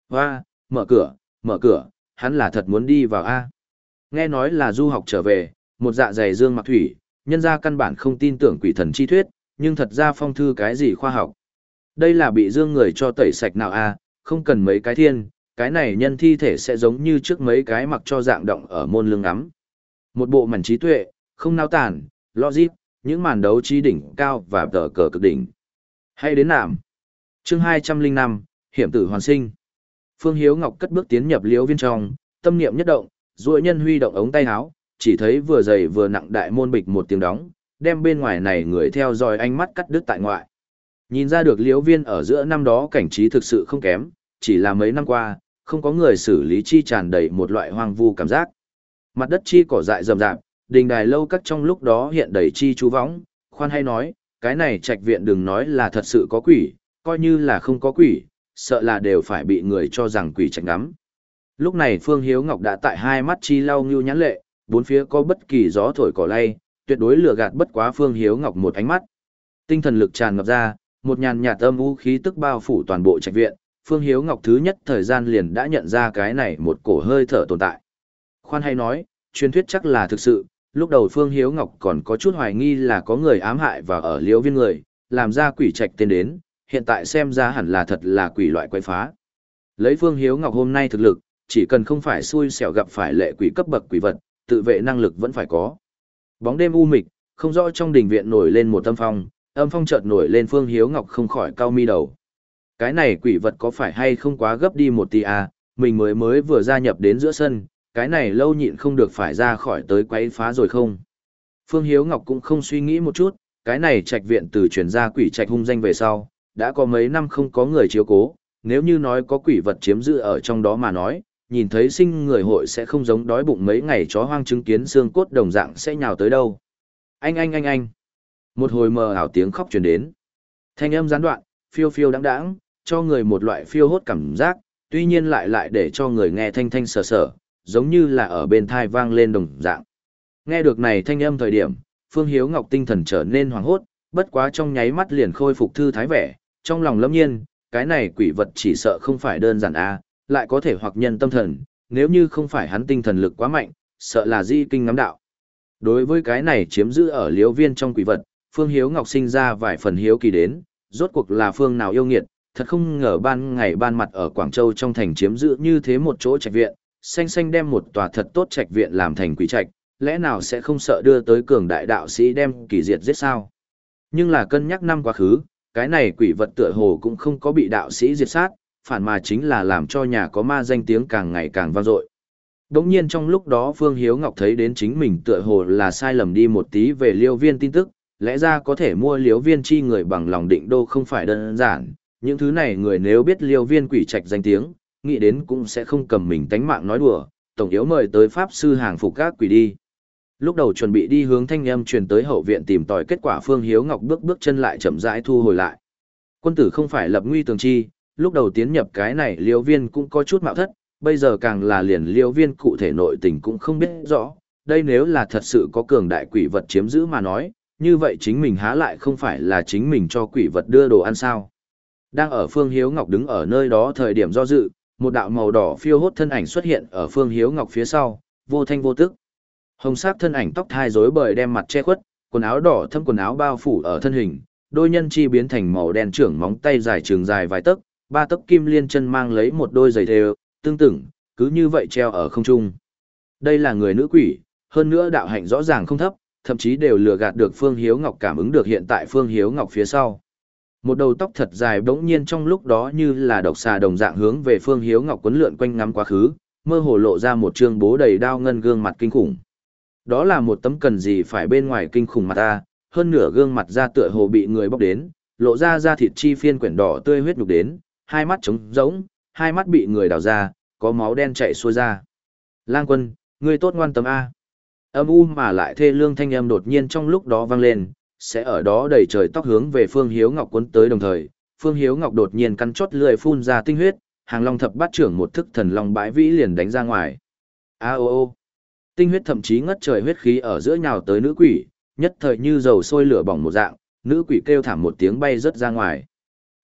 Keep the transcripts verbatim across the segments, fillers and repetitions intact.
Hoa, mở cửa, mở cửa, hắn là thật muốn đi vào A. Nghe nói là du học trở về, một dạ dày dương mặc thủy, nhân ra căn bản không tin tưởng quỷ thần chi thuyết, nhưng thật ra phong thư cái gì khoa học. Đây là bị dương người cho tẩy sạch nào A, không cần mấy cái thiên, cái này nhân thi thể sẽ giống như trước mấy cái mặc cho dạng động ở môn lưng ngắm. Một bộ mảnh trí tuệ, không nao tản, logic, những màn đấu trí đỉnh cao và tờ cờ cực đỉnh. Hay đến nạm. Chương hai trăm linh năm, Hiểm tử hoàn sinh. Phương Hiếu Ngọc cất bước tiến nhập liễu viên trong, tâm niệm nhất động, duỗi nhân huy động ống tay áo, chỉ thấy vừa dày vừa nặng đại môn bịch một tiếng đóng, đem bên ngoài này người theo dõi ánh mắt cắt đứt tại ngoại. Nhìn ra được liễu viên ở giữa năm đó cảnh trí thực sự không kém, chỉ là mấy năm qua, không có người xử lý chi tràn đầy một loại hoang vu cảm giác. Mặt đất chi cỏ dại rậm rạp, đình đài lâu các trong lúc đó hiện đầy chi chú võng, khoan hay nói, cái này trạch viện đừng nói là thật sự có quỷ, coi như là không có quỷ, sợ là đều phải bị người cho rằng quỷ trạch ngắm. Lúc này Phương Hiếu Ngọc đã tại hai mắt chi lau ngưu nhãn lệ, bốn phía có bất kỳ gió thổi cỏ lay, tuyệt đối lừa gạt bất quá Phương Hiếu Ngọc một ánh mắt. Tinh thần lực tràn ngập ra, một nhàn nhạt âm u khí tức bao phủ toàn bộ trạch viện, Phương Hiếu Ngọc thứ nhất thời gian liền đã nhận ra cái này một cổ hơi thở tồn tại. Khoan hay nói, truyền thuyết chắc là thực sự, lúc đầu Phương Hiếu Ngọc còn có chút hoài nghi là có người ám hại và ở liễu viên người, làm ra quỷ trạch tên đến, hiện tại xem ra hẳn là thật là quỷ loại quái phá. Lấy Phương Hiếu Ngọc hôm nay thực lực, chỉ cần không phải xui xẻo gặp phải lệ quỷ cấp bậc quỷ vật, tự vệ năng lực vẫn phải có. Bóng đêm u mịch, không rõ trong đình viện nổi lên một âm phong, âm phong chợt nổi lên Phương Hiếu Ngọc không khỏi cau mi đầu. Cái này quỷ vật có phải hay không quá gấp đi một tí à, mình mới mới vừa gia nhập đến giữa sân, cái này lâu nhịn không được phải ra khỏi tới quấy phá rồi không. Phương Hiếu Ngọc cũng không suy nghĩ một chút, cái này trạch viện từ truyền ra quỷ trạch hung danh về sau, đã có mấy năm không có người chiếu cố, nếu như nói có quỷ vật chiếm giữ ở trong đó mà nói, nhìn thấy sinh người hội sẽ không giống đói bụng mấy ngày chó hoang chứng kiến xương cốt đồng dạng sẽ nhào tới đâu. Anh anh anh anh. Một hồi mờ ảo tiếng khóc truyền đến. Thanh âm gián đoạn, phiêu phiêu đáng đáng, cho người một loại phiêu hốt cảm giác, tuy nhiên lại lại để cho người nghe thanh thanh sờ sờ, giống như là ở bên thai vang lên đồng dạng. Nghe được này thanh âm thời điểm, Phương Hiếu Ngọc tinh thần trở nên hoảng hốt, bất quá trong nháy mắt liền khôi phục thư thái vẻ, trong lòng lâm nhiên, cái này quỷ vật chỉ sợ không phải đơn giản a, lại có thể hoặc nhân tâm thần, nếu như không phải hắn tinh thần lực quá mạnh, sợ là di kinh ngắm đạo. Đối với cái này chiếm giữ ở liễu viên trong quỷ vật, Phương Hiếu Ngọc sinh ra vài phần hiếu kỳ đến, rốt cuộc là phương nào yêu nghiệt, thật không ngờ ban ngày ban mặt ở Quảng Châu trong thành chiếm giữ như thế một chỗ trạch viện, xanh xanh đem một tòa thật tốt trạch viện làm thành quỷ trạch, lẽ nào sẽ không sợ đưa tới cường đại đạo sĩ đem kỳ diệt giết sao? Nhưng là cân nhắc năm quá khứ, cái này quỷ vật tựa hồ cũng không có bị đạo sĩ diệt sát, phản mà chính là làm cho nhà có ma danh tiếng càng ngày càng vang dội. Đống nhiên trong lúc đó Phương Hiếu Ngọc thấy đến chính mình tựa hồ là sai lầm đi một tí về liêu viên tin tức, lẽ ra có thể mua liêu viên chi người bằng lòng định đô không phải đơn giản, những thứ này người nếu biết liêu viên quỷ trạch danh tiếng, nghĩ đến cũng sẽ không cầm mình tánh mạng nói đùa, tổng yếu mời tới pháp sư hàng phục các quỷ đi. Lúc đầu chuẩn bị đi hướng thanh âm truyền tới hậu viện tìm tòi kết quả Phương Hiếu Ngọc bước bước chân lại chậm rãi thu hồi lại. Quân tử không phải lập nguy tường chi, lúc đầu tiến nhập cái này liêu viên cũng có chút mạo thất, bây giờ càng là liền liêu viên cụ thể nội tình cũng không biết rõ, đây nếu là thật sự có cường đại quỷ vật chiếm giữ mà nói, như vậy chính mình há lại không phải là chính mình cho quỷ vật đưa đồ ăn sao. Đang ở Phương Hiếu Ngọc đứng ở nơi đó thời điểm do dự, một đạo màu đỏ phiêu hốt thân ảnh xuất hiện ở Phương Hiếu Ngọc phía sau, vô thanh vô tức. Hồng sắc thân ảnh tóc thai rối bời đem mặt che khuất, quần áo đỏ thâm quần áo bao phủ ở thân hình, đôi nhân chi biến thành màu đen trưởng móng tay dài trường dài vài tấc, ba tấc kim liên chân mang lấy một đôi giày thêu, tương tự, cứ như vậy treo ở không trung. Đây là người nữ quỷ, hơn nữa đạo hạnh rõ ràng không thấp, thậm chí đều lừa gạt được Phương Hiếu Ngọc cảm ứng được hiện tại Phương Hiếu Ngọc phía sau. Một đầu tóc thật dài bỗng nhiên trong lúc đó như là độc xà đồng dạng hướng về Phương Hiếu Ngọc quấn lượn quanh ngắm quá khứ, mơ hồ lộ ra một trương bố đầy đao ngân gương mặt kinh khủng. Đó là một tấm cần gì phải bên ngoài kinh khủng mặt ta, hơn nửa gương mặt da tựa hồ bị người bóc đến, lộ ra da thịt chi phiên quyển đỏ tươi huyết nhục đến, hai mắt trống rỗng, hai mắt bị người đào ra, có máu đen chảy xuôi ra. Lang Quân, ngươi tốt ngoan tâm a. Âm u mà lại thê lương thanh âm đột nhiên trong lúc đó vang lên, sẽ ở đó đầy trời tóc hướng về Phương Hiếu Ngọc cuốn tới đồng thời, Phương Hiếu Ngọc đột nhiên cắn chót lưỡi phun ra tinh huyết, Hàng Long thập bát trưởng một thức thần long bãi vĩ liền đánh ra ngoài. A ô ô. Tinh huyết thậm chí ngất trời huyết khí ở giữa nhào tới nữ quỷ, nhất thời như dầu sôi lửa bỏng một dạng, nữ quỷ kêu thảm một tiếng bay rất ra ngoài.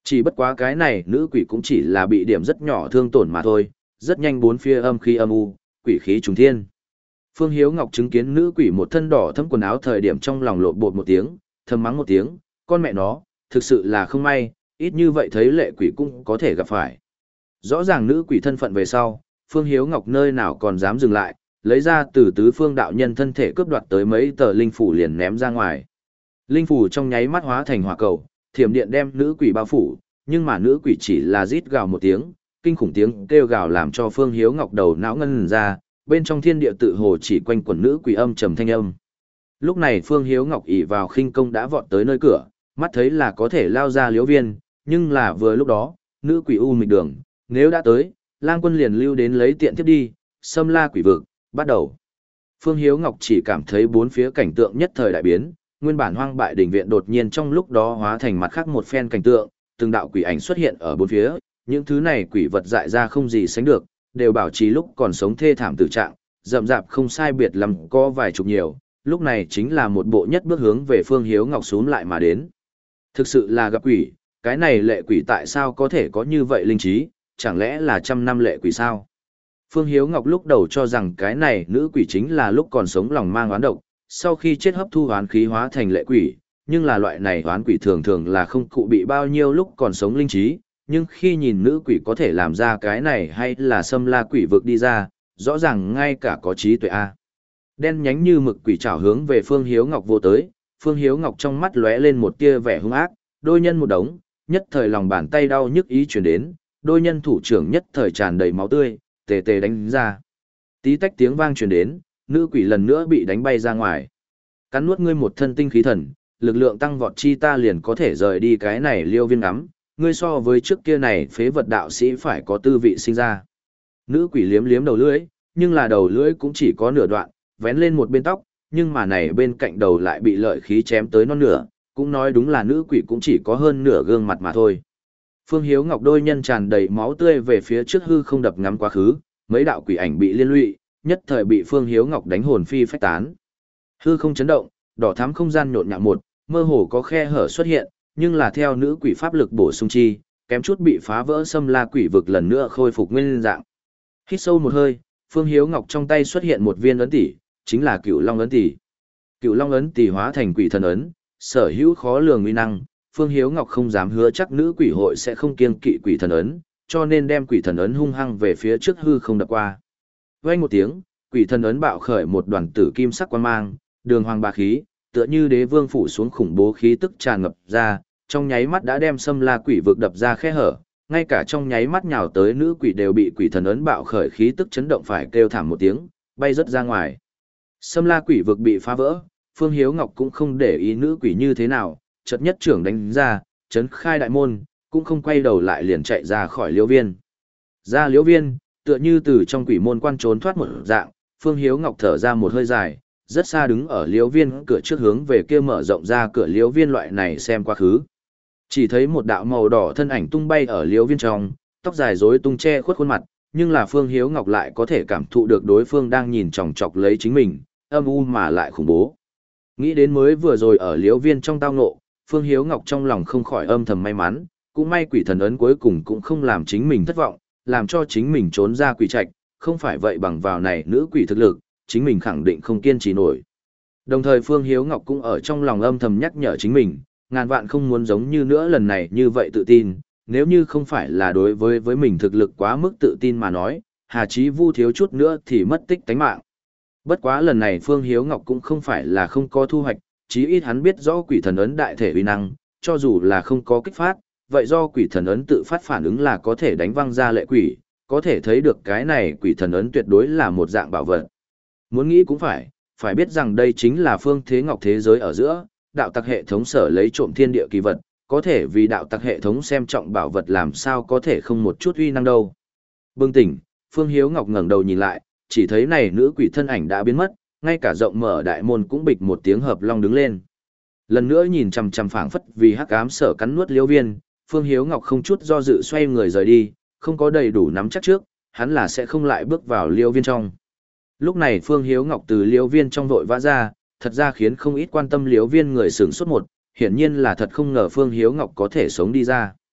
Chỉ bất quá cái này nữ quỷ cũng chỉ là bị điểm rất nhỏ thương tổn mà thôi, rất nhanh bốn phía âm khí âm u, quỷ khí trùng thiên. Phương Hiếu Ngọc chứng kiến nữ quỷ một thân đỏ thấm quần áo thời điểm trong lòng lộn bột một tiếng, thầm mắng một tiếng, con mẹ nó, thực sự là không may, ít như vậy thấy lệ quỷ cũng có thể gặp phải. Rõ ràng nữ quỷ thân phận về sau, Phương Hiếu Ngọc nơi nào còn dám dừng lại, lấy ra từ tứ phương đạo nhân thân thể cướp đoạt tới mấy tờ linh phủ liền ném ra ngoài. Linh phủ trong nháy mắt hóa thành hỏa cầu, thiểm điện đem nữ quỷ bao phủ, nhưng mà nữ quỷ chỉ là rít gào một tiếng, kinh khủng tiếng kêu gào làm cho Phương Hiếu Ngọc đầu não ngân ra, bên trong thiên địa tự hồ chỉ quanh quẩn nữ quỷ âm trầm thanh âm. Lúc này Phương Hiếu Ngọc ỷ vào khinh công đã vọt tới nơi cửa, mắt thấy là có thể lao ra liễu viên, nhưng là vừa lúc đó, nữ quỷ u mịch đường, nếu đã tới, lang quân liền lưu đến lấy tiện tiếp đi, xâm la quỷ vực, bắt đầu. Phương Hiếu Ngọc chỉ cảm thấy bốn phía cảnh tượng nhất thời đại biến, nguyên bản hoang bại đỉnh viện đột nhiên trong lúc đó hóa thành mặt khác một phen cảnh tượng, từng đạo quỷ ảnh xuất hiện ở bốn phía, những thứ này quỷ vật dại ra không gì sánh được, đều bảo trì lúc còn sống thê thảm tử trạng, rậm rạp không sai biệt lắm có vài chục nhiều, lúc này chính là một bộ nhất bước hướng về Phương Hiếu Ngọc xuống lại mà đến. Thực sự là gặp quỷ, cái này lệ quỷ tại sao có thể có như vậy linh trí, chẳng lẽ là trăm năm lệ quỷ sao? Phương Hiếu Ngọc lúc đầu cho rằng cái này nữ quỷ chính là lúc còn sống lòng mang oán độc, sau khi chết hấp thu oán khí hóa thành lệ quỷ, nhưng là loại này oán quỷ thường thường là không cụ bị bao nhiêu lúc còn sống linh trí, nhưng khi nhìn nữ quỷ có thể làm ra cái này hay là xâm la quỷ vực đi ra, rõ ràng ngay cả có trí tuệ A. Đen nhánh như mực quỷ trảo hướng về Phương Hiếu Ngọc vô tới, Phương Hiếu Ngọc trong mắt lóe lên một tia vẻ hung ác, đôi nhân một đống, nhất thời lòng bàn tay đau nhức ý chuyển đến, đôi nhân thủ trưởng nhất thời tràn đầy máu tươi, tề tề đánh ra. Tí tách tiếng vang truyền đến, nữ quỷ lần nữa bị đánh bay ra ngoài. Cắn nuốt ngươi một thân tinh khí thần, lực lượng tăng vọt chi ta liền có thể rời đi cái này liêu viên ngắm, ngươi so với trước kia này phế vật đạo sĩ phải có tư vị sinh ra. Nữ quỷ liếm liếm đầu lưỡi, nhưng là đầu lưỡi cũng chỉ có nửa đoạn, vén lên một bên tóc, nhưng mà này bên cạnh đầu lại bị lợi khí chém tới non nửa, cũng nói đúng là nữ quỷ cũng chỉ có hơn nửa gương mặt mà thôi. Phương Hiếu Ngọc đôi nhân tràn đầy máu tươi về phía trước hư không đập ngắm quá khứ, mấy đạo quỷ ảnh bị liên lụy, nhất thời bị Phương Hiếu Ngọc đánh hồn phi phách tán. Hư không chấn động, đỏ thắm không gian nhộn nhạo một, mơ hồ có khe hở xuất hiện, nhưng là theo nữ quỷ pháp lực bổ sung chi, kém chút bị phá vỡ xâm la quỷ vực lần nữa khôi phục nguyên dạng. Hít sâu một hơi, Phương Hiếu Ngọc trong tay xuất hiện một viên ấn tỷ, chính là Cửu Long ấn tỷ. Cửu Long ấn tỷ hóa thành quỷ thần ấn, sở hữu khó lường uy năng, Phương Hiếu Ngọc không dám hứa chắc nữ quỷ hội sẽ không kiêng kỵ quỷ thần ấn, cho nên đem quỷ thần ấn hung hăng về phía trước hư không đập qua. Vang một tiếng, quỷ thần ấn bạo khởi một đoàn tử kim sắc quang mang, đường hoàng bá khí, tựa như đế vương phủ xuống khủng bố khí tức tràn ngập ra, trong nháy mắt đã đem xâm la quỷ vực đập ra khe hở, ngay cả trong nháy mắt nhào tới nữ quỷ đều bị quỷ thần ấn bạo khởi khí tức chấn động phải kêu thảm một tiếng, bay rất ra ngoài. Xâm la quỷ vực bị phá vỡ, Phương Hiếu Ngọc cũng không để ý nữ quỷ như thế nào, chợt nhất trưởng đánh ra, chấn khai đại môn, cũng không quay đầu lại liền chạy ra khỏi liễu viên. Ra liễu viên, tựa như từ trong quỷ môn quan trốn thoát một dạng, Phương Hiếu Ngọc thở ra một hơi dài, rất xa đứng ở liễu viên cửa trước hướng về kia mở rộng ra cửa liễu viên loại này xem quá khứ. Chỉ thấy một đạo màu đỏ thân ảnh tung bay ở liễu viên trong, tóc dài rối tung che khuất khuôn mặt, nhưng là Phương Hiếu Ngọc lại có thể cảm thụ được đối phương đang nhìn chòng chọc lấy chính mình, âm u mà lại khủng bố. Nghĩ đến mới vừa rồi ở liễu viên trong tao ngộ, Phương Hiếu Ngọc trong lòng không khỏi âm thầm may mắn, cũng may quỷ thần ấn cuối cùng cũng không làm chính mình thất vọng, làm cho chính mình trốn ra quỷ trạch, không phải vậy bằng vào này nữ quỷ thực lực, chính mình khẳng định không kiên trì nổi. Đồng thời Phương Hiếu Ngọc cũng ở trong lòng âm thầm nhắc nhở chính mình, ngàn vạn không muốn giống như nữa lần này như vậy tự tin, nếu như không phải là đối với với mình thực lực quá mức tự tin mà nói, Hà Chí Vu thiếu chút nữa thì mất tích tánh mạng. Bất quá lần này Phương Hiếu Ngọc cũng không phải là không có thu hoạch, chí ít hắn biết rõ quỷ thần ấn đại thể uy năng, cho dù là không có kích phát, vậy do quỷ thần ấn tự phát phản ứng là có thể đánh văng ra lệ quỷ, có thể thấy được cái này quỷ thần ấn tuyệt đối là một dạng bảo vật. Muốn nghĩ cũng phải, phải biết rằng đây chính là phương thế ngọc thế giới ở giữa, đạo tặc hệ thống sở lấy trộm thiên địa kỳ vật, có thể vì đạo tặc hệ thống xem trọng bảo vật làm sao có thể không một chút uy năng đâu. Bừng tỉnh, Phương Hiếu Ngọc ngẩng đầu nhìn lại, chỉ thấy này nữ quỷ thân ảnh đã biến mất, ngay cả rộng mở đại môn cũng bịch một tiếng hợp long đứng lên. Lần nữa nhìn chằm chằm phảng phất vì hắc ám sở cắn nuốt liễu viên, Phương Hiếu Ngọc không chút do dự xoay người rời đi, không có đầy đủ nắm chắc trước, hắn là sẽ không lại bước vào liễu viên trong. Lúc này Phương Hiếu Ngọc từ liễu viên trong vội vã ra, thật ra khiến không ít quan tâm liễu viên người sửng sốt một, hiển nhiên là thật không ngờ Phương Hiếu Ngọc có thể sống đi ra.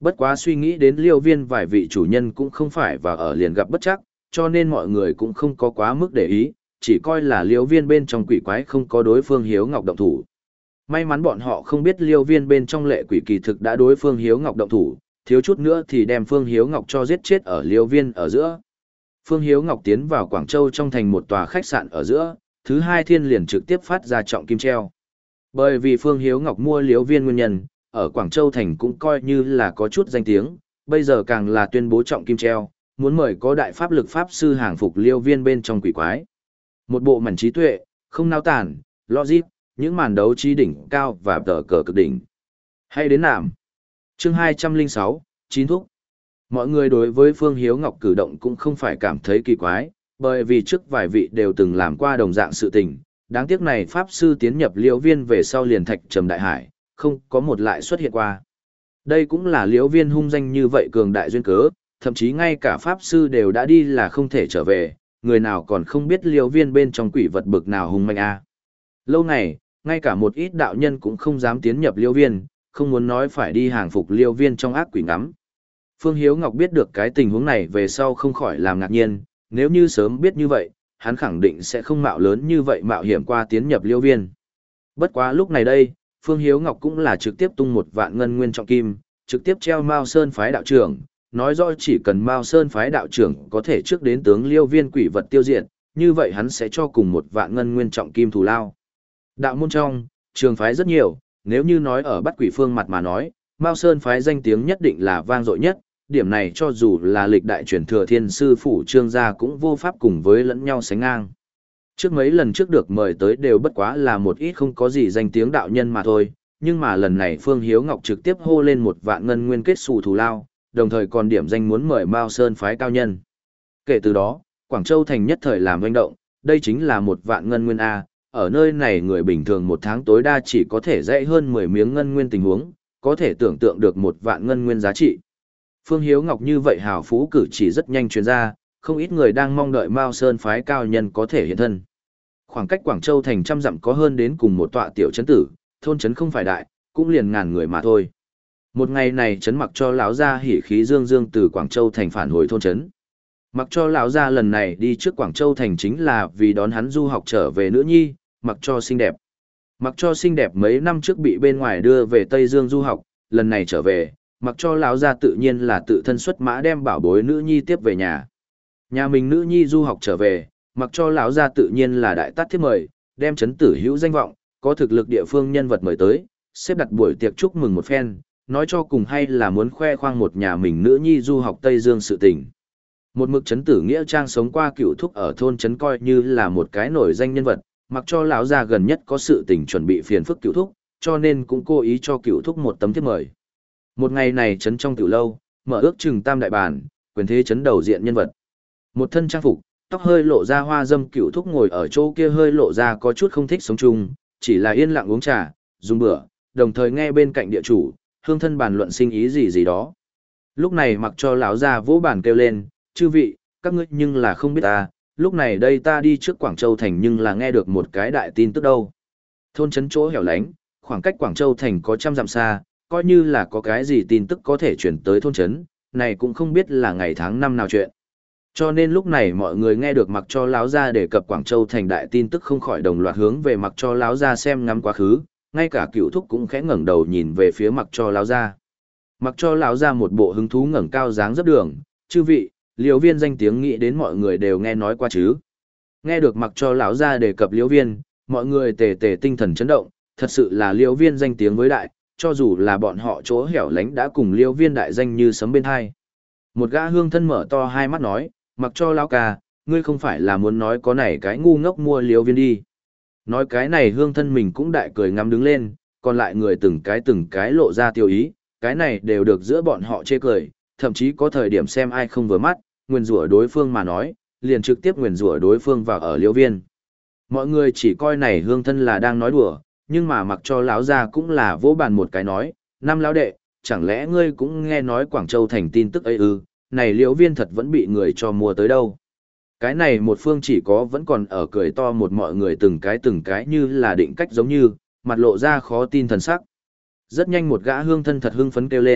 Bất quá suy nghĩ đến Liêu Viên vài vị chủ nhân cũng không phải và ở liền gặp bất chắc, cho nên mọi người cũng không có quá mức để ý, chỉ coi là Liêu Viên bên trong quỷ quái không có đối phương Hiếu Ngọc động thủ. May mắn bọn họ không biết Liêu Viên bên trong lệ quỷ kỳ thực đã đối phương Hiếu Ngọc động thủ, thiếu chút nữa thì đem Phương Hiếu Ngọc cho giết chết ở Liêu Viên ở giữa. Phương Hiếu Ngọc tiến vào Quảng Châu trong thành một tòa khách sạn ở giữa, thứ hai thiên liền trực tiếp phát ra trọng kim treo. Bởi vì Phương Hiếu Ngọc mua Liêu Viên nguyên nhân, ở Quảng Châu thành cũng coi như là có chút danh tiếng, bây giờ càng là tuyên bố trọng kim treo, muốn mời có đại pháp lực pháp sư hàng phục Liêu Viên bên trong quỷ quái. Một bộ mảnh trí tuệ, không nao tản, logic, những màn đấu trí đỉnh cao và tờ cờ cực đỉnh. Hay đến nạm. Chương hai trăm lẻ sáu, chín thúc. Mọi người đối với Phương Hiếu Ngọc cử động cũng không phải cảm thấy kỳ quái, bởi vì trước vài vị đều từng làm qua đồng dạng sự tình, đáng tiếc này pháp sư tiến nhập Liễu Viên về sau liền thạch trầm đại hải, không có một lại xuất hiện qua. Đây cũng là Liễu Viên hung danh như vậy cường đại duyên cớ, thậm chí ngay cả pháp sư đều đã đi là không thể trở về, người nào còn không biết Liễu Viên bên trong quỷ vật bực nào hung manh a. Lâu này, ngay cả một ít đạo nhân cũng không dám tiến nhập Liễu Viên, không muốn nói phải đi hàng phục Liễu Viên trong ác quỷ ngắm. Phương Hiếu Ngọc biết được cái tình huống này về sau không khỏi làm ngạc nhiên, nếu như sớm biết như vậy, hắn khẳng định sẽ không mạo lớn như vậy mạo hiểm qua tiến nhập Liễu Viên. Bất quá lúc này đây, Phương Hiếu Ngọc cũng là trực tiếp tung một vạn ngân nguyên trọng kim, trực tiếp treo Mao Sơn phái đạo trưởng, nói rõ chỉ cần Mao Sơn phái đạo trưởng có thể trước đến tướng Liễu Viên quỷ vật tiêu diệt, như vậy hắn sẽ cho cùng một vạn ngân nguyên trọng kim thù lao. Đạo môn trong, trường phái rất nhiều, nếu như nói ở Bắt Quỷ Phương mặt mà nói, Mao Sơn phái danh tiếng nhất định là vang dội nhất, điểm này cho dù là lịch đại truyền thừa thiên sư phủ Trương gia cũng vô pháp cùng với lẫn nhau sánh ngang. Trước mấy lần trước được mời tới đều bất quá là một ít không có gì danh tiếng đạo nhân mà thôi, nhưng mà lần này Phương Hiếu Ngọc trực tiếp hô lên một vạn ngân nguyên kết xù thù lao, đồng thời còn điểm danh muốn mời Mao Sơn phái cao nhân. Kể từ đó, Quảng Châu thành nhất thời làm doanh động, đây chính là một vạn ngân nguyên A, ở nơi này người bình thường một tháng tối đa chỉ có thể dạy hơn mười miếng ngân nguyên tình huống, có thể tưởng tượng được một vạn ngân nguyên giá trị. Phương Hiếu Ngọc như vậy hào phú cử chỉ rất nhanh truyền ra, không ít người đang mong đợi Mao Sơn phái cao nhân có thể hiện thân. Khoảng cách Quảng Châu thành trăm dặm có hơn đến cùng một tọa tiểu trấn tử, thôn trấn không phải đại, cũng liền ngàn người mà thôi. Một ngày này trấn mặc cho lão gia hỉ khí dương dương từ Quảng Châu thành phản hồi thôn trấn. Mặc cho lão gia lần này đi trước Quảng Châu thành chính là vì đón hắn du học trở về nữ nhi, mặc cho xinh đẹp. Mặc cho xinh đẹp mấy năm trước bị bên ngoài đưa về Tây Dương du học, lần này trở về, mặc cho lão gia tự nhiên là tự thân xuất mã đem bảo bối nữ nhi tiếp về nhà. Nhà mình nữ nhi du học trở về, mặc cho lão gia tự nhiên là đại tát thiếp mời, đem chấn tử hữu danh vọng, có thực lực địa phương nhân vật mời tới, xếp đặt buổi tiệc chúc mừng một phen, nói cho cùng hay là muốn khoe khoang một nhà mình nữ nhi du học Tây Dương sự tình. Một mực chấn tử nghĩa trang sống qua cựu thúc ở thôn chấn coi như là một cái nổi danh nhân vật, mặc cho lão gia gần nhất có sự tình chuẩn bị phiền phức cựu thúc, cho nên cũng cố ý cho cựu thúc một tấm thiếp mời. Một ngày này chấn trong tiểu lâu, mở ước chừng tam đại bàn, quyền thế chấn đầu diện nhân vật. Một thân trang phục, tóc hơi lộ ra hoa dâm cựu thúc ngồi ở chỗ kia hơi lộ ra có chút không thích sống chung, chỉ là yên lặng uống trà, dùng bữa, đồng thời nghe bên cạnh địa chủ, hương thân bàn luận sinh ý gì gì đó. Lúc này mặc cho lão gia vỗ bàn kêu lên, chư vị, các ngươi nhưng là không biết ta, lúc này đây ta đi trước Quảng Châu thành nhưng là nghe được một cái đại tin tức đâu. Thôn trấn chỗ hẻo lánh, khoảng cách Quảng Châu thành có trăm dặm xa, coi như là có cái gì tin tức có thể chuyển tới thôn trấn, này cũng không biết là ngày tháng năm nào chuyện. Cho nên lúc này mọi người nghe được mặc cho lão gia đề cập Quảng Châu thành đại tin tức không khỏi đồng loạt hướng về mặc cho lão gia xem ngắm quá khứ, ngay cả cựu thúc cũng khẽ ngẩng đầu nhìn về phía mặc cho lão gia. Mặc cho lão gia một bộ hứng thú ngẩng cao dáng dấp đường, chư vị, Liễu Viên danh tiếng nghĩ đến mọi người đều nghe nói qua chứ. Nghe được mặc cho lão gia đề cập Liễu Viên, mọi người tề tề tinh thần chấn động, thật sự là Liễu Viên danh tiếng với đại, cho dù là bọn họ chỗ hẻo lánh đã cùng Liễu Viên đại danh như sấm bên hai. Một gã hương thân mở to hai mắt nói, mặc cho lão ca, ngươi không phải là muốn nói có này cái ngu ngốc mua Liễu Viên đi. Nói cái này hương thân mình cũng đại cười ngắm đứng lên, còn lại người từng cái từng cái lộ ra tiêu ý, cái này đều được giữa bọn họ chê cười, thậm chí có thời điểm xem ai không vừa mắt, nguyền rủa đối phương mà nói, liền trực tiếp nguyền rủa đối phương vào ở Liễu Viên. Mọi người chỉ coi này hương thân là đang nói đùa, nhưng mà mặc cho lão gia cũng là vỗ bàn một cái nói, năm lão đệ, chẳng lẽ ngươi cũng nghe nói Quảng Châu thành tin tức ấy ư, này Liễu Viên thật vẫn bị người cho mua tới đâu. Cái này một phương chỉ có vẫn còn ở cười to một mọi người từng cái từng cái như là định cách giống như, mặt lộ ra khó tin thần sắc. Rất nhanh một gã hương thân thật hưng phấn kêu lên,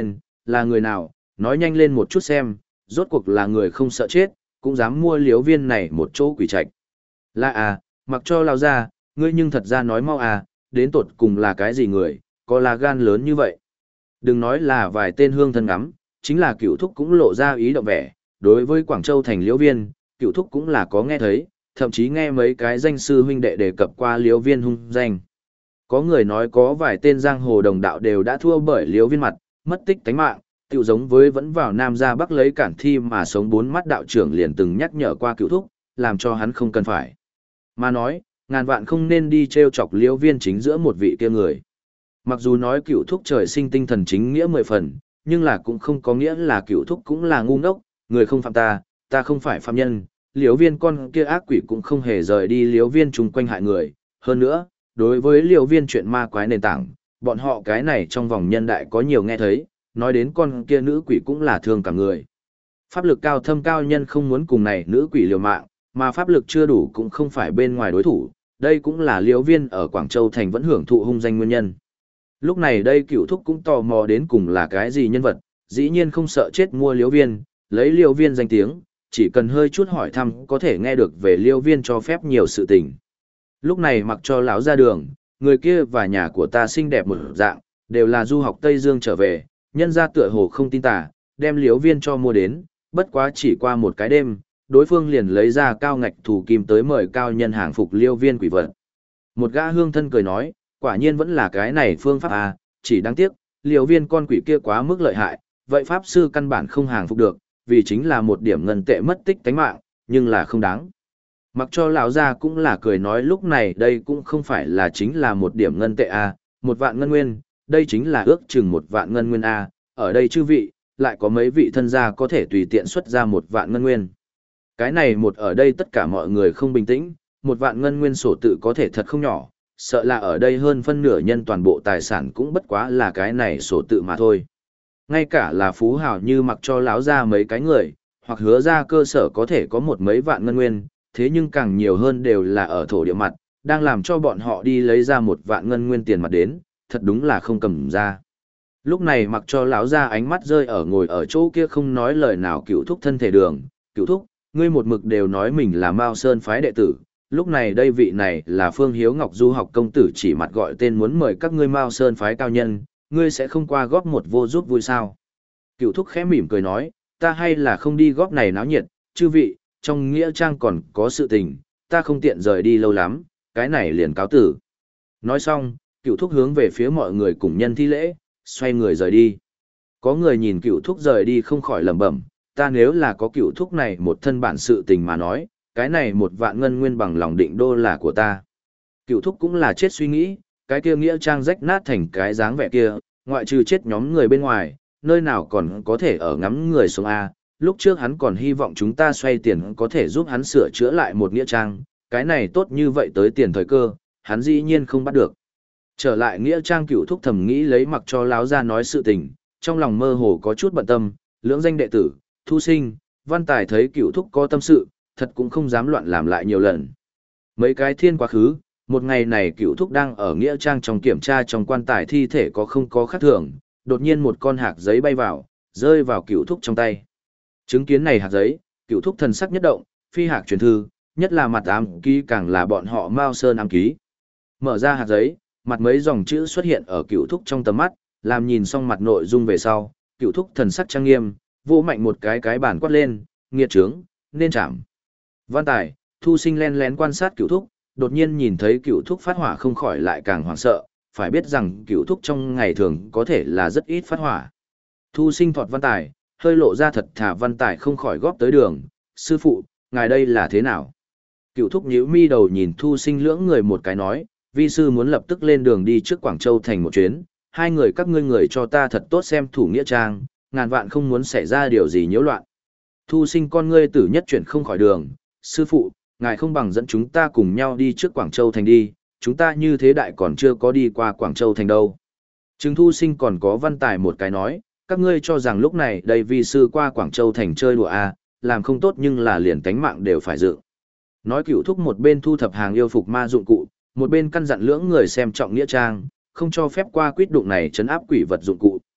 là người nào, nói nhanh lên một chút xem, rốt cuộc là người không sợ chết, cũng dám mua liếu viên này một chỗ quỷ trạch. Là à, mặc cho lao ra, ngươi nhưng thật ra nói mau à, đến tột cùng là cái gì người, có là gan lớn như vậy. Đừng nói là vài tên hương thân ngắm, chính là cựu thúc cũng lộ ra ý động vẻ, đối với Quảng Châu thành liễu viên, cựu thúc cũng là có nghe thấy, thậm chí nghe mấy cái danh sư huynh đệ đề cập qua liễu viên hung danh. Có người nói có vài tên giang hồ đồng đạo đều đã thua bởi liễu viên mặt, mất tích tánh mạng, tựu giống với vẫn vào Nam ra Bắc lấy cản thi mà sống bốn mắt đạo trưởng liền từng nhắc nhở qua cựu thúc, làm cho hắn không cần phải. Mà nói, ngàn vạn không nên đi treo chọc liễu viên chính giữa một vị kia người. Mặc dù nói cựu thúc trời sinh tinh thần chính nghĩa mười phần, nhưng là cũng không có nghĩa là cựu thúc cũng là ngu ngốc, người không phạm ta, ta không phải phạm nhân, liễu viên con kia ác quỷ cũng không hề rời đi liễu viên chung quanh hại người. Hơn nữa, đối với liễu viên chuyện ma quái nền tảng, bọn họ cái này trong vòng nhân đại có nhiều nghe thấy, nói đến con kia nữ quỷ cũng là thương cả người. Pháp lực cao thâm cao nhân không muốn cùng này nữ quỷ liều mạng, mà pháp lực chưa đủ cũng không phải bên ngoài đối thủ, đây cũng là liễu viên ở Quảng Châu thành vẫn hưởng thụ hung danh nguyên nhân. Lúc này đây cựu thúc cũng tò mò đến cùng là cái gì nhân vật, dĩ nhiên không sợ chết mua liễu viên, lấy liễu viên danh tiếng, chỉ cần hơi chút hỏi thăm có thể nghe được về liễu viên cho phép nhiều sự tình. Lúc này mặc cho lão ra đường, người kia và nhà của ta xinh đẹp một dạng, đều là du học Tây Dương trở về, nhân ra tựa hồ không tin tà, đem liễu viên cho mua đến, bất quá chỉ qua một cái đêm, đối phương liền lấy ra cao ngạch thủ kim tới mời cao nhân hàng phục liễu viên quỷ vật. Một gã hương thân cười nói, quả nhiên vẫn là cái này phương pháp à, chỉ đáng tiếc, liễu viên con quỷ kia quá mức lợi hại, vậy pháp sư căn bản không hàng phục được, vì chính là một điểm ngân tệ mất tích tánh mạng, nhưng là không đáng. Mặc cho lão gia cũng là cười nói lúc này đây cũng không phải là chính là một điểm ngân tệ à, một vạn ngân nguyên, đây chính là ước chừng một vạn ngân nguyên à, ở đây chư vị, lại có mấy vị thân gia có thể tùy tiện xuất ra một vạn ngân nguyên. Cái này một ở đây tất cả mọi người không bình tĩnh, một vạn ngân nguyên sổ tự có thể thật không nhỏ, sợ là ở đây hơn phân nửa nhân toàn bộ tài sản cũng bất quá là cái này sổ tự mà thôi. Ngay cả là phú hào như mặc cho láo ra mấy cái người, hoặc hứa ra cơ sở có thể có một mấy vạn ngân nguyên, thế nhưng càng nhiều hơn đều là ở thổ địa mặt, đang làm cho bọn họ đi lấy ra một vạn ngân nguyên tiền mặt đến, thật đúng là không cầm ra. Lúc này mặc cho lão ra ánh mắt rơi ở ngồi ở chỗ kia không nói lời nào cựu thúc thân thể đường, cựu thúc, ngươi một mực đều nói mình là Mao Sơn phái đệ tử, lúc này đây vị này là Phương Hiếu Ngọc du học công tử chỉ mặt gọi tên muốn mời các ngươi Mao Sơn phái cao nhân, ngươi sẽ không qua góp một vô giúp vui sao. Cựu thúc khẽ mỉm cười nói, ta hay là không đi góp này náo nhiệt, chư vị, trong nghĩa trang còn có sự tình, ta không tiện rời đi lâu lắm, cái này liền cáo tử. Nói xong, cựu thúc hướng về phía mọi người cùng nhân thi lễ, xoay người rời đi. Có người nhìn cựu thúc rời đi không khỏi lẩm bẩm, ta nếu là có cựu thúc này một thân bản sự tình mà nói, cái này một vạn ngân nguyên bằng lòng định đô là của ta. Cựu thúc cũng là chết suy nghĩ, cái kia nghĩa trang rách nát thành cái dáng vẻ kia, ngoại trừ chết nhóm người bên ngoài, nơi nào còn có thể ở ngắm người sống A. Lúc trước hắn còn hy vọng chúng ta xoay tiền có thể giúp hắn sửa chữa lại một nghĩa trang, cái này tốt như vậy tới tiền thời cơ, hắn dĩ nhiên không bắt được. Trở lại nghĩa trang cựu thúc thầm nghĩ lấy mặc cho láo ra nói sự tình, trong lòng mơ hồ có chút bận tâm, lưỡng danh đệ tử, Thu Sinh, Văn Tài thấy cựu thúc có tâm sự, thật cũng không dám loạn làm lại nhiều lần. Mấy cái thiên quá khứ, một ngày này cựu thúc đang ở nghĩa trang trong kiểm tra trong quan tài thi thể có không có khác thường, đột nhiên một con hạc giấy bay vào, rơi vào cựu thúc trong tay. Chứng kiến này hạt giấy, cựu thúc thần sắc nhất động, phi hạc truyền thư, nhất là mặt ám ký càng là bọn họ Mao Sơn ám ký. Mở ra hạt giấy, mặt mấy dòng chữ xuất hiện ở cựu thúc trong tầm mắt, làm nhìn xong mặt nội dung về sau, cựu thúc thần sắc trang nghiêm, vỗ mạnh một cái cái bản quát lên, nghiệt trướng, nên chạm. Văn Tài, Thu Sinh len lén quan sát cựu thúc, đột nhiên nhìn thấy cựu thúc phát hỏa không khỏi lại càng hoảng sợ, phải biết rằng cựu thúc trong ngày thường có thể là rất ít phát hỏa. Thu Sinh thọt Văn Tài, hơi lộ ra thật thà Văn Tài không khỏi góp tới đường, sư phụ, ngài đây là thế nào? Cựu thúc nhíu mi đầu nhìn Thu Sinh lưỡng người một cái nói, vi sư muốn lập tức lên đường đi trước Quảng Châu thành một chuyến, hai người các ngươi người cho ta thật tốt xem thủ nghĩa trang, ngàn vạn không muốn xảy ra điều gì nhiễu loạn. Thu Sinh con ngươi tử nhất chuyển không khỏi đường, sư phụ, ngài không bằng dẫn chúng ta cùng nhau đi trước Quảng Châu thành đi, chúng ta như thế đại còn chưa có đi qua Quảng Châu thành đâu. Trừng Thu Sinh còn có Văn Tài một cái nói, các ngươi cho rằng lúc này đây vi sư qua Quảng Châu thành chơi đùa à, làm không tốt nhưng là liền tánh mạng đều phải dự. Nói cửu thúc một bên thu thập hàng yêu phục ma dụng cụ, một bên căn dặn lưỡng người xem trọng nghĩa trang, không cho phép qua quyết đụng này trấn áp quỷ vật dụng cụ.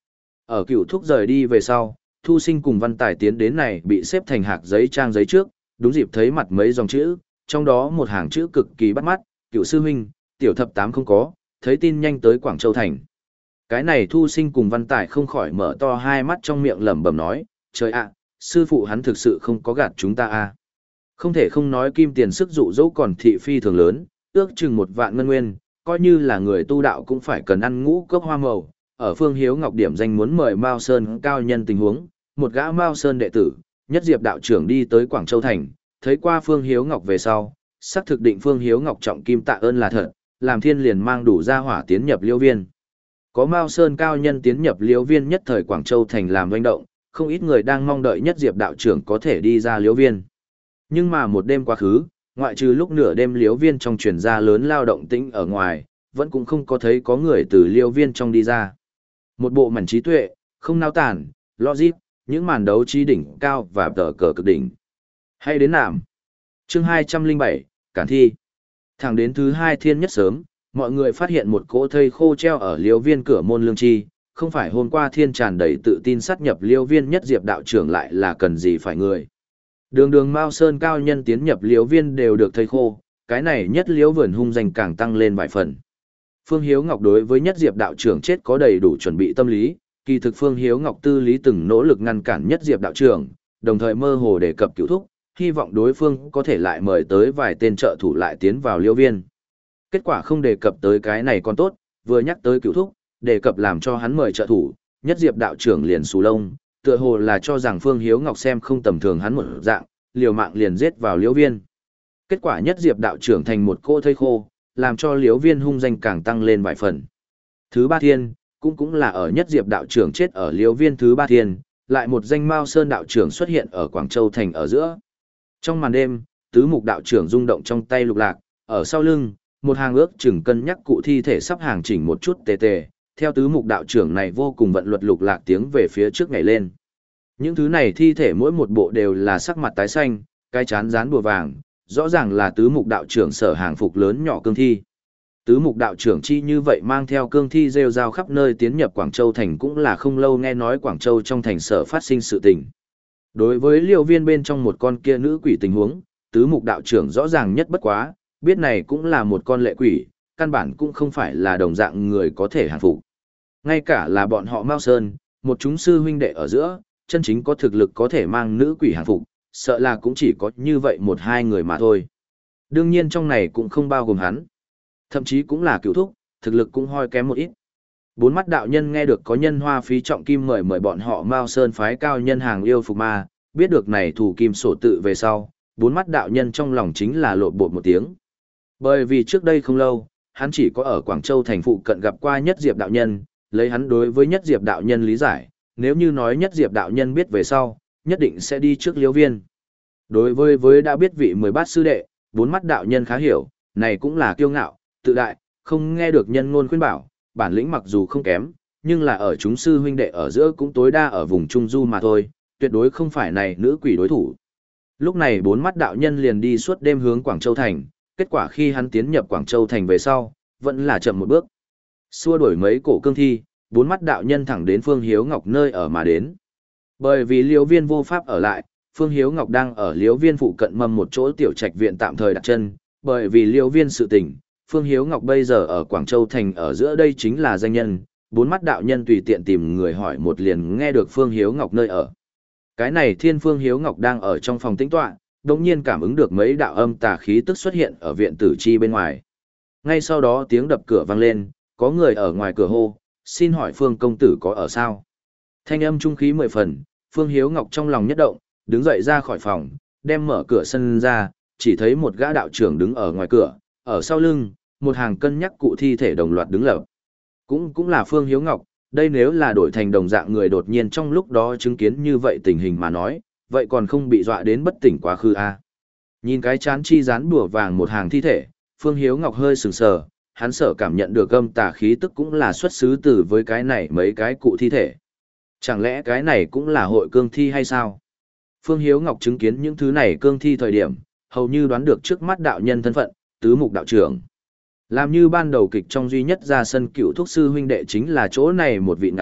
Ở cựu thúc rời đi về sau, Thu Sinh cùng Văn Tài tiến đến này bị xếp thành hạc giấy trang giấy trước, đúng dịp thấy mặt mấy dòng chữ, trong đó một hàng chữ cực kỳ bắt mắt, cựu sư huynh, tiểu thập tám không có, thấy tin nhanh tới Quảng Châu Thành. Cái này Thu Sinh cùng Văn Tài không khỏi mở to hai mắt trong miệng lẩm bẩm nói, trời ạ, sư phụ hắn thực sự không có gạt chúng ta à. Không thể không nói kim tiền sức dụ dỗ còn thị phi thường lớn, ước chừng một vạn ngân nguyên, coi như là người tu đạo cũng phải cần ăn ngũ cốc hoa màu. Ở Phương Hiếu Ngọc điểm danh muốn mời Mao Sơn cao nhân tình huống, một gã Mao Sơn đệ tử, nhất diệp đạo trưởng đi tới Quảng Châu Thành, thấy qua Phương Hiếu Ngọc về sau, xác thực định Phương Hiếu Ngọc trọng kim tạ ơn là thật, làm thiên liền mang đủ gia hỏa tiến nhập liễu viên. Có Mao Sơn cao nhân tiến nhập liễu viên nhất thời Quảng Châu Thành làm doanh động, không ít người đang mong đợi nhất diệp đạo trưởng có thể đi ra liễu viên. Nhưng mà một đêm quá khứ, ngoại trừ lúc nửa đêm liễu viên trong truyền ra lớn lao động tĩnh ở ngoài, vẫn cũng không có thấy có người từ liễu viên trong đi ra. Một bộ mảnh trí tuệ, không nao tản, logic, những màn đấu trí đỉnh cao và tờ cờ cực đỉnh. Hay đến nạm. Chương hai trăm lẻ bảy, Cản thi. Thẳng đến thứ hai thiên nhất sớm, mọi người phát hiện một cỗ thây khô treo ở liễu viên cửa môn lương chi, không phải hôm qua thiên tràn đầy tự tin sát nhập liễu viên nhất diệp đạo trưởng lại là cần gì phải người. Đường đường Mao Sơn cao nhân tiến nhập liễu viên đều được thây khô, cái này nhất liễu vườn hung danh càng tăng lên vài phần. Phương Hiếu Ngọc đối với nhất diệp đạo trưởng chết có đầy đủ chuẩn bị tâm lý, kỳ thực Phương Hiếu Ngọc tư lý từng nỗ lực ngăn cản nhất diệp đạo trưởng, đồng thời mơ hồ đề cập cửu thúc, hy vọng đối phương có thể lại mời tới vài tên trợ thủ lại tiến vào liễu viên. Kết quả không đề cập tới cái này còn tốt, vừa nhắc tới cửu thúc, đề cập làm cho hắn mời trợ thủ, nhất diệp đạo trưởng liền xù lông, tựa hồ là cho rằng Phương Hiếu Ngọc xem không tầm thường hắn một dạng, liều mạng liền giết vào liễu viên. Kết quả nhất diệp đạo trưởng thành một cô thây khô, làm cho liễu viên hung danh càng tăng lên vài phần. Thứ ba thiên, cũng cũng là ở nhất diệp đạo trưởng chết ở liễu viên thứ ba thiên, lại một danh Mao Sơn đạo trưởng xuất hiện ở Quảng Châu Thành ở giữa. Trong màn đêm, tứ mục đạo trưởng rung động trong tay lục lạc, ở sau lưng, một hàng ước chừng cân nhắc cụ thi thể sắp hàng chỉnh một chút tề tề, theo tứ mục đạo trưởng này vô cùng vận luật lục lạc tiếng về phía trước nhảy lên. Những thứ này thi thể mỗi một bộ đều là sắc mặt tái xanh, cái chán dán bùa vàng, rõ ràng là tứ mục đạo trưởng sở hàng phục lớn nhỏ cương thi. Tứ mục đạo trưởng chi như vậy mang theo cương thi rêu rao khắp nơi tiến nhập Quảng Châu Thành cũng là không lâu nghe nói Quảng Châu trong thành sở phát sinh sự tình. Đối với liều viên bên trong một con kia nữ quỷ tình huống, tứ mục đạo trưởng rõ ràng nhất bất quá, biết này cũng là một con lệ quỷ, căn bản cũng không phải là đồng dạng người có thể hàng phục. Ngay cả là bọn họ Mao Sơn, một chúng sư huynh đệ ở giữa, chân chính có thực lực có thể mang nữ quỷ hàng phục, sợ là cũng chỉ có như vậy một hai người mà thôi. Đương nhiên trong này cũng không bao gồm hắn. Thậm chí cũng là cựu thúc, thực lực cũng hoi kém một ít. Bốn mắt đạo nhân nghe được có nhân hoa phí trọng kim mời mời bọn họ Mao Sơn phái cao nhân hàng yêu phục ma, biết được này thủ kim sổ tự về sau, bốn mắt đạo nhân trong lòng chính là lộn bột một tiếng. Bởi vì trước đây không lâu, hắn chỉ có ở Quảng Châu thành phụ cận gặp qua Nhất Diệp đạo nhân, lấy hắn đối với Nhất Diệp đạo nhân lý giải, nếu như nói Nhất Diệp đạo nhân biết về sau, nhất định sẽ đi trước liễu viên. Đối với với đã biết vị mười bát sư đệ, bốn mắt đạo nhân khá hiểu, này cũng là kiêu ngạo, tự đại, không nghe được nhân ngôn khuyên bảo, bản lĩnh mặc dù không kém, nhưng là ở chúng sư huynh đệ ở giữa cũng tối đa ở vùng Trung Du mà thôi, tuyệt đối không phải này nữ quỷ đối thủ. Lúc này bốn mắt đạo nhân liền đi suốt đêm hướng Quảng Châu Thành, kết quả khi hắn tiến nhập Quảng Châu Thành về sau, vẫn là chậm một bước. Xua đuổi mấy cổ cương thi, bốn mắt đạo nhân thẳng đến Phương Hiếu Ngọc nơi ở mà đến. Bởi vì Liễu Viên vô pháp ở lại, Phương Hiếu Ngọc đang ở Liễu Viên phụ cận mầm một chỗ tiểu trạch viện tạm thời đặt chân, bởi vì Liễu Viên sự tình, Phương Hiếu Ngọc bây giờ ở Quảng Châu Thành ở giữa đây chính là danh nhân, bốn mắt đạo nhân tùy tiện tìm người hỏi một liền nghe được Phương Hiếu Ngọc nơi ở. Cái này Thiên Phương Hiếu Ngọc đang ở trong phòng tĩnh tọa, đột nhiên cảm ứng được mấy đạo âm tà khí tức xuất hiện ở viện tử chi bên ngoài. Ngay sau đó tiếng đập cửa vang lên, có người ở ngoài cửa hô, xin hỏi Phương công tử có ở sao? Thanh âm trung khí mười phần, Phương Hiếu Ngọc trong lòng nhất động, đứng dậy ra khỏi phòng, đem mở cửa sân ra, chỉ thấy một gã đạo trưởng đứng ở ngoài cửa, ở sau lưng, một hàng cân nhắc cụ thi thể đồng loạt đứng lập. Cũng cũng là Phương Hiếu Ngọc, đây nếu là đổi thành đồng dạng người đột nhiên trong lúc đó chứng kiến như vậy tình hình mà nói, vậy còn không bị dọa đến bất tỉnh quá khứ à. Nhìn cái chán chi dán bùa vàng một hàng thi thể, Phương Hiếu Ngọc hơi sừng sờ, hắn sợ cảm nhận được âm tà khí tức cũng là xuất xứ từ với cái này mấy cái cụ thi thể. Chẳng lẽ cái này cũng là hội cương thi hay sao? Phương Hiếu Ngọc chứng kiến những thứ này cương thi thời điểm, hầu như đoán được trước mắt đạo nhân thân phận, tứ mục đạo trưởng. Làm như ban đầu kịch trong duy nhất ra sân cựu thúc sư huynh đệ chính là chỗ này một vị ngắm,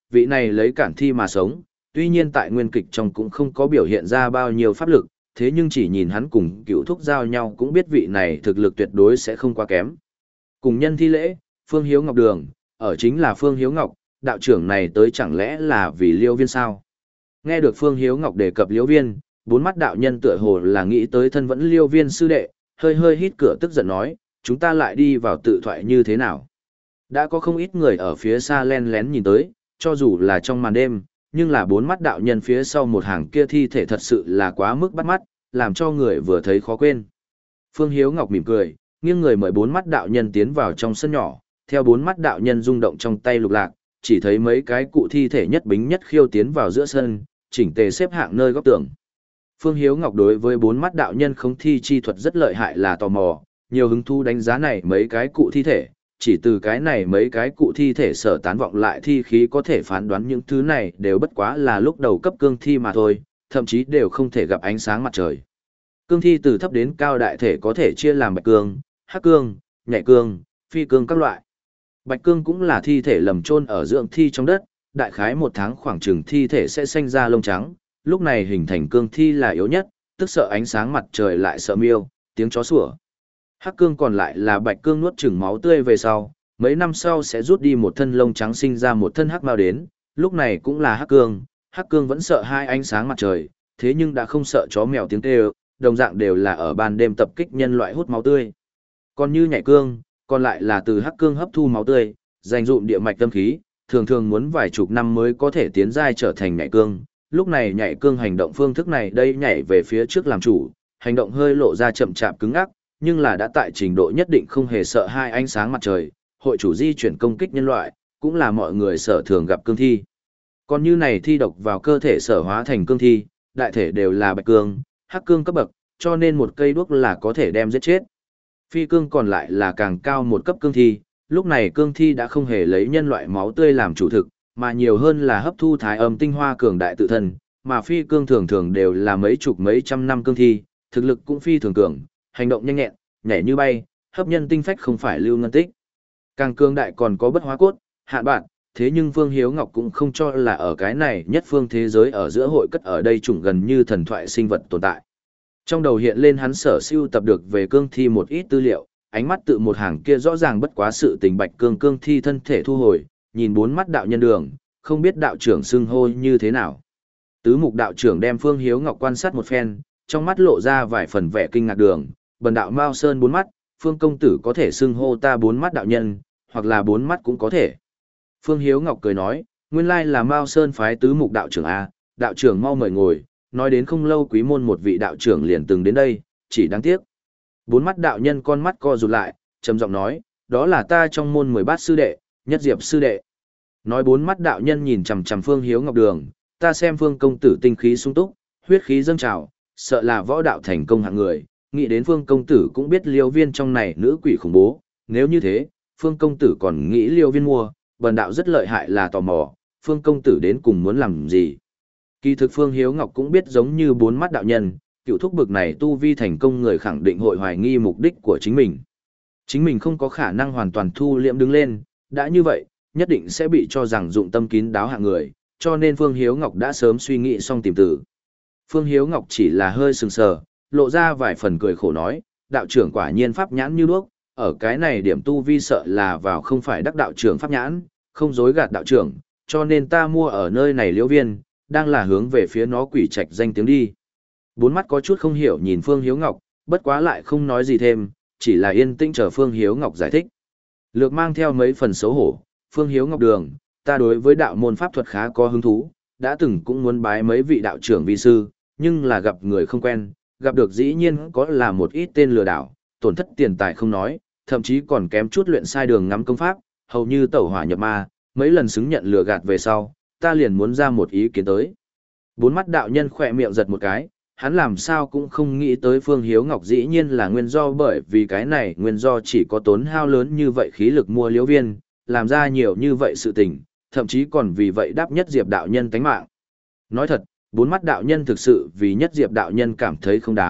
vị này lấy cản thi mà sống, tuy nhiên tại nguyên kịch trong cũng không có biểu hiện ra bao nhiêu pháp lực, thế nhưng chỉ nhìn hắn cùng cựu thúc giao nhau cũng biết vị này thực lực tuyệt đối sẽ không quá kém. Cùng nhân thi lễ, Phương Hiếu Ngọc đường, ở chính là Phương Hiếu Ngọc, đạo trưởng này tới chẳng lẽ là vì Liêu Viên sao? Nghe được Phương Hiếu Ngọc đề cập Liêu Viên, bốn mắt đạo nhân tựa hồ là nghĩ tới thân vẫn Liêu Viên sư đệ, hơi hơi hít cửa tức giận nói, chúng ta lại đi vào tự thoại như thế nào? Đã có không ít người ở phía xa len lén nhìn tới, cho dù là trong màn đêm, nhưng là bốn mắt đạo nhân phía sau một hàng kia thi thể thật sự là quá mức bắt mắt, làm cho người vừa thấy khó quên. Phương Hiếu Ngọc mỉm cười, nghiêng người mời bốn mắt đạo nhân tiến vào trong sân nhỏ, theo bốn mắt đạo nhân rung động trong tay lục lạc, chỉ thấy mấy cái cụ thi thể nhất bính nhất khiêu tiến vào giữa sân, chỉnh tề xếp hạng nơi góc tường. Phương Hiếu Ngọc đối với bốn mắt đạo nhân không thi chi thuật rất lợi hại là tò mò, nhiều hứng thú đánh giá này mấy cái cụ thi thể, chỉ từ cái này mấy cái cụ thi thể sở tán vọng lại thi khí có thể phán đoán những thứ này đều bất quá là lúc đầu cấp cương thi mà thôi, thậm chí đều không thể gặp ánh sáng mặt trời. Cương thi từ thấp đến cao đại thể có thể chia làm bạch cương, hắc cương, nhảy cương, phi cương các loại. Bạch cương cũng là thi thể lầm chôn ở dưỡng thi trong đất, đại khái một tháng khoảng chừng thi thể sẽ sinh ra lông trắng, lúc này hình thành cương thi là yếu nhất, tức sợ ánh sáng mặt trời lại sợ miêu, tiếng chó sủa. Hắc cương còn lại là bạch cương nuốt chửng máu tươi về sau, mấy năm sau sẽ rút đi một thân lông trắng sinh ra một thân hắc mao đến, lúc này cũng là hắc cương, hắc cương vẫn sợ hai ánh sáng mặt trời, thế nhưng đã không sợ chó mèo tiếng kêu, đồng dạng đều là ở ban đêm tập kích nhân loại hút máu tươi. Còn như nhảy cương, còn lại là từ hắc cương hấp thu máu tươi, dành dụm địa mạch tâm khí, thường thường muốn vài chục năm mới có thể tiến giai trở thành nhảy cương. Lúc này nhảy cương hành động phương thức này đây nhảy về phía trước làm chủ, hành động hơi lộ ra chậm chạp cứng ngắc, nhưng là đã tại trình độ nhất định không hề sợ hai ánh sáng mặt trời, hội chủ di chuyển công kích nhân loại, cũng là mọi người sở thường gặp cương thi. Còn như này thi độc vào cơ thể sở hóa thành cương thi, đại thể đều là bạch cương, hắc cương cấp bậc, cho nên một cây đuốc là có thể đem giết chết. Phi cương còn lại là càng cao một cấp cương thi, lúc này cương thi đã không hề lấy nhân loại máu tươi làm chủ thực, mà nhiều hơn là hấp thu thái âm tinh hoa cường đại tự thân, mà phi cương thường thường đều là mấy chục mấy trăm năm cương thi, thực lực cũng phi thường cường, hành động nhanh nhẹn, nhảy như bay, hấp nhân tinh phách không phải lưu ngân tích. Càng cương đại còn có bất hóa cốt, hạn bạn, thế nhưng Phương Hiếu Ngọc cũng không cho là ở cái này nhất phương thế giới ở giữa hội cất ở đây chủng gần như thần thoại sinh vật tồn tại. Trong đầu hiện lên hắn sở siêu tập được về cương thi một ít tư liệu, ánh mắt tự một hàng kia rõ ràng bất quá sự tình bạch cương cương thi thân thể thu hồi, nhìn bốn mắt đạo nhân đường, không biết đạo trưởng xưng hô như thế nào. Tứ mục đạo trưởng đem Phương Hiếu Ngọc quan sát một phen, trong mắt lộ ra vài phần vẻ kinh ngạc đường, bần đạo Mao Sơn bốn mắt, Phương công tử có thể xưng hô ta bốn mắt đạo nhân, hoặc là bốn mắt cũng có thể. Phương Hiếu Ngọc cười nói, nguyên lai là Mao Sơn phái tứ mục đạo trưởng A, đạo trưởng mau mời ngồi, nói đến không lâu quý môn một vị đạo trưởng liền từng đến đây, chỉ đáng tiếc. Bốn mắt đạo nhân con mắt co rụt lại, trầm giọng nói, đó là ta trong môn mười bát sư đệ, nhất diệp sư đệ. Nói bốn mắt đạo nhân nhìn chằm chằm Phương Hiếu Ngọc đường, ta xem Phương công tử tinh khí sung túc, huyết khí dâng trào, sợ là võ đạo thành công hạng người, nghĩ đến Phương công tử cũng biết Liêu Viên trong này nữ quỷ khủng bố, nếu như thế, Phương công tử còn nghĩ Liêu Viên mua, bần đạo rất lợi hại là tò mò, Phương công tử đến cùng muốn làm gì. Kỳ thực Phương Hiếu Ngọc cũng biết giống như bốn mắt đạo nhân, cựu thúc bực này tu vi thành công người khẳng định hội hoài nghi mục đích của chính mình. Chính mình không có khả năng hoàn toàn thu liễm đứng lên, đã như vậy, nhất định sẽ bị cho rằng dụng tâm kín đáo hạng người, cho nên Phương Hiếu Ngọc đã sớm suy nghĩ xong tìm tử. Phương Hiếu Ngọc chỉ là hơi sừng sờ, lộ ra vài phần cười khổ nói, đạo trưởng quả nhiên pháp nhãn như đuốc, ở cái này điểm tu vi sợ là vào không phải đắc đạo trưởng pháp nhãn, không dối gạt đạo trưởng, cho nên ta mua ở nơi này Liễu Viên, đang là hướng về phía nó quỷ trạch danh tiếng đi. Bốn mắt có chút không hiểu nhìn Phương Hiếu Ngọc, bất quá lại không nói gì thêm, chỉ là yên tĩnh chờ Phương Hiếu Ngọc giải thích. Lược mang theo mấy phần xấu hổ, Phương Hiếu Ngọc đường, ta đối với đạo môn pháp thuật khá có hứng thú, đã từng cũng muốn bái mấy vị đạo trưởng vi sư, nhưng là gặp người không quen, gặp được dĩ nhiên có là một ít tên lừa đảo, tổn thất tiền tài không nói, thậm chí còn kém chút luyện sai đường ngắm công pháp, hầu như tẩu hỏa nhập ma, mấy lần xứng nhận lừa gạt về sau, ta liền muốn ra một ý kiến tới. Bốn mắt đạo nhân khỏe miệng giật một cái, hắn làm sao cũng không nghĩ tới Phương Hiếu Ngọc dĩ nhiên là nguyên do bởi vì cái này nguyên do chỉ có tốn hao lớn như vậy khí lực mua Liễu Viên, làm ra nhiều như vậy sự tình, thậm chí còn vì vậy đáp nhất diệp đạo nhân tánh mạng. Nói thật, bốn mắt đạo nhân thực sự vì nhất diệp đạo nhân cảm thấy không đáng,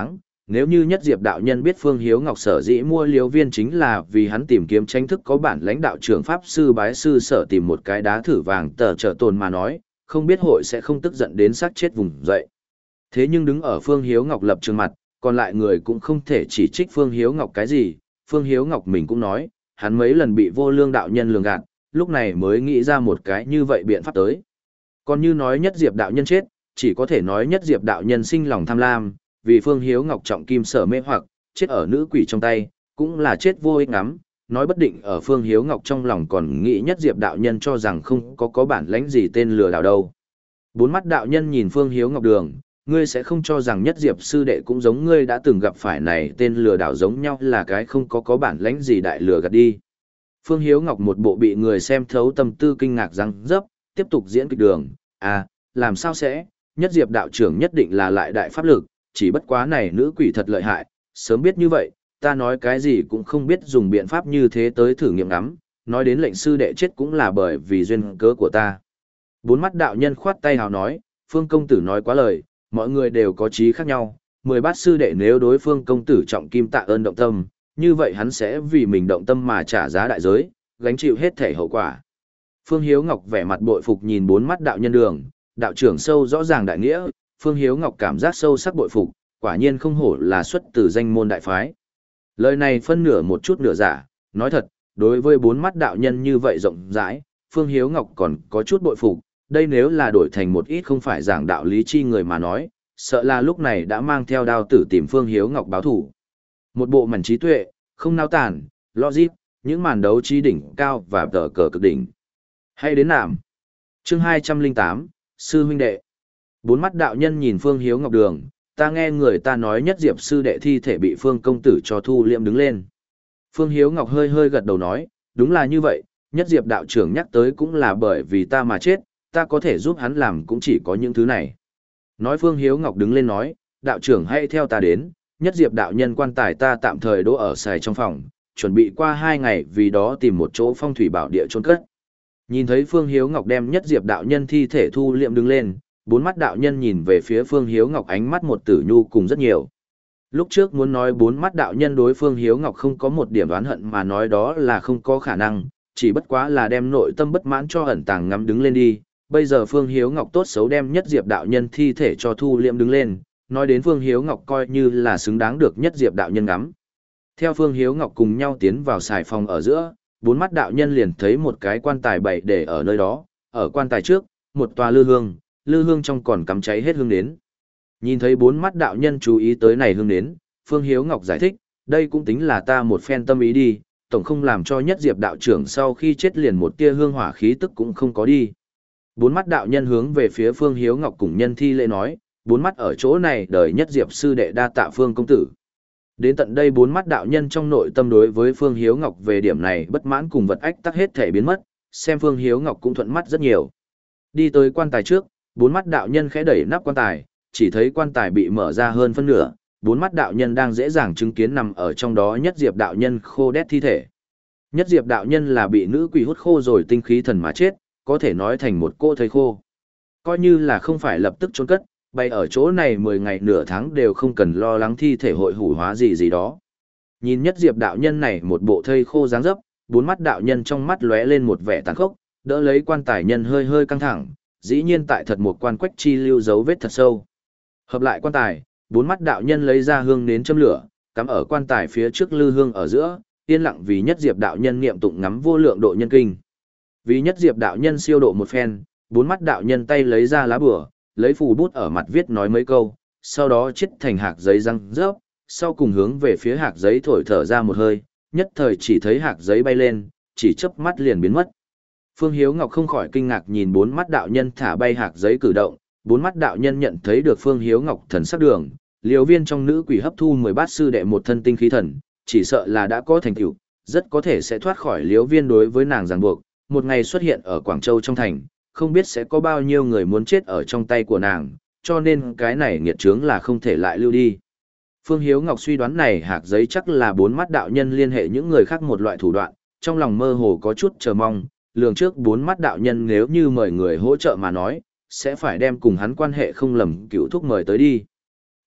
Nếu như Nhất Diệp đạo nhân biết Phương Hiếu Ngọc sở dĩ mua Liễu Viên chính là vì hắn tìm kiếm tranh thức có bản lãnh đạo trưởng pháp sư bái sư sở tìm một cái đá thử vàng tờ trợ tồn mà nói, không biết hội sẽ không tức giận đến xác chết vùng dậy. Thế nhưng đứng ở Phương Hiếu Ngọc lập trường mặt, còn lại người cũng không thể chỉ trích Phương Hiếu Ngọc cái gì, Phương Hiếu Ngọc mình cũng nói, hắn mấy lần bị vô lương đạo nhân lường gạt, lúc này mới nghĩ ra một cái như vậy biện pháp tới. Còn như nói Nhất Diệp đạo nhân chết, chỉ có thể nói Nhất Diệp đạo nhân sinh lòng tham lam, vì Phương Hiếu Ngọc trọng kim sở mê hoặc, chết ở nữ quỷ trong tay, cũng là chết vô ích ngắm, nói bất định ở Phương Hiếu Ngọc trong lòng còn nghĩ Nhất Diệp đạo nhân cho rằng không có có bản lãnh gì tên lừa đảo đâu. Bốn mắt đạo nhân nhìn Phương Hiếu Ngọc đường, ngươi sẽ không cho rằng Nhất Diệp sư đệ cũng giống ngươi đã từng gặp phải này tên lừa đảo giống nhau là cái không có có bản lãnh gì đại lừa gạt đi. Phương Hiếu Ngọc một bộ bị người xem thấu tâm tư kinh ngạc răng dấp, tiếp tục diễn kịch đường, à, làm sao sẽ, Nhất Diệp đạo trưởng nhất định là lại đại pháp lực, chỉ bất quá này nữ quỷ thật lợi hại, sớm biết như vậy, ta nói cái gì cũng không biết dùng biện pháp như thế tới thử nghiệm ngắm, nói đến lệnh sư đệ chết cũng là bởi vì duyên cớ của ta. Bốn mắt đạo nhân khoát tay hào nói, Phương công tử nói quá lời, mọi người đều có trí khác nhau, mười bát sư đệ nếu đối Phương công tử trọng kim tạ ơn động tâm, như vậy hắn sẽ vì mình động tâm mà trả giá đại giới, gánh chịu hết thể hậu quả. Phương Hiếu Ngọc vẻ mặt bội phục nhìn bốn mắt đạo nhân đường, đạo trưởng sâu rõ ràng đại nghĩa, Phương Hiếu Ngọc cảm giác sâu sắc bội phục, quả nhiên không hổ là xuất từ danh môn đại phái. Lời này phân nửa một chút nửa giả, nói thật, đối với bốn mắt đạo nhân như vậy rộng rãi, Phương Hiếu Ngọc còn có chút bội phục, đây nếu là đổi thành một ít không phải giảng đạo lý chi người mà nói, sợ là lúc này đã mang theo đao tử tìm Phương Hiếu Ngọc báo thủ. Một bộ mảnh trí tuệ, không nao tản, logic, những màn đấu trí đỉnh cao và tờ cờ cực đỉnh. Hay đến nạm. Chương hai trăm lẻ tám, Sư huynh đệ. Bốn mắt đạo nhân nhìn Phương Hiếu Ngọc đường, ta nghe người ta nói Nhất Diệp sư đệ thi thể bị Phương công tử cho thu liệm đứng lên. Phương Hiếu Ngọc hơi hơi gật đầu nói, đúng là như vậy, Nhất Diệp đạo trưởng nhắc tới cũng là bởi vì ta mà chết, ta có thể giúp hắn làm cũng chỉ có những thứ này. Nói Phương Hiếu Ngọc đứng lên nói, đạo trưởng hãy theo ta đến, Nhất Diệp đạo nhân quan tài ta tạm thời đỗ ở xài trong phòng, chuẩn bị qua hai ngày vì đó tìm một chỗ phong thủy bảo địa chôn cất. Nhìn thấy Phương Hiếu Ngọc đem Nhất Diệp đạo nhân thi thể thu liệm đứng lên, bốn mắt đạo nhân nhìn về phía Phương Hiếu Ngọc ánh mắt một tử nhu cùng rất nhiều. Lúc trước muốn nói bốn mắt đạo nhân đối Phương Hiếu Ngọc không có một điểm đoán hận mà nói đó là không có khả năng, chỉ bất quá là đem nội tâm bất mãn cho ẩn tàng ngắm đứng lên đi. Bây giờ Phương Hiếu Ngọc tốt xấu đem Nhất Diệp đạo nhân thi thể cho thu liệm đứng lên, nói đến Phương Hiếu Ngọc coi như là xứng đáng được Nhất Diệp đạo nhân ngắm. Theo Phương Hiếu Ngọc cùng nhau tiến vào xài phòng ở giữa, bốn mắt đạo nhân liền thấy một cái quan tài bày để ở nơi đó, ở quan tài trước, một tòa lư hương, lư hương trong còn cắm cháy hết hương nến. Nhìn thấy bốn mắt đạo nhân chú ý tới này hương nến, Phương Hiếu Ngọc giải thích, đây cũng tính là ta một phen tâm ý đi, tổng không làm cho Nhất Diệp đạo trưởng sau khi chết liền một tia hương hỏa khí tức cũng không có đi. Bốn mắt đạo nhân hướng về phía Phương Hiếu Ngọc cùng nhân thi lễ nói, bốn mắt ở chỗ này đời Nhất Diệp sư đệ đa tạ Phương công tử. Đến tận đây bốn mắt đạo nhân trong nội tâm đối với Phương Hiếu Ngọc về điểm này bất mãn cùng vật ách tắc hết thể biến mất, xem Phương Hiếu Ngọc cũng thuận mắt rất nhiều. Đi tới quan tài trước, bốn mắt đạo nhân khẽ đẩy nắp quan tài, chỉ thấy quan tài bị mở ra hơn phân nửa, bốn mắt đạo nhân đang dễ dàng chứng kiến nằm ở trong đó Nhất Diệp đạo nhân khô đét thi thể. Nhất Diệp đạo nhân là bị nữ quỷ hút khô rồi tinh khí thần mà chết, có thể nói thành một cô thây khô. Coi như là không phải lập tức chôn cất, bày ở chỗ này mười ngày nửa tháng đều không cần lo lắng thi thể hội hủ hóa gì gì đó. Nhìn Nhất Diệp đạo nhân này một bộ thây khô dáng dấp, bốn mắt đạo nhân trong mắt lóe lên một vẻ tàn khốc, đỡ lấy quan tài nhân hơi hơi căng thẳng, dĩ nhiên tại thật một quan quách chi lưu dấu vết thật sâu. Hợp lại quan tài, bốn mắt đạo nhân lấy ra hương nến châm lửa, cắm ở quan tài phía trước lư hương ở giữa, yên lặng vì Nhất Diệp đạo nhân niệm tụng ngắm vô lượng độ nhân kinh. Vì Nhất Diệp đạo nhân siêu độ một phen, bốn mắt đạo nhân tay lấy ra lá bùa, lấy phù bút ở mặt viết nói mấy câu, sau đó chiết thành hạt giấy răng rớp, sau cùng hướng về phía hạt giấy thổi thở ra một hơi, nhất thời chỉ thấy hạt giấy bay lên, chỉ chớp mắt liền biến mất. Phương Hiếu Ngọc không khỏi kinh ngạc nhìn bốn mắt đạo nhân thả bay hạt giấy cử động, bốn mắt đạo nhân nhận thấy được Phương Hiếu Ngọc thần sắc đường, liều viên trong nữ quỷ hấp thu mười bát sư đệ một thân tinh khí thần, chỉ sợ là đã có thành tựu, rất có thể sẽ thoát khỏi liếu viên đối với nàng ràng buộc, một ngày xuất hiện ở Quảng Châu trong thành, không biết sẽ có bao nhiêu người muốn chết ở trong tay của nàng, cho nên cái này nghiệt chướng là không thể lại lưu đi. Phương Hiếu Ngọc suy đoán này hạt giấy chắc là bốn mắt đạo nhân liên hệ những người khác một loại thủ đoạn, trong lòng mơ hồ có chút chờ mong, lường trước bốn mắt đạo nhân nếu như mời người hỗ trợ mà nói, sẽ phải đem cùng hắn quan hệ không lầm cựu thúc mời tới đi.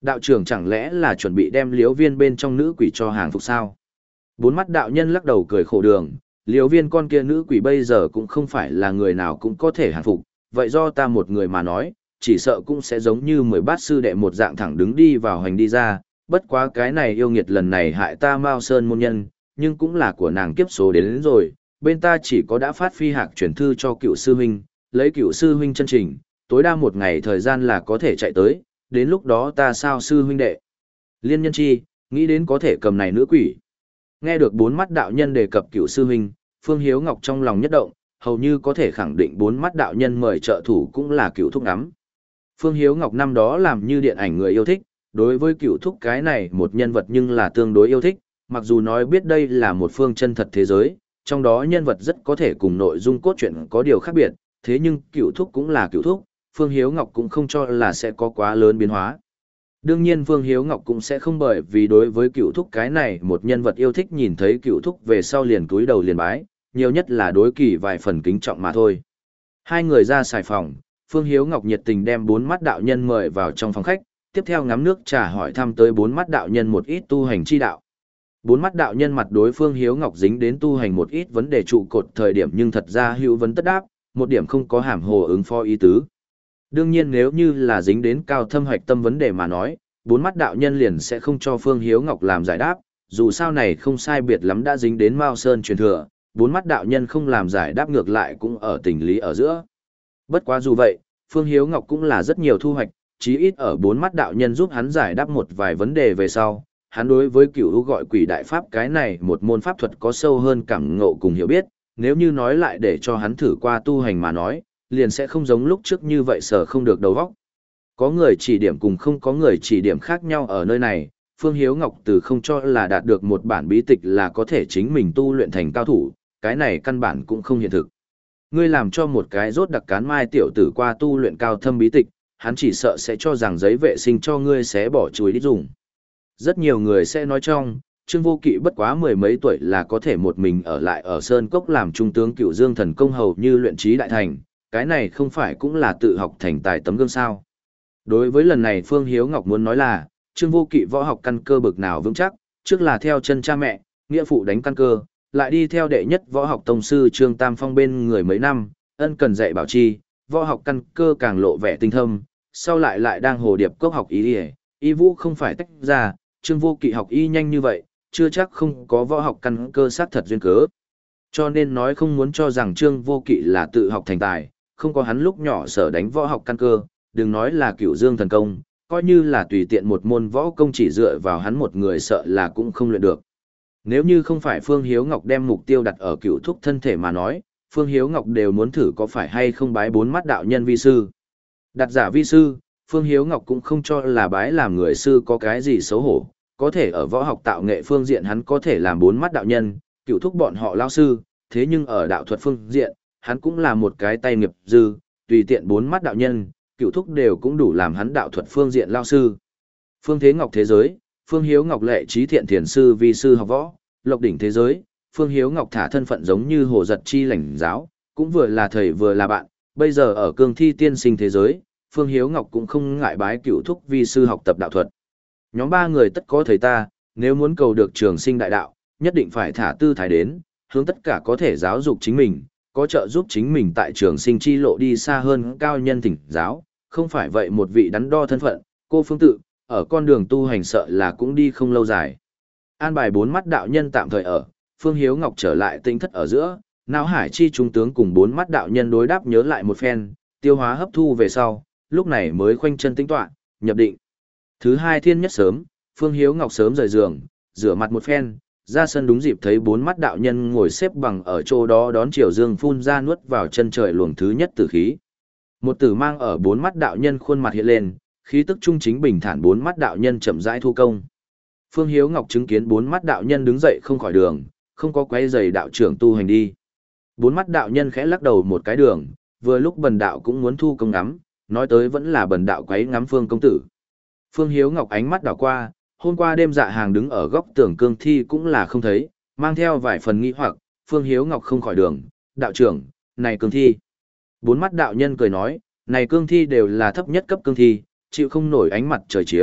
Đạo trưởng chẳng lẽ là chuẩn bị đem liếu viên bên trong nữ quỷ cho hàng phục sao? Bốn mắt đạo nhân lắc đầu cười khổ đường, liếu viên con kia nữ quỷ bây giờ cũng không phải là người nào cũng có thể hàng phục, vậy do ta một người mà nói, chỉ sợ cũng sẽ giống như mười bát sư đệ một dạng thẳng đứng đi vào hành đi ra, bất quá cái này yêu nghiệt lần này hại ta Mao Sơn môn nhân, nhưng cũng là của nàng kiếp số đến, đến rồi, bên ta chỉ có đã phát phi hạc chuyển thư cho cựu sư huynh, lấy cựu sư huynh chân trình, tối đa một ngày thời gian là có thể chạy tới, đến lúc đó ta sao sư huynh đệ. Liên nhân chi, nghĩ đến có thể cầm này nữ quỷ. Nghe được bốn mắt đạo nhân đề cập cựu sư huynh, Phương Hiếu Ngọc trong lòng nhất động, hầu như có thể khẳng định bốn mắt đạo nhân mời trợ thủ cũng là cựu thúc ngắm. Phương Hiếu Ngọc năm đó làm như điện ảnh người yêu thích, đối với cựu thúc cái này một nhân vật nhưng là tương đối yêu thích, mặc dù nói biết đây là một phương chân thật thế giới, trong đó nhân vật rất có thể cùng nội dung cốt truyện có điều khác biệt, thế nhưng cựu thúc cũng là cựu thúc, Phương Hiếu Ngọc cũng không cho là sẽ có quá lớn biến hóa. Đương nhiên Phương Hiếu Ngọc cũng sẽ không bởi vì đối với cựu thúc cái này một nhân vật yêu thích nhìn thấy cựu thúc về sau liền túi đầu liền bái, nhiều nhất là đối kỳ vài phần kính trọng mà thôi. Hai người ra xài phòng, Phương Hiếu Ngọc nhiệt tình đem bốn mắt đạo nhân mời vào trong phòng khách, tiếp theo ngắm nước trà hỏi thăm tới bốn mắt đạo nhân một ít tu hành chi đạo. Bốn mắt đạo nhân mặt đối Phương Hiếu Ngọc dính đến tu hành một ít vấn đề trụ cột thời điểm nhưng thật ra hữu vấn tất đáp, một điểm không có hàm hồ ứng phó ý tứ. Đương nhiên nếu như là dính đến cao thâm hoạch tâm vấn đề mà nói, bốn mắt đạo nhân liền sẽ không cho Phương Hiếu Ngọc làm giải đáp, dù sao này không sai biệt lắm đã dính đến Mao Sơn truyền thừa, bốn mắt đạo nhân không làm giải đáp ngược lại cũng ở tình lý ở giữa. Bất quá dù vậy, Phương Hiếu Ngọc cũng là rất nhiều thu hoạch, chí ít ở bốn mắt đạo nhân giúp hắn giải đáp một vài vấn đề về sau, hắn đối với cửu gọi quỷ đại pháp cái này một môn pháp thuật có sâu hơn cảm ngộ cùng hiểu biết, nếu như nói lại để cho hắn thử qua tu hành mà nói, liền sẽ không giống lúc trước như vậy sở không được đầu óc. Có người chỉ điểm cùng không có người chỉ điểm khác nhau ở nơi này, Phương Hiếu Ngọc từ không cho là đạt được một bản bí tịch là có thể chính mình tu luyện thành cao thủ, cái này căn bản cũng không hiện thực. Ngươi làm cho một cái rốt đặc cán mai tiểu tử qua tu luyện cao thâm bí tịch, hắn chỉ sợ sẽ cho rằng giấy vệ sinh cho ngươi sẽ bỏ chuối đi dùng. Rất nhiều người sẽ nói trong, Trương Vô Kỵ bất quá mười mấy tuổi là có thể một mình ở lại ở Sơn Cốc làm trung tướng Cựu Dương thần công hầu như luyện trí đại thành, cái này không phải cũng là tự học thành tài tấm gương sao. Đối với lần này Phương Hiếu Ngọc muốn nói là, Trương Vô Kỵ võ học căn cơ bực nào vững chắc, trước là theo chân cha mẹ, nghĩa phụ đánh căn cơ, lại đi theo đệ nhất võ học tông sư Trương Tam Phong bên người mấy năm, ân cần dạy bảo chi, võ học căn cơ càng lộ vẻ tinh thâm, sau lại lại đang hồ điệp cốc học y y, y vũ không phải tách ra, Trương Vô Kỵ học y nhanh như vậy, chưa chắc không có võ học căn cơ sát thật duyên cớ. Cho nên nói không muốn cho rằng Trương Vô Kỵ là tự học thành tài, không có hắn lúc nhỏ sở đánh võ học căn cơ, đừng nói là Cửu Dương thần công, coi như là tùy tiện một môn võ công chỉ dựa vào hắn một người sợ là cũng không luyện được. Nếu như không phải Phương Hiếu Ngọc đem mục tiêu đặt ở Cửu Thúc thân thể mà nói, Phương Hiếu Ngọc đều muốn thử có phải hay không bái bốn mắt đạo nhân vi sư. Đặt giả vi sư, Phương Hiếu Ngọc cũng không cho là bái làm người sư có cái gì xấu hổ, có thể ở võ học tạo nghệ phương diện hắn có thể làm bốn mắt đạo nhân, Cửu Thúc bọn họ lao sư, thế nhưng ở đạo thuật phương diện, hắn cũng là một cái tay nghiệp dư, tùy tiện bốn mắt đạo nhân, Cửu Thúc đều cũng đủ làm hắn đạo thuật phương diện lao sư. Phương Thế Ngọc thế giới, Phương Hiếu Ngọc lệ trí thiện thiền sư vi sư học võ, Lộc đỉnh thế giới, Phương Hiếu Ngọc thả thân phận giống như Hồ Giật Chi lãnh giáo, cũng vừa là thầy vừa là bạn, bây giờ ở Cương Thi tiên sinh thế giới, Phương Hiếu Ngọc cũng không ngại bái Cửu Thúc vi sư học tập đạo thuật. Nhóm ba người tất có thầy ta, nếu muốn cầu được trường sinh đại đạo, nhất định phải thả tư thái đến, hướng tất cả có thể giáo dục chính mình, có trợ giúp chính mình tại trường sinh chi lộ đi xa hơn cao nhân thỉnh giáo, không phải vậy một vị đắn đo thân phận, cô phương tự, ở con đường tu hành sợ là cũng đi không lâu dài. An bài bốn mắt đạo nhân tạm thời ở, Phương Hiếu Ngọc trở lại tinh thất ở giữa, não hải chi trung tướng cùng bốn mắt đạo nhân đối đáp nhớ lại một phen, tiêu hóa hấp thu về sau, lúc này mới khoanh chân tính tọa, nhập định. Thứ hai thiên nhất sớm, Phương Hiếu Ngọc sớm rời giường, rửa mặt một phen, ra sân đúng dịp thấy bốn mắt đạo nhân ngồi xếp bằng ở chỗ đó đón chiều dương phun ra nuốt vào chân trời luồng thứ nhất tử khí. Một tử mang ở bốn mắt đạo nhân khuôn mặt hiện lên, khí tức trung chính bình thản bốn mắt đạo nhân chậm rãi thu công. Phương Hiếu Ngọc chứng kiến bốn mắt đạo nhân đứng dậy không khỏi đường, không có quấy giày đạo trưởng tu hành đi. Bốn mắt đạo nhân khẽ lắc đầu một cái đường, vừa lúc bần đạo cũng muốn thu công ngắm, nói tới vẫn là bần đạo quấy ngắm Phương công tử. Phương Hiếu Ngọc ánh mắt đảo qua, hôm qua đêm dạ hàng đứng ở góc tường Cương Thi cũng là không thấy, mang theo vài phần nghi hoặc, Phương Hiếu Ngọc không khỏi đường, đạo trưởng, này Cương Thi. Bốn mắt đạo nhân cười nói, này Cương Thi đều là thấp nhất cấp Cương Thi, chịu không nổi ánh mặt trời chiếu,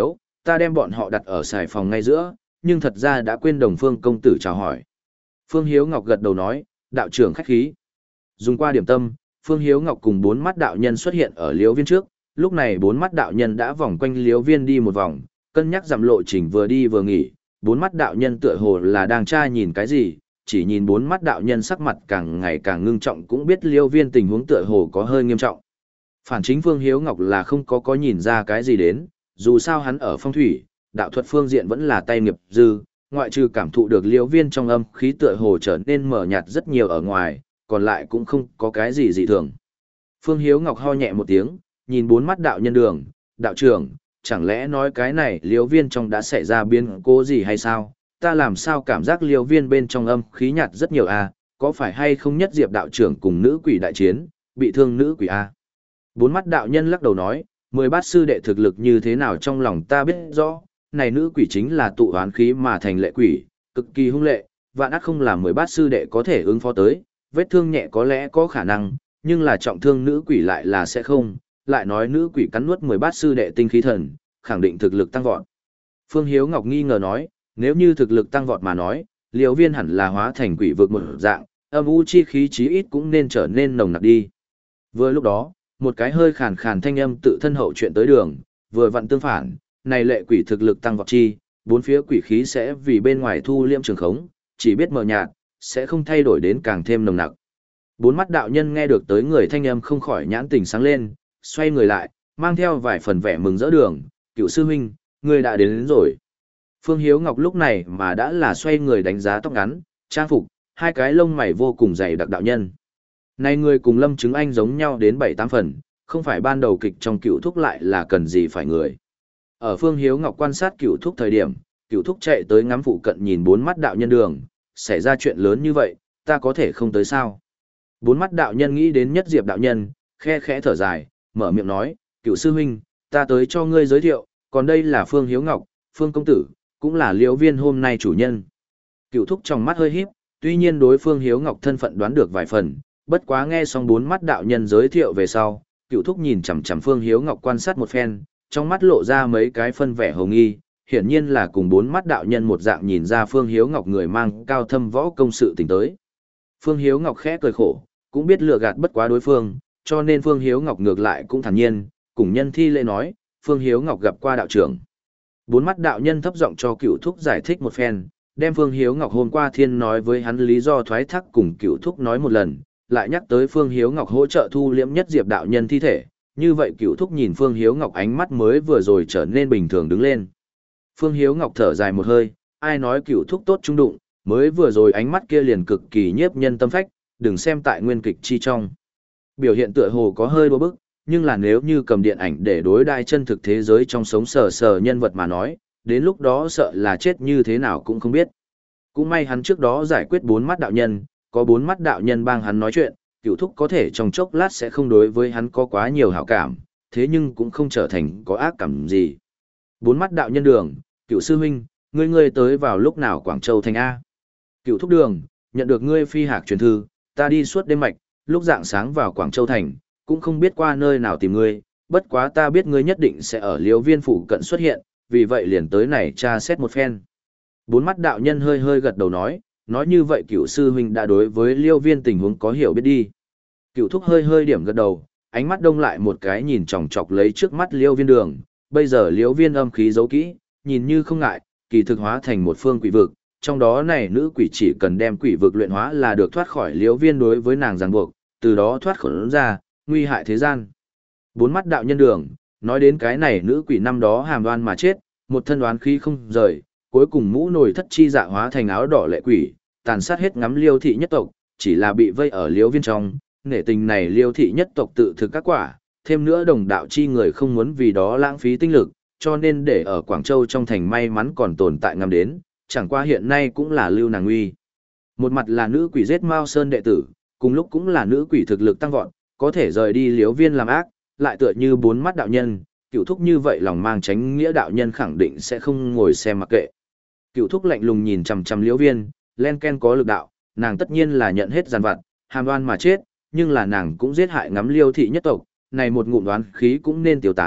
ta đem bọn họ đặt ở xài phòng ngay giữa, nhưng thật ra đã quên đồng Phương công tử chào hỏi. Phương Hiếu Ngọc gật đầu nói, đạo trưởng khách khí. Dùng qua điểm tâm, Phương Hiếu Ngọc cùng bốn mắt đạo nhân xuất hiện ở Liễu Viên trước, lúc này bốn mắt đạo nhân đã vòng quanh Liễu Viên đi một vòng, cân nhắc dặm lộ trình vừa đi vừa nghỉ, bốn mắt đạo nhân tựa hồ là đang tra nhìn cái gì, chỉ nhìn bốn mắt đạo nhân sắc mặt càng ngày càng ngưng trọng cũng biết Liễu Viên tình huống tựa hồ có hơi nghiêm trọng. Phản chính Phương Hiếu Ngọc là không có có nhìn ra cái gì đến, dù sao hắn ở phong thủy, đạo thuật phương diện vẫn là tay nghiệp dư, ngoại trừ cảm thụ được Liễu Viên trong âm khí tựa hồ trở nên mờ nhạt rất nhiều ở ngoài, còn lại cũng không có cái gì dị thường. Phương Hiếu Ngọc ho nhẹ một tiếng, nhìn bốn mắt đạo nhân đường, đạo trưởng, chẳng lẽ nói cái này Liễu Viên trong đã xảy ra biến cố gì hay sao? Ta làm sao cảm giác Liễu Viên bên trong âm khí nhạt rất nhiều a, có phải hay không nhất diệp đạo trưởng cùng nữ quỷ đại chiến, bị thương nữ quỷ a? Bốn mắt đạo nhân lắc đầu nói, mười bát sư đệ thực lực như thế nào trong lòng ta biết rõ, này nữ quỷ chính là tụ hoán khí mà thành lệ quỷ, cực kỳ hung lệ, vạn ác không làm mười bát sư đệ có thể ứng phó tới, vết thương nhẹ có lẽ có khả năng, nhưng là trọng thương nữ quỷ lại là sẽ không, lại nói nữ quỷ cắn nuốt mười bát sư đệ tinh khí thần, khẳng định thực lực tăng vọt. Phương Hiếu Ngọc nghi ngờ nói, nếu như thực lực tăng vọt mà nói, Liễu Viên hẳn là hóa thành quỷ vực một dạng, âm u chi khí chí ít cũng nên trở nên nồng nặc đi. Vừa lúc đó, một cái hơi khàn khàn thanh âm tự thân hậu chuyện tới đường, vừa vặn tương phản, này lệ quỷ thực lực tăng vọt chi, bốn phía quỷ khí sẽ vì bên ngoài thu liễm trường khống, chỉ biết mờ nhạt, sẽ không thay đổi đến càng thêm nồng nặc. Bốn mắt đạo nhân nghe được tới người thanh âm không khỏi nhãn tình sáng lên, xoay người lại, mang theo vài phần vẻ mừng rỡ đường, cựu sư huynh, người đã đến, đến rồi. Phương Hiếu Ngọc lúc này mà đã là xoay người đánh giá tóc ngắn, trang phục, hai cái lông mày vô cùng dày đặc đạo nhân. Này người cùng Lâm Chứng Anh giống nhau đến bảy tám phần, không phải ban đầu kịch trong cựu thúc lại là cần gì phải người. Ở Phương Hiếu Ngọc quan sát cựu thúc thời điểm, cựu thúc chạy tới ngắm phụ cận nhìn bốn mắt đạo nhân đường, xảy ra chuyện lớn như vậy, ta có thể không tới sao. Bốn mắt đạo nhân nghĩ đến nhất diệp đạo nhân, khe khẽ thở dài, mở miệng nói, cựu sư huynh, ta tới cho ngươi giới thiệu, còn đây là Phương Hiếu Ngọc, Phương Công Tử, cũng là Liễu Viên hôm nay chủ nhân. Cựu thúc trong mắt hơi híp, tuy nhiên đối Phương Hiếu Ngọc thân phận đoán được vài phần, bất quá nghe xong bốn mắt đạo nhân giới thiệu về sau, cựu thúc nhìn chằm chằm Phương Hiếu Ngọc quan sát một phen, trong mắt lộ ra mấy cái phân vẻ hồng nghi, hiển nhiên là cùng bốn mắt đạo nhân một dạng nhìn ra Phương Hiếu Ngọc người mang cao thâm võ công sự tình tới. Phương Hiếu Ngọc khẽ cười khổ, cũng biết lừa gạt bất quá đối phương, cho nên Phương Hiếu Ngọc ngược lại cũng thản nhiên, cùng nhân thi lễ nói, Phương Hiếu Ngọc gặp qua đạo trưởng. Bốn mắt đạo nhân thấp giọng cho cựu thúc giải thích một phen, đem Phương Hiếu Ngọc hôm qua thiên nói với hắn lý do thoái thác cùng cựu thúc nói một lần, lại nhắc tới Phương Hiếu Ngọc hỗ trợ thu liễm nhất diệp đạo nhân thi thể, như vậy cựu thúc nhìn Phương Hiếu Ngọc ánh mắt mới vừa rồi trở nên bình thường đứng lên. Phương Hiếu Ngọc thở dài một hơi, ai nói cựu thúc tốt trung đụng, mới vừa rồi ánh mắt kia liền cực kỳ nhiếp nhân tâm phách, đừng xem tại nguyên kịch chi trong. Biểu hiện tựa hồ có hơi đua bức, nhưng là nếu như cầm điện ảnh để đối đai chân thực thế giới trong sống sờ sờ nhân vật mà nói, đến lúc đó sợ là chết như thế nào cũng không biết. Cũng may hắn trước đó giải quyết bốn mắt đạo nhân, có bốn mắt đạo nhân bang hắn nói chuyện, cựu thúc có thể trong chốc lát sẽ không đối với hắn có quá nhiều hảo cảm, thế nhưng cũng không trở thành có ác cảm gì. Bốn mắt đạo nhân đường, cựu sư huynh, ngươi ngươi tới vào lúc nào Quảng Châu thành A. Cựu thúc đường, nhận được ngươi phi hạc truyền thư, ta đi suốt đêm mạch, lúc dạng sáng vào Quảng Châu thành, cũng không biết qua nơi nào tìm ngươi, bất quá ta biết ngươi nhất định sẽ ở Liễu Viên phủ cận xuất hiện, vì vậy liền tới này tra xét một phen. Bốn mắt đạo nhân hơi hơi gật đầu nói, nói như vậy cựu sư huynh đã đối với Liễu Viên tình huống có hiểu biết đi. Cựu thúc hơi hơi điểm gật đầu, ánh mắt đông lại một cái nhìn chòng chọc lấy trước mắt Liễu Viên đường, bây giờ Liễu Viên âm khí giấu kỹ, nhìn như không ngại, kỳ thực hóa thành một phương quỷ vực, trong đó này nữ quỷ chỉ cần đem quỷ vực luyện hóa là được thoát khỏi Liễu Viên đối với nàng ràng buộc, từ đó thoát khốn ra, nguy hại thế gian. Bốn mắt đạo nhân đường, nói đến cái này nữ quỷ năm đó hàm đoan mà chết, một thân đoán khí không rời, cuối cùng mũ nổi thất chi dạ hóa thành áo đỏ lệ quỷ, tàn sát hết ngắm Liêu thị nhất tộc, chỉ là bị vây ở Liễu Viên trong, nể tình này Liêu thị nhất tộc tự thực các quả, thêm nữa đồng đạo chi người không muốn vì đó lãng phí tinh lực, cho nên để ở Quảng Châu trong thành may mắn còn tồn tại ngắm đến, chẳng qua hiện nay cũng là lưu nàng uy. Một mặt là nữ quỷ giết Mao Sơn đệ tử, cùng lúc cũng là nữ quỷ thực lực tăng vọt, có thể rời đi Liễu Viên làm ác, lại tựa như bốn mắt đạo nhân, cựu thúc như vậy lòng mang tránh nghĩa đạo nhân khẳng định sẽ không ngồi xem mặc kệ. Cựu thúc lạnh lùng nhìn chằm chằm Liễu Viên, len ken có lực đạo, nàng tất nhiên là nhận hết giàn vặt, hàm đoan mà chết, nhưng là nàng cũng giết hại ngắm Liêu thị nhất tộc, này một ngụm đoán khí cũng nên tiêu tán,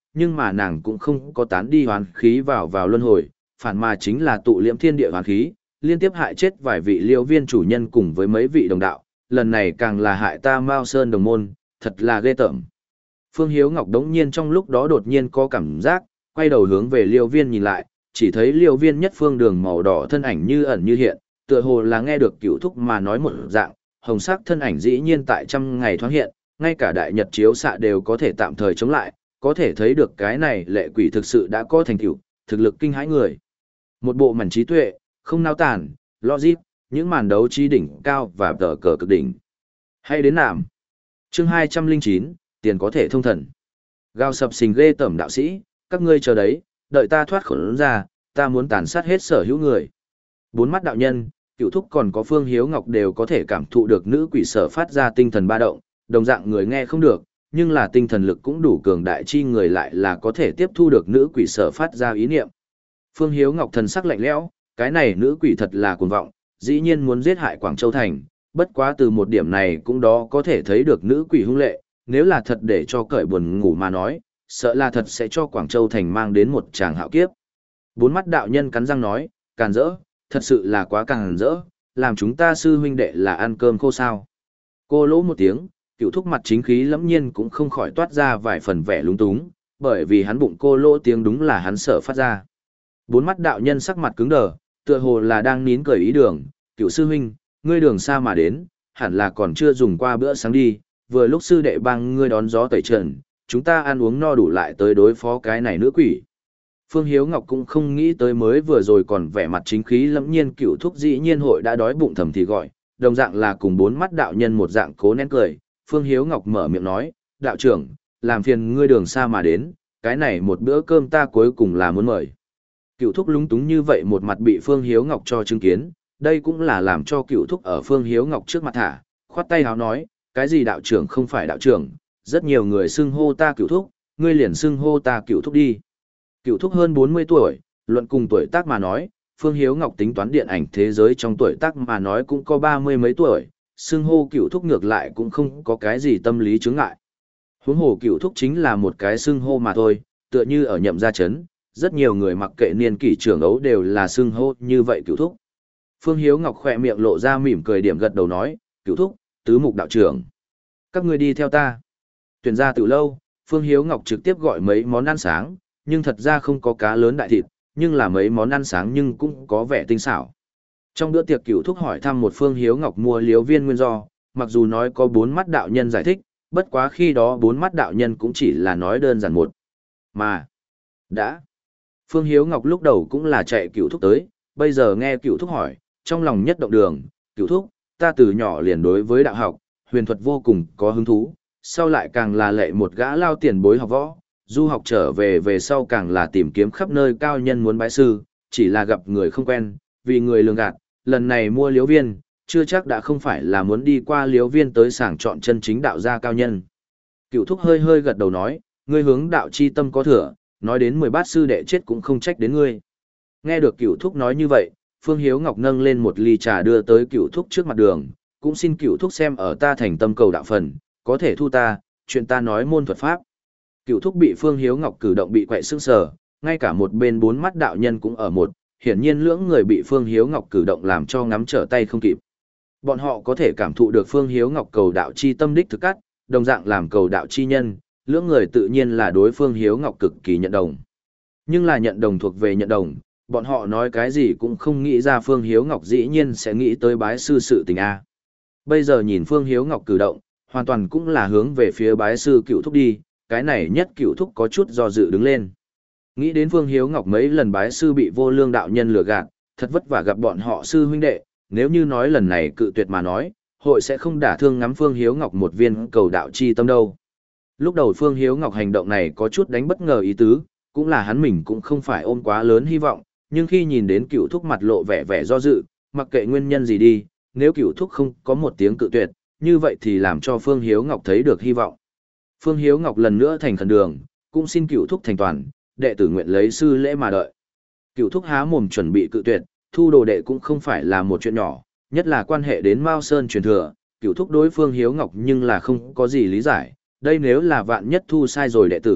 nhưng mà nàng cũng không có tán đi hoán khí vào vào luân hồi, phản mà chính là tụ liễm thiên địa hoán khí, liên tiếp hại chết vài vị liêu viên chủ nhân cùng với mấy vị đồng đạo, lần này càng là hại ta Mao Sơn đồng môn, thật là ghê tởm. Phương Hiếu Ngọc đống nhiên trong lúc đó đột nhiên có cảm giác, quay đầu hướng về liêu viên nhìn lại, chỉ thấy liêu viên nhất phương đường màu đỏ thân ảnh như ẩn như hiện, tựa hồ là nghe được cửu thúc mà nói một dạng, hồng sắc thân ảnh dĩ nhiên tại trăm ngày thoáng hiện, ngay cả đại nhật chiếu xạ đều có thể tạm thời chống lại, có thể thấy được cái này lệ quỷ thực sự đã có thành tựu, thực lực kinh hãi người. Một bộ mảnh trí tuệ, không nao tản, logic, những màn đấu trí đỉnh cao và tờ cờ cực đỉnh. Hay đến nạm. Chương hai trăm linh chín, tiền có thể thông thần. Gao sập sình ghê tẩm đạo sĩ, các ngươi chờ đấy, đợi ta thoát khổ ra, ta muốn tàn sát hết sở hữu người. Bốn mắt đạo nhân, cựu thúc còn có Phương Hiếu Ngọc đều có thể cảm thụ được nữ quỷ sở phát ra tinh thần ba động, đồng dạng người nghe không được, nhưng là tinh thần lực cũng đủ cường đại chi người lại là có thể tiếp thu được nữ quỷ sở phát ra ý niệm. Phương Hiếu Ngọc thần sắc lạnh lẽo, cái này nữ quỷ thật là cuồng vọng, dĩ nhiên muốn giết hại Quảng Châu Thành, bất quá từ một điểm này cũng đó có thể thấy được nữ quỷ hung lệ, nếu là thật để cho cởi buồn ngủ mà nói, sợ là thật sẽ cho Quảng Châu Thành mang đến một tràng hạo kiếp. Bốn mắt đạo nhân cắn răng nói, càn rỡ, thật sự là quá càn rỡ, làm chúng ta sư huynh đệ là ăn cơm khô sao. Cô lỗ một tiếng, cựu thúc mặt chính khí lẫm nhiên cũng không khỏi toát ra vài phần vẻ lúng túng, bởi vì hắn bụng cô lỗ tiếng đúng là hắn sợ phát ra. Bốn mắt đạo nhân sắc mặt cứng đờ, tựa hồ là đang nín cười ý đường, cựu sư huynh, ngươi đường xa mà đến, hẳn là còn chưa dùng qua bữa sáng đi, vừa lúc sư đệ bang ngươi đón gió tẩy trần, chúng ta ăn uống no đủ lại tới đối phó cái này nữ quỷ. Phương Hiếu Ngọc cũng không nghĩ tới mới vừa rồi còn vẻ mặt chính khí lẫm nhiên cựu thúc dĩ nhiên hội đã đói bụng thầm thì gọi, đồng dạng là cùng bốn mắt đạo nhân một dạng cố nén cười. Phương Hiếu Ngọc mở miệng nói, đạo trưởng, làm phiền ngươi đường xa mà đến, cái này một bữa cơm ta cuối cùng là muốn mời. Cựu thúc lúng túng như vậy một mặt bị Phương Hiếu Ngọc cho chứng kiến, đây cũng là làm cho cựu thúc ở Phương Hiếu Ngọc trước mặt thả, khoát tay háo nói, cái gì đạo trưởng không phải đạo trưởng, rất nhiều người xưng hô ta cựu thúc, ngươi liền xưng hô ta cựu thúc đi. Cựu thúc hơn bốn mươi tuổi, luận cùng tuổi tác mà nói, Phương Hiếu Ngọc tính toán điện ảnh thế giới trong tuổi tác mà nói cũng có ba mươi mấy tuổi, xưng hô cựu thúc ngược lại cũng không có cái gì tâm lý chướng ngại. Huống hồ cựu thúc chính là một cái xưng hô mà thôi, tựa như ở nhậm gia trấn, rất nhiều người mặc kệ niên kỷ trưởng ấu đều là xưng hô như vậy cựu thúc. Phương Hiếu Ngọc khỏe miệng lộ ra mỉm cười điểm gật đầu nói, cựu thúc, tứ mục đạo trưởng. Các ngươi đi theo ta. Tuyển ra từ lâu, Phương Hiếu Ngọc trực tiếp gọi mấy món ăn sáng, nhưng thật ra không có cá lớn đại thịt, nhưng là mấy món ăn sáng nhưng cũng có vẻ tinh xảo. Trong bữa tiệc cựu thúc hỏi thăm một Phương Hiếu Ngọc mua liếu viên nguyên do, mặc dù nói có bốn mắt đạo nhân giải thích, bất quá khi đó bốn mắt đạo nhân cũng chỉ là nói đơn giản một. Mà, đã. Phương Hiếu Ngọc lúc đầu cũng là chạy cựu thúc tới, bây giờ nghe cựu thúc hỏi, trong lòng nhất động đường, cựu thúc, ta từ nhỏ liền đối với đạo học, huyền thuật vô cùng có hứng thú, sau lại càng là lệ một gã lao tiền bối học võ, du học trở về về sau càng là tìm kiếm khắp nơi cao nhân muốn bái sư, chỉ là gặp người không quen, vì người lường gạt, lần này mua liếu viên, chưa chắc đã không phải là muốn đi qua liếu viên tới sàng chọn chân chính đạo gia cao nhân. Cựu thúc hơi hơi gật đầu nói, ngươi hướng đạo chi tâm có thừa, nói đến mười bát sư đệ chết cũng không trách đến ngươi. Nghe được cựu thúc nói như vậy, Phương Hiếu Ngọc nâng lên một ly trà đưa tới cựu thúc trước mặt đường, cũng xin cựu thúc xem ở ta thành tâm cầu đạo phần, có thể thu ta, chuyện ta nói môn thuật pháp. Cựu thúc bị Phương Hiếu Ngọc cử động bị quậy sững sờ, ngay cả một bên bốn mắt đạo nhân cũng ở một, hiển nhiên lưỡng người bị Phương Hiếu Ngọc cử động làm cho ngắm trở tay không kịp. Bọn họ có thể cảm thụ được Phương Hiếu Ngọc cầu đạo chi tâm đích thực cắt, đồng dạng làm cầu đạo chi nhân, lưỡng người tự nhiên là đối Phương Hiếu Ngọc cực kỳ nhận đồng. Nhưng là nhận đồng thuộc về nhận đồng, bọn họ nói cái gì cũng không nghĩ ra Phương Hiếu Ngọc dĩ nhiên sẽ nghĩ tới bái sư sự tình A. Bây giờ nhìn Phương Hiếu Ngọc cử động, hoàn toàn cũng là hướng về phía bái sư cựu thúc đi, cái này nhất cựu thúc có chút do dự đứng lên. Nghĩ đến Phương Hiếu Ngọc mấy lần bái sư bị vô lương đạo nhân lừa gạt, thật vất vả gặp bọn họ sư huynh đệ, nếu như nói lần này cự tuyệt mà nói, hội sẽ không đả thương ngắm Phương Hiếu Ngọc một viên cầu đạo chi tâm đâu. Lúc đầu Phương Hiếu Ngọc hành động này có chút đánh bất ngờ ý tứ, cũng là hắn mình cũng không phải ôm quá lớn hy vọng, nhưng khi nhìn đến cựu thúc mặt lộ vẻ vẻ do dự, mặc kệ nguyên nhân gì đi, nếu cựu thúc không có một tiếng cự tuyệt, như vậy thì làm cho Phương Hiếu Ngọc thấy được hy vọng. Phương Hiếu Ngọc lần nữa thành khẩn đường, cũng xin cựu thúc thành toàn, đệ tử nguyện lấy sư lễ mà đợi. Cựu thúc há mồm chuẩn bị cự tuyệt, thu đồ đệ cũng không phải là một chuyện nhỏ, nhất là quan hệ đến Mao Sơn truyền thừa, cựu thúc đối Phương Hiếu Ngọc nhưng là không có gì lý giải, đây nếu là vạn nhất thu sai rồi đệ tử,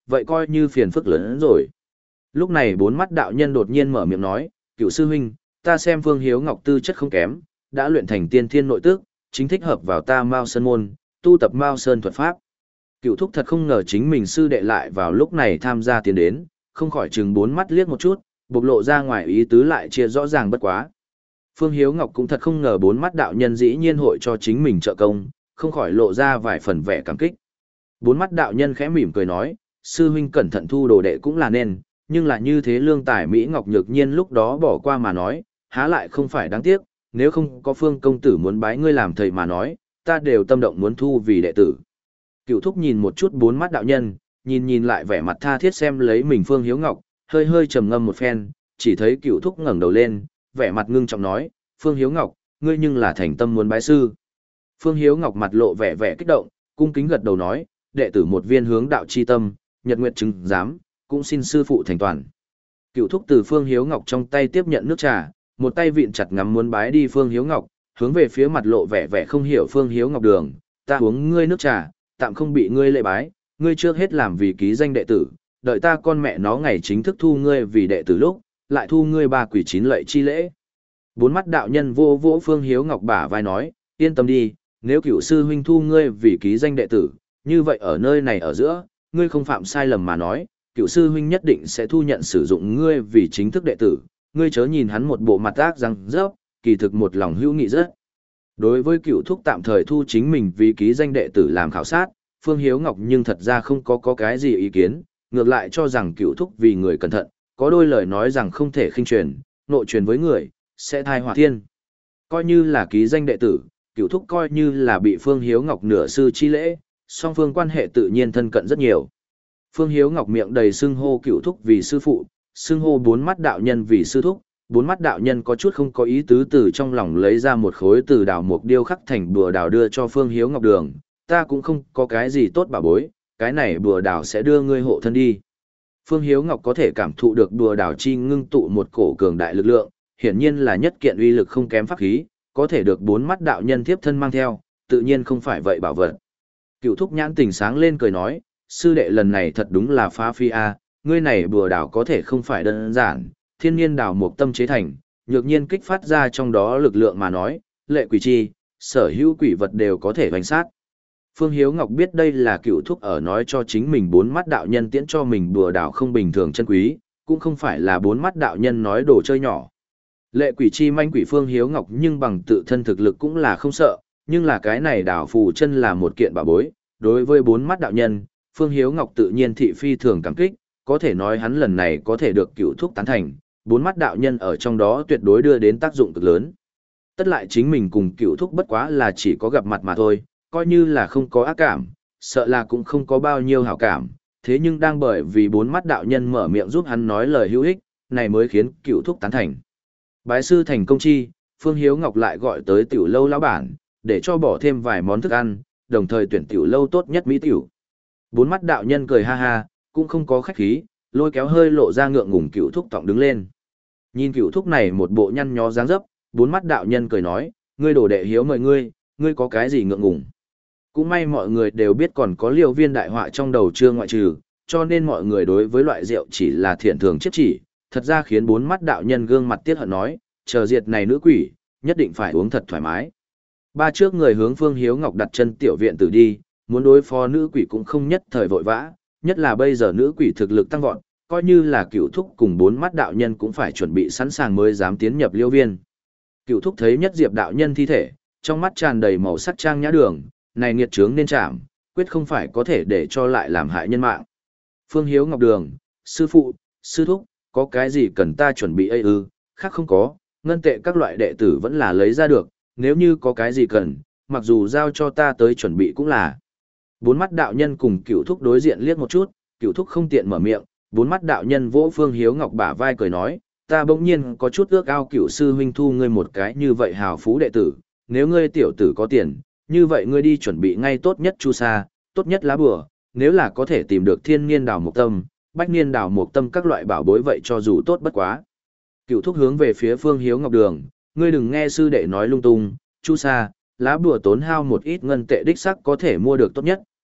vậy coi như phiền phức lớn hơn rồi. Lúc này bốn mắt đạo nhân đột nhiên mở miệng nói, cựu sư huynh, ta xem Phương Hiếu Ngọc tư chất không kém, đã luyện thành tiên thiên nội tức, chính thích hợp vào ta Mao Sơn môn, tu tập Mao Sơn thuật pháp. Cựu thúc thật không ngờ chính mình sư đệ lại vào lúc này tham gia tiến đến, không khỏi chừng bốn mắt liếc một chút, bộc lộ ra ngoài ý tứ lại chia rõ ràng bất quá. Phương Hiếu Ngọc cũng thật không ngờ bốn mắt đạo nhân dĩ nhiên hội cho chính mình trợ công, không khỏi lộ ra vài phần vẻ cảm kích. Bốn mắt đạo nhân khẽ mỉm cười nói, sư huynh cẩn thận thu đồ đệ cũng là nên, nhưng là như thế lương tài Mỹ Ngọc Nhược Nhiên lúc đó bỏ qua mà nói, há lại không phải đáng tiếc, nếu không có Phương công tử muốn bái ngươi làm thầy mà nói, ta đều tâm động muốn thu vì đệ tử. Cựu thúc nhìn một chút bốn mắt đạo nhân, nhìn nhìn lại vẻ mặt tha thiết xem lấy mình Phương Hiếu Ngọc, hơi hơi trầm ngâm một phen, chỉ thấy cựu thúc ngẩng đầu lên, vẻ mặt ngưng trọng nói, Phương Hiếu Ngọc, ngươi nhưng là thành tâm muốn bái sư. Phương Hiếu Ngọc mặt lộ vẻ vẻ kích động, cung kính gật đầu nói, đệ tử một viên hướng đạo chi tâm, nhật nguyệt chứng giám, cũng xin sư phụ thành toàn. Cựu thúc từ Phương Hiếu Ngọc trong tay tiếp nhận nước trà, một tay vịn chặt ngắm muốn bái đi Phương Hiếu Ngọc, hướng về phía mặt lộ vẻ vẻ không hiểu Phương Hiếu Ngọc đường, ta uống ngươi nước trà, tạm không bị ngươi lệ bái, ngươi trước hết làm vì ký danh đệ tử, đợi ta con mẹ nó ngày chính thức thu ngươi vì đệ tử lúc, lại thu ngươi ba quỷ chín lệ chi lễ. Bốn mắt đạo nhân vô vỗ Phương Hiếu Ngọc bả vai nói, yên tâm đi, nếu cựu sư huynh thu ngươi vì ký danh đệ tử, như vậy ở nơi này ở giữa, ngươi không phạm sai lầm mà nói, cựu sư huynh nhất định sẽ thu nhận sử dụng ngươi vì chính thức đệ tử, ngươi chớ nhìn hắn một bộ mặt ác răng rớp, kỳ thực một lòng hữu nghị rất. Đối với cựu thúc tạm thời thu chính mình vì ký danh đệ tử làm khảo sát, Phương Hiếu Ngọc nhưng thật ra không có có cái gì ý kiến, ngược lại cho rằng cựu thúc vì người cẩn thận, có đôi lời nói rằng không thể khinh truyền, nội truyền với người, sẽ thai họa thiên. Coi như là ký danh đệ tử, cựu thúc coi như là bị Phương Hiếu Ngọc nửa sư chi lễ, song phương quan hệ tự nhiên thân cận rất nhiều. Phương Hiếu Ngọc miệng đầy xưng hô cựu thúc vì sư phụ, xưng hô bốn mắt đạo nhân vì sư thúc, bốn mắt đạo nhân có chút không có ý tứ từ trong lòng lấy ra một khối từ đào mục điêu khắc thành bùa đào đưa cho Phương Hiếu Ngọc đường, ta cũng không có cái gì tốt bảo bối, cái này bùa đào sẽ đưa ngươi hộ thân đi. Phương Hiếu Ngọc có thể cảm thụ được bùa đào chi ngưng tụ một cổ cường đại lực lượng, hiển nhiên là nhất kiện uy lực không kém pháp khí, có thể được bốn mắt đạo nhân tiếp thân mang theo, tự nhiên không phải vậy bảo vật. Cựu thúc nhãn tỉnh sáng lên cười nói, sư đệ lần này thật đúng là phá phi a, ngươi này bùa đào có thể không phải đơn giản, thiên nhiên đào một tâm chế thành, nhược nhiên kích phát ra trong đó lực lượng mà nói, lệ quỷ chi, sở hữu quỷ vật đều có thể hoành sát. Phương Hiếu Ngọc biết đây là cựu thúc ở nói cho chính mình bốn mắt đạo nhân tiễn cho mình bùa đào không bình thường chân quý, cũng không phải là bốn mắt đạo nhân nói đồ chơi nhỏ. Lệ quỷ chi manh quỷ Phương Hiếu Ngọc nhưng bằng tự thân thực lực cũng là không sợ, nhưng là cái này đào phù chân là một kiện bảo bối, đối với bốn mắt đạo nhân, Phương Hiếu Ngọc tự nhiên thị phi thường cảm kích, có thể nói hắn lần này có thể được cựu thúc tán thành, bốn mắt đạo nhân ở trong đó tuyệt đối đưa đến tác dụng cực lớn. Tất lại chính mình cùng cựu thúc bất quá là chỉ có gặp mặt mà thôi, coi như là không có ác cảm, sợ là cũng không có bao nhiêu hảo cảm, thế nhưng đang bởi vì bốn mắt đạo nhân mở miệng giúp hắn nói lời hữu ích, này mới khiến cựu thúc tán thành. Bái sư thành công chi, Phương Hiếu Ngọc lại gọi tới tiểu lâu lão bản, để cho bỏ thêm vài món thức ăn, đồng thời tuyển tiểu lâu tốt nhất mỹ tiểu. Bốn mắt đạo nhân cười ha ha, cũng không có khách khí, lôi kéo hơi lộ ra ngượng ngùng cựu thúc tọng đứng lên. Nhìn cựu thúc này một bộ nhăn nhó dáng dấp, bốn mắt đạo nhân cười nói, ngươi đồ đệ hiếu mời ngươi, ngươi có cái gì ngượng ngùng. Cũng may mọi người đều biết còn có liều viên đại họa trong đầu chưa ngoại trừ, cho nên mọi người đối với loại rượu chỉ là thiện thường chiếc chỉ, thật ra khiến bốn mắt đạo nhân gương mặt tiết hận nói, chờ diệt này nữ quỷ, nhất định phải uống thật thoải mái. Ba trước người hướng Phương Hiếu Ngọc đặt chân tiểu viện tử đi, muốn đối phó nữ quỷ cũng không nhất thời vội vã, nhất là bây giờ nữ quỷ thực lực tăng vọt, coi như là cựu thúc cùng bốn mắt đạo nhân cũng phải chuẩn bị sẵn sàng mới dám tiến nhập liêu viên. Cựu thúc thấy nhất diệp đạo nhân thi thể, trong mắt tràn đầy màu sắc trang nhã đường, này nghiệt chướng nên chạm, quyết không phải có thể để cho lại làm hại nhân mạng. Phương Hiếu Ngọc đường, sư phụ, sư thúc, có cái gì cần ta chuẩn bị ấy ư, khác không có, ngân tệ các loại đệ tử vẫn là lấy ra được, nếu như có cái gì cần, mặc dù giao cho ta tới chuẩn bị cũng là. Bốn mắt đạo nhân cùng cựu thúc đối diện liếc một chút, cựu thúc không tiện mở miệng, bốn mắt đạo nhân vỗ Phương Hiếu Ngọc bả vai cười nói, ta bỗng nhiên có chút ước ao cựu sư huynh thu ngươi một cái như vậy hào phú đệ tử, nếu ngươi tiểu tử có tiền, như vậy ngươi đi chuẩn bị ngay tốt nhất chu sa, tốt nhất lá bùa, nếu là có thể tìm được thiên niên đào mộc tâm, bách niên đào mộc tâm các loại bảo bối vậy cho dù tốt bất quá. Cựu thúc hướng về phía Phương Hiếu Ngọc đường, ngươi đừng nghe sư đệ nói lung tung, chu sa, lá bùa tốn hao một ít ngân tệ đích sắc có thể mua được tốt nhất,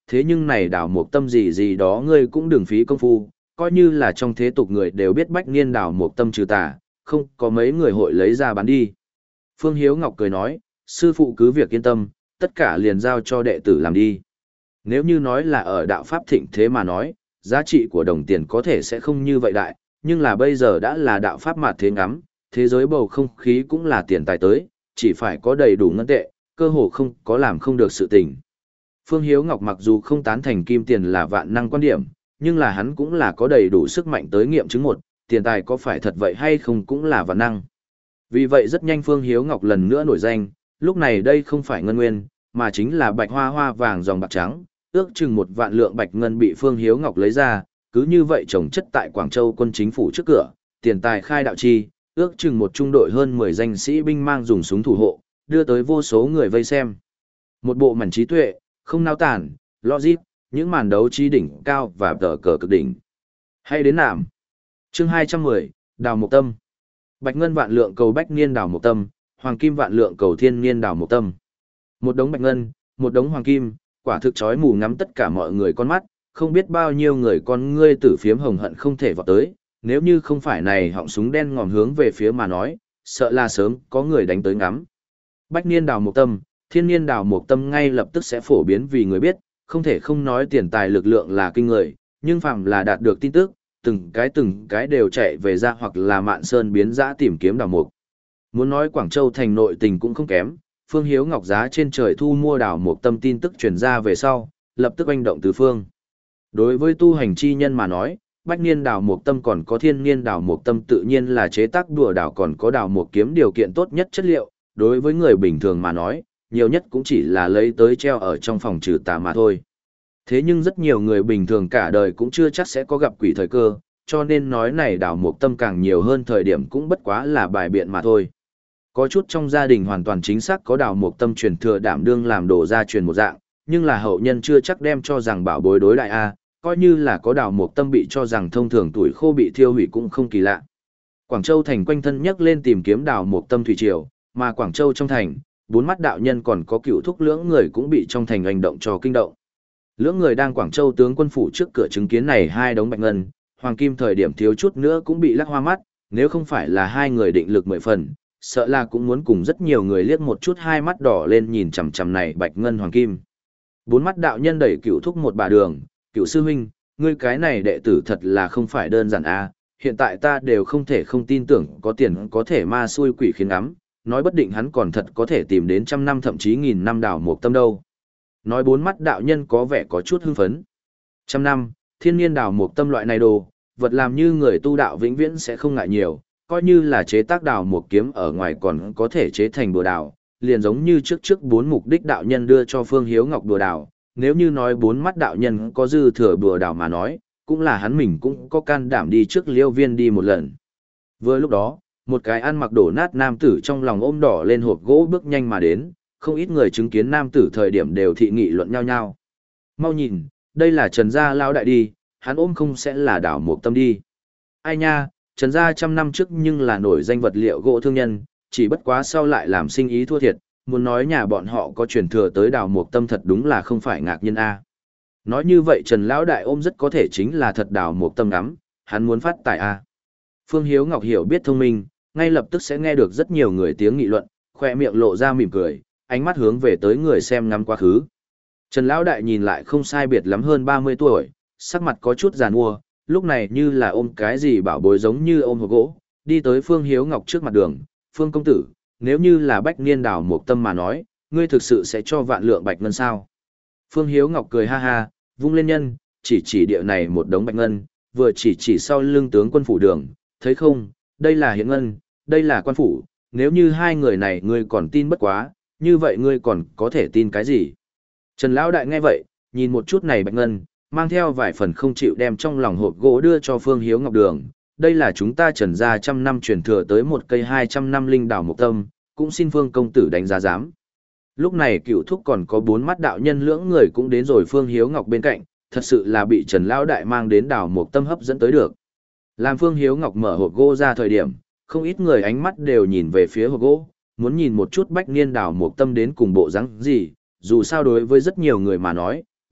thế nhưng này đào mục tâm gì gì đó ngươi cũng đừng phí công phu, coi như là trong thế tục người đều biết bách niên đào mục tâm trừ tà, không có mấy người hội lấy ra bán đi. Phương Hiếu Ngọc cười nói, sư phụ cứ việc yên tâm, tất cả liền giao cho đệ tử làm đi. Nếu như nói là ở đạo pháp thịnh thế mà nói, giá trị của đồng tiền có thể sẽ không như vậy đại, nhưng là bây giờ đã là đạo pháp mạt thế ngắm, thế giới bầu không khí cũng là tiền tài tới, chỉ phải có đầy đủ ngân tệ, cơ hồ không có làm không được sự tình. Phương Hiếu Ngọc mặc dù không tán thành kim tiền là vạn năng quan điểm, nhưng là hắn cũng là có đầy đủ sức mạnh tới nghiệm chứng một, tiền tài có phải thật vậy hay không cũng là vạn năng. Vì vậy rất nhanh Phương Hiếu Ngọc lần nữa nổi danh, lúc này đây không phải ngân nguyên, mà chính là bạch hoa hoa vàng dòng bạc trắng, ước chừng một vạn lượng bạch ngân bị Phương Hiếu Ngọc lấy ra, cứ như vậy trồng chất tại Quảng Châu quân chính phủ trước cửa, tiền tài khai đạo chi, ước chừng một trung đội hơn mười danh sĩ binh mang dùng súng thủ hộ, đưa tới vô số người vây xem. Một bộ mảnh trí tuệ, không nao tản, logic, những màn đấu trí đỉnh cao và tờ cờ cực đỉnh. Hay đến nạm. Chương hai trăm mười, Đào Mộc Tâm. Bạch ngân vạn lượng cầu bách niên đào mộc tâm, hoàng kim vạn lượng cầu thiên niên đào mộc tâm. Một đống bạch ngân, một đống hoàng kim, quả thực chói mù ngắm tất cả mọi người con mắt, không biết bao nhiêu người con ngươi tử phiếm hồng hận không thể vọt tới, nếu như không phải này họng súng đen ngòm hướng về phía mà nói, sợ là sớm có người đánh tới ngắm. Bách niên đào mộc tâm, thiên niên đào mộc tâm ngay lập tức sẽ phổ biến vì người biết, không thể không nói tiền tài lực lượng là kinh người, nhưng phàm là đạt được tin tức, từng cái từng cái đều chạy về ra hoặc là mạn sơn biến dã tìm kiếm đào mục. Muốn nói Quảng Châu thành nội tình cũng không kém, Phương Hiếu Ngọc giá trên trời thu mua đào mục tâm tin tức truyền ra về sau, lập tức oanh động tứ phương. Đối với tu hành chi nhân mà nói, bách niên đào mục tâm còn có thiên niên đào mục tâm tự nhiên là chế tác đùa đào còn có đào mục kiếm điều kiện tốt nhất chất liệu, đối với người bình thường mà nói, nhiều nhất cũng chỉ là lấy tới treo ở trong phòng trừ tà mà thôi. Thế nhưng rất nhiều người bình thường cả đời cũng chưa chắc sẽ có gặp quỷ thời cơ, cho nên nói này đào mục tâm càng nhiều hơn thời điểm cũng bất quá là bài biện mà thôi. Có chút trong gia đình hoàn toàn chính xác có đào mục tâm truyền thừa đảm đương làm đồ gia truyền một dạng, nhưng là hậu nhân chưa chắc đem cho rằng bảo bối đối đại A, coi như là có đào mục tâm bị cho rằng thông thường tuổi khô bị thiêu hủy cũng không kỳ lạ. Quảng Châu thành quanh thân nhắc lên tìm kiếm đào mục tâm thủy triều, mà Quảng Châu trong thành, bốn mắt đạo nhân còn có cựu thúc lưỡng người cũng bị trong thành hành động cho kinh động. Lưỡng người đang Quảng Châu tướng quân phủ trước cửa chứng kiến này hai đống bạch ngân, hoàng kim thời điểm thiếu chút nữa cũng bị lắc hoa mắt, nếu không phải là hai người định lực mười phần, sợ là cũng muốn cùng rất nhiều người liếc một chút hai mắt đỏ lên nhìn chằm chằm này bạch ngân hoàng kim. Bốn mắt đạo nhân đẩy cựu thúc một bà đường, cựu sư huynh, ngươi cái này đệ tử thật là không phải đơn giản a, hiện tại ta đều không thể không tin tưởng có tiền có thể ma xui quỷ khiến ngắm, nói bất định hắn còn thật có thể tìm đến trăm năm thậm chí nghìn năm đào mộc tâm đâu. Nói bốn mắt đạo nhân có vẻ có chút hưng phấn. Trăm năm, thiên niên đào mộc tâm loại này đồ, vật làm như người tu đạo vĩnh viễn sẽ không ngại nhiều, coi như là chế tác đào mộc kiếm ở ngoài còn có thể chế thành bùa đào, liền giống như trước trước bốn mục đích đạo nhân đưa cho Phương Hiếu Ngọc bùa đào, nếu như nói bốn mắt đạo nhân có dư thừa bùa đào mà nói, cũng là hắn mình cũng có can đảm đi trước Liêu Viên đi một lần. Vừa lúc đó, một cái ăn mặc đổ nát nam tử trong lòng ôm đỏ lên hộp gỗ bước nhanh mà đến, không ít người chứng kiến nam tử thời điểm đều thị nghị luận nhau nhau. Mau nhìn, đây là Trần Gia Lao Đại đi, hắn ôm không sẽ là đảo mộc tâm đi. Ai nha, Trần Gia trăm năm trước nhưng là nổi danh vật liệu gỗ thương nhân, chỉ bất quá sau lại làm sinh ý thua thiệt, muốn nói nhà bọn họ có truyền thừa tới đảo mộc tâm thật đúng là không phải ngạc nhiên a. Nói như vậy Trần Lão Đại ôm rất có thể chính là thật đảo mộc tâm ngắm, hắn muốn phát tài a. Phương Hiếu Ngọc hiểu biết thông minh, ngay lập tức sẽ nghe được rất nhiều người tiếng nghị luận, khoe miệng lộ ra mỉm cười, ánh mắt hướng về tới người xem ngắm quá khứ. Trần Lão Đại nhìn lại không sai biệt lắm hơn ba mươi tuổi, sắc mặt có chút giàn mua, lúc này như là ôm cái gì bảo bối giống như ôm hộp gỗ, đi tới Phương Hiếu Ngọc trước mặt đường. Phương công tử, nếu như là bách niên đào mộc tâm mà nói, ngươi thực sự sẽ cho vạn lượng bạch ngân sao? Phương Hiếu Ngọc cười ha ha, vung lên nhân, chỉ chỉ địa này một đống bạch ngân, vừa chỉ chỉ sau lưng tướng quân phủ đường, thấy không, đây là hiện ngân, đây là quan phủ, nếu như hai người này ngươi còn tin bất quá, như vậy ngươi còn có thể tin cái gì? Trần Lão Đại nghe vậy, nhìn một chút này bạch ngân, mang theo vài phần không chịu đem trong lòng hộp gỗ đưa cho Phương Hiếu Ngọc đường. Đây là chúng ta Trần gia trăm năm truyền thừa tới một cây hai trăm năm linh đảo mộc tâm, cũng xin Phương công tử đánh giá giám. Lúc này cựu thúc còn có bốn mắt đạo nhân lưỡng người cũng đến rồi Phương Hiếu Ngọc bên cạnh, thật sự là bị Trần Lão Đại mang đến đảo mộc tâm hấp dẫn tới được. Làm Phương Hiếu Ngọc mở hộp gỗ ra thời điểm, không ít người ánh mắt đều nhìn về phía hộp gỗ, muốn nhìn một chút bách niên đảo mộc tâm đến cùng bộ dáng gì, dù sao đối với rất nhiều người mà nói,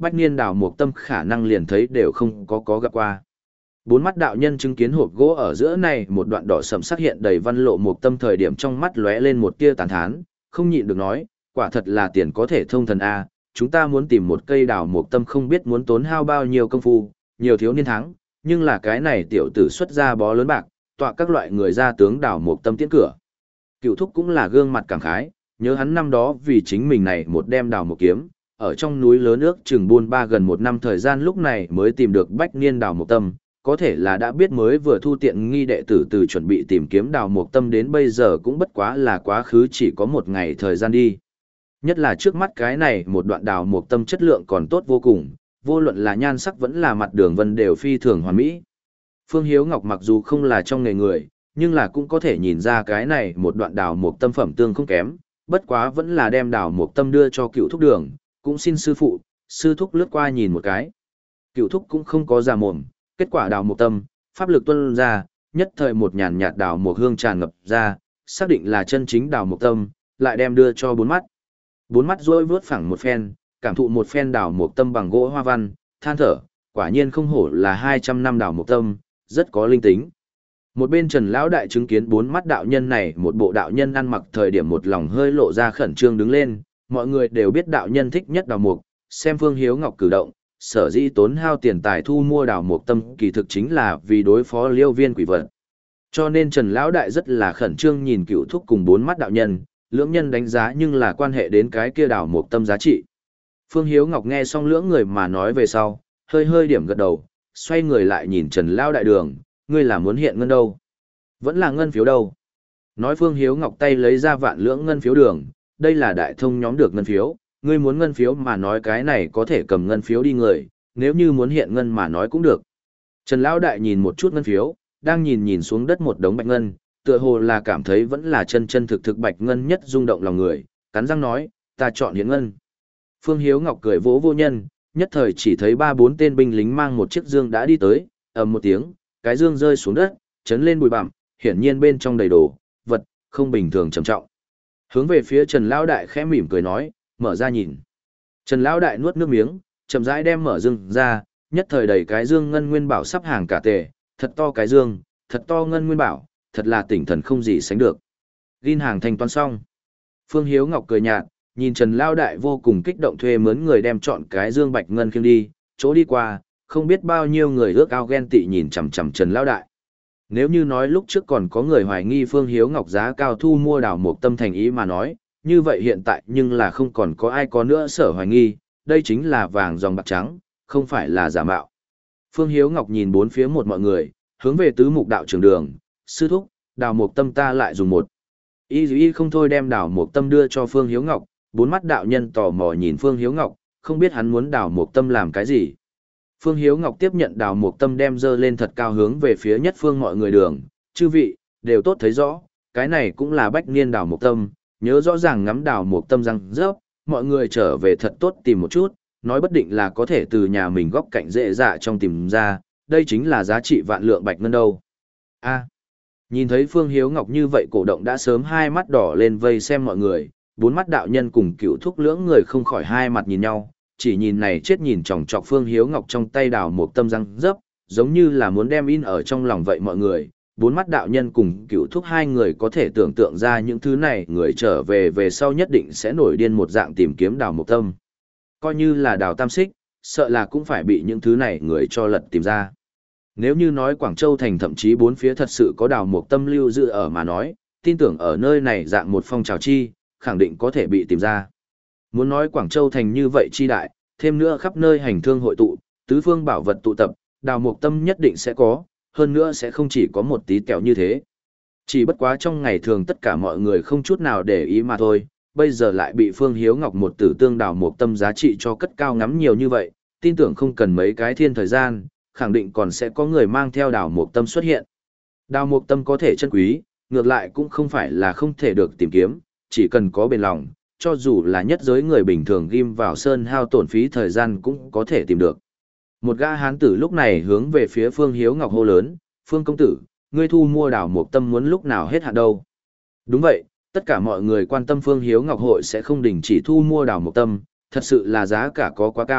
bách niên đào mục tâm khả năng liền thấy đều không có có gặp qua. Bốn mắt đạo nhân chứng kiến hộp gỗ ở giữa này một đoạn đỏ sẫm sắc hiện đầy văn lộ mục tâm thời điểm trong mắt lóe lên một tia tàn thán, không nhịn được nói, quả thật là tiền có thể thông thần a, chúng ta muốn tìm một cây đào mục tâm không biết muốn tốn hao bao nhiêu công phu, nhiều thiếu niên tháng, nhưng là cái này tiểu tử xuất ra bó lớn bạc, tọa các loại người ra tướng đào mục tâm tiễn cửa. Cựu thúc cũng là gương mặt cảm khái, nhớ hắn năm đó vì chính mình này một đem đào mục kiếm, ở trong núi lớn ước chừng buôn ba gần một năm thời gian lúc này mới tìm được bách niên đào mục tâm, có thể là đã biết mới vừa thu tiện nghi đệ tử từ chuẩn bị tìm kiếm đào mục tâm đến bây giờ cũng bất quá là quá khứ chỉ có một ngày thời gian đi. Nhất là trước mắt cái này một đoạn đào mục tâm chất lượng còn tốt vô cùng, vô luận là nhan sắc vẫn là mặt đường vân đều phi thường hoàn mỹ. Phương Hiếu Ngọc mặc dù không là trong nghề người, nhưng là cũng có thể nhìn ra cái này một đoạn đào mục tâm phẩm tương không kém, bất quá vẫn là đem đào mục tâm đưa cho cựu thúc đường, cũng xin sư phụ, sư thúc lướt qua nhìn một cái. Cựu thúc cũng không có giả mồm, kết quả đào mục tâm, pháp lực tuôn ra, nhất thời một nhàn nhạt đào mục hương tràn ngập ra, xác định là chân chính đào mục tâm, lại đem đưa cho bốn mắt. Bốn mắt rối vướt phẳng một phen, cảm thụ một phen đào mục tâm bằng gỗ hoa văn, than thở, quả nhiên không hổ là hai trăm năm đào mục tâm, rất có linh tính. Một bên Trần lão đại chứng kiến bốn mắt đạo nhân này, một bộ đạo nhân ăn mặc thời điểm một lòng hơi lộ ra khẩn trương đứng lên, mọi người đều biết đạo nhân thích nhất đào mục, xem Phương Hiếu Ngọc cử động, sở dĩ tốn hao tiền tài thu mua đào mục tâm kỳ thực chính là vì đối phó Liêu Viên quỷ vật. Cho nên Trần lão đại rất là khẩn trương nhìn cựu thúc cùng bốn mắt đạo nhân, lưỡng nhân đánh giá nhưng là quan hệ đến cái kia đào mục tâm giá trị. Phương Hiếu Ngọc nghe xong lưỡng người mà nói về sau, hơi hơi điểm gật đầu, xoay người lại nhìn Trần lão đại đường, ngươi là muốn hiện ngân đâu? Vẫn là ngân phiếu đâu? Nói Phương Hiếu Ngọc tay lấy ra vạn lưỡng ngân phiếu đường, đây là đại thông nhóm được ngân phiếu, ngươi muốn ngân phiếu mà nói cái này có thể cầm ngân phiếu đi người, nếu như muốn hiện ngân mà nói cũng được. Trần lão đại nhìn một chút ngân phiếu, đang nhìn nhìn xuống đất một đống bạch ngân, tựa hồ là cảm thấy vẫn là chân chân thực thực bạch ngân nhất rung động lòng người, cắn răng nói, ta chọn hiện ngân. Phương Hiếu Ngọc cười vỗ vô nhân, nhất thời chỉ thấy ba bốn tên binh lính mang một chiếc dương đã đi tới, ầm một tiếng, cái dương rơi xuống đất, chấn lên bụi bặm, hiển nhiên bên trong đầy đồ vật không bình thường trầm trọng. Hướng về phía Trần lão đại khẽ mỉm cười nói, mở ra nhìn. Trần lão đại nuốt nước miếng, chậm rãi đem mở dương ra, nhất thời đầy cái dương ngân nguyên bảo sắp hàng cả tề, thật to cái dương, thật to ngân nguyên bảo, thật là tỉnh thần không gì sánh được. Ghin hàng thanh toán xong. Phương Hiếu Ngọc cười nhạt, nhìn Trần lão đại vô cùng kích động thuê mướn người đem chọn cái dương bạch ngân khiêng đi, chỗ đi qua, không biết bao nhiêu người ước ao ghen tị nhìn chằm chằm Trần lão đại. Nếu như nói lúc trước còn có người hoài nghi Phương Hiếu Ngọc giá cao thu mua đào mục tâm thành ý mà nói, như vậy hiện tại nhưng là không còn có ai có nữa sở hoài nghi, đây chính là vàng dòng bạc trắng, không phải là giả mạo. Phương Hiếu Ngọc nhìn bốn phía một mọi người, hướng về tứ mục đạo trưởng đường, sư thúc, đào mục tâm ta lại dùng một. Y dù y không thôi đem đào mục tâm đưa cho Phương Hiếu Ngọc, bốn mắt đạo nhân tò mò nhìn Phương Hiếu Ngọc, không biết hắn muốn đào mục tâm làm cái gì. Phương Hiếu Ngọc tiếp nhận đào mục tâm đem dơ lên thật cao hướng về phía nhất phương mọi người đường, chư vị, đều tốt thấy rõ, cái này cũng là bách niên đào mục tâm, nhớ rõ ràng ngắm đào mục tâm răng rớp, mọi người trở về thật tốt tìm một chút, nói bất định là có thể từ nhà mình góc cạnh dễ dạ trong tìm ra, đây chính là giá trị vạn lượng bạch ngân đâu. A. Nhìn thấy Phương Hiếu Ngọc như vậy cổ động đã sớm hai mắt đỏ lên vây xem mọi người, bốn mắt đạo nhân cùng cựu thúc lưỡng người không khỏi hai mặt nhìn nhau, chỉ nhìn này chết nhìn chòng chọc Phương Hiếu Ngọc trong tay đào một tâm răng rớp, giống như là muốn đem in ở trong lòng vậy mọi người. Bốn mắt đạo nhân cùng cựu thúc hai người có thể tưởng tượng ra những thứ này người trở về về sau nhất định sẽ nổi điên một dạng tìm kiếm đào một tâm. Coi như là đào tam xích, sợ là cũng phải bị những thứ này người cho lật tìm ra. Nếu như nói Quảng Châu thành thậm chí bốn phía thật sự có đào một tâm lưu dự ở mà nói, tin tưởng ở nơi này dạng một phong trào chi, khẳng định có thể bị tìm ra. Muốn nói Quảng Châu thành như vậy chi đại, thêm nữa khắp nơi hành thương hội tụ, tứ phương bảo vật tụ tập, đào một tâm nhất định sẽ có, hơn nữa sẽ không chỉ có một tí kẹo như thế. Chỉ bất quá trong ngày thường tất cả mọi người không chút nào để ý mà thôi, bây giờ lại bị Phương Hiếu Ngọc một tử tương đào một tâm giá trị cho cất cao ngắm nhiều như vậy, tin tưởng không cần mấy cái thiên thời gian, khẳng định còn sẽ có người mang theo đào một tâm xuất hiện. Đào một tâm có thể chân quý, ngược lại cũng không phải là không thể được tìm kiếm, chỉ cần có bền lòng, cho dù là nhất giới người bình thường ghim vào sơn hao tổn phí thời gian cũng có thể tìm được. Một gã hán tử lúc này hướng về phía Phương Hiếu Ngọc hô lớn, Phương công tử, ngươi thu mua đào một tâm muốn lúc nào hết hạn đâu. Đúng vậy, tất cả mọi người quan tâm Phương Hiếu Ngọc hội sẽ không đình chỉ thu mua đào một tâm, thật sự là giá cả có quá cao,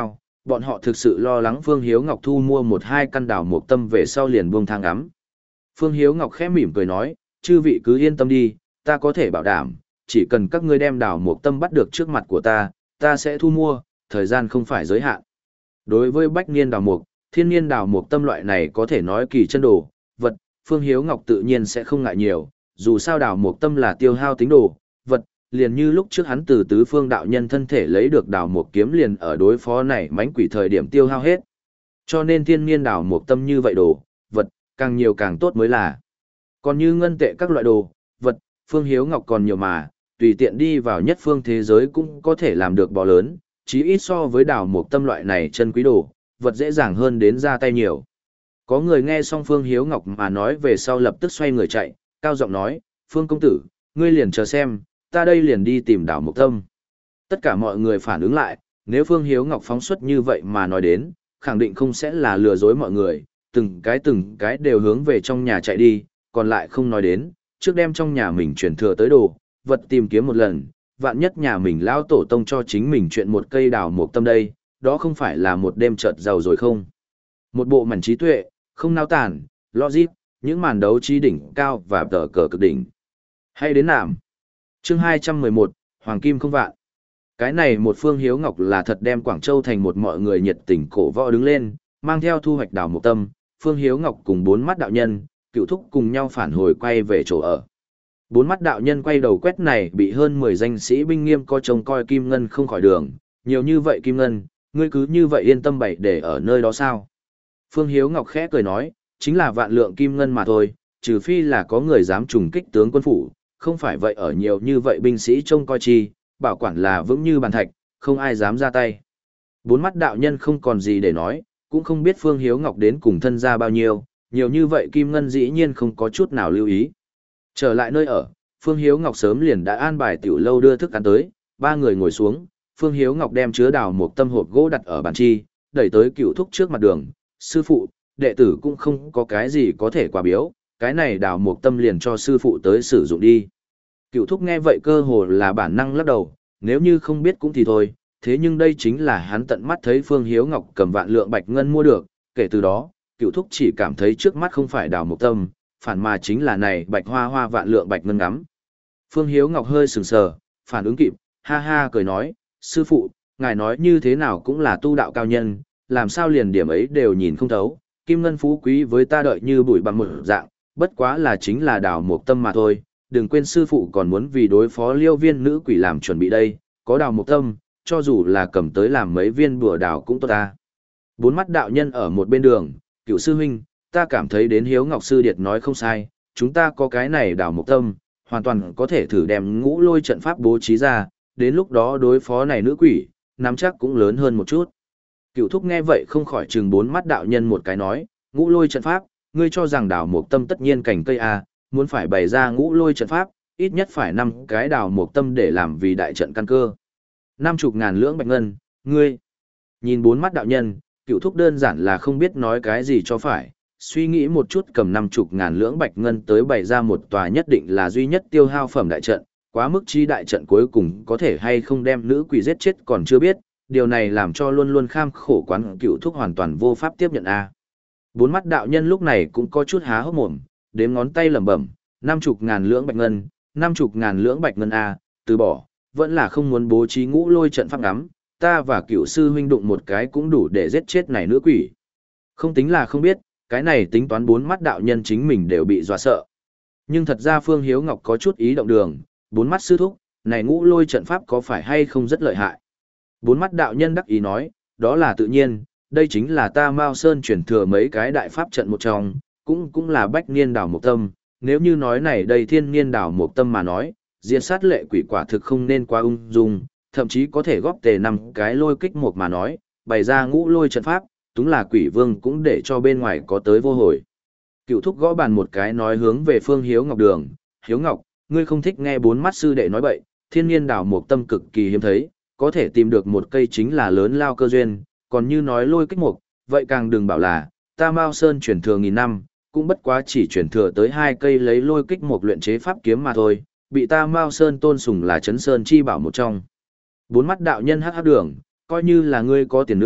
bọn họ thực sự lo lắng Phương Hiếu Ngọc thu mua một hai căn đào mục tâm về sau liền buông thang ngắm. Phương Hiếu Ngọc khẽ mỉm cười nói, chư vị cứ yên tâm đi, ta có thể bảo đảm, chỉ cần các ngươi đem đào mục tâm bắt được trước mặt của ta, ta sẽ thu mua, thời gian không phải giới hạn. Đối với bách niên đào mục, thiên niên đào mục tâm loại này có thể nói kỳ chân đồ, vật, Phương Hiếu Ngọc tự nhiên sẽ không ngại nhiều, dù sao đào mục tâm là tiêu hao tính đồ, vật, liền như lúc trước hắn từ tứ phương đạo nhân thân thể lấy được đào mục kiếm liền ở đối phó này mánh quỷ thời điểm tiêu hao hết. Cho nên thiên niên đào mục tâm như vậy đồ, vật, càng nhiều càng tốt mới là. Còn như ngân tệ các loại đồ, vật, Phương Hiếu Ngọc còn nhiều mà, tùy tiện đi vào nhất phương thế giới cũng có thể làm được bò lớn, chí ít so với đào mục tâm loại này chân quý đồ, vật dễ dàng hơn đến ra tay nhiều. Có người nghe xong Phương Hiếu Ngọc mà nói về sau lập tức xoay người chạy, cao giọng nói, Phương công tử, ngươi liền chờ xem, ta đây liền đi tìm đào mục tâm. Tất cả mọi người phản ứng lại, nếu Phương Hiếu Ngọc phóng xuất như vậy mà nói đến, khẳng định không sẽ là lừa dối mọi người, từng cái từng cái đều hướng về trong nhà chạy đi, còn lại không nói đến, trước đem trong nhà mình chuyển thừa tới đồ, vật tìm kiếm một lần, vạn nhất nhà mình lão tổ tông cho chính mình chuyện một cây đào mục tâm đây, đó không phải là một đêm chợt giàu rồi không? Một bộ mảnh trí tuệ, không nao tản, logic, những màn đấu trí đỉnh cao và tờ cờ cực đỉnh. Hay đến nàm. Chương hai trăm mười một, Hoàng Kim không vạn. Cái này một Phương Hiếu Ngọc là thật đem Quảng Châu thành một mọi người nhiệt tình cổ võ đứng lên, mang theo thu hoạch đào mục tâm, Phương Hiếu Ngọc cùng bốn mắt đạo nhân, cựu thúc cùng nhau phản hồi quay về chỗ ở. Bốn mắt đạo nhân quay đầu quét này bị hơn mười danh sĩ binh nghiêm co trông coi kim ngân không khỏi đường, nhiều như vậy kim ngân, ngươi cứ như vậy yên tâm bày để ở nơi đó sao? Phương Hiếu Ngọc khẽ cười nói, chính là vạn lượng kim ngân mà thôi, trừ phi là có người dám trùng kích tướng quân phủ, không phải vậy ở nhiều như vậy binh sĩ trông coi chi, bảo quản là vững như bàn thạch, không ai dám ra tay. Bốn mắt đạo nhân không còn gì để nói, cũng không biết Phương Hiếu Ngọc đến cùng thân ra bao nhiêu, nhiều như vậy kim ngân dĩ nhiên không có chút nào lưu ý. Trở lại nơi ở, Phương Hiếu Ngọc sớm liền đã an bài tiểu lâu đưa thức ăn tới, ba người ngồi xuống, Phương Hiếu Ngọc đem chứa đào một tâm hộp gỗ đặt ở bàn chi, đẩy tới cựu thúc trước mặt đường, sư phụ, đệ tử cũng không có cái gì có thể quà biếu, cái này đào một tâm liền cho sư phụ tới sử dụng đi. Cựu thúc nghe vậy cơ hồ là bản năng lắc đầu, nếu như không biết cũng thì thôi, thế nhưng đây chính là hắn tận mắt thấy Phương Hiếu Ngọc cầm vạn lượng bạch ngân mua được, kể từ đó, cựu thúc chỉ cảm thấy trước mắt không phải đào một tâm, phản mà chính là này bạch hoa hoa vạn lượng bạch ngân ngắm. Phương Hiếu Ngọc hơi sừng sờ, phản ứng kịp, ha ha cười nói, sư phụ, ngài nói như thế nào cũng là tu đạo cao nhân, làm sao liền điểm ấy đều nhìn không thấu, kim ngân phú quý với ta đợi như bụi bằng một dạng, bất quá là chính là đào một tâm mà thôi, đừng quên sư phụ còn muốn vì đối phó liêu viên nữ quỷ làm chuẩn bị đây, có đào một tâm, cho dù là cầm tới làm mấy viên bùa đào cũng tốt ta. Bốn mắt đạo nhân ở một bên đường, cựu sư huynh, ta cảm thấy đến Hiếu Ngọc Sư Điệt nói không sai, chúng ta có cái này đào một tâm, hoàn toàn có thể thử đem ngũ lôi trận pháp bố trí ra, đến lúc đó đối phó này nữ quỷ, nắm chắc cũng lớn hơn một chút. Cựu thúc nghe vậy không khỏi chừng bốn mắt đạo nhân một cái nói, ngũ lôi trận pháp, ngươi cho rằng đào một tâm tất nhiên cảnh cây A, muốn phải bày ra ngũ lôi trận pháp, ít nhất phải năm cái đào một tâm để làm vì đại trận căn cơ. Năm chục ngàn lưỡng bạch ngân, ngươi. Nhìn bốn mắt đạo nhân, cựu thúc đơn giản là không biết nói cái gì cho phải, suy nghĩ một chút cầm năm chục ngàn lưỡng bạch ngân tới bày ra một tòa nhất định là duy nhất tiêu hao phẩm đại trận, quá mức chi đại trận cuối cùng có thể hay không đem nữ quỷ giết chết còn chưa biết, điều này làm cho luôn luôn kham khổ quán cựu thúc hoàn toàn vô pháp tiếp nhận a. Bốn mắt đạo nhân lúc này cũng có chút há hốc mồm, đếm ngón tay lẩm bẩm, năm chục ngàn lưỡng bạch ngân, năm chục ngàn lưỡng bạch ngân a, từ bỏ, vẫn là không muốn bố trí ngũ lôi trận pháp ngắm, ta và cựu sư huynh đụng một cái cũng đủ để giết chết này nữ quỷ. Không tính là không biết, cái này tính toán bốn mắt đạo nhân chính mình đều bị dọa sợ. Nhưng thật ra Phương Hiếu Ngọc có chút ý động đường, bốn mắt sư thúc, này ngũ lôi trận pháp có phải hay không rất lợi hại. Bốn mắt đạo nhân đắc ý nói, đó là tự nhiên, đây chính là ta Mao Sơn chuyển thừa mấy cái đại pháp trận một trong, cũng cũng là bách niên đảo một tâm, nếu như nói này đây thiên niên đảo một tâm mà nói, diện sát lệ quỷ quả thực không nên quá ung dung, thậm chí có thể góp tề năm cái lôi kích một mà nói, bày ra ngũ lôi trận pháp, đúng là quỷ vương cũng để cho bên ngoài có tới vô hồi. Cựu thúc gõ bàn một cái nói hướng về Phương Hiếu Ngọc đường, Hiếu Ngọc, ngươi không thích nghe bốn mắt sư đệ nói bậy, thiên niên đảo một tâm cực kỳ hiếm thấy, có thể tìm được một cây chính là lớn lao cơ duyên, còn như nói lôi kích mục, vậy càng đừng bảo là, ta Mao Sơn chuyển thừa nghìn năm, cũng bất quá chỉ chuyển thừa tới hai cây lấy lôi kích mục luyện chế pháp kiếm mà thôi, bị ta Mao Sơn tôn sùng là chấn sơn chi bảo một trong. Bốn mắt đạo nhân hắc hắc đường, coi như là ngươi có tiền nữa,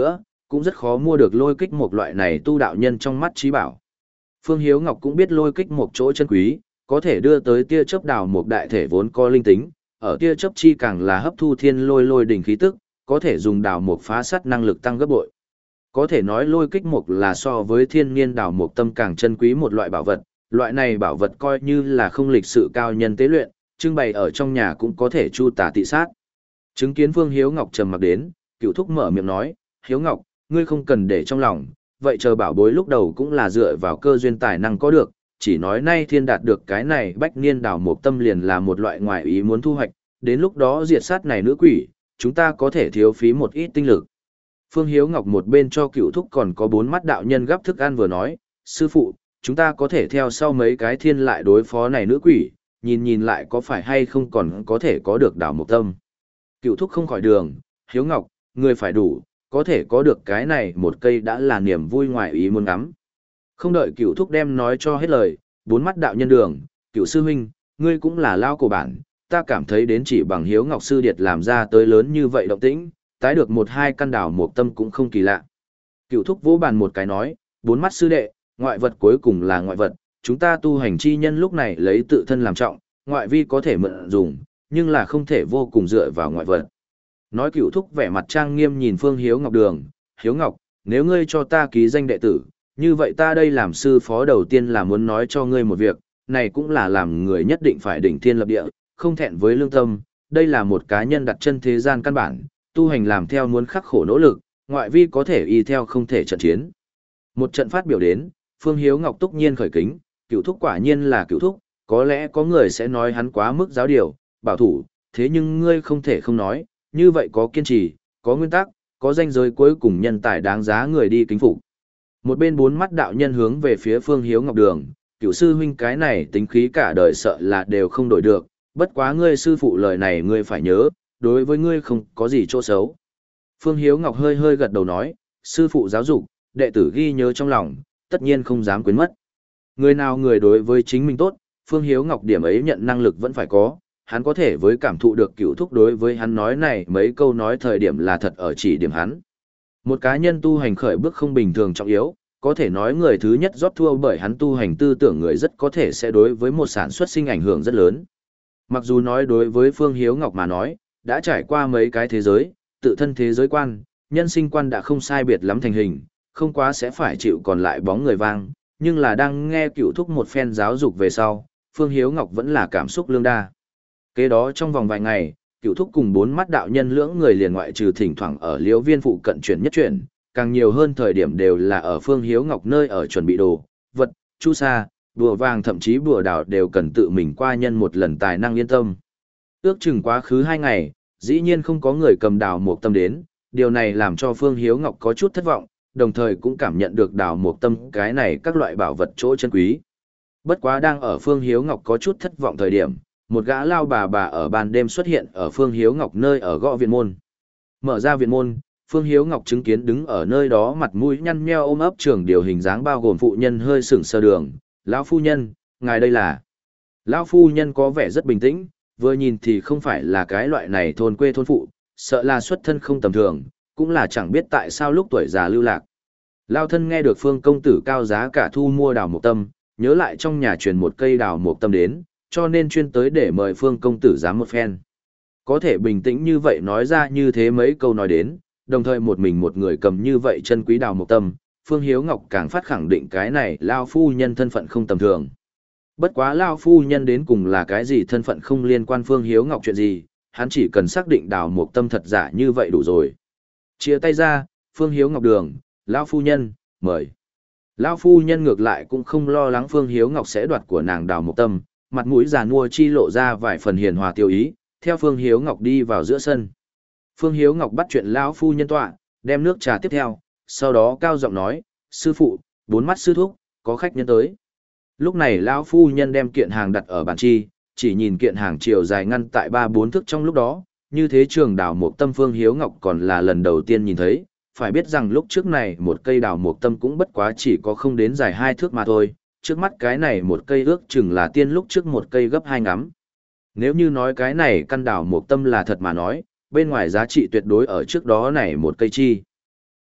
cũng rất khó mua được lôi kích một loại này tu đạo nhân trong mắt trí bảo. Phương Hiếu Ngọc cũng biết lôi kích một chỗ chân quý, có thể đưa tới tia chớp đào một đại thể vốn có linh tính, ở tia chớp chi càng là hấp thu thiên lôi lôi đỉnh khí tức, có thể dùng đào một phá sắt năng lực tăng gấp bội. Có thể nói lôi kích mục là so với thiên niên đào mục tâm càng chân quý một loại bảo vật, loại này bảo vật coi như là không lịch sự cao nhân tế luyện, trưng bày ở trong nhà cũng có thể chu tà tị sát. Chứng kiến Phương Hiếu Ngọc trầm mặc đến, Cửu Thúc mở miệng nói, Hiếu Ngọc, ngươi không cần để trong lòng, vậy chờ bảo bối lúc đầu cũng là dựa vào cơ duyên tài năng có được, chỉ nói nay thiên đạt được cái này bách niên đào mục tâm liền là một loại ngoại ý muốn thu hoạch, đến lúc đó diệt sát này nữ quỷ, chúng ta có thể thiếu phí một ít tinh lực. Phương Hiếu Ngọc một bên cho Cửu Thúc còn có bốn mắt đạo nhân gấp thức ăn vừa nói, sư phụ, chúng ta có thể theo sau mấy cái thiên lại đối phó này nữ quỷ, nhìn nhìn lại có phải hay không còn có thể có được đảo mục tâm. Cửu Thúc không khỏi đường, Hiếu Ngọc, người phải đủ, có thể có được cái này một cây đã là niềm vui ngoài ý muốn ngắm. Không đợi Cửu Thúc đem nói cho hết lời, bốn mắt đạo nhân đường, Cửu sư huynh, ngươi cũng là lao cổ bản, ta cảm thấy đến chỉ bằng Hiếu Ngọc sư điệt làm ra tới lớn như vậy động tĩnh, tái được một hai căn đảo mục tâm cũng không kỳ lạ. Cửu Thúc vỗ bàn một cái nói, bốn mắt sư đệ, ngoại vật cuối cùng là ngoại vật, chúng ta tu hành chi nhân lúc này lấy tự thân làm trọng, ngoại vi có thể mượn dùng, nhưng là không thể vô cùng dựa vào ngoại vật. Nói Cửu Thúc vẻ mặt trang nghiêm nhìn Phương Hiếu Ngọc đường, Hiếu Ngọc, nếu ngươi cho ta ký danh đệ tử, như vậy ta đây làm sư phó đầu tiên là muốn nói cho ngươi một việc, này cũng là làm người nhất định phải đỉnh thiên lập địa, không thẹn với lương tâm, đây là một cá nhân đặt chân thế gian căn bản, tu hành làm theo muốn khắc khổ nỗ lực, ngoại vi có thể y theo không thể trận chiến. Một trận phát biểu đến, Phương Hiếu Ngọc túc nhiên khởi kính, Cửu Thúc quả nhiên là Cửu Thúc, có lẽ có người sẽ nói hắn quá mức giáo điều, bảo thủ, thế nhưng ngươi không thể không nói, như vậy có kiên trì, có nguyên tắc, có danh giới cuối cùng nhân tài đáng giá người đi kính phục. Một bên bốn mắt đạo nhân hướng về phía Phương Hiếu Ngọc đường, Cửu sư huynh cái này tính khí cả đời sợ là đều không đổi được, bất quá ngươi sư phụ lời này ngươi phải nhớ, đối với ngươi không có gì chỗ xấu. Phương Hiếu Ngọc hơi hơi gật đầu nói, sư phụ giáo dục, đệ tử ghi nhớ trong lòng, tất nhiên không dám quên mất. Người nào người đối với chính mình tốt, Phương Hiếu Ngọc điểm ấy nhận năng lực vẫn phải có, hắn có thể với cảm thụ được Cửu Thúc đối với hắn nói này mấy câu nói thời điểm là thật ở chỉ điểm hắn. Một cá nhân tu hành khởi bước không bình thường trọng yếu, có thể nói người thứ nhất rót thua bởi hắn tu hành tư tưởng người rất có thể sẽ đối với một sản xuất sinh ảnh hưởng rất lớn. Mặc dù nói đối với Phương Hiếu Ngọc mà nói, đã trải qua mấy cái thế giới, tự thân thế giới quan, nhân sinh quan đã không sai biệt lắm thành hình, không quá sẽ phải chịu còn lại bóng người vang, nhưng là đang nghe Cửu Thúc một phen giáo dục về sau, Phương Hiếu Ngọc vẫn là cảm xúc lương đa. Kế đó trong vòng vài ngày, Cửu Thúc cùng bốn mắt đạo nhân lưỡng người liền ngoại trừ thỉnh thoảng ở Liễu Viên phụ cận chuyển nhất chuyển, càng nhiều hơn thời điểm đều là ở Phương Hiếu Ngọc nơi ở chuẩn bị đồ, vật, chu sa, bùa vàng thậm chí bùa đào đều cần tự mình qua nhân một lần tài năng yên tâm. Ước chừng quá khứ hai ngày, dĩ nhiên không có người cầm đào mục tâm đến, điều này làm cho Phương Hiếu Ngọc có chút thất vọng, đồng thời cũng cảm nhận được đào mục tâm cái này các loại bảo vật chỗ chân quý. Bất quá đang ở Phương Hiếu Ngọc có chút thất vọng thời điểm, một gã lao bà bà ở ban đêm xuất hiện ở Phương Hiếu Ngọc nơi ở gõ viện môn. Mở ra viện môn, Phương Hiếu Ngọc chứng kiến đứng ở nơi đó mặt mũi nhăn nheo ôm ấp trưởng điều hình dáng bao gồm phụ nhân hơi sững sờ đường, lão phu nhân, ngài đây là. Lão phu nhân có vẻ rất bình tĩnh, vừa nhìn thì không phải là cái loại này thôn quê thôn phụ, sợ là xuất thân không tầm thường, cũng là chẳng biết tại sao lúc tuổi già lưu lạc. Lao thân nghe được Phương công tử cao giá cả thu mua đào mục tâm, nhớ lại trong nhà truyền một cây đào mục tâm đến, cho nên chuyên tới để mời Phương công tử dám một phen. Có thể bình tĩnh như vậy nói ra như thế mấy câu nói đến, đồng thời một mình một người cầm như vậy chân quý đào mục tâm, Phương Hiếu Ngọc càng phát khẳng định cái này Lao phu nhân thân phận không tầm thường. Bất quá Lao phu nhân đến cùng là cái gì thân phận không liên quan Phương Hiếu Ngọc chuyện gì, hắn chỉ cần xác định đào mục tâm thật giả như vậy đủ rồi. Chia tay ra, Phương Hiếu Ngọc đường, Lao phu nhân, mời. Lao phu nhân ngược lại cũng không lo lắng Phương Hiếu Ngọc sẽ đoạt của nàng đào mục tâm, mặt mũi già nua chi lộ ra vài phần hiền hòa tiêu ý, theo Phương Hiếu Ngọc đi vào giữa sân. Phương Hiếu Ngọc bắt chuyện lão phu nhân tọa, đem nước trà tiếp theo, sau đó cao giọng nói, sư phụ, bốn mắt sư thúc, có khách nhân tới. Lúc này lão phu nhân đem kiện hàng đặt ở bàn chi, chỉ nhìn kiện hàng chiều dài ngăn tại ba bốn thước trong lúc đó, như thế trường đào mục tâm Phương Hiếu Ngọc còn là lần đầu tiên nhìn thấy, phải biết rằng lúc trước này một cây đào mục tâm cũng bất quá chỉ có không đến dài hai thước mà thôi, trước mắt cái này một cây ước chừng là tiên lúc trước một cây gấp hai ngắm. Nếu như nói cái này căn đào mục tâm là thật mà nói, bên ngoài giá trị tuyệt đối ở trước đó này một cây chi.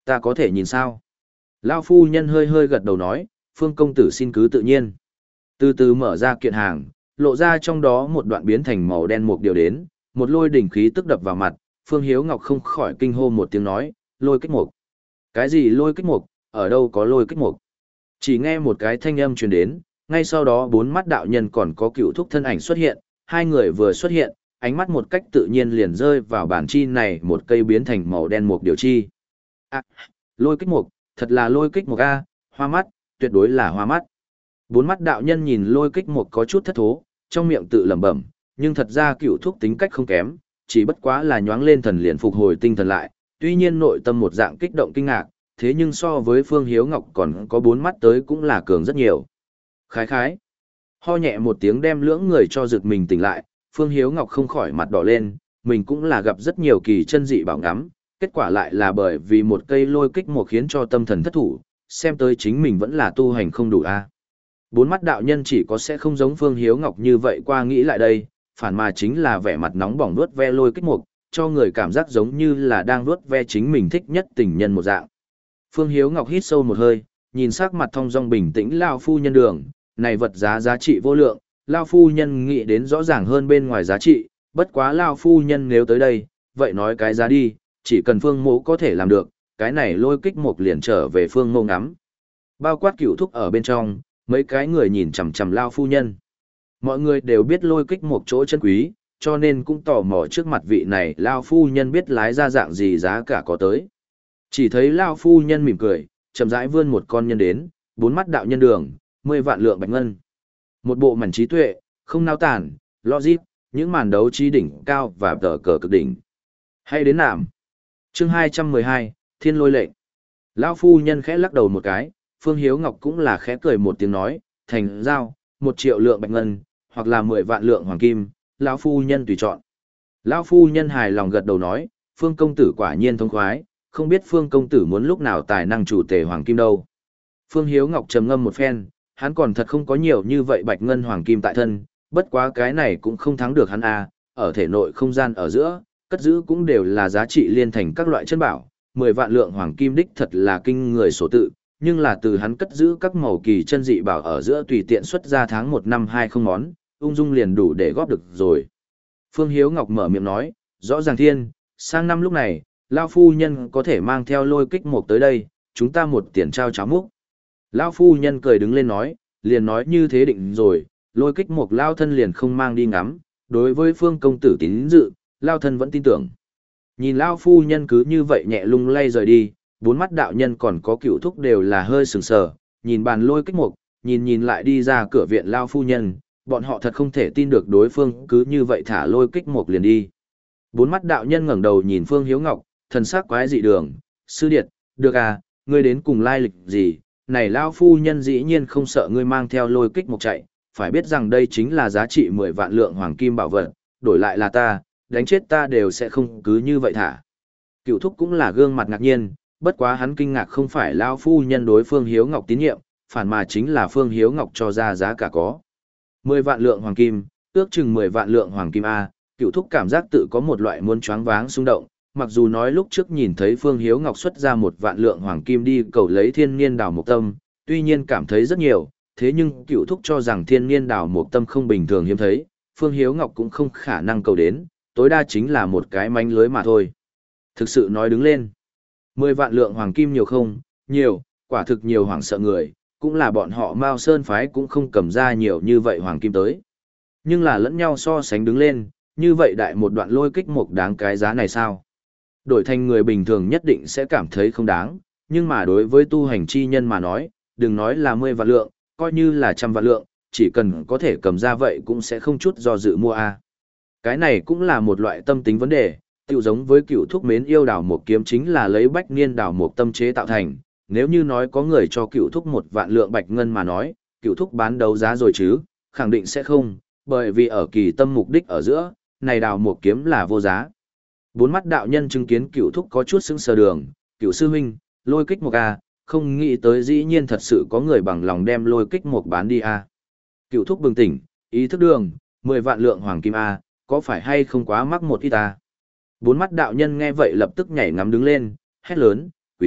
Ta có thể nhìn sao? Lao phu nhân hơi hơi gật đầu nói, Phương công tử xin cứ tự nhiên. Từ từ mở ra kiện hàng, lộ ra trong đó một đoạn biến thành màu đen một điều đến, một lôi đỉnh khí tức đập vào mặt, Phương Hiếu Ngọc không khỏi kinh hô một tiếng nói, lôi kích mục. Cái gì lôi kích mục, ở đâu có lôi kích mục? Chỉ nghe một cái thanh âm truyền đến, ngay sau đó bốn mắt đạo nhân còn có cựu thúc thân ảnh xuất hiện, hai người vừa xuất hiện, ánh mắt một cách tự nhiên liền rơi vào bản chi này một cây biến thành màu đen một điều chi. À, lôi kích mục, thật là lôi kích mục a, hoa mắt, tuyệt đối là hoa mắt. Bốn mắt đạo nhân nhìn lôi kích mục có chút thất thố, trong miệng tự lẩm bẩm, nhưng thật ra cựu thúc tính cách không kém, chỉ bất quá là nhoáng lên thần liền phục hồi tinh thần lại, tuy nhiên nội tâm một dạng kích động kinh ngạc, thế nhưng so với Phương Hiếu Ngọc còn có bốn mắt tới cũng là cường rất nhiều. Khái khái. Ho nhẹ một tiếng đem lưỡng người cho giật mình tỉnh lại, Phương Hiếu Ngọc không khỏi mặt đỏ lên, mình cũng là gặp rất nhiều kỳ chân dị bảo ngắm, kết quả lại là bởi vì một cây lôi kích một khiến cho tâm thần thất thủ, xem tới chính mình vẫn là tu hành không đủ a. Bốn mắt đạo nhân chỉ có sẽ không giống Phương Hiếu Ngọc như vậy qua nghĩ lại đây, phản mà chính là vẻ mặt nóng bỏng vuốt ve lôi kích mục, cho người cảm giác giống như là đang vuốt ve chính mình thích nhất tình nhân một dạng. Phương Hiếu Ngọc hít sâu một hơi, nhìn sắc mặt thong dong bình tĩnh lao phu nhân đường, này vật giá giá trị vô lượng, lao phu nhân nghĩ đến rõ ràng hơn bên ngoài giá trị, bất quá lao phu nhân nếu tới đây, vậy nói cái giá đi, chỉ cần Phương Mộ có thể làm được, cái này lôi kích mục liền trở về Phương Mộ ngắm. Bao quát cửu thúc ở bên trong, mấy cái người nhìn chằm chằm lao phu nhân. Mọi người đều biết lôi kích một chỗ chân quý, cho nên cũng tò mò trước mặt vị này lao phu nhân biết lái ra dạng gì giá cả có tới. Chỉ thấy lao phu nhân mỉm cười, chậm rãi vươn một con nhân đến, bốn mắt đạo nhân đường, mười vạn lượng bạch ngân. Một bộ mảnh trí tuệ, không nao tản, logic, những màn đấu trí đỉnh cao và tờ cờ cực đỉnh. Hay đến nạm. Chương hai trăm mười hai, Thiên Lôi Lệnh. Lao phu nhân khẽ lắc đầu một cái, Phương Hiếu Ngọc cũng là khẽ cười một tiếng nói, thành giao, một triệu lượng bạch ngân, hoặc là mười vạn lượng hoàng kim, lão phu nhân tùy chọn. Lão phu nhân hài lòng gật đầu nói, Phương công tử quả nhiên thông khoái, không biết Phương công tử muốn lúc nào tài năng chủ tề hoàng kim đâu. Phương Hiếu Ngọc trầm ngâm một phen, hắn còn thật không có nhiều như vậy bạch ngân hoàng kim tại thân, bất quá cái này cũng không thắng được hắn a, ở thể nội không gian ở giữa, cất giữ cũng đều là giá trị liên thành các loại chân bảo, mười vạn lượng hoàng kim đích thật là kinh người số tự, nhưng là từ hắn cất giữ các màu kỳ chân dị bảo ở giữa tùy tiện xuất ra tháng một năm hai không món, ung dung liền đủ để góp được rồi. Phương Hiếu Ngọc mở miệng nói, rõ ràng thiên, sang năm lúc này, Lao phu nhân có thể mang theo lôi kích một tới đây, chúng ta một tiền trao cháo múc. Lao phu nhân cười đứng lên nói, liền nói như thế định rồi, lôi kích một Lao thân liền không mang đi ngắm, đối với Phương công tử tín dự, Lao thân vẫn tin tưởng. Nhìn Lao phu nhân cứ như vậy nhẹ lung lay rời đi, bốn mắt đạo nhân còn có cựu thúc đều là hơi sừng sờ, nhìn bàn lôi kích mục, nhìn nhìn lại đi ra cửa viện Lao phu nhân, bọn họ thật không thể tin được đối phương cứ như vậy thả lôi kích mục liền đi. Bốn mắt đạo nhân ngẩng đầu nhìn Phương Hiếu Ngọc, thần sắc quái dị đường, sư điệt, được à, ngươi đến cùng lai lịch gì, này Lao phu nhân dĩ nhiên không sợ ngươi mang theo lôi kích mục chạy, phải biết rằng đây chính là giá trị mười vạn lượng hoàng kim bảo vật, đổi lại là ta, đánh chết ta đều sẽ không cứ như vậy thả. Cựu thúc cũng là gương mặt ngạc nhiên, bất quá hắn kinh ngạc không phải Lao phu nhân đối Phương Hiếu Ngọc tín nhiệm, phản mà chính là Phương Hiếu Ngọc cho ra giá cả có. mười vạn lượng hoàng kim, ước chừng mười vạn lượng hoàng kim A, cựu thúc cảm giác tự có một loại muốn choáng váng xung động, mặc dù nói lúc trước nhìn thấy Phương Hiếu Ngọc xuất ra một vạn lượng hoàng kim đi cầu lấy thiên niên đào mục tâm, tuy nhiên cảm thấy rất nhiều, thế nhưng cựu thúc cho rằng thiên niên đào mục tâm không bình thường hiếm thấy, Phương Hiếu Ngọc cũng không khả năng cầu đến, tối đa chính là một cái mánh lưới mà thôi. Thực sự nói đứng lên, mười vạn lượng hoàng kim nhiều không? Nhiều, quả thực nhiều hoảng sợ người, cũng là bọn họ Mao Sơn phái cũng không cầm ra nhiều như vậy hoàng kim tới. Nhưng là lẫn nhau so sánh đứng lên, như vậy đại một đoạn lôi kích một đáng cái giá này sao? Đổi thành người bình thường nhất định sẽ cảm thấy không đáng, nhưng mà đối với tu hành chi nhân mà nói, đừng nói là mười vạn lượng, coi như là trăm vạn lượng, chỉ cần có thể cầm ra vậy cũng sẽ không chút do dự mua a. Cái này cũng là một loại tâm tính vấn đề, tựu giống với cựu thúc mến yêu đào một kiếm chính là lấy bách niên đào một tâm chế tạo thành, nếu như nói có người cho cựu thúc một vạn lượng bạch ngân mà nói, cựu thúc bán đấu giá rồi chứ, khẳng định sẽ không, bởi vì ở kỳ tâm mục đích ở giữa, này đào một kiếm là vô giá. Bốn mắt đạo nhân chứng kiến cựu thúc có chút sững sờ đường, cựu sư huynh, lôi kích một a, không nghĩ tới dĩ nhiên thật sự có người bằng lòng đem lôi kích một bán đi a. Cựu thúc bừng tỉnh, ý thức đường, mười vạn lượng hoàng kim a, có phải hay không quá mắc một ít ta. Bốn mắt đạo nhân nghe vậy lập tức nhảy ngắm đứng lên, hét lớn, quý,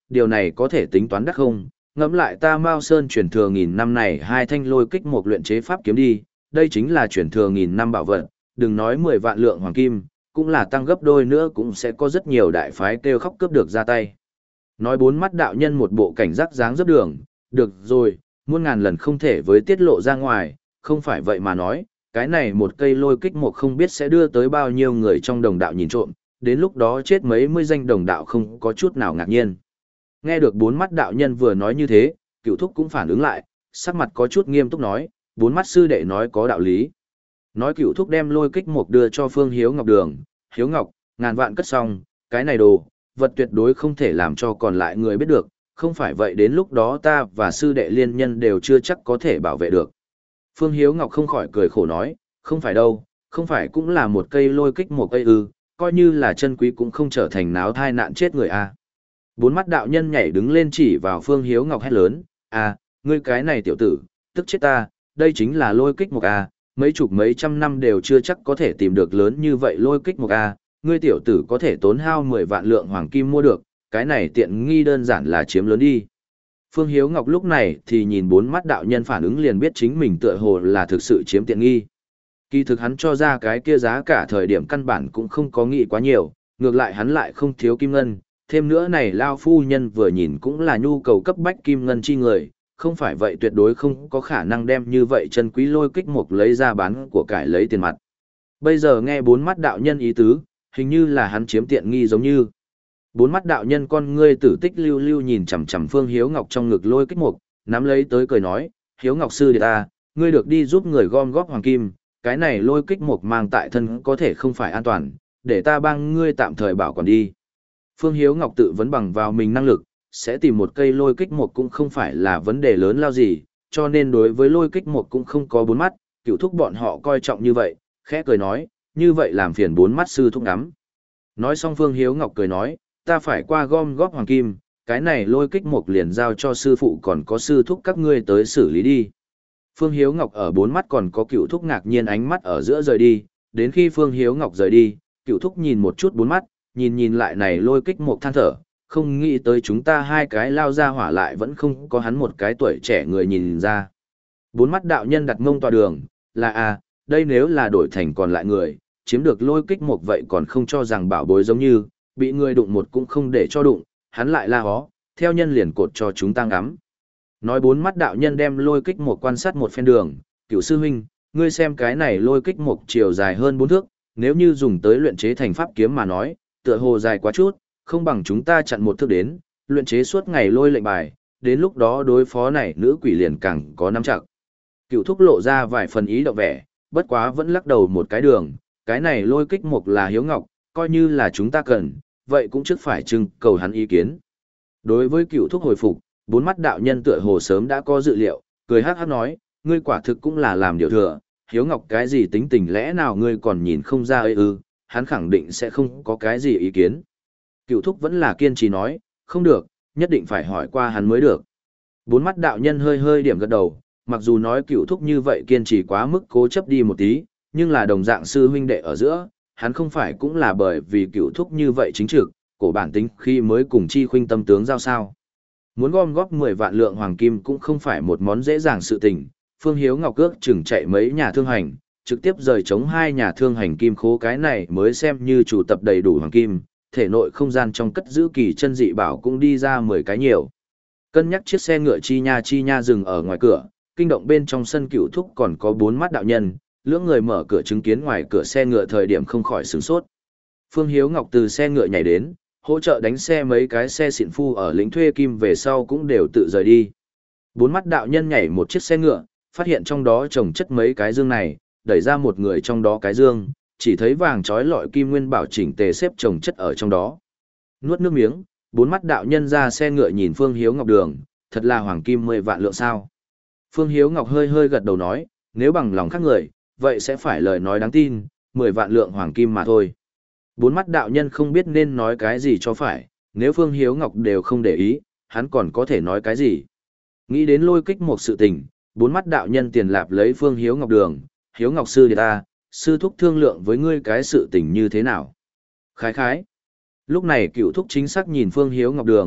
điều này có thể tính toán đắc không? Ngẫm lại ta Mao Sơn truyền thừa nghìn năm này hai thanh lôi kích một luyện chế pháp kiếm đi, đây chính là truyền thừa nghìn năm bảo vật, đừng nói mười vạn lượng hoàng kim, cũng là tăng gấp đôi nữa cũng sẽ có rất nhiều đại phái kêu khóc cướp được ra tay. Nói bốn mắt đạo nhân một bộ cảnh giác dáng dấp đường, được rồi, muôn ngàn lần không thể với tiết lộ ra ngoài, không phải vậy mà nói, cái này một cây lôi kích một không biết sẽ đưa tới bao nhiêu người trong đồng đạo nhìn trộm, đến lúc đó chết mấy mươi danh đồng đạo không có chút nào ngạc nhiên. Nghe được bốn mắt đạo nhân vừa nói như thế, Cửu Thúc cũng phản ứng lại, sắc mặt có chút nghiêm túc nói, bốn mắt sư đệ nói có đạo lý. Nói Cửu Thúc đem lôi kích một đưa cho Phương Hiếu Ngọc đường, Hiếu Ngọc, ngàn vạn cất xong, cái này đồ, vật tuyệt đối không thể làm cho còn lại người biết được, không phải vậy đến lúc đó ta và sư đệ liên nhân đều chưa chắc có thể bảo vệ được. Phương Hiếu Ngọc không khỏi cười khổ nói, không phải đâu, không phải cũng là một cây lôi kích một cây ư, coi như là chân quý cũng không trở thành náo thai nạn chết người a. Bốn mắt đạo nhân nhảy đứng lên chỉ vào Phương Hiếu Ngọc hét lớn, à, ngươi cái này tiểu tử, tức chết ta, đây chính là lôi kích một a, mấy chục mấy trăm năm đều chưa chắc có thể tìm được lớn như vậy lôi kích một a, ngươi tiểu tử có thể tốn hao mười vạn lượng hoàng kim mua được, cái này tiện nghi đơn giản là chiếm lớn đi. Phương Hiếu Ngọc lúc này thì nhìn bốn mắt đạo nhân phản ứng liền biết chính mình tựa hồ là thực sự chiếm tiện nghi. Kỳ thực hắn cho ra cái kia giá cả thời điểm căn bản cũng không có nghĩ quá nhiều, ngược lại hắn lại không thiếu kim ngân, thêm nữa này Lao phu nhân vừa nhìn cũng là nhu cầu cấp bách kim ngân chi người, không phải vậy tuyệt đối không có khả năng đem như vậy chân quý lôi kích mục lấy ra bán của cải lấy tiền mặt. Bây giờ nghe bốn mắt đạo nhân ý tứ, hình như là hắn chiếm tiện nghi giống như. Bốn mắt đạo nhân con ngươi tử tích lưu lưu nhìn chằm chằm Phương Hiếu Ngọc trong ngực lôi kích mục, nắm lấy tới cười nói, Hiếu Ngọc sư đệ ta, ngươi được đi giúp người gom góp hoàng kim, cái này lôi kích mục mang tại thân có thể không phải an toàn, để ta bang ngươi tạm thời bảo quản đi. Phương Hiếu Ngọc tự vấn bằng vào mình năng lực, sẽ tìm một cây lôi kích mục cũng không phải là vấn đề lớn lao gì, cho nên đối với lôi kích mục cũng không có bốn mắt, Cửu Thúc bọn họ coi trọng như vậy, khẽ cười nói, như vậy làm phiền bốn mắt sư thúc ngắm. Nói xong Phương Hiếu Ngọc cười nói, ta phải qua gom góp hoàng kim, cái này lôi kích mục liền giao cho sư phụ còn có sư thúc các ngươi tới xử lý đi. Phương Hiếu Ngọc ở bốn mắt còn có Cửu Thúc ngạc nhiên ánh mắt ở giữa rời đi, đến khi Phương Hiếu Ngọc rời đi, Cửu Thúc nhìn một chút bốn mắt, nhìn nhìn lại này lôi kích mục than thở, không nghĩ tới chúng ta hai cái lao ra hỏa lại vẫn không có hắn một cái tuổi trẻ người nhìn ra. Bốn mắt đạo nhân đặt mông tòa đường, là à, đây nếu là đổi thành còn lại người, chiếm được lôi kích mục vậy còn không cho rằng bảo bối giống như, bị người đụng một cũng không để cho đụng, hắn lại la hó, theo nhân liền cột cho chúng ta ngắm. Nói bốn mắt đạo nhân đem lôi kích mục quan sát một phen đường, Cửu sư huynh, ngươi xem cái này lôi kích mục chiều dài hơn bốn thước, nếu như dùng tới luyện chế thành pháp kiếm mà nói, tựa hồ dài quá chút, không bằng chúng ta chặn một thước đến, luyện chế suốt ngày lôi lệnh bài, đến lúc đó đối phó này nữ quỷ liền càng có nắm chặt. Cửu Thúc lộ ra vài phần ý động vẻ, bất quá vẫn lắc đầu một cái đường, cái này lôi kích mục là Hiếu Ngọc, coi như là chúng ta cần, vậy cũng trước phải trưng cầu hắn ý kiến. Đối với Cửu Thúc hồi phục, bốn mắt đạo nhân tựa hồ sớm đã có dự liệu, cười hắc hắc nói, ngươi quả thực cũng là làm điều thừa, Hiếu Ngọc cái gì tính tình lẽ nào ngươi còn nhìn không ra ấy ư, hắn khẳng định sẽ không có cái gì ý kiến. Cửu Thúc vẫn là kiên trì nói, không được, nhất định phải hỏi qua hắn mới được. Bốn mắt đạo nhân hơi hơi điểm gật đầu, mặc dù nói Cửu Thúc như vậy kiên trì quá mức cố chấp đi một tí, nhưng là đồng dạng sư huynh đệ ở giữa, hắn không phải cũng là bởi vì Cửu Thúc như vậy chính trực, cổ bản tính khi mới cùng chi khuynh tâm tướng giao sao. Muốn gom góp mười vạn lượng hoàng kim cũng không phải một món dễ dàng sự tình, Phương Hiếu Ngọc ước chừng chạy mấy nhà thương hành, trực tiếp rời chống hai nhà thương hành kim khố cái này mới xem như chủ tập đầy đủ hoàng kim, thể nội không gian trong cất giữ kỳ chân dị bảo cũng đi ra mười cái nhiều. Cân nhắc chiếc xe ngựa chi nha chi nha dừng ở ngoài cửa, kinh động bên trong sân Cửu Thúc còn có bốn mắt đạo nhân, lưỡng người mở cửa chứng kiến ngoài cửa xe ngựa thời điểm không khỏi sửng sốt. Phương Hiếu Ngọc từ xe ngựa nhảy đến, hỗ trợ đánh xe mấy cái xe xịn phu ở lĩnh thuê kim về sau cũng đều tự rời đi. Bốn mắt đạo nhân nhảy một chiếc xe ngựa, phát hiện trong đó trồng chất mấy cái dương này, đẩy ra một người trong đó cái dương, chỉ thấy vàng trói lọi kim nguyên bảo chỉnh tề xếp trồng chất ở trong đó. Nuốt nước miếng, bốn mắt đạo nhân ra xe ngựa nhìn Phương Hiếu Ngọc đường, thật là hoàng kim mười vạn lượng sao. Phương Hiếu Ngọc hơi hơi gật đầu nói, nếu bằng lòng khác người, vậy sẽ phải lời nói đáng tin, mười vạn lượng hoàng kim mà thôi. Bốn mắt đạo nhân không biết nên nói cái gì cho phải, nếu Phương Hiếu Ngọc đều không để ý, hắn còn có thể nói cái gì. Nghĩ đến lôi kích một sự tình, bốn mắt đạo nhân tiền lạp lấy Phương Hiếu Ngọc đường, Hiếu Ngọc sư đệ ta, sư thúc thương lượng với ngươi cái sự tình như thế nào. Khái khái. Lúc này Cửu Thúc chính xác nhìn Phương Hiếu Ngọc đường,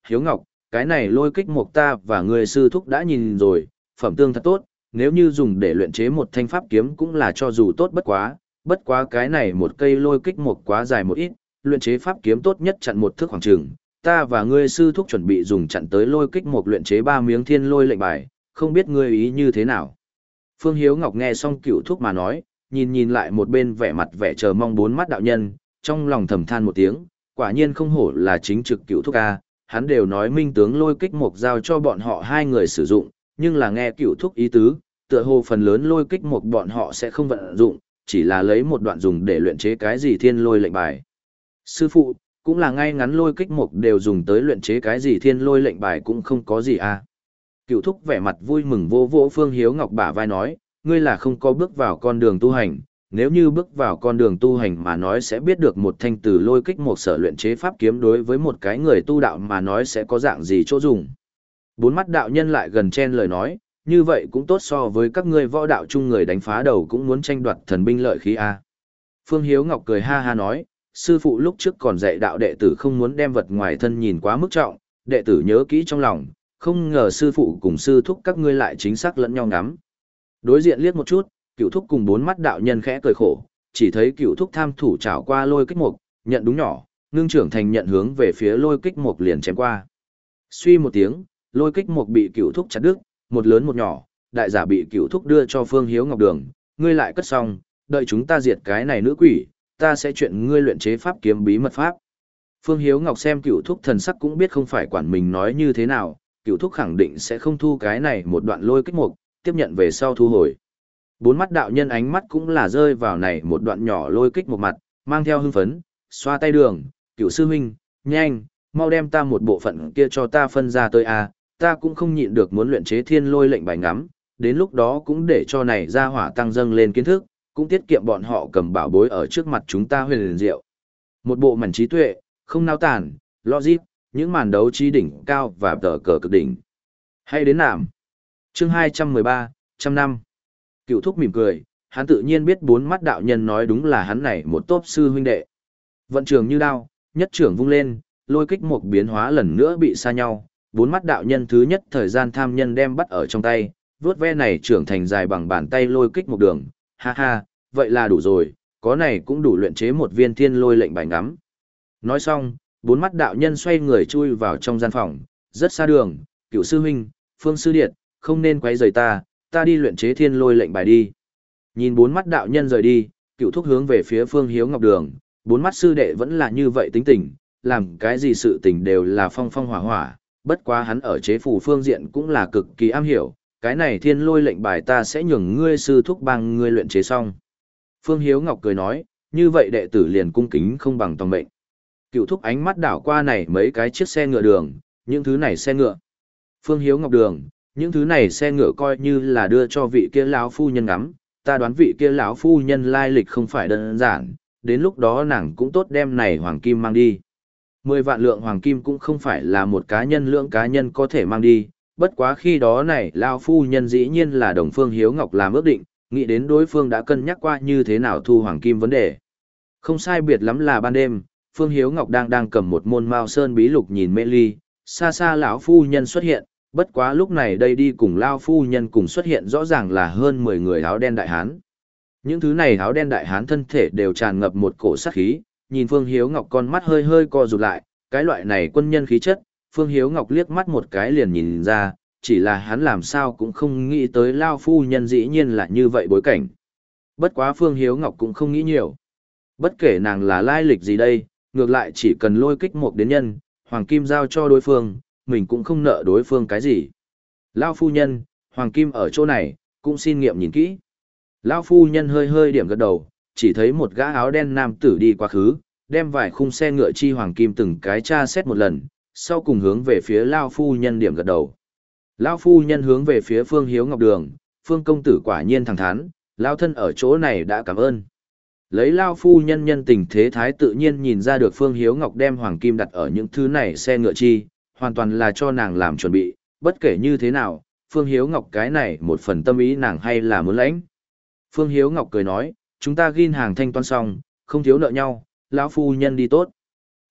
Hiếu Ngọc, cái này lôi kích mục ta và người sư thúc đã nhìn rồi, phẩm tương thật tốt, nếu như dùng để luyện chế một thanh pháp kiếm cũng là cho dù tốt bất quá, bất quá cái này một cây lôi kích mục quá dài một ít, luyện chế pháp kiếm tốt nhất chặn một thước khoảng trường, ta và ngươi sư thúc chuẩn bị dùng chặn tới lôi kích mục luyện chế ba miếng thiên lôi lệnh bài, không biết ngươi ý như thế nào. Phương Hiếu Ngọc nghe xong Cửu Thúc mà nói, nhìn nhìn lại một bên vẻ mặt vẻ chờ mong bốn mắt đạo nhân, trong lòng thầm than một tiếng, quả nhiên không hổ là chính trực Cửu Thúc a, hắn đều nói minh tướng lôi kích mục giao cho bọn họ hai người sử dụng, nhưng là nghe Cửu Thúc ý tứ, tựa hồ phần lớn lôi kích mục bọn họ sẽ không vận dụng, chỉ là lấy một đoạn dùng để luyện chế cái gì thiên lôi lệnh bài. Sư phụ, cũng là ngay ngắn lôi kích mục đều dùng tới luyện chế cái gì thiên lôi lệnh bài cũng không có gì a. Cửu Thúc vẻ mặt vui mừng vô vỗ Phương Hiếu Ngọc bả vai nói, ngươi là không có bước vào con đường tu hành, nếu như bước vào con đường tu hành mà nói sẽ biết được một thanh từ lôi kích một sở luyện chế pháp kiếm đối với một cái người tu đạo mà nói sẽ có dạng gì chỗ dùng. Bốn mắt đạo nhân lại gần chen lời nói, như vậy cũng tốt so với các ngươi võ đạo chung người đánh phá đầu cũng muốn tranh đoạt thần binh lợi khí a. Phương Hiếu Ngọc cười ha ha nói, sư phụ lúc trước còn dạy đạo đệ tử không muốn đem vật ngoài thân nhìn quá mức trọng, đệ tử nhớ kỹ trong lòng, không ngờ sư phụ cùng sư thúc các ngươi lại chính xác lẫn nhau ngắm. Đối diện liếc một chút, Cửu Thúc cùng bốn mắt đạo nhân khẽ cười khổ, chỉ thấy Cửu Thúc tham thủ chảo qua lôi kích mục, nhận đúng nhỏ, ngưng trưởng thành nhận hướng về phía lôi kích mục liền chém qua. Suy một tiếng, lôi kích mục bị Cửu Thúc chặt đứt, một lớn một nhỏ, đại giả bị Cửu Thúc đưa cho Phương Hiếu Ngọc Đường, ngươi lại cất xong, đợi chúng ta diệt cái này nữ quỷ, ta sẽ chuyện ngươi luyện chế pháp kiếm bí mật pháp. Phương Hiếu Ngọc xem Cửu Thúc thần sắc cũng biết không phải quản mình nói như thế nào, Cửu Thúc khẳng định sẽ không thu cái này một đoạn lôi kích mục, tiếp nhận về sau thu hồi. Bốn mắt đạo nhân ánh mắt cũng là rơi vào này một đoạn nhỏ lôi kích một mặt, mang theo hưng phấn, xoa tay đường, Cửu sư huynh, nhanh, mau đem ta một bộ phận kia cho ta phân ra tới a, ta cũng không nhịn được muốn luyện chế thiên lôi lệnh bài ngắm, đến lúc đó cũng để cho này ra hỏa tăng dâng lên kiến thức, cũng tiết kiệm bọn họ cầm bảo bối ở trước mặt chúng ta huyền liền diệu. Một bộ mảnh trí tuệ, không nao tản, logic, những màn đấu trí đỉnh cao và tờ cờ cực đỉnh. Hay đến nảm. Chương hai trăm mười ba, trăm năm. Cửu Thúc mỉm cười, hắn tự nhiên biết bốn mắt đạo nhân nói đúng là hắn này một tốp sư huynh đệ. Vận trường như đao, nhất trưởng vung lên, lôi kích một biến hóa lần nữa bị xa nhau, bốn mắt đạo nhân thứ nhất thời gian tham nhân đem bắt ở trong tay, vuốt ve này trưởng thành dài bằng bàn tay lôi kích một đường, ha ha, vậy là đủ rồi, có này cũng đủ luyện chế một viên thiên lôi lệnh bài ngắm. Nói xong, bốn mắt đạo nhân xoay người chui vào trong gian phòng, rất xa đường, Cửu sư huynh, Phương sư điệt, không nên quấy rầy ta, ta đi luyện chế thiên lôi lệnh bài đi. Nhìn bốn mắt đạo nhân rời đi, Cửu Thúc hướng về phía Phương Hiếu Ngọc Đường, bốn mắt sư đệ vẫn là như vậy tính tình, làm cái gì sự tình đều là phong phong hỏa hỏa, bất quá hắn ở chế phù phương diện cũng là cực kỳ am hiểu, cái này thiên lôi lệnh bài ta sẽ nhường ngươi sư thúc bằng ngươi luyện chế xong. Phương Hiếu Ngọc cười nói, như vậy đệ tử liền cung kính không bằng tòng mệnh. Cửu Thúc ánh mắt đảo qua này mấy cái chiếc xe ngựa đường, những thứ này xe ngựa. Phương Hiếu Ngọc Đường, những thứ này xe ngựa coi như là đưa cho vị kia lão phu nhân ngắm, ta đoán vị kia lão phu nhân lai lịch không phải đơn giản, đến lúc đó nàng cũng tốt đem này hoàng kim mang đi. Mười vạn lượng hoàng kim cũng không phải là một cá nhân lượng cá nhân có thể mang đi, bất quá khi đó này lão phu nhân dĩ nhiên là đồng Phương Hiếu Ngọc làm ước định, nghĩ đến đối phương đã cân nhắc qua như thế nào thu hoàng kim vấn đề. Không sai biệt lắm là ban đêm, Phương Hiếu Ngọc đang đang cầm một môn mao sơn bí lục nhìn mê ly, xa xa lão phu nhân xuất hiện. Bất quá lúc này đây đi cùng lao phu nhân cùng xuất hiện rõ ràng là hơn mười người áo đen đại hán. Những thứ này áo đen đại hán thân thể đều tràn ngập một cổ sát khí, nhìn Phương Hiếu Ngọc con mắt hơi hơi co rụt lại, cái loại này quân nhân khí chất, Phương Hiếu Ngọc liếc mắt một cái liền nhìn ra, chỉ là hắn làm sao cũng không nghĩ tới lao phu nhân dĩ nhiên là như vậy bối cảnh. Bất quá Phương Hiếu Ngọc cũng không nghĩ nhiều. Bất kể nàng là lai lịch gì đây, ngược lại chỉ cần lôi kích một đến nhân, hoàng kim giao cho đối phương, mình cũng không nợ đối phương cái gì. Lao phu nhân, hoàng kim ở chỗ này, cũng xin nghiệm nhìn kỹ. Lao phu nhân hơi hơi điểm gật đầu, chỉ thấy một gã áo đen nam tử đi quá khứ, đem vài khung xe ngựa chi hoàng kim từng cái tra xét một lần, sau cùng hướng về phía Lao phu nhân điểm gật đầu. Lao phu nhân hướng về phía Phương Hiếu Ngọc Đường, Phương công tử quả nhiên thẳng thắn, Lao thân ở chỗ này đã cảm ơn. Lấy Lao phu nhân nhân tình thế thái tự nhiên nhìn ra được Phương Hiếu Ngọc đem hoàng kim đặt ở những thứ này xe ngựa chi, hoàn toàn là cho nàng làm chuẩn bị, bất kể như thế nào, Phương Hiếu Ngọc cái này một phần tâm ý nàng hay là muốn lãnh. Phương Hiếu Ngọc cười nói, chúng ta ghin hàng thanh toán xong, không thiếu nợ nhau, lão phu nhân đi tốt.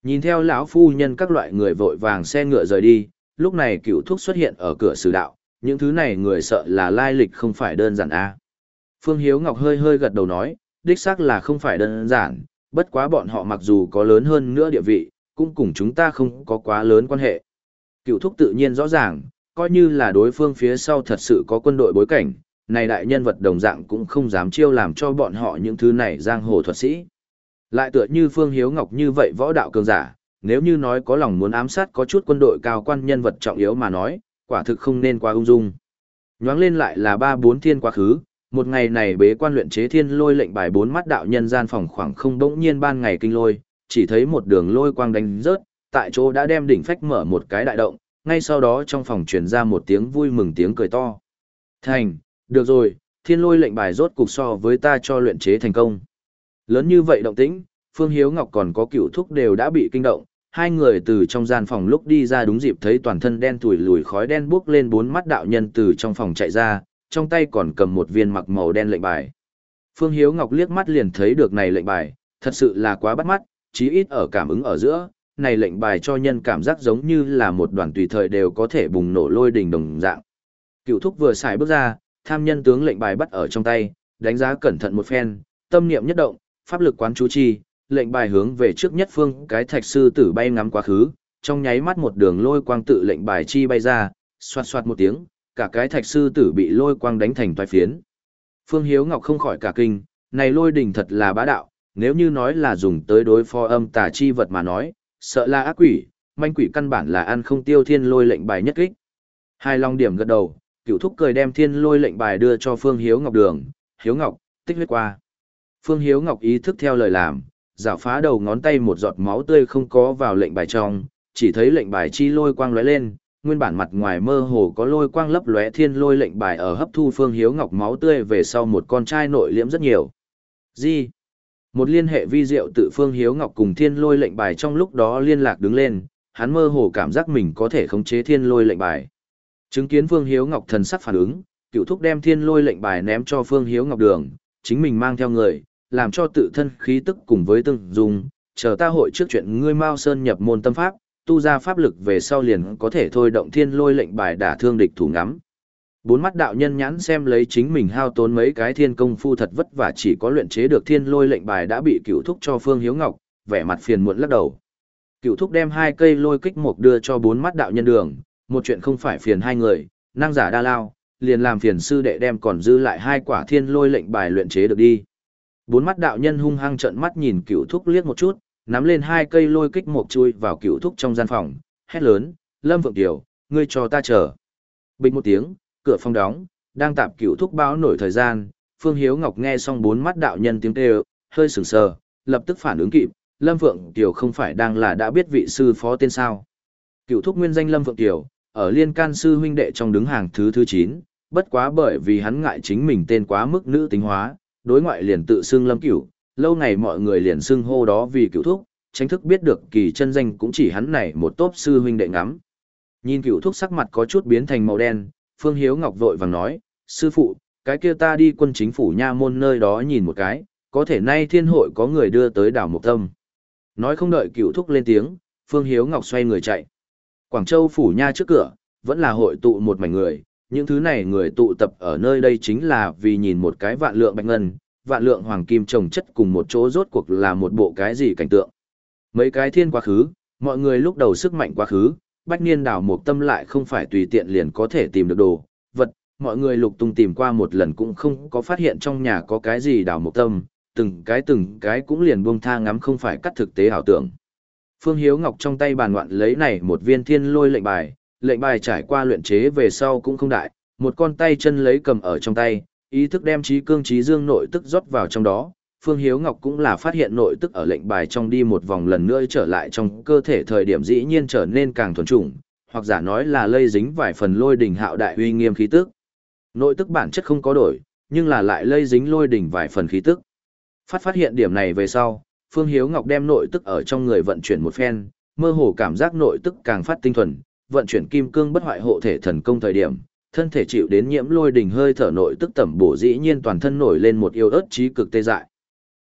Nhìn theo lão phu nhân các loại người vội vàng xe ngựa rời đi, lúc này Cựu Thúc xuất hiện ở cửa sử đạo, những thứ này người sợ là lai lịch không phải đơn giản a. Phương Hiếu Ngọc hơi hơi gật đầu nói, đích xác là không phải đơn giản, bất quá bọn họ mặc dù có lớn hơn nữa địa vị, cũng cùng chúng ta không có quá lớn quan hệ. Cựu Thúc tự nhiên rõ ràng, coi như là đối phương phía sau thật sự có quân đội bối cảnh, này đại nhân vật đồng dạng cũng không dám chiêu làm cho bọn họ những thứ này giang hồ thuật sĩ. Lại tựa như Phương Hiếu Ngọc như vậy võ đạo cường giả, nếu như nói có lòng muốn ám sát có chút quân đội cao quan nhân vật trọng yếu mà nói, quả thực không nên quá ung dung. Nhoáng lên lại là ba bốn thiên quá khứ, một ngày này bế quan luyện chế thiên lôi lệnh bài bốn mắt đạo nhân gian phòng khoảng không bỗng nhiên ban ngày kinh lôi, chỉ thấy một đường lôi quang đánh rớt, tại chỗ đã đem đỉnh phách mở một cái đại động, ngay sau đó trong phòng truyền ra một tiếng vui mừng tiếng cười to. Thành, được rồi, thiên lôi lệnh bài rốt cục so với ta cho luyện chế thành công. Lớn như vậy động tĩnh, Phương Hiếu Ngọc còn có Cựu Thúc đều đã bị kinh động, hai người từ trong gian phòng lúc đi ra đúng dịp thấy toàn thân đen tủi lùi khói đen bốc lên bốn mắt đạo nhân từ trong phòng chạy ra, trong tay còn cầm một viên mặc màu đen lệnh bài. Phương Hiếu Ngọc liếc mắt liền thấy được này lệnh bài, thật sự là quá bắt mắt, chí ít ở cảm ứng ở giữa, này lệnh bài cho nhân cảm giác giống như là một đoàn tùy thời đều có thể bùng nổ lôi đình đồng dạng. Cựu Thúc vừa xài bước ra, tham nhân tướng lệnh bài bắt ở trong tay, đánh giá cẩn thận một phen, tâm niệm nhất động, pháp lực quán chú chi, lệnh bài hướng về trước nhất phương cái thạch sư tử bay ngắm quá khứ, trong nháy mắt một đường lôi quang tự lệnh bài chi bay ra, xoạt xoạt một tiếng, cả cái thạch sư tử bị lôi quang đánh thành toái phiến. Phương Hiếu Ngọc không khỏi cả kinh, này lôi đỉnh thật là bá đạo, nếu như nói là dùng tới đối phó âm tà chi vật mà nói, sợ là ác quỷ, manh quỷ căn bản là ăn không tiêu thiên lôi lệnh bài nhất kích. Hai long điểm gật đầu, Cựu Thúc cười đem thiên lôi lệnh bài đưa cho Phương Hiếu Ngọc đường, Hiếu Ngọc, tích huyết qua. Phương Hiếu Ngọc ý thức theo lời làm, rảo phá đầu ngón tay một giọt máu tươi không có vào lệnh bài trong, chỉ thấy lệnh bài chi lôi quang lóe lên, nguyên bản mặt ngoài mơ hồ có lôi quang lấp lóe thiên lôi lệnh bài ở hấp thu Phương Hiếu Ngọc máu tươi về sau một con trai nội liễm rất nhiều. Gì? Một liên hệ vi diệu tự Phương Hiếu Ngọc cùng thiên lôi lệnh bài trong lúc đó liên lạc đứng lên, hắn mơ hồ cảm giác mình có thể khống chế thiên lôi lệnh bài. Chứng kiến Phương Hiếu Ngọc thần sắc phản ứng, Cựu Thúc đem thiên lôi lệnh bài ném cho Phương Hiếu Ngọc đường, chính mình mang theo người, làm cho tự thân khí tức cùng với tương dung, chờ ta hội trước chuyện ngươi Mao Sơn nhập môn tâm pháp, tu ra pháp lực về sau liền có thể thôi động thiên lôi lệnh bài đả thương địch thủ ngắm. Bốn mắt đạo nhân nhãn xem lấy chính mình hao tốn mấy cái thiên công phu thật vất vả chỉ có luyện chế được thiên lôi lệnh bài đã bị Cựu Thúc cho Phương Hiếu Ngọc, vẻ mặt phiền muộn lắc đầu. Cựu Thúc đem hai cây lôi kích mục đưa cho bốn mắt đạo nhân đường, một chuyện không phải phiền hai người, năng giả đa lao, liền làm phiền sư đệ đem còn dư lại hai quả thiên lôi lệnh bài luyện chế được đi. Bốn mắt đạo nhân hung hăng trợn mắt nhìn Cựu Thúc liếc một chút, nắm lên hai cây lôi kích mộc chui vào Cựu Thúc trong gian phòng, hét lớn, Lâm Phượng Tiểu, ngươi cho ta chờ. Bình một tiếng, cửa phòng đóng, đang tạp Cựu Thúc báo nổi thời gian, Phương Hiếu Ngọc nghe xong bốn mắt đạo nhân tiếng kêu, hơi sửng sờ, lập tức phản ứng kịp, Lâm Phượng Tiểu không phải đang là đã biết vị sư phó tên sao. Cựu Thúc nguyên danh Lâm Phượng Tiểu, ở Liên Can sư huynh đệ trong đứng hàng thứ thứ chín, bất quá bởi vì hắn ngại chính mình tên quá mức nữ tính hóa, đối ngoại liền tự xưng Lâm Cửu, lâu ngày mọi người liền xưng hô đó vì Cửu Thúc, tránh thức biết được kỳ chân danh cũng chỉ hắn này một tốp sư huynh đệ ngắm. Nhìn Cửu Thúc sắc mặt có chút biến thành màu đen, Phương Hiếu Ngọc vội vàng nói, sư phụ, cái kia ta đi quân chính phủ nha môn nơi đó nhìn một cái, có thể nay thiên hội có người đưa tới đảo Mộc Tâm. Nói không đợi Cửu Thúc lên tiếng, Phương Hiếu Ngọc xoay người chạy. Quảng Châu phủ nha trước cửa, vẫn là hội tụ một mảnh người, những thứ này người tụ tập ở nơi đây chính là vì nhìn một cái vạn lượng bạch ngân, vạn lượng hoàng kim trồng chất cùng một chỗ rốt cuộc là một bộ cái gì cảnh tượng. Mấy cái thiên quá khứ, mọi người lúc đầu sức mạnh quá khứ, bách niên đảo Mộc Tâm lại không phải tùy tiện liền có thể tìm được đồ, vật, mọi người lục tung tìm qua một lần cũng không có phát hiện trong nhà có cái gì đảo Mộc Tâm, từng cái từng cái cũng liền buông tha ngắm không phải cắt thực tế ảo tưởng. Phương Hiếu Ngọc trong tay bàn ngoạn lấy này một viên thiên lôi lệnh bài, lệnh bài trải qua luyện chế về sau cũng không đại, một con tay chân lấy cầm ở trong tay, ý thức đem trí cương trí dương nội tức rót vào trong đó. Phương Hiếu Ngọc cũng là phát hiện nội tức ở lệnh bài trong đi một vòng lần nữa trở lại trong cơ thể thời điểm dĩ nhiên trở nên càng thuần chủng, hoặc giả nói là lây dính vài phần lôi đỉnh hạo đại uy nghiêm khí tức. Nội tức bản chất không có đổi, nhưng là lại lây dính lôi đỉnh vài phần khí tức. Phát phát hiện điểm này về sau, Phương Hiếu Ngọc đem nội tức ở trong người vận chuyển một phen, mơ hồ cảm giác nội tức càng phát tinh thuần, vận chuyển kim cương bất hoại hộ thể thần công thời điểm, thân thể chịu đến nhiễm lôi đỉnh hơi thở nội tức tẩm bổ dĩ nhiên toàn thân nổi lên một yêu ớt trí cực tê dại.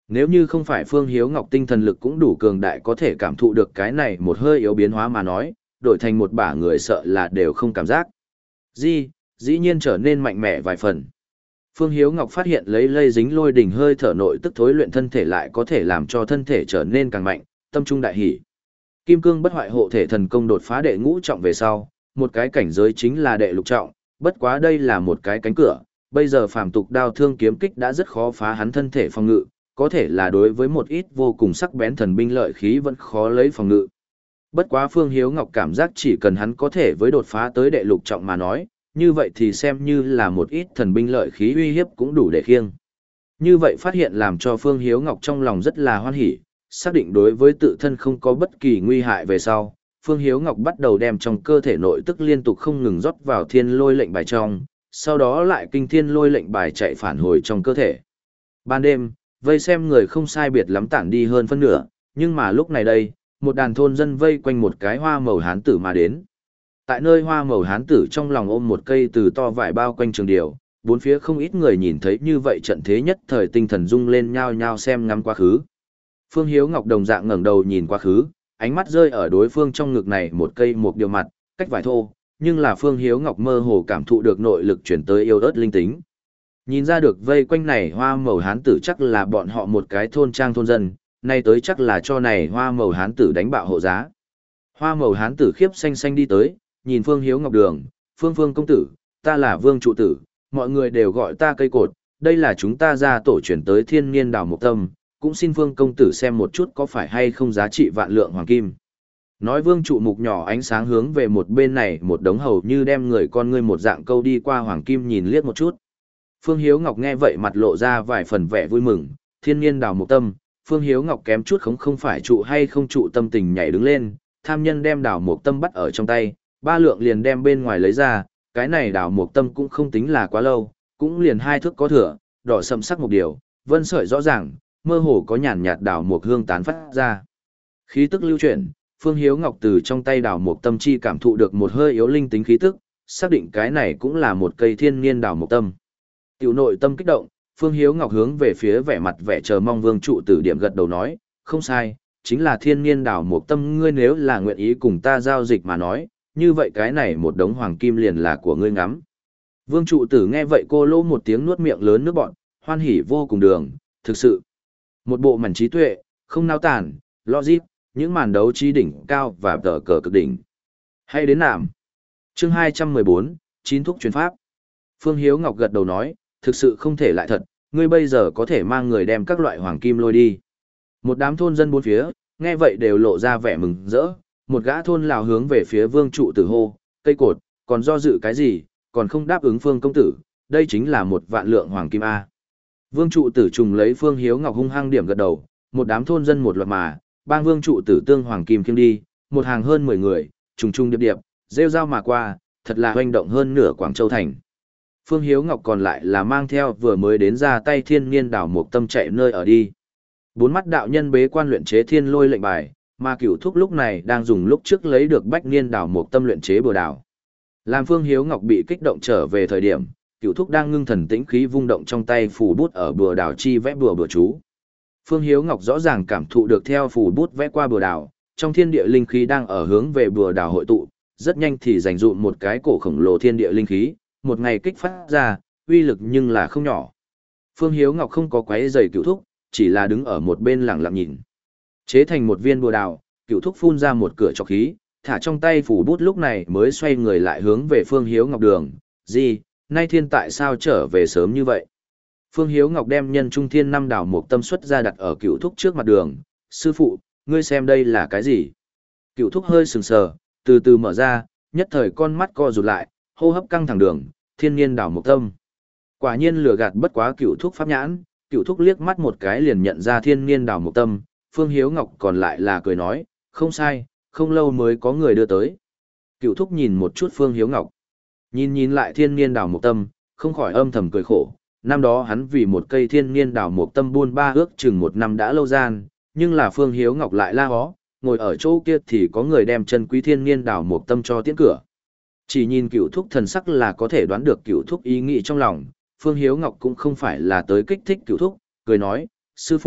Nếu như không phải Phương Hiếu Ngọc tinh thần lực cũng đủ cường đại có thể cảm thụ được cái này một hơi yếu biến hóa mà nói, đổi thành một bả người sợ là đều không cảm giác. Di, dĩ nhiên trở nên mạnh mẽ vài phần. Phương Hiếu Ngọc phát hiện lấy lây dính lôi đỉnh hơi thở nội tức thối luyện thân thể lại có thể làm cho thân thể trở nên càng mạnh, tâm trung đại hỷ. Kim cương bất hoại hộ thể thần công đột phá đệ ngũ trọng về sau, một cái cảnh giới chính là đệ lục trọng, bất quá đây là một cái cánh cửa, bây giờ phàm tục đao thương kiếm kích đã rất khó phá hắn thân thể phòng ngự, có thể là đối với một ít vô cùng sắc bén thần binh lợi khí vẫn khó lấy phòng ngự. Bất quá Phương Hiếu Ngọc cảm giác chỉ cần hắn có thể với đột phá tới đệ lục trọng mà nói, như vậy thì xem như là một ít thần binh lợi khí uy hiếp cũng đủ để khiêng. Như vậy phát hiện làm cho Phương Hiếu Ngọc trong lòng rất là hoan hỉ, xác định đối với tự thân không có bất kỳ nguy hại về sau, Phương Hiếu Ngọc bắt đầu đem trong cơ thể nội tức liên tục không ngừng rót vào thiên lôi lệnh bài trong, sau đó lại kinh thiên lôi lệnh bài chạy phản hồi trong cơ thể. Ban đêm, vây xem người không sai biệt lắm tản đi hơn phân nửa, nhưng mà lúc này đây, một đàn thôn dân vây quanh một cái hoa màu hán tử mà đến. Tại nơi hoa màu hán tử trong lòng ôm một cây từ to vải bao quanh trường điều, bốn phía không ít người nhìn thấy như vậy trận thế nhất thời tinh thần rung lên nhao nhao xem ngắm quá khứ. Phương Hiếu Ngọc đồng dạng ngẩng đầu nhìn quá khứ, ánh mắt rơi ở đối phương trong ngực này một cây một điều mặt, cách vải thô, nhưng là Phương Hiếu Ngọc mơ hồ cảm thụ được nội lực chuyển tới yêu ớt linh tính. Nhìn ra được vây quanh này hoa màu hán tử chắc là bọn họ một cái thôn trang thôn dân, nay tới chắc là cho này hoa màu hán tử đánh bạo hộ giá. Hoa màu hán tử khiếp xanh xanh đi tới, nhìn Phương Hiếu Ngọc đường, Phương Phương công tử, ta là Vương trụ tử, mọi người đều gọi ta cây cột, đây là chúng ta ra tổ chuyển tới thiên niên đảo mục tâm, cũng xin Phương công tử xem một chút có phải hay không giá trị vạn lượng hoàng kim. Nói Vương trụ mục nhỏ ánh sáng hướng về một bên này một đống hầu như đem người con ngươi một dạng câu đi qua hoàng kim nhìn liếc một chút. Phương Hiếu Ngọc nghe vậy mặt lộ ra vài phần vẻ vui mừng, thiên niên đảo mục tâm, Phương Hiếu Ngọc kém chút không không phải trụ hay không trụ tâm tình nhảy đứng lên, tham nhân đem đảo mục tâm bắt ở trong tay, ba lượng liền đem bên ngoài lấy ra, cái này đảo mục tâm cũng không tính là quá lâu, cũng liền hai thước có thừa, đỏ sầm sắc một điều, vân sợi rõ ràng, mơ hồ có nhàn nhạt đảo mục hương tán phát ra. Khí tức lưu chuyển, Phương Hiếu Ngọc từ trong tay đảo mục tâm chi cảm thụ được một hơi yếu linh tính khí tức, xác định cái này cũng là một cây thiên niên đảo mục tâm. Tiểu nội tâm kích động, Phương Hiếu Ngọc hướng về phía vẻ mặt vẻ chờ mong Vương trụ tử điểm gật đầu nói, không sai, chính là thiên niên đảo mục tâm, ngươi nếu là nguyện ý cùng ta giao dịch mà nói, như vậy cái này một đống hoàng kim liền là của ngươi ngắm. Vương trụ tử nghe vậy cô lô một tiếng nuốt miệng lớn nước bọn, hoan hỉ vô cùng đường, thực sự. Một bộ mảnh trí tuệ, không nao tản, logic, những màn đấu trí đỉnh cao và tờ cờ cực đỉnh. Hay đến nạm. Chương hai trăm mười bốn, chín thúc truyền pháp. Phương Hiếu Ngọc gật đầu nói, thực sự không thể lại thật, ngươi bây giờ có thể mang người đem các loại hoàng kim lôi đi. Một đám thôn dân bốn phía, nghe vậy đều lộ ra vẻ mừng rỡ, một gã thôn lào hướng về phía Vương trụ tử hô, cây cột, còn do dự cái gì, còn không đáp ứng Phương công tử, đây chính là một vạn lượng hoàng kim A. Vương trụ tử trùng lấy Phương Hiếu Ngọc hung hăng điểm gật đầu, một đám thôn dân một loạt mà, bang Vương trụ tử tương hoàng kim khiêng đi, một hàng hơn mười người, trùng trùng điệp điệp, rêu rao mà qua, thật là hoành động hơn nửa Quảng Châu thành. Phương Hiếu Ngọc còn lại là mang theo vừa mới đến ra tay thiên niên đảo mục tâm chạy nơi ở đi. Bốn mắt đạo nhân bế quan luyện chế thiên lôi lệnh bài, mà cửu thúc lúc này đang dùng lúc trước lấy được bách niên đảo mục tâm luyện chế bừa đảo. Làm Phương Hiếu Ngọc bị kích động trở về thời điểm, cửu thúc đang ngưng thần tĩnh khí vung động trong tay phù bút ở bừa đảo chi vẽ bừa bừa chú. Phương Hiếu Ngọc rõ ràng cảm thụ được theo phù bút vẽ qua bừa đảo, trong thiên địa linh khí đang ở hướng về bừa đảo hội tụ, rất nhanh thì dành dụm một cái cổ khổng lồ thiên địa linh khí, một ngày kích phát ra, uy lực nhưng là không nhỏ. Phương Hiếu Ngọc không có quấy rầy cửu thúc, chỉ là đứng ở một bên lặng lặng nhìn. Chế thành một viên bùa đào, cửu thúc phun ra một cửa trọc khí, thả trong tay phủ bút lúc này mới xoay người lại hướng về Phương Hiếu Ngọc đường, gì, nay thiên tại sao trở về sớm như vậy? Phương Hiếu Ngọc đem nhân trung thiên năm đảo một tâm xuất ra đặt ở cửu thúc trước mặt đường, sư phụ, ngươi xem đây là cái gì? Cửu thúc hơi sừng sờ, từ từ mở ra, nhất thời con mắt co rụt lại, hô hấp căng thẳng đường, thiên nhiên đảo một tâm. Quả nhiên lừa gạt bất quá cửu thúc pháp nhãn, cửu thúc liếc mắt một cái liền nhận ra thiên nhiên đảo một tâm, Phương Hiếu Ngọc còn lại là cười nói, không sai, không lâu mới có người đưa tới. Cửu thúc nhìn một chút Phương Hiếu Ngọc, nhìn nhìn lại thiên nhiên đảo một tâm, không khỏi âm thầm cười khổ. Năm đó hắn vì một cây thiên nhiên đảo một tâm buôn ba ước chừng một năm đã lâu gian, nhưng là Phương Hiếu Ngọc lại la hó, ngồi ở chỗ kia thì có người đem chân quý thiên nhiên đảo một tâm cho tiễn cửa. Chỉ nhìn cửu thúc thần sắc là có thể đoán được cửu thúc ý nghĩ trong lòng, Phương Hiếu Ngọc cũng không phải là tới kích thích cửu thúc, cười nói, sư phụ,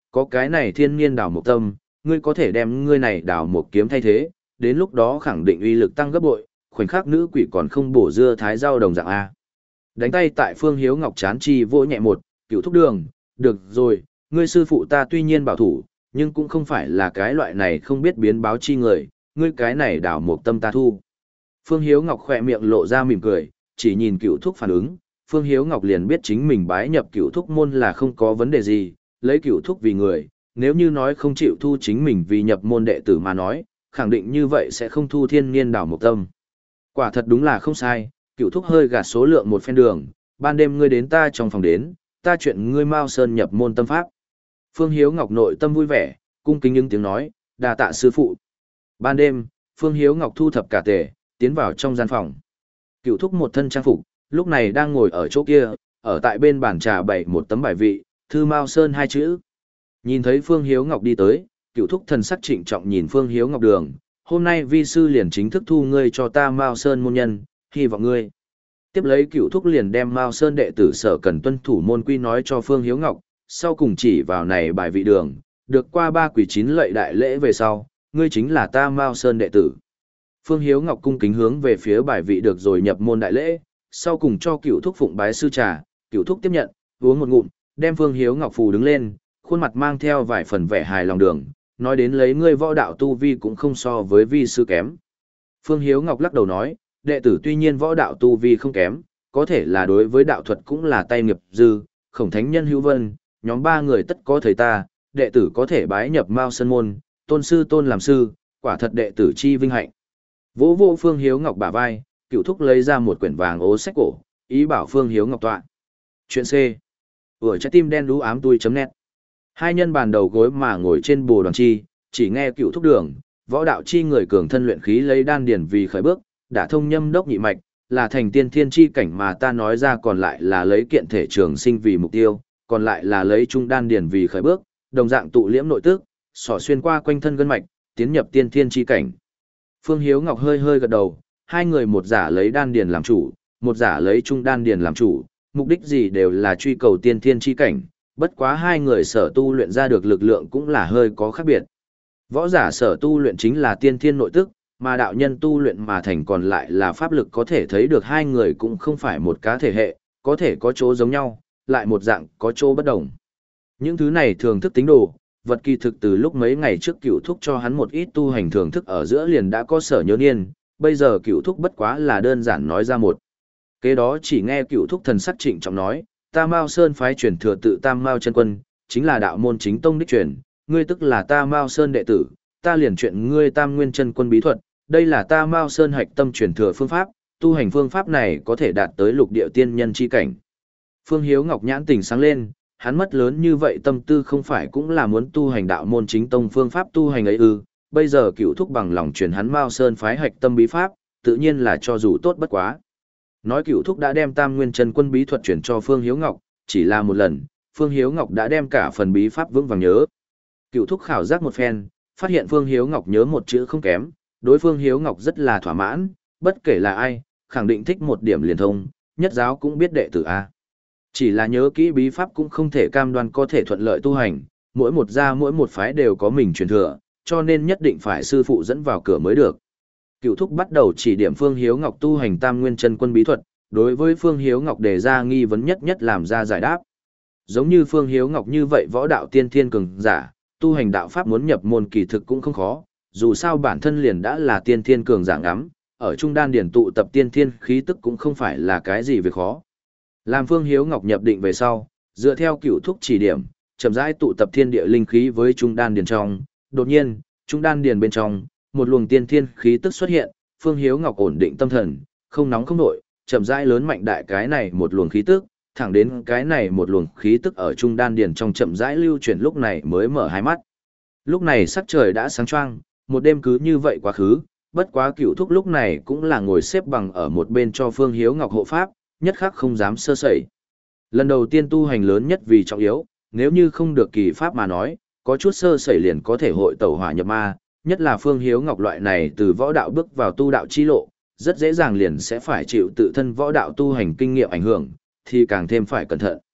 Có cái này thiên niên đảo mộc tâm, ngươi có thể đem ngươi này đảo một kiếm thay thế, đến lúc đó khẳng định uy lực tăng gấp bội, khoảnh khắc nữ quỷ còn không bổ dưa thái rau đồng dạng A. Đánh tay tại Phương Hiếu Ngọc chán chi vỗ nhẹ một, cựu thúc đường, được rồi, ngươi sư phụ ta tuy nhiên bảo thủ, nhưng cũng không phải là cái loại này không biết biến báo chi người, ngươi cái này đảo một tâm ta thu. Phương Hiếu Ngọc khỏe miệng lộ ra mỉm cười, chỉ nhìn cựu thúc phản ứng, Phương Hiếu Ngọc liền biết chính mình bái nhập cựu thúc môn là không có vấn đề gì, lấy cựu thúc vì người, nếu như nói không chịu thu chính mình vì nhập môn đệ tử mà nói, khẳng định như vậy sẽ không thu thiên niên đảo một tâm. Quả thật đúng là không sai, cựu thúc hơi gạt số lượng một phen đường, ban đêm ngươi đến ta trong phòng đến, ta chuyện ngươi Mao Sơn nhập môn tâm pháp. Phương Hiếu Ngọc nội tâm vui vẻ, cung kính những tiếng nói, đà tạ sư phụ. Ban đêm, Phương Hiếu Ngọc thu thập cả tề, tiến vào trong gian phòng. Cựu thúc một thân trang phục, lúc này đang ngồi ở chỗ kia, ở tại bên bàn trà bày một tấm bài vị, thư Mao Sơn hai chữ. Nhìn thấy Phương Hiếu Ngọc đi tới, cựu thúc thần sắc trịnh trọng nhìn Phương Hiếu Ngọc đường, hôm nay vi sư liền chính thức thu ngươi cho ta Mao Sơn môn nhân, hy vọng ngươi. Tiếp lấy cựu thúc liền đem Mao Sơn đệ tử sở cần tuân thủ môn quy nói cho Phương Hiếu Ngọc, sau cùng chỉ vào này bài vị đường, được qua ba quỷ chín lệ đại lễ về sau, ngươi chính là ta Mao Sơn đệ tử. Phương Hiếu Ngọc cung kính hướng về phía bài vị được rồi nhập môn đại lễ, sau cùng cho cựu thúc phụng bái sư trà, cựu thúc tiếp nhận, uống một ngụm, đem Phương Hiếu Ngọc phù đứng lên, khuôn mặt mang theo vài phần vẻ hài lòng đường, nói đến lấy ngươi võ đạo tu vi cũng không so với vi sư kém. Phương Hiếu Ngọc lắc đầu nói, đệ tử tuy nhiên võ đạo tu vi không kém, có thể là đối với đạo thuật cũng là tay nghiệp dư, khổng thánh nhân hữu vân, nhóm ba người tất có thầy ta, đệ tử có thể bái nhập Mao Sơn môn, tôn sư tôn làm sư, quả thật đệ tử chi vinh hạnh. Vỗ vô Phương Hiếu Ngọc bả vai, cựu thúc lấy ra một quyển vàng ố sách cổ, ý bảo Phương Hiếu Ngọc tọa. Chuyện C. Vừa trái tim đen đú ám tui chấm net. Hai nhân bàn đầu gối mà ngồi trên bồ đoàn chi, chỉ nghe cựu thúc đường, võ đạo chi người cường thân luyện khí lấy đan điển vì khởi bước, đã thông nhâm đốc nhị mạch, là thành tiên thiên chi cảnh mà ta nói ra còn lại là lấy kiện thể trường sinh vì mục tiêu, còn lại là lấy trung đan điển vì khởi bước, đồng dạng tụ liễm nội tức, xỏ xuyên qua quanh thân gân mạch, tiến nhập tiên thiên chi cảnh. Phương Hiếu Ngọc hơi hơi gật đầu, hai người một giả lấy đan điển làm chủ, một giả lấy trung đan điển làm chủ, mục đích gì đều là truy cầu tiên thiên chi cảnh, bất quá hai người sở tu luyện ra được lực lượng cũng là hơi có khác biệt. Võ giả sở tu luyện chính là tiên thiên nội tức, mà đạo nhân tu luyện mà thành còn lại là pháp lực, có thể thấy được hai người cũng không phải một cá thể hệ, có thể có chỗ giống nhau, lại một dạng có chỗ bất đồng. Những thứ này thường thức tính đồ, vật kỳ thực từ lúc mấy ngày trước cựu thúc cho hắn một ít tu hành thường thức ở giữa liền đã có sở nhớ niên, bây giờ cựu thúc bất quá là đơn giản nói ra một. Kế đó chỉ nghe cựu thúc thần sắc trịnh trọng nói, ta Mao Sơn phái truyền thừa tự Tam Mao chân quân, chính là đạo môn chính tông đích truyền, ngươi tức là ta Mao Sơn đệ tử, ta liền chuyện ngươi Tam Nguyên chân quân bí thuật, đây là ta Mao Sơn hạch tâm truyền thừa phương pháp, tu hành phương pháp này có thể đạt tới lục địa tiên nhân chi cảnh. Phương Hiếu Ngọc nhãn tình sáng lên, hắn mất lớn như vậy tâm tư không phải cũng là muốn tu hành đạo môn chính tông phương pháp tu hành ấy ư, bây giờ cựu thúc bằng lòng truyền hắn Mao Sơn phái hạch tâm bí pháp, tự nhiên là cho dù tốt bất quá. Nói cựu thúc đã đem Tam Nguyên chân quân bí thuật chuyển cho Phương Hiếu Ngọc, chỉ là một lần, Phương Hiếu Ngọc đã đem cả phần bí pháp vững vàng nhớ. Cựu thúc khảo giác một phen, phát hiện Phương Hiếu Ngọc nhớ một chữ không kém, đối Phương Hiếu Ngọc rất là thỏa mãn, bất kể là ai, khẳng định thích một điểm liền thông, nhất giáo cũng biết đệ tử A. Chỉ là nhớ kỹ bí pháp cũng không thể cam đoan có thể thuận lợi tu hành, mỗi một gia mỗi một phái đều có mình truyền thừa, cho nên nhất định phải sư phụ dẫn vào cửa mới được. Cựu thúc bắt đầu chỉ điểm Phương Hiếu Ngọc tu hành Tam Nguyên chân quân bí thuật, đối với Phương Hiếu Ngọc đề ra nghi vấn nhất nhất làm ra giải đáp. Giống như Phương Hiếu Ngọc như vậy võ đạo tiên thiên cường giả, tu hành đạo pháp muốn nhập môn kỳ thực cũng không khó, dù sao bản thân liền đã là tiên thiên cường giả ngắm, ở trung đan điển tụ tập tiên thiên khí tức cũng không phải là cái gì việc khó. Làm Phương Hiếu Ngọc nhập định về sau, dựa theo cựu thúc chỉ điểm, chậm rãi tụ tập thiên địa linh khí với trung đan điển trong, đột nhiên, trung đan điển bên trong, một luồng tiên thiên khí tức xuất hiện, Phương Hiếu Ngọc ổn định tâm thần, không nóng không nổi, chậm rãi lớn mạnh đại cái này một luồng khí tức, thẳng đến cái này một luồng khí tức ở trung đan điển trong chậm rãi lưu chuyển, lúc này mới mở hai mắt. Lúc này sắc trời đã sáng choang, một đêm cứ như vậy quá khứ, bất quá cựu thúc lúc này cũng là ngồi xếp bằng ở một bên cho Phương Hiếu Ngọc hộ pháp, nhất khắc không dám sơ sẩy. Lần đầu tiên tu hành lớn nhất vì trọng yếu, nếu như không được kỳ pháp mà nói, có chút sơ sẩy liền có thể hội tẩu hỏa nhập ma, nhất là Phương Hiếu Ngọc loại này từ võ đạo bước vào tu đạo chi lộ, rất dễ dàng liền sẽ phải chịu tự thân võ đạo tu hành kinh nghiệm ảnh hưởng, thì càng thêm phải cẩn thận.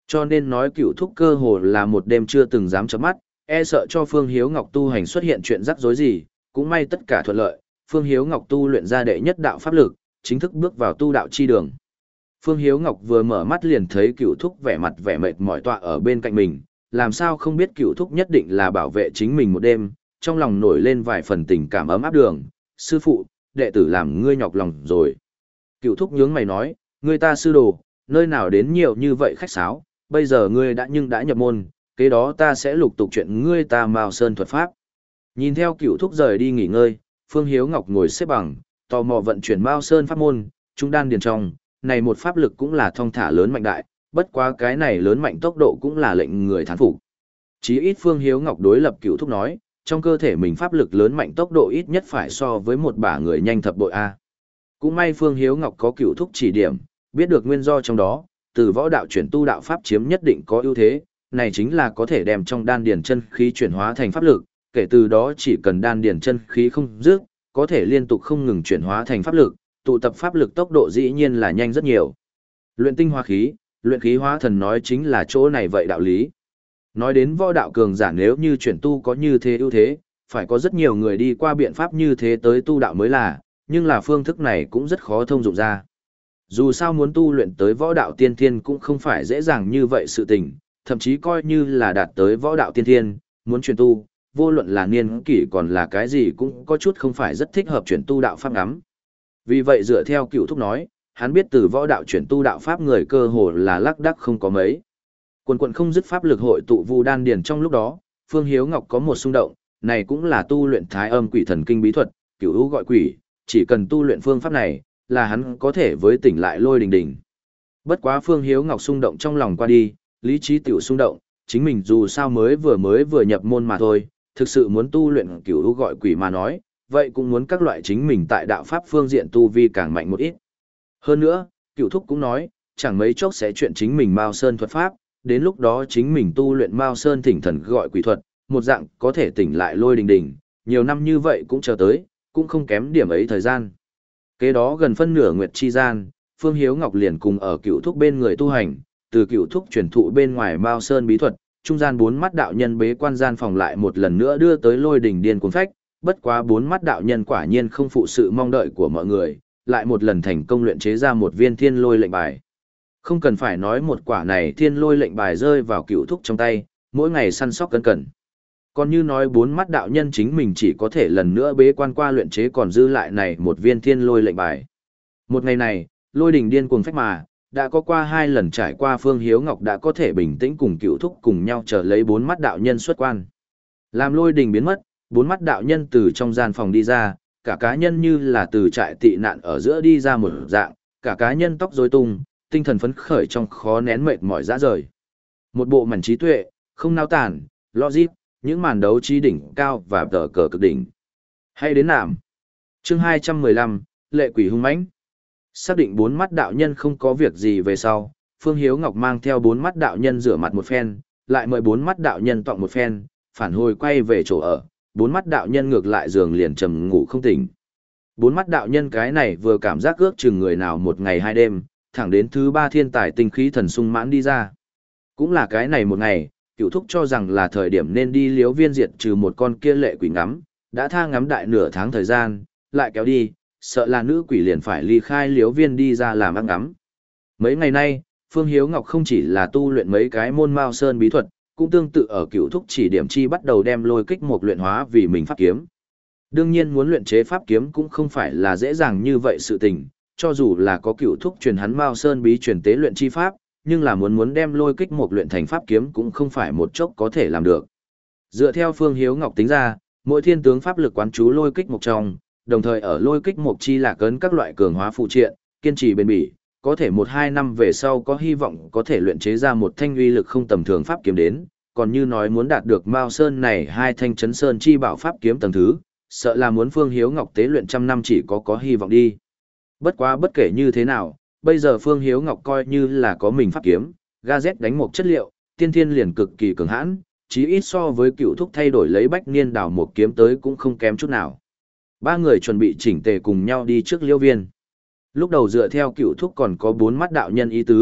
Cho nên nói cựu thúc cơ hồ là một đêm chưa từng dám chớp mắt, e sợ cho Phương Hiếu Ngọc tu hành xuất hiện chuyện rắc rối gì, cũng may tất cả thuận lợi, Phương Hiếu Ngọc tu luyện ra đệ nhất đạo pháp lực, chính thức bước vào tu đạo chi đường. Phương Hiếu Ngọc vừa mở mắt liền thấy cựu thúc vẻ mặt vẻ mệt mỏi tọa ở bên cạnh mình, làm sao không biết cựu thúc nhất định là bảo vệ chính mình một đêm, trong lòng nổi lên vài phần tình cảm ấm áp đường, sư phụ, đệ tử làm ngươi nhọc lòng rồi. Cựu thúc nhướng mày nói, ngươi ta sư đồ, nơi nào đến nhiều như vậy khách sáo, bây giờ ngươi đã nhưng đã nhập môn, kế đó ta sẽ lục tục chuyện ngươi ta Mao Sơn thuật pháp. Nhìn theo cựu thúc rời đi nghỉ ngơi, Phương Hiếu Ngọc ngồi xếp bằng, tò mò vận chuyển Mao Sơn pháp môn, trung đan điền trong, này một pháp lực cũng là thong thả lớn mạnh đại, bất quá cái này lớn mạnh tốc độ cũng là lệnh người thán phục. Chí ít Phương Hiếu Ngọc đối lập cựu thúc nói, trong cơ thể mình pháp lực lớn mạnh tốc độ ít nhất phải so với một bả người nhanh thập bội A. Cũng may Phương Hiếu Ngọc có cựu thúc chỉ điểm, biết được nguyên do trong đó, từ võ đạo chuyển tu đạo pháp chiếm nhất định có ưu thế, này chính là có thể đem trong đan điền chân khí chuyển hóa thành pháp lực, kể từ đó chỉ cần đan điền chân khí không dứt, có thể liên tục không ngừng chuyển hóa thành pháp lực, tụ tập pháp lực tốc độ dĩ nhiên là nhanh rất nhiều. Luyện tinh hóa khí, luyện khí hóa thần nói chính là chỗ này vậy đạo lý. Nói đến võ đạo cường giả nếu như chuyển tu có như thế ưu thế, phải có rất nhiều người đi qua biện pháp như thế tới tu đạo mới là, nhưng là phương thức này cũng rất khó thông dụng ra. Dù sao muốn tu luyện tới võ đạo tiên thiên cũng không phải dễ dàng như vậy sự tình, thậm chí coi như là đạt tới võ đạo tiên thiên, muốn chuyển tu, vô luận là niên kỷ còn là cái gì cũng có chút không phải rất thích hợp chuyển tu đạo pháp ngắm. Vì vậy dựa theo cựu thúc nói, hắn biết từ võ đạo chuyển tu đạo pháp người cơ hồ là lác đác không có mấy. Quần quần không dứt pháp lực hội tụ vu đan điền trong lúc đó, Phương Hiếu Ngọc có một xung động, này cũng là tu luyện thái âm quỷ thần kinh bí thuật, cửu u gọi quỷ, chỉ cần tu luyện phương pháp này, là hắn có thể với tỉnh lại lôi đình đình. Bất quá Phương Hiếu Ngọc xung động trong lòng qua đi, lý trí tiểu xung động, chính mình dù sao mới vừa mới vừa nhập môn mà thôi, thực sự muốn tu luyện cửu u gọi quỷ mà nói, vậy cũng muốn các loại chính mình tại đạo pháp phương diện tu vi càng mạnh một ít. Hơn nữa, cửu thúc cũng nói, chẳng mấy chốc sẽ chuyện chính mình Mao Sơn thuật pháp, đến lúc đó chính mình tu luyện Mao Sơn thỉnh thần gọi quỷ thuật, một dạng có thể tỉnh lại lôi đình đình, nhiều năm như vậy cũng chờ tới, cũng không kém điểm ấy thời gian. Kế đó gần phân nửa nguyệt chi gian, Phương Hiếu Ngọc liền cùng ở cựu thúc bên người tu hành, từ cựu thúc truyền thụ bên ngoài Mao Sơn bí thuật, trung gian bốn mắt đạo nhân bế quan gian phòng lại một lần nữa đưa tới lôi đỉnh điên cuồng phách, bất quá bốn mắt đạo nhân quả nhiên không phụ sự mong đợi của mọi người, lại một lần thành công luyện chế ra một viên thiên lôi lệnh bài. Không cần phải nói một quả này thiên lôi lệnh bài rơi vào cựu thúc trong tay, mỗi ngày săn sóc cẩn cẩn. Còn như nói bốn mắt đạo nhân chính mình chỉ có thể lần nữa bế quan qua luyện chế còn dư lại này một viên thiên lôi lệnh bài. Một ngày này, lôi đỉnh điên cuồng phách mà, đã có qua hai lần trải qua Phương Hiếu Ngọc đã có thể bình tĩnh cùng cựu thúc cùng nhau chờ lấy bốn mắt đạo nhân xuất quan. Làm lôi đỉnh biến mất, bốn mắt đạo nhân từ trong gian phòng đi ra, cả cá nhân như là từ trại tị nạn ở giữa đi ra một dạng, cả cá nhân tóc rối tung, tinh thần phấn khởi trong khó nén mệt mỏi dã rời. Một bộ màn trí tuệ, không nao tản, logic, những màn đấu trí đỉnh cao và tờ cờ cực đỉnh. Hay đến nạm. Chương hai trăm mười lăm, Lệ quỷ hung mãnh. Xác định bốn mắt đạo nhân không có việc gì về sau, Phương Hiếu Ngọc mang theo bốn mắt đạo nhân rửa mặt một phen, lại mời bốn mắt đạo nhân tọa một phen, phản hồi quay về chỗ ở, bốn mắt đạo nhân ngược lại giường liền trầm ngủ không tỉnh. Bốn mắt đạo nhân cái này vừa cảm giác ước chừng người nào một ngày hai đêm, thẳng đến thứ ba thiên tài tinh khí thần sung mãn đi ra. Cũng là cái này một ngày, cựu thúc cho rằng là thời điểm nên đi liếu viên diệt trừ một con kia lệ quỷ ngắm, đã tha ngắm đại nửa tháng thời gian, lại kéo đi, sợ là nữ quỷ liền phải ly khai liếu viên đi ra làm ác ngắm. Mấy ngày nay, Phương Hiếu Ngọc không chỉ là tu luyện mấy cái môn Mao Sơn bí thuật, cũng tương tự ở cựu thúc chỉ điểm chi bắt đầu đem lôi kích một luyện hóa vì mình pháp kiếm. Đương nhiên muốn luyện chế pháp kiếm cũng không phải là dễ dàng như vậy sự tình, cho dù là có cựu thúc truyền hắn Mao Sơn bí truyền tế luyện chi pháp, nhưng là muốn muốn đem lôi kích một luyện thành pháp kiếm cũng không phải một chốc có thể làm được. Dựa theo Phương Hiếu Ngọc tính ra, mỗi thiên tướng pháp lực quán chú lôi kích một trong, đồng thời ở lôi kích một chi là cấn các loại cường hóa phụ triện, kiên trì bền bỉ, có thể một hai năm về sau có hy vọng có thể luyện chế ra một thanh uy lực không tầm thường pháp kiếm đến, còn như nói muốn đạt được Mao Sơn này hai thanh chấn sơn chi bảo pháp kiếm tầng thứ, sợ là muốn Phương Hiếu Ngọc tế luyện trăm năm chỉ có có hy vọng đi. Bất quá bất kể như thế nào, bây giờ Phương Hiếu Ngọc coi như là có mình pháp kiếm, gazet đánh một chất liệu, tiên thiên liền cực kỳ cường hãn, chí ít so với cựu thúc thay đổi lấy bách niên đảo một kiếm tới cũng không kém chút nào. Ba người chuẩn bị chỉnh tề cùng nhau đi trước liêu viên. Lúc đầu dựa theo cựu thúc còn có bốn mắt đạo nhân ý tứ,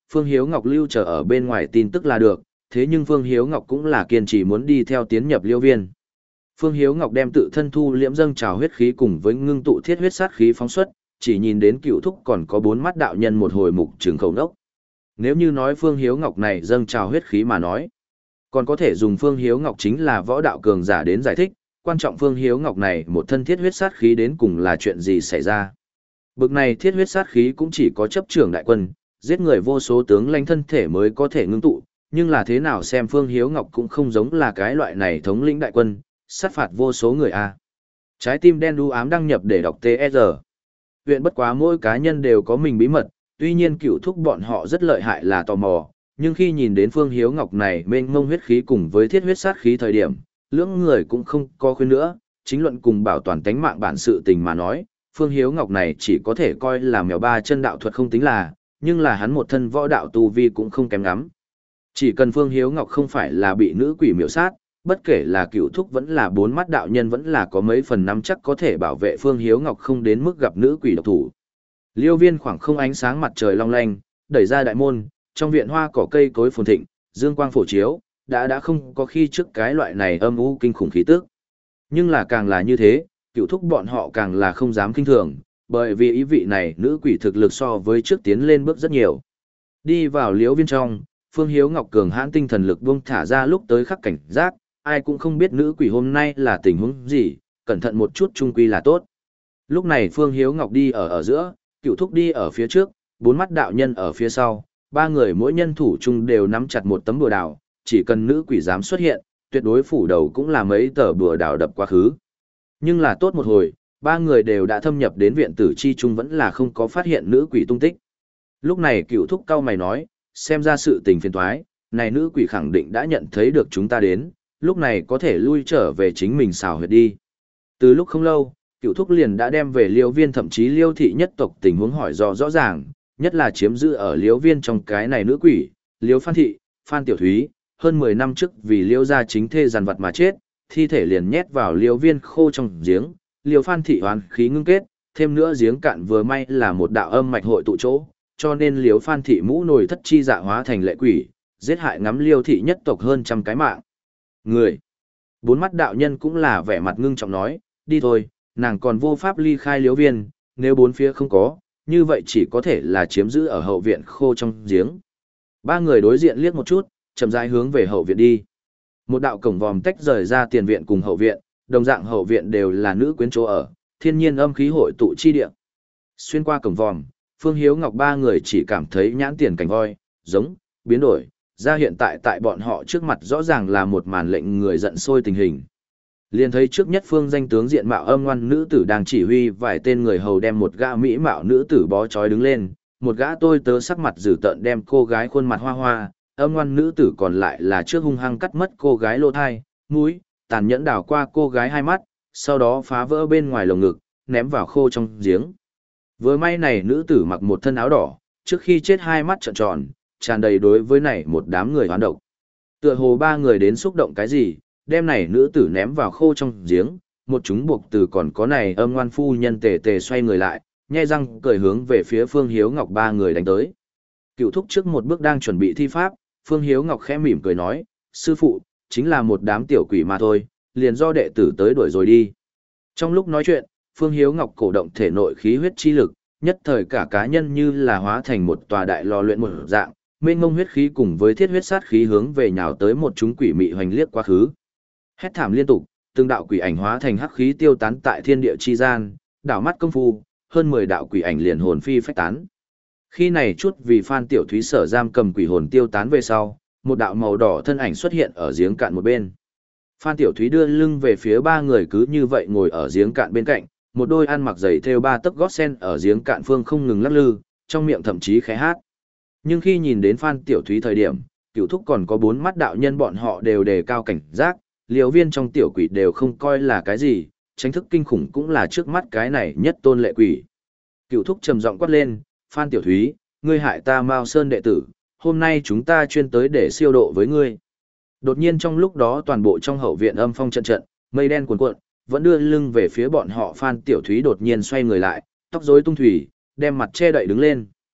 Phương Hiếu Ngọc lưu chờ ở bên ngoài tin tức là được, thế nhưng Phương Hiếu Ngọc cũng là kiên trì muốn đi theo tiến nhập Liêu Viên. Phương Hiếu Ngọc đem tự thân thu liễm dâng trào huyết khí cùng với ngưng tụ thiết huyết sát khí phóng xuất, chỉ nhìn đến Cựu Thúc còn có bốn mắt đạo nhân một hồi mục trường khẩu đốc. Nếu như nói Phương Hiếu Ngọc này dâng trào huyết khí mà nói, còn có thể dùng Phương Hiếu Ngọc chính là võ đạo cường giả đến giải thích, quan trọng Phương Hiếu Ngọc này một thân thiết huyết sát khí đến cùng là chuyện gì xảy ra. Bực này thiết huyết sát khí cũng chỉ có chấp trưởng đại quân, giết người vô số tướng lãnh thân thể mới có thể ngưng tụ, nhưng là thế nào xem Phương Hiếu Ngọc cũng không giống là cái loại này thống lĩnh đại quân, sát phạt vô số người a. Trái tim đen đu ám đăng nhập để đọc tê e rờ. Huyện bất quá mỗi cá nhân đều có mình bí mật, tuy nhiên Cựu Thúc bọn họ rất lợi hại là tò mò, nhưng khi nhìn đến Phương Hiếu Ngọc này mênh mông huyết khí cùng với thiết huyết sát khí thời điểm, lưỡng người cũng không có khuyên nữa, chính luận cùng bảo toàn tánh mạng bản sự tình mà nói, Phương Hiếu Ngọc này chỉ có thể coi là mèo ba chân đạo thuật không tính là, nhưng là hắn một thân võ đạo tu vi cũng không kém lắm. Chỉ cần Phương Hiếu Ngọc không phải là bị nữ quỷ miểu sát, bất kể là Cựu Thúc vẫn là bốn mắt đạo nhân vẫn là có mấy phần nắm chắc có thể bảo vệ Phương Hiếu Ngọc không đến mức gặp nữ quỷ độc thủ. Liêu Viên khoảng không ánh sáng mặt trời long lanh, đẩy ra đại môn, trong viện hoa cỏ cây cối phồn thịnh, dương quang phổ chiếu, đã đã không có khi trước cái loại này âm u kinh khủng khí tức. Nhưng là càng là như thế, Cựu Thúc bọn họ càng là không dám kinh thường, bởi vì ý vị này nữ quỷ thực lực so với trước tiến lên bước rất nhiều. Đi vào Liễu Viên trong, Phương Hiếu Ngọc cường hãn tinh thần lực buông thả ra lúc tới khắc cảnh giác, ai cũng không biết nữ quỷ hôm nay là tình huống gì, cẩn thận một chút chung quy là tốt. Lúc này Phương Hiếu Ngọc đi ở ở giữa, Cựu Thúc đi ở phía trước, bốn mắt đạo nhân ở phía sau, ba người mỗi nhân thủ chung đều nắm chặt một tấm bùa đào, chỉ cần nữ quỷ dám xuất hiện, tuyệt đối phủ đầu cũng là mấy tờ bùa đào đập quá khứ. Nhưng là tốt một hồi, ba người đều đã thâm nhập đến viện tử chi chung vẫn là không có phát hiện nữ quỷ tung tích. Lúc này Cựu Thúc cau mày nói, xem ra sự tình phiền toái, này nữ quỷ khẳng định đã nhận thấy được chúng ta đến, lúc này có thể lui trở về chính mình xào huyệt đi. Từ lúc không lâu, Cựu Thúc liền đã đem về Liêu Viên thậm chí Liêu thị nhất tộc tình huống hỏi rõ rõ ràng, nhất là chiếm giữ ở Liêu Viên trong cái này nữ quỷ, Liêu Phan Thị, Phan Tiểu Thúy, hơn mười năm trước vì Liêu gia chính thê giàn vật mà chết, thi thể liền nhét vào Liêu Viên khô trong giếng, Liêu Phan Thị hoán khí ngưng kết, thêm nữa giếng cạn vừa may là một đạo âm mạch hội tụ chỗ, cho nên Liêu Phan Thị mũ nổi thất chi dạ hóa thành lệ quỷ, giết hại ngắm Liêu thị nhất tộc hơn trăm cái mạng. Người. Bốn mắt đạo nhân cũng là vẻ mặt ngưng trọng nói, đi thôi, nàng còn vô pháp ly khai Liêu Viên, nếu bốn phía không có, như vậy chỉ có thể là chiếm giữ ở hậu viện khô trong giếng. Ba người đối diện liếc một chút, chậm rãi hướng về hậu viện đi. Một đạo cổng vòm tách rời ra tiền viện cùng hậu viện, đồng dạng hậu viện đều là nữ quyến chỗ ở, thiên nhiên âm khí hội tụ chi địa. Xuyên qua cổng vòm, Phương Hiếu Ngọc ba người chỉ cảm thấy nhãn tiền cảnh voi, giống, biến đổi, ra hiện tại tại bọn họ trước mặt rõ ràng là một màn lệnh người giận sôi tình hình. Liền thấy trước nhất Phương danh tướng diện mạo âm ngoan nữ tử đang chỉ huy vài tên người hầu đem một gã mỹ mạo nữ tử bó trói đứng lên, một gã tôi tớ sắc mặt dữ tợn đem cô gái khuôn mặt hoa hoa, âm ngoan nữ tử còn lại là trước hung hăng cắt mất cô gái lỗ thai, mũi, tàn nhẫn đảo qua cô gái hai mắt, sau đó phá vỡ bên ngoài lồng ngực, ném vào khô trong giếng. Với may này nữ tử mặc một thân áo đỏ, trước khi chết hai mắt trợn tròn, tràn đầy đối với này một đám người hoán độc. Tựa hồ ba người đến xúc động cái gì, đem này nữ tử ném vào khô trong giếng, một chúng buộc từ còn có này âm ngoan phu nhân tề tề xoay người lại, nhe răng cười hướng về phía Phương Hiếu Ngọc ba người đánh tới. Cựu Thúc trước một bước đang chuẩn bị thi pháp, Phương Hiếu Ngọc khẽ mỉm cười nói, sư phụ, chính là một đám tiểu quỷ mà thôi, liền do đệ tử tới đuổi rồi đi. Trong lúc nói chuyện, Phương Hiếu Ngọc cổ động thể nội khí huyết chi lực, nhất thời cả cá nhân như là hóa thành một tòa đại lò luyện một dạng, mênh mông huyết khí cùng với thiết huyết sát khí hướng về nhào tới một chúng quỷ mị hoành liếc quá khứ. Hét thảm liên tục, từng đạo quỷ ảnh hóa thành hắc khí tiêu tán tại thiên địa chi gian, đảo mắt công phu, hơn mười đạo quỷ ảnh liền hồn phi phách tán. Khi này chút vì Phan Tiểu Thúy sở giam cầm quỷ hồn tiêu tán về sau, một đạo màu đỏ thân ảnh xuất hiện ở giếng cạn một bên. Phan Tiểu Thúy đưa lưng về phía ba người cứ như vậy ngồi ở giếng cạn bên cạnh, một đôi ăn mặc giày thêu ba tấc gót sen ở giếng cạn phương không ngừng lắc lư, trong miệng thậm chí khẽ hát. Nhưng khi nhìn đến Phan Tiểu Thúy thời điểm, Cựu Thúc còn có bốn mắt đạo nhân bọn họ đều đề cao cảnh giác, Liều Viên trong tiểu quỷ đều không coi là cái gì, tránh thức kinh khủng cũng là trước mắt cái này nhất tôn lệ quỷ. Cựu Thúc trầm giọng quát lên, Phan Tiểu Thúy, ngươi hại ta Mao Sơn đệ tử, hôm nay chúng ta chuyên tới để siêu độ với ngươi. Đột nhiên trong lúc đó toàn bộ trong hậu viện âm phong trận trận, mây đen cuồn cuộn, vẫn đưa lưng về phía bọn họ. Phan Tiểu Thúy đột nhiên xoay người lại, tóc rối tung thủy, đem mặt che đậy đứng lên.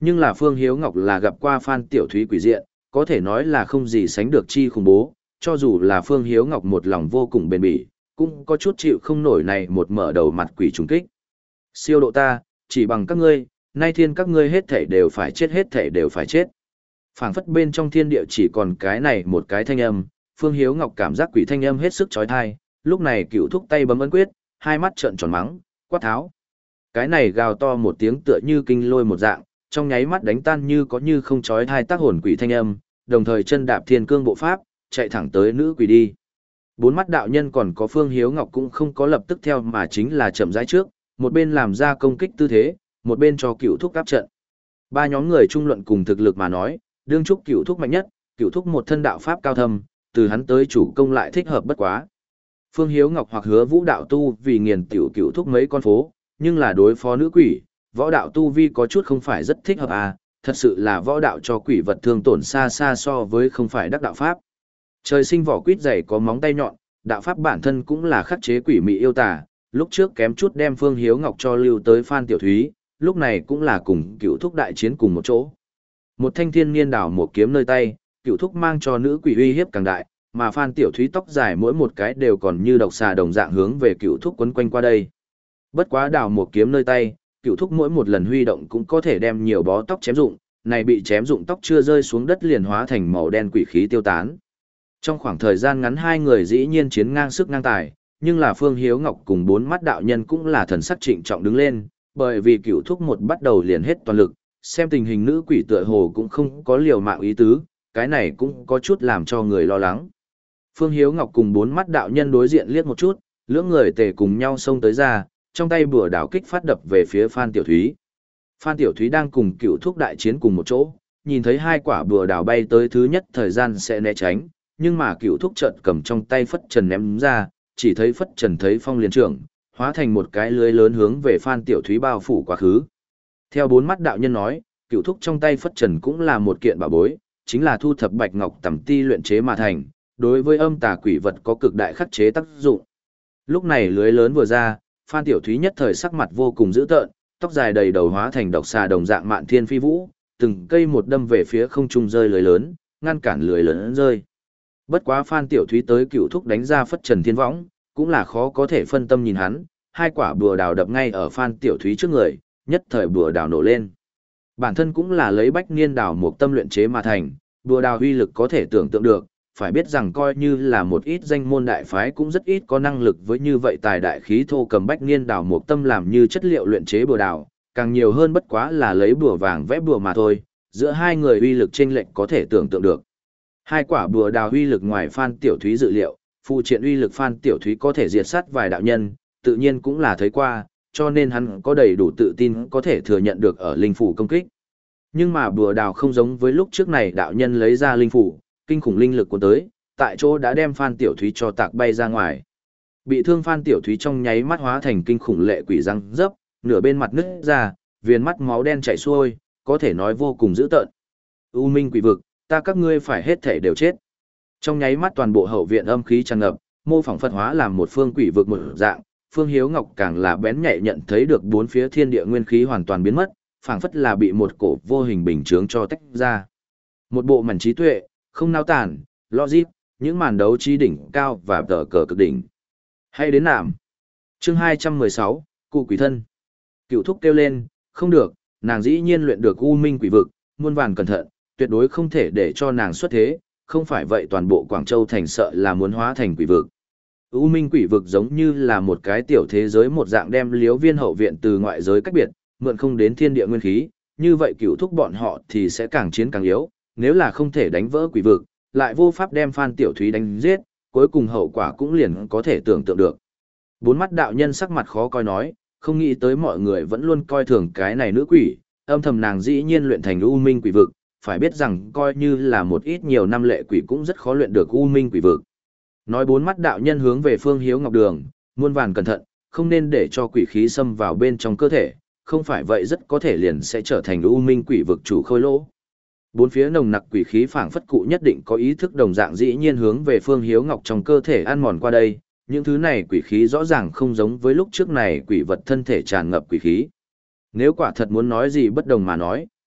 Nhưng là Phương Hiếu Ngọc là gặp qua Phan Tiểu Thúy quỷ diện, có thể nói là không gì sánh được chi khủng bố, cho dù là Phương Hiếu Ngọc một lòng vô cùng bền bỉ, cũng có chút chịu không nổi này một mở đầu mặt quỷ trùng kích. Siêu độ ta, chỉ bằng các ngươi, nay thiên các ngươi hết thể đều phải chết, hết thể đều phải chết. Phảng phất bên trong thiên địa chỉ còn cái này một cái thanh âm, Phương Hiếu Ngọc cảm giác quỷ thanh âm hết sức chói tai, lúc này Cửu Thúc tay bấm ấn quyết, hai mắt trợn tròn mắng, quát tháo. Cái này gào to một tiếng tựa như kinh lôi một dạng, trong nháy mắt đánh tan như có như không chói tai tác hồn quỷ thanh âm, đồng thời chân đạp thiên cương bộ pháp, chạy thẳng tới nữ quỷ đi. Bốn mắt đạo nhân còn có Phương Hiếu Ngọc cũng không có lập tức theo mà chính là chậm rãi trước, một bên làm ra công kích tư thế, một bên cho Cửu Thúc áp trận. Ba nhóm người trung luận cùng thực lực mà nói, đương trúc Cửu Thúc mạnh nhất, Cửu Thúc một thân đạo pháp cao thâm, từ hắn tới chủ công lại thích hợp bất quá. Phương Hiếu Ngọc hoặc Hứa Vũ đạo tu vì nghiền tiểu Cửu Thúc mấy con phố, nhưng là đối phó nữ quỷ, võ đạo tu vi có chút không phải rất thích hợp à, thật sự là võ đạo cho quỷ vật thương tổn xa xa so với không phải đắc đạo pháp. Trời sinh vỏ quýt dày có móng tay nhọn, đạo pháp bản thân cũng là khắc chế quỷ mị yêu tà, lúc trước kém chút đem Phương Hiếu Ngọc cho lưu tới Phan Tiểu Thúy, lúc này cũng là cùng Cửu Thúc đại chiến cùng một chỗ. Một thanh thiên niên đảo một kiếm nơi tay, Cửu Thúc mang cho nữ quỷ uy hiếp càng đại, mà Phan Tiểu Thúy tóc dài mỗi một cái đều còn như độc xà đồng dạng hướng về Cửu Thúc quấn quanh qua đây. Bất quá đảo một kiếm nơi tay, Cửu Thúc mỗi một lần huy động cũng có thể đem nhiều bó tóc chém dụng, này bị chém dụng tóc chưa rơi xuống đất liền hóa thành màu đen quỷ khí tiêu tán. Trong khoảng thời gian ngắn hai người dĩ nhiên chiến ngang sức ngang tài, nhưng là Phương Hiếu Ngọc cùng bốn mắt đạo nhân cũng là thần sắc trịnh trọng đứng lên, bởi vì Cửu Thúc một bắt đầu liền hết toàn lực, xem tình hình nữ quỷ tựa hồ cũng không có liều mạng ý tứ, cái này cũng có chút làm cho người lo lắng. Phương Hiếu Ngọc cùng bốn mắt đạo nhân đối diện liếc một chút, lưỡng người tề cùng nhau xông tới ra, trong tay bùa đảo kích phát đập về phía Phan Tiểu Thúy. Phan Tiểu Thúy đang cùng Cửu Thúc đại chiến cùng một chỗ, nhìn thấy hai quả bùa đảo bay tới thứ nhất thời gian sẽ né tránh, nhưng mà Cửu Thúc chợt cầm trong tay phất trần ném ra, chỉ thấy phất trần thấy phong liền trưởng, hóa thành một cái lưới lớn hướng về Phan Tiểu Thúy bao phủ quá khứ. Theo bốn mắt đạo nhân nói, Cửu Thúc trong tay phất trần cũng là một kiện bảo bối, chính là thu thập bạch ngọc tẩm ti luyện chế mà thành, đối với âm tà quỷ vật có cực đại khắc chế tác dụng. Lúc này lưới lớn vừa ra, Phan Tiểu Thúy nhất thời sắc mặt vô cùng dữ tợn, tóc dài đầy đầu hóa thành độc xà đồng dạng mạn thiên phi vũ, từng cây một đâm về phía không trung rơi lưới lớn, ngăn cản lưới lớn rơi. Bất quá Phan Tiểu Thúy tới Cửu Thúc đánh ra phất trần thiên võng, cũng là khó có thể phân tâm nhìn hắn, hai quả bùa đào đập ngay ở Phan Tiểu Thúy trước người, nhất thời bùa đào nổ lên. Bản thân cũng là lấy bách niên đào một tâm luyện chế mà thành, bùa đào uy lực có thể tưởng tượng được, phải biết rằng coi như là một ít danh môn đại phái cũng rất ít có năng lực với như vậy tài đại khí thô cầm bách niên đào một tâm làm như chất liệu luyện chế bùa đào, càng nhiều hơn bất quá là lấy bùa vàng vẽ bùa mà thôi, giữa hai người uy lực chênh lệch có thể tưởng tượng được. Hai quả bùa đào uy lực ngoài Phan Tiểu Thúy dự liệu, phụ triện uy lực Phan Tiểu Thúy có thể diệt sát vài đạo nhân, tự nhiên cũng là thấy qua, cho nên hắn có đầy đủ tự tin có thể thừa nhận được ở linh phủ công kích. Nhưng mà bùa đào không giống với lúc trước này đạo nhân lấy ra linh phủ, kinh khủng linh lực của tới, tại chỗ đã đem Phan Tiểu Thúy cho tạc bay ra ngoài. Bị thương Phan Tiểu Thúy trong nháy mắt hóa thành kinh khủng lệ quỷ răng dấp, nửa bên mặt nứt ra, viền mắt máu đen chảy xuôi, có thể nói vô cùng dữ tợn. U Minh quỷ vực, ta các ngươi phải hết thể đều chết. Trong nháy mắt toàn bộ hậu viện âm khí tràn ngập, mô phỏng Phật hóa làm một phương quỷ vực một dạng, Phương Hiếu Ngọc càng là bén nhạy nhận thấy được bốn phía thiên địa nguyên khí hoàn toàn biến mất, phảng phất là bị một cổ vô hình bình chướng cho tách ra. Một bộ mảnh trí tuệ, không nao tản, logic, những màn đấu trí đỉnh cao và tờ cờ cực đỉnh. Hay đến nạm. Chương hai trăm mười sáu, Cụ quỷ thân. Cửu Thúc kêu lên, không được, nàng dĩ nhiên luyện được U Minh quỷ vực, muôn vàn cẩn thận, tuyệt đối không thể để cho nàng xuất thế, không phải vậy toàn bộ Quảng Châu thành sợ là muốn hóa thành quỷ vực. U Minh quỷ vực giống như là một cái tiểu thế giới một dạng đem Liếu Viên hậu viện từ ngoại giới cách biệt, mượn không đến thiên địa nguyên khí, như vậy Cửu Thúc bọn họ thì sẽ càng chiến càng yếu, nếu là không thể đánh vỡ quỷ vực, lại vô pháp đem Phan Tiểu Thúy đánh giết, cuối cùng hậu quả cũng liền có thể tưởng tượng được. Bốn mắt đạo nhân sắc mặt khó coi nói, không nghĩ tới mọi người vẫn luôn coi thường cái này nữ quỷ, âm thầm nàng dĩ nhiên luyện thành U Minh quỷ vực, phải biết rằng coi như là một ít nhiều năm lệ quỷ cũng rất khó luyện được U Minh quỷ vực. Nói bốn mắt đạo nhân hướng về Phương Hiếu Ngọc đường, muôn vàn cẩn thận, không nên để cho quỷ khí xâm vào bên trong cơ thể, không phải vậy rất có thể liền sẽ trở thành U Minh quỷ vực chủ khôi lỗ. Bốn phía nồng nặc quỷ khí phảng phất cụ nhất định có ý thức đồng dạng dĩ nhiên hướng về Phương Hiếu Ngọc trong cơ thể ăn mòn qua đây, những thứ này quỷ khí rõ ràng không giống với lúc trước này quỷ vật thân thể tràn ngập quỷ khí. Nếu quả thật muốn nói gì bất đồng mà nói,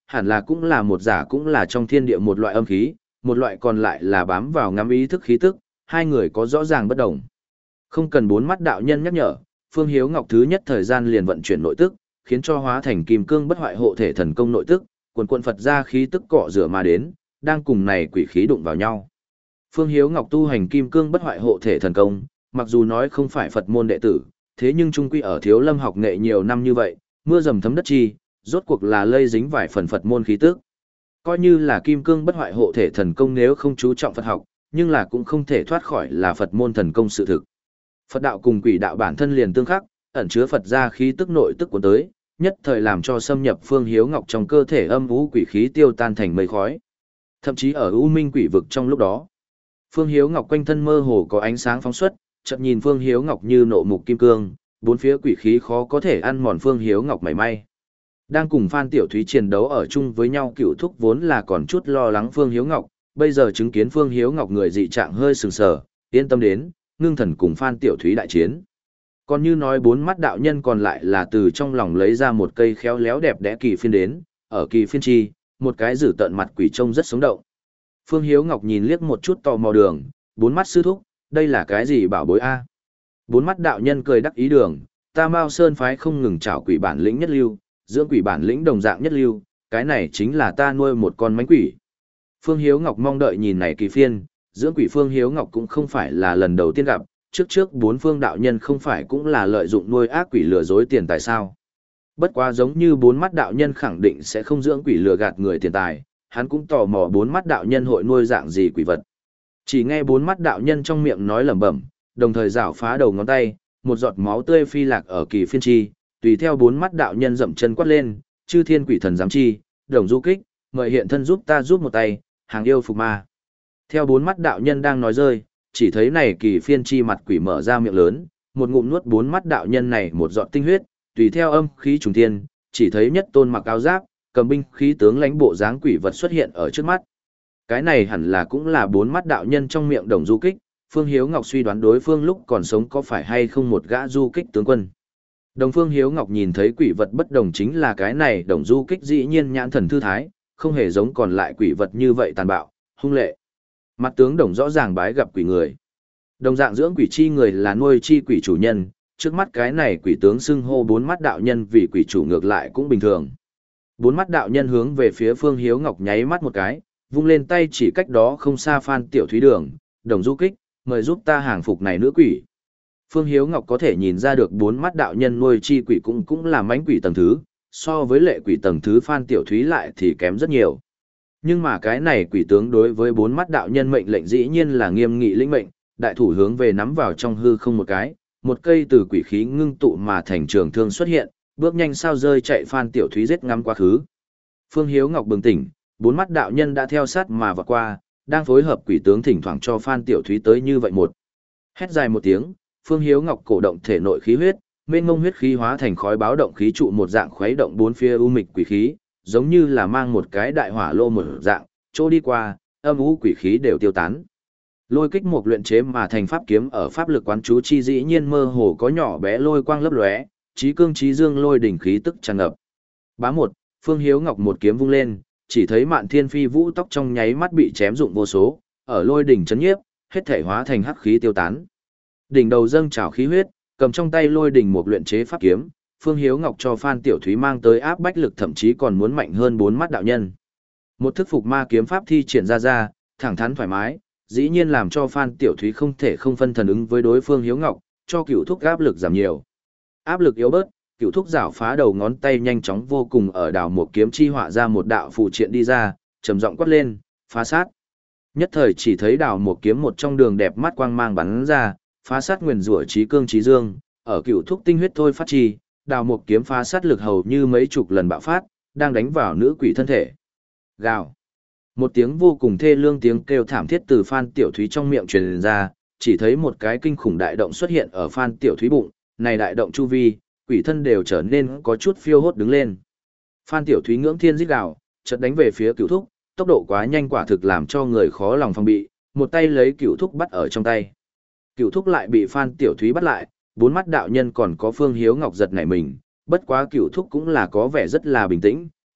hẳn là cũng là một giả cũng là trong thiên địa một loại âm khí, một loại còn lại là bám vào ngắm ý thức khí tức, hai người có rõ ràng bất đồng. Không cần bốn mắt đạo nhân nhắc nhở, Phương Hiếu Ngọc thứ nhất thời gian liền vận chuyển nội tức, khiến cho hóa thành kim cương bất hoại hộ thể thần công nội tức, quần quần Phật ra khí tức cọ rửa mà đến, đang cùng này quỷ khí đụng vào nhau. Phương Hiếu Ngọc tu hành kim cương bất hoại hộ thể thần công, mặc dù nói không phải Phật môn đệ tử, thế nhưng trung quy ở Thiếu Lâm học nghệ nhiều năm như vậy, mưa dầm thấm đất chi, rốt cuộc là lây dính vài phần Phật môn khí tức. Coi như là kim cương bất hoại hộ thể thần công nếu không chú trọng Phật học, nhưng là cũng không thể thoát khỏi là Phật môn thần công sự thực. Phật đạo cùng quỷ đạo bản thân liền tương khắc, ẩn chứa Phật ra khí tức nội tức cuốn tới, nhất thời làm cho xâm nhập Phương Hiếu Ngọc trong cơ thể âm u quỷ khí tiêu tan thành mây khói. Thậm chí ở u minh quỷ vực trong lúc đó, Phương Hiếu Ngọc quanh thân mơ hồ có ánh sáng phóng xuất, chợt nhìn Phương Hiếu Ngọc như nộ mục kim cương, bốn phía quỷ khí khó có thể ăn mòn Phương Hiếu Ngọc mảy may. Đang cùng Phan Tiểu Thúy chiến đấu ở chung với nhau, Cựu Thúc vốn là còn chút lo lắng Phương Hiếu Ngọc, bây giờ chứng kiến Phương Hiếu Ngọc người dị trạng hơi sừng sờ, yên tâm đến, ngưng thần cùng Phan Tiểu Thúy đại chiến. Còn như nói bốn mắt đạo nhân còn lại là từ trong lòng lấy ra một cây khéo léo đẹp đẽ kỳ phiên đến, ở kỳ phiên chi, một cái giữ tận mặt quỷ trông rất sống động. Phương Hiếu Ngọc nhìn liếc một chút tò mò đường, bốn mắt sư thúc, đây là cái gì bảo bối a? Bốn mắt đạo nhân cười đắc ý đường, ta Mao Sơn phái không ngừng trảo quỷ bản lĩnh nhất lưu, dưỡng quỷ bản lĩnh đồng dạng nhất lưu, cái này chính là ta nuôi một con mánh quỷ. Phương Hiếu Ngọc mong đợi nhìn này kỳ phiên, dưỡng quỷ Phương Hiếu Ngọc cũng không phải là lần đầu tiên gặp, trước trước bốn phương đạo nhân không phải cũng là lợi dụng nuôi ác quỷ lừa dối tiền tài sao. Bất quá giống như bốn mắt đạo nhân khẳng định sẽ không dưỡng quỷ lừa gạt người tiền tài, hắn cũng tò mò bốn mắt đạo nhân hội nuôi dạng gì quỷ vật. Chỉ nghe bốn mắt đạo nhân trong miệng nói lẩm bẩm, đồng thời rảo phá đầu ngón tay, một giọt máu tươi phi lạc ở kỳ phiên chi, tùy theo bốn mắt đạo nhân dậm chân quát lên, chư thiên quỷ thần giám chi, đồng du kích, mời hiện thân giúp ta giúp một tay, hàng yêu phục ma. Theo bốn mắt đạo nhân đang nói rơi, chỉ thấy này kỳ phiên chi mặt quỷ mở ra miệng lớn, một ngụm nuốt bốn mắt đạo nhân này một giọt tinh huyết, tùy theo âm khí trùng thiên, chỉ thấy nhất tôn mặc áo giáp, cầm binh khí tướng lãnh bộ dáng quỷ vật xuất hiện ở trước mắt. Cái này hẳn là cũng là bốn mắt đạo nhân trong miệng đồng du kích, Phương Hiếu Ngọc suy đoán đối phương lúc còn sống có phải hay không một gã du kích tướng quân. Đồng Phương Hiếu Ngọc nhìn thấy quỷ vật bất đồng chính là cái này đồng du kích dĩ nhiên nhãn thần thư thái, không hề giống còn lại quỷ vật như vậy tàn bạo, hung lệ. Mặt tướng đồng rõ ràng bái gặp quỷ người. Đồng dạng dưỡng quỷ chi người là nuôi chi quỷ chủ nhân, trước mắt cái này quỷ tướng xưng hô bốn mắt đạo nhân vì quỷ chủ ngược lại cũng bình thường. Bốn mắt đạo nhân hướng về phía Phương Hiếu Ngọc nháy mắt một cái, vung lên tay chỉ cách đó không xa Phan Tiểu Thúy đường, đồng du kích, mời giúp ta hàng phục này nữ quỷ. Phương Hiếu Ngọc có thể nhìn ra được bốn mắt đạo nhân nuôi chi quỷ cũng cũng là mãnh quỷ tầng thứ, so với lệ quỷ tầng thứ Phan Tiểu Thúy lại thì kém rất nhiều. Nhưng mà cái này quỷ tướng đối với bốn mắt đạo nhân mệnh lệnh dĩ nhiên là nghiêm nghị lĩnh mệnh, đại thủ hướng về nắm vào trong hư không một cái, một cây từ quỷ khí ngưng tụ mà thành trường thương xuất hiện, bước nhanh sao rơi chạy Phan Tiểu Thúy giết ngắm quá khứ. Phương Hiếu Ngọc bừng tỉnh, bốn mắt đạo nhân đã theo sát mà vọt qua, đang phối hợp quỷ tướng thỉnh thoảng cho Phan Tiểu Thúy tới như vậy một. Hét dài một tiếng, Phương Hiếu Ngọc cổ động thể nội khí huyết, mênh mông huyết khí hóa thành khói báo động khí trụ một dạng khuấy động bốn phía u mịch quỷ khí, giống như là mang một cái đại hỏa lô một dạng, chỗ đi qua, âm u quỷ khí đều tiêu tán. Lôi kích một luyện chế mà thành pháp kiếm ở pháp lực quán chú chi dĩ nhiên mơ hồ có nhỏ bé lôi quang lấp lóe, chí cương chí dương lôi đỉnh khí tức tràn ngập. Bá một, Phương Hiếu Ngọc một kiếm vung lên, chỉ thấy Mạn Thiên Phi Vũ tóc trong nháy mắt bị chém dụng vô số, ở lôi đỉnh chấn nhiếp, hết thể hóa thành hắc khí tiêu tán. Đỉnh đầu dâng trào khí huyết, cầm trong tay lôi đỉnh một luyện chế pháp kiếm, Phương Hiếu Ngọc cho Phan Tiểu Thúy mang tới áp bách lực thậm chí còn muốn mạnh hơn bốn mắt đạo nhân. Một thức phục ma kiếm pháp thi triển ra ra, thẳng thắn thoải mái, dĩ nhiên làm cho Phan Tiểu Thúy không thể không phân thần ứng với đối phương Hiếu Ngọc, cho Cửu Thúc áp lực giảm nhiều. Áp lực yếu bớt, Cửu Thúc giảo phá đầu ngón tay nhanh chóng vô cùng ở đảo một kiếm chi họa ra một đạo phù triện đi ra, trầm giọng quát lên, phá sát. Nhất thời chỉ thấy đảo một kiếm một trong đường đẹp mắt quang mang bắn ra, phá sát nguyền rủa chí cương chí dương, ở Cửu Thúc tinh huyết thôi phát chi, đào một kiếm phá sát lực hầu như mấy chục lần bạo phát, đang đánh vào nữ quỷ thân thể. Gào. Một tiếng vô cùng thê lương tiếng kêu thảm thiết từ Phan Tiểu Thúy trong miệng truyền ra, chỉ thấy một cái kinh khủng đại động xuất hiện ở Phan Tiểu Thúy bụng, này đại động chu vi, quỷ thân đều trở nên có chút phiêu hốt đứng lên. Phan Tiểu Thúy ngưỡng thiên rít gào, chợt đánh về phía Cửu Thúc, tốc độ quá nhanh quả thực làm cho người khó lòng phòng bị, một tay lấy Cửu Thúc bắt ở trong tay. Cửu Thúc lại bị Phan Tiểu Thúy bắt lại, bốn mắt đạo nhân còn có Phương Hiếu Ngọc giật nảy mình, bất quá Cửu Thúc cũng là có vẻ rất là bình tĩnh,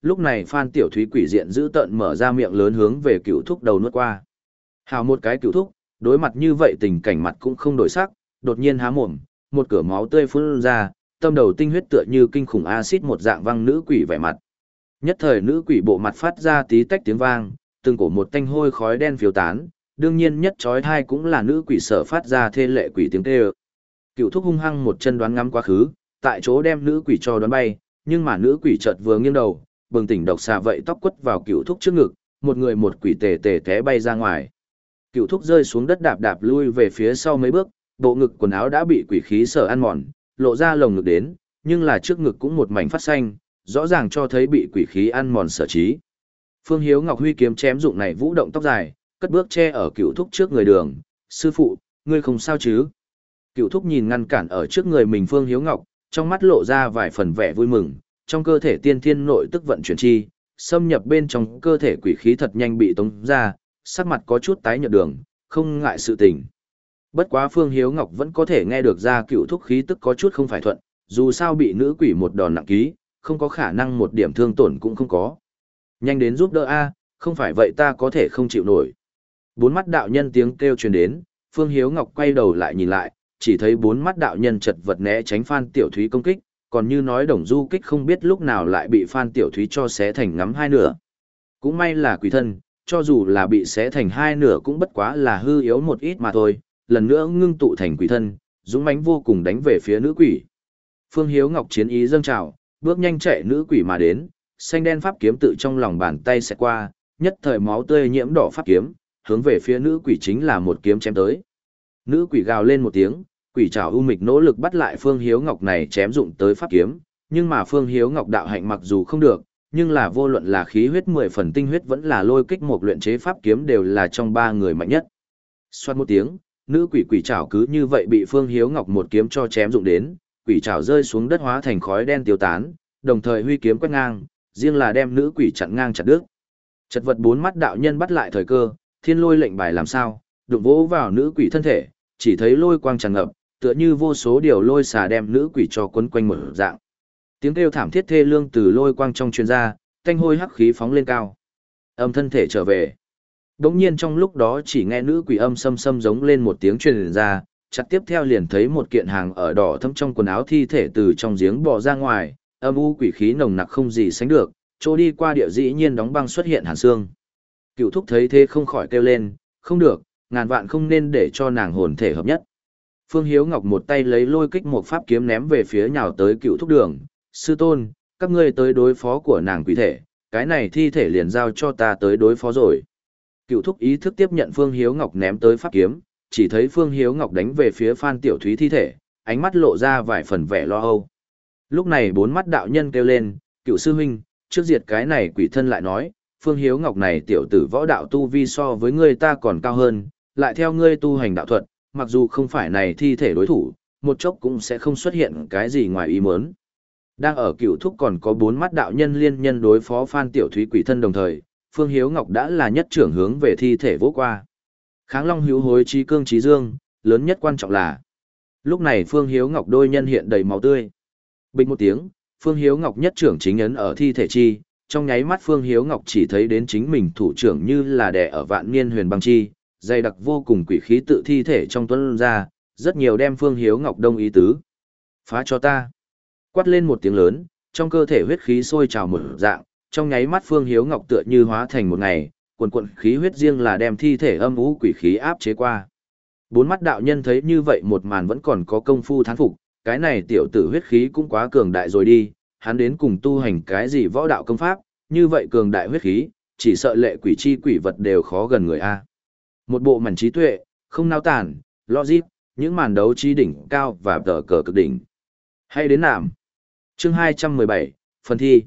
lúc này Phan Tiểu Thúy quỷ diện giữ tợn mở ra miệng lớn hướng về cựu thúc đầu nuốt qua. Hào một cái cựu thúc, đối mặt như vậy tình cảnh mặt cũng không đổi sắc, đột nhiên há mồm, một cửa máu tươi phun ra, tâm đầu tinh huyết tựa như kinh khủng axit một dạng văng nữ quỷ vẻ mặt. Nhất thời nữ quỷ bộ mặt phát ra tí tách tiếng vang, từng cổ một tanh hôi khói đen phiêu tán, đương nhiên nhất chói tai cũng là nữ quỷ sở phát ra thê lệ quỷ tiếng kêu. Cựu thúc hung hăng một chân đoán ngắm quá khứ, tại chỗ đem nữ quỷ cho đoán bay, nhưng mà nữ quỷ chợt vừa nghiêng đầu, bừng tỉnh độc xà vậy tóc quất vào cựu thúc trước ngực, một người một quỷ tề tề té bay ra ngoài. Cựu thúc rơi xuống đất đạp đạp lui về phía sau mấy bước, bộ ngực quần áo đã bị quỷ khí sở ăn mòn, lộ ra lồng ngực đến, nhưng là trước ngực cũng một mảnh phát xanh, rõ ràng cho thấy bị quỷ khí ăn mòn sở trí. Phương Hiếu Ngọc huy kiếm chém dụng này vũ động tóc dài, cất bước che ở cựu thúc trước người đường, sư phụ, ngươi không sao chứ? Cựu thúc nhìn ngăn cản ở trước người mình Phương Hiếu Ngọc, trong mắt lộ ra vài phần vẻ vui mừng, trong cơ thể tiên thiên nội tức vận chuyển chi, xâm nhập bên trong cơ thể quỷ khí thật nhanh bị tống ra, sắc mặt có chút tái nhợt đường, không ngại sự tình. Bất quá Phương Hiếu Ngọc vẫn có thể nghe được ra cựu thúc khí tức có chút không phải thuận, dù sao bị nữ quỷ một đòn nặng ký, không có khả năng một điểm thương tổn cũng không có. Nhanh đến giúp đỡ a, không phải vậy ta có thể không chịu nổi. Bốn mắt đạo nhân tiếng kêu truyền đến, Phương Hiếu Ngọc quay đầu lại nhìn lại, chỉ thấy bốn mắt đạo nhân chật vật né tránh Phan Tiểu Thúy công kích, còn như nói Đồng Du Kích không biết lúc nào lại bị Phan Tiểu Thúy cho xé thành ngắm hai nửa. Cũng may là quỷ thân, cho dù là bị xé thành hai nửa cũng bất quá là hư yếu một ít mà thôi, lần nữa ngưng tụ thành quỷ thân, dũng mãnh vô cùng đánh về phía nữ quỷ. Phương Hiếu Ngọc chiến ý dâng trào, bước nhanh chạy nữ quỷ mà đến, xanh đen pháp kiếm tự trong lòng bàn tay xẹt qua, nhất thời máu tươi nhiễm đỏ pháp kiếm, hướng về phía nữ quỷ chính là một kiếm chém tới. Nữ quỷ gào lên một tiếng, quỷ trảo u mịch nỗ lực bắt lại Phương Hiếu Ngọc này chém dụng tới pháp kiếm, nhưng mà Phương Hiếu Ngọc đạo hạnh mặc dù không được, nhưng là vô luận là khí huyết mười phần tinh huyết vẫn là lôi kích một luyện chế pháp kiếm đều là trong ba người mạnh nhất. Xoát một tiếng, nữ quỷ quỷ trảo cứ như vậy bị Phương Hiếu Ngọc một kiếm cho chém dụng đến, quỷ trảo rơi xuống đất hóa thành khói đen tiêu tán, đồng thời huy kiếm quét ngang, riêng là đem nữ quỷ chặn ngang chặt đứt. Chật vật bốn mắt đạo nhân bắt lại thời cơ, thiên lôi lệnh bài làm sao, đụng vỗ vào nữ quỷ thân thể, chỉ thấy lôi quang tràn ngập, tựa như vô số điều lôi xà đem nữ quỷ cho quấn quanh một dạng. Tiếng kêu thảm thiết thê lương từ lôi quang trong truyền ra, tanh hôi hắc khí phóng lên cao. Âm thân thể trở về. Đống nhiên trong lúc đó chỉ nghe nữ quỷ âm xâm xâm giống lên một tiếng truyền ra, chặt tiếp theo liền thấy một kiện hàng ở đỏ thâm trong quần áo thi thể từ trong giếng bò ra ngoài, âm u quỷ khí nồng nặc không gì sánh được, chỗ đi qua địa dĩ nhiên đóng băng xuất hiện hàn xương. Cựu thúc thấy thế không khỏi kêu lên, không được, ngàn vạn không nên để cho nàng hồn thể hợp nhất. Phương Hiếu Ngọc một tay lấy lôi kích một pháp kiếm ném về phía nhào tới cựu thúc đường, sư tôn, các ngươi tới đối phó của nàng quỷ thể, cái này thi thể liền giao cho ta tới đối phó rồi. Cựu thúc ý thức tiếp nhận Phương Hiếu Ngọc ném tới pháp kiếm, chỉ thấy Phương Hiếu Ngọc đánh về phía Phan Tiểu Thúy thi thể, ánh mắt lộ ra vài phần vẻ lo âu. Lúc này bốn mắt đạo nhân kêu lên, cựu sư huynh, trước diệt cái này quỷ thân lại nói, Phương Hiếu Ngọc này tiểu tử võ đạo tu vi so với ngươi ta còn cao hơn, lại theo ngươi tu hành đạo thuật, mặc dù không phải này thi thể đối thủ, một chốc cũng sẽ không xuất hiện cái gì ngoài ý muốn. Đang ở cựu thúc còn có bốn mắt đạo nhân liên nhân đối phó Phan Tiểu Thúy quỷ thân đồng thời, Phương Hiếu Ngọc đã là nhất trưởng hướng về thi thể vỗ qua. Kháng Long hữu hối trí cương trí dương, lớn nhất quan trọng là. Lúc này Phương Hiếu Ngọc đôi nhân hiện đầy máu tươi. Bình một tiếng, Phương Hiếu Ngọc nhất trưởng chính ấn ở thi thể chi, trong nháy mắt Phương Hiếu Ngọc chỉ thấy đến chính mình thủ trưởng như là đè ở vạn niên huyền băng chi, dày đặc vô cùng quỷ khí tự thi thể trong tuấn ra, rất nhiều đem Phương Hiếu Ngọc đông ý tứ. Phá cho ta. Quát lên một tiếng lớn, trong cơ thể huyết khí sôi trào một dạng, trong nháy mắt Phương Hiếu Ngọc tựa như hóa thành một ngày, quần quần khí huyết riêng là đem thi thể âm u quỷ khí áp chế qua. Bốn mắt đạo nhân thấy như vậy một màn vẫn còn có công phu thán phục, cái này tiểu tử huyết khí cũng quá cường đại rồi đi, hắn đến cùng tu hành cái gì võ đạo công pháp, như vậy cường đại huyết khí, chỉ sợ lệ quỷ chi quỷ vật đều khó gần người a. Một bộ mảnh trí tuệ, không nao tản, logic, những màn đấu trí đỉnh cao và tờ cờ cực đỉnh. Hay đến nạm. Chương hai trăm mười bảy, phần thi.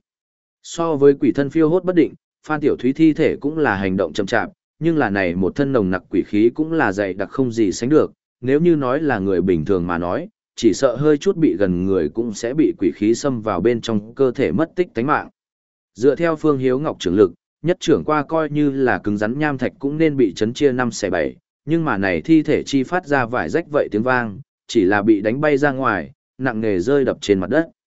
So với quỷ thân phiêu hốt bất định, Phan Tiểu Thúy thi thể cũng là hành động chậm chạp, nhưng là này một thân nồng nặc quỷ khí cũng là dày đặc không gì sánh được, nếu như nói là người bình thường mà nói, chỉ sợ hơi chút bị gần người cũng sẽ bị quỷ khí xâm vào bên trong cơ thể mất tích tánh mạng. Dựa theo Phương Hiếu Ngọc trưởng lực, nhất trưởng qua coi như là cứng rắn nham thạch cũng nên bị chấn chia năm xẻ bảy, nhưng mà này thi thể chi phát ra vải rách vậy tiếng vang, chỉ là bị đánh bay ra ngoài, nặng nề rơi đập trên mặt đất.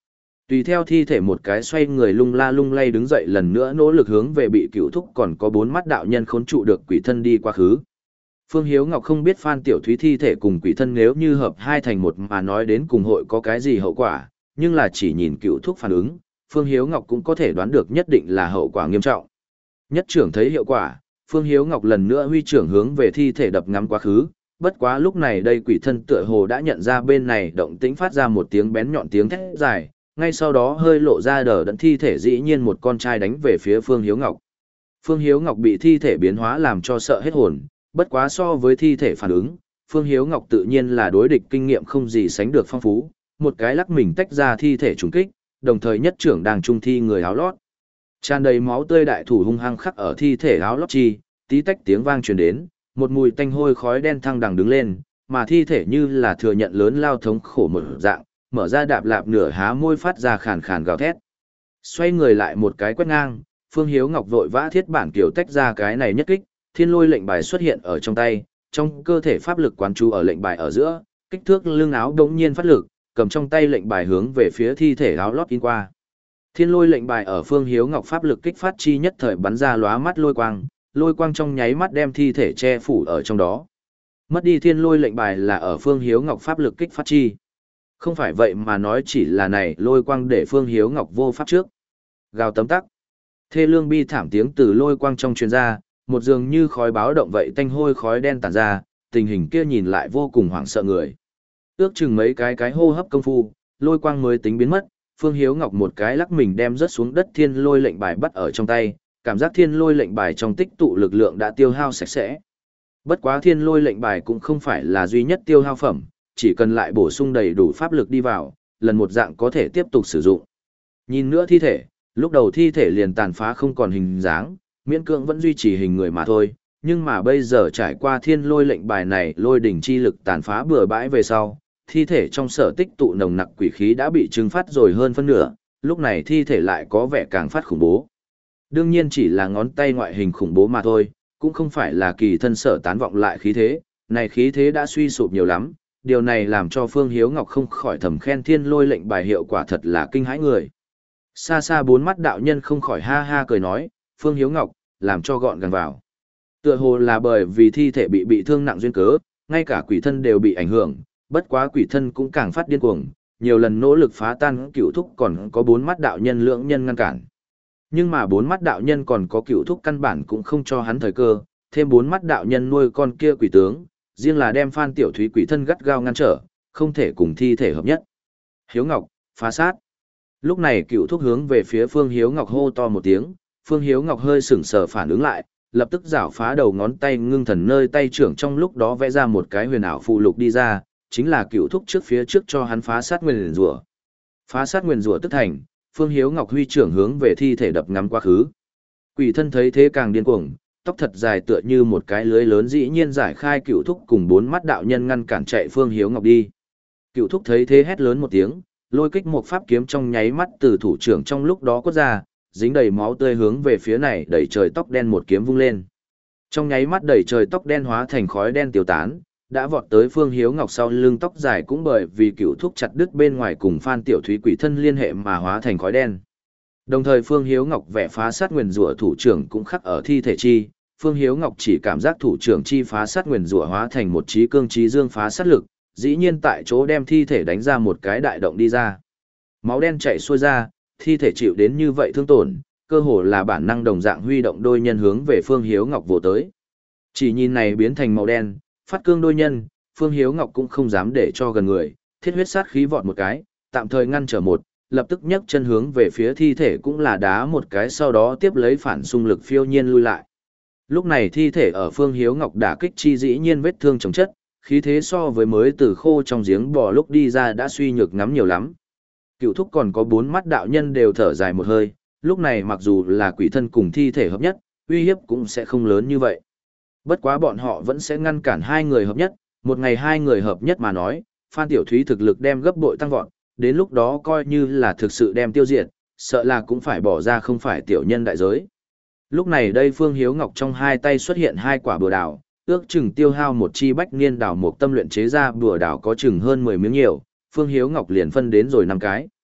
Tùy theo thi thể một cái xoay người lung la lung lay đứng dậy lần nữa nỗ lực hướng về bị cựu thúc còn có bốn mắt đạo nhân khốn trụ được quỷ thân đi quá khứ. Phương Hiếu Ngọc không biết Phan Tiểu Thúy thi thể cùng quỷ thân nếu như hợp hai thành một mà nói đến cùng hội có cái gì hậu quả, nhưng là chỉ nhìn cựu thúc phản ứng, Phương Hiếu Ngọc cũng có thể đoán được nhất định là hậu quả nghiêm trọng. Nhất trưởng thấy hiệu quả, Phương Hiếu Ngọc lần nữa huy trưởng hướng về thi thể đập ngắm quá khứ, bất quá lúc này đây quỷ thân tựa hồ đã nhận ra bên này động tĩnh phát ra một tiếng bén nhọn tiếng thét dài, ngay sau đó hơi lộ ra đờ đẫn thi thể dĩ nhiên một con trai đánh về phía Phương Hiếu Ngọc. Phương Hiếu Ngọc bị thi thể biến hóa làm cho sợ hết hồn, bất quá so với thi thể phản ứng, Phương Hiếu Ngọc tự nhiên là đối địch kinh nghiệm không gì sánh được phong phú, một cái lắc mình tách ra thi thể trùng kích, đồng thời nhất trưởng đang trung thi người áo lót. Tràn đầy máu tươi đại thủ hung hăng khắc ở thi thể áo lót chi, tí tách tiếng vang truyền đến, một mùi tanh hôi khói đen thăng đằng đứng lên, mà thi thể như là thừa nhận lớn lao thống khổ một dạng, mở ra đạp lạp nửa há môi phát ra khàn khàn gào thét. Xoay người lại một cái quét ngang, Phương Hiếu Ngọc vội vã thiết bản kiểu tách ra cái này nhất kích, thiên lôi lệnh bài xuất hiện ở trong tay, trong cơ thể pháp lực quán chú ở lệnh bài ở giữa, kích thước lưng áo đống nhiên phát lực, cầm trong tay lệnh bài hướng về phía thi thể áo lót in qua. Thiên lôi lệnh bài ở Phương Hiếu Ngọc pháp lực kích phát chi nhất thời bắn ra lóa mắt lôi quang, lôi quang trong nháy mắt đem thi thể che phủ ở trong đó. Mất đi thiên lôi lệnh bài là ở Phương Hiếu Ngọc pháp lực kích phát chi. Không phải vậy mà nói chỉ là này lôi quang để Phương Hiếu Ngọc vô pháp trước. Gào tấm tắc. Thê lương bi thảm tiếng từ lôi quang trong truyền ra, một dường như khói báo động vậy tanh hôi khói đen tản ra, tình hình kia nhìn lại vô cùng hoảng sợ người. Ước chừng mấy cái cái hô hấp công phu, lôi quang mới tính biến mất, Phương Hiếu Ngọc một cái lắc mình đem rớt xuống đất thiên lôi lệnh bài bắt ở trong tay, cảm giác thiên lôi lệnh bài trong tích tụ lực lượng đã tiêu hao sạch sẽ. Bất quá thiên lôi lệnh bài cũng không phải là duy nhất tiêu hao phẩm, chỉ cần lại bổ sung đầy đủ pháp lực đi vào, lần một dạng có thể tiếp tục sử dụng. Nhìn nữa thi thể, lúc đầu thi thể liền tàn phá không còn hình dáng, miễn cưỡng vẫn duy trì hình người mà thôi, nhưng mà bây giờ trải qua thiên lôi lệnh bài này lôi đỉnh chi lực tàn phá bừa bãi về sau, thi thể trong sở tích tụ nồng nặc quỷ khí đã bị trừng phát rồi hơn phân nửa, lúc này thi thể lại có vẻ càng phát khủng bố. Đương nhiên chỉ là ngón tay ngoại hình khủng bố mà thôi, cũng không phải là kỳ thân sở tán vọng lại khí thế, này khí thế đã suy sụp nhiều lắm, điều này làm cho Phương Hiếu Ngọc không khỏi thầm khen thiên lôi lệnh bài hiệu quả thật là kinh hãi người. Xa xa bốn mắt đạo nhân không khỏi ha ha cười nói, Phương Hiếu Ngọc, làm cho gọn gàng vào. Tựa hồ là bởi vì thi thể bị bị thương nặng duyên cớ, ngay cả quỷ thân đều bị ảnh hưởng, bất quá quỷ thân cũng càng phát điên cuồng, nhiều lần nỗ lực phá tan cựu thúc còn có bốn mắt đạo nhân lưỡng nhân ngăn cản. Nhưng mà bốn mắt đạo nhân còn có cựu thúc căn bản cũng không cho hắn thời cơ, thêm bốn mắt đạo nhân nuôi con kia quỷ tướng, riêng là đem Phan Tiểu Thúy quỷ thân gắt gao ngăn trở, không thể cùng thi thể hợp nhất. Hiếu Ngọc, phá sát. Lúc này cựu thúc hướng về phía Phương Hiếu Ngọc hô to một tiếng, Phương Hiếu Ngọc hơi sững sờ phản ứng lại, lập tức giảo phá đầu ngón tay ngưng thần nơi tay trưởng trong lúc đó vẽ ra một cái huyền ảo phù lục đi ra, chính là cựu thúc trước phía trước cho hắn phá sát nguyên rủa. Phá sát nguyên rủa tức thành, Phương Hiếu Ngọc huy trưởng hướng về thi thể đập ngắm quá khứ. Quỷ thân thấy thế càng điên cuồng, tóc thật dài tựa như một cái lưới lớn dĩ nhiên giải khai cựu thúc cùng bốn mắt đạo nhân ngăn cản chạy Phương Hiếu Ngọc đi. Cựu thúc thấy thế hét lớn một tiếng, lôi kích một pháp kiếm trong nháy mắt từ thủ trưởng trong lúc đó quất ra, dính đầy máu tươi hướng về phía này đẩy trời tóc đen một kiếm vung lên. Trong nháy mắt đẩy trời tóc đen hóa thành khói đen tiêu tán, đã vọt tới Phương Hiếu Ngọc sau lưng tóc dài cũng bởi vì cựu thúc chặt đứt bên ngoài cùng Phan Tiểu Thúy quỷ thân liên hệ mà hóa thành khói đen. Đồng thời Phương Hiếu Ngọc vẽ phá sát nguyền rủa thủ trưởng cũng khắc ở thi thể chi, Phương Hiếu Ngọc chỉ cảm giác thủ trưởng chi phá sát nguyền rủa hóa thành một trí cương trí dương phá sát lực, dĩ nhiên tại chỗ đem thi thể đánh ra một cái đại động đi ra. Máu đen chảy xuôi ra, thi thể chịu đến như vậy thương tổn, cơ hồ là bản năng đồng dạng huy động đôi nhân hướng về Phương Hiếu Ngọc vồ tới. Chỉ nhìn này biến thành màu đen, phát cương đôi nhân, Phương Hiếu Ngọc cũng không dám để cho gần người, thiết huyết sát khí vọt một cái, tạm thời ngăn trở một, lập tức nhấc chân hướng về phía thi thể cũng là đá một cái sau đó tiếp lấy phản xung lực phiêu nhiên lui lại. Lúc này thi thể ở Phương Hiếu Ngọc đả kích chi dĩ nhiên vết thương chồng chất, khí thế so với mới từ khô trong giếng bò lúc đi ra đã suy nhược ngắm nhiều lắm. Cựu thúc còn có bốn mắt đạo nhân đều thở dài một hơi, lúc này mặc dù là quỷ thân cùng thi thể hợp nhất, uy hiếp cũng sẽ không lớn như vậy. Bất quá bọn họ vẫn sẽ ngăn cản hai người hợp nhất, một ngày hai người hợp nhất mà nói, Phan Tiểu Thúy thực lực đem gấp bội tăng vọt, đến lúc đó coi như là thực sự đem tiêu diệt, sợ là cũng phải bỏ ra không phải tiểu nhân đại giới. Lúc này đây Phương Hiếu Ngọc trong hai tay xuất hiện hai quả bùa đào, ước chừng tiêu hao một chi bách niên đào một tâm luyện chế ra bùa đào có chừng hơn mười miếng nhiều, Phương Hiếu Ngọc liền phân đến rồi năm cái.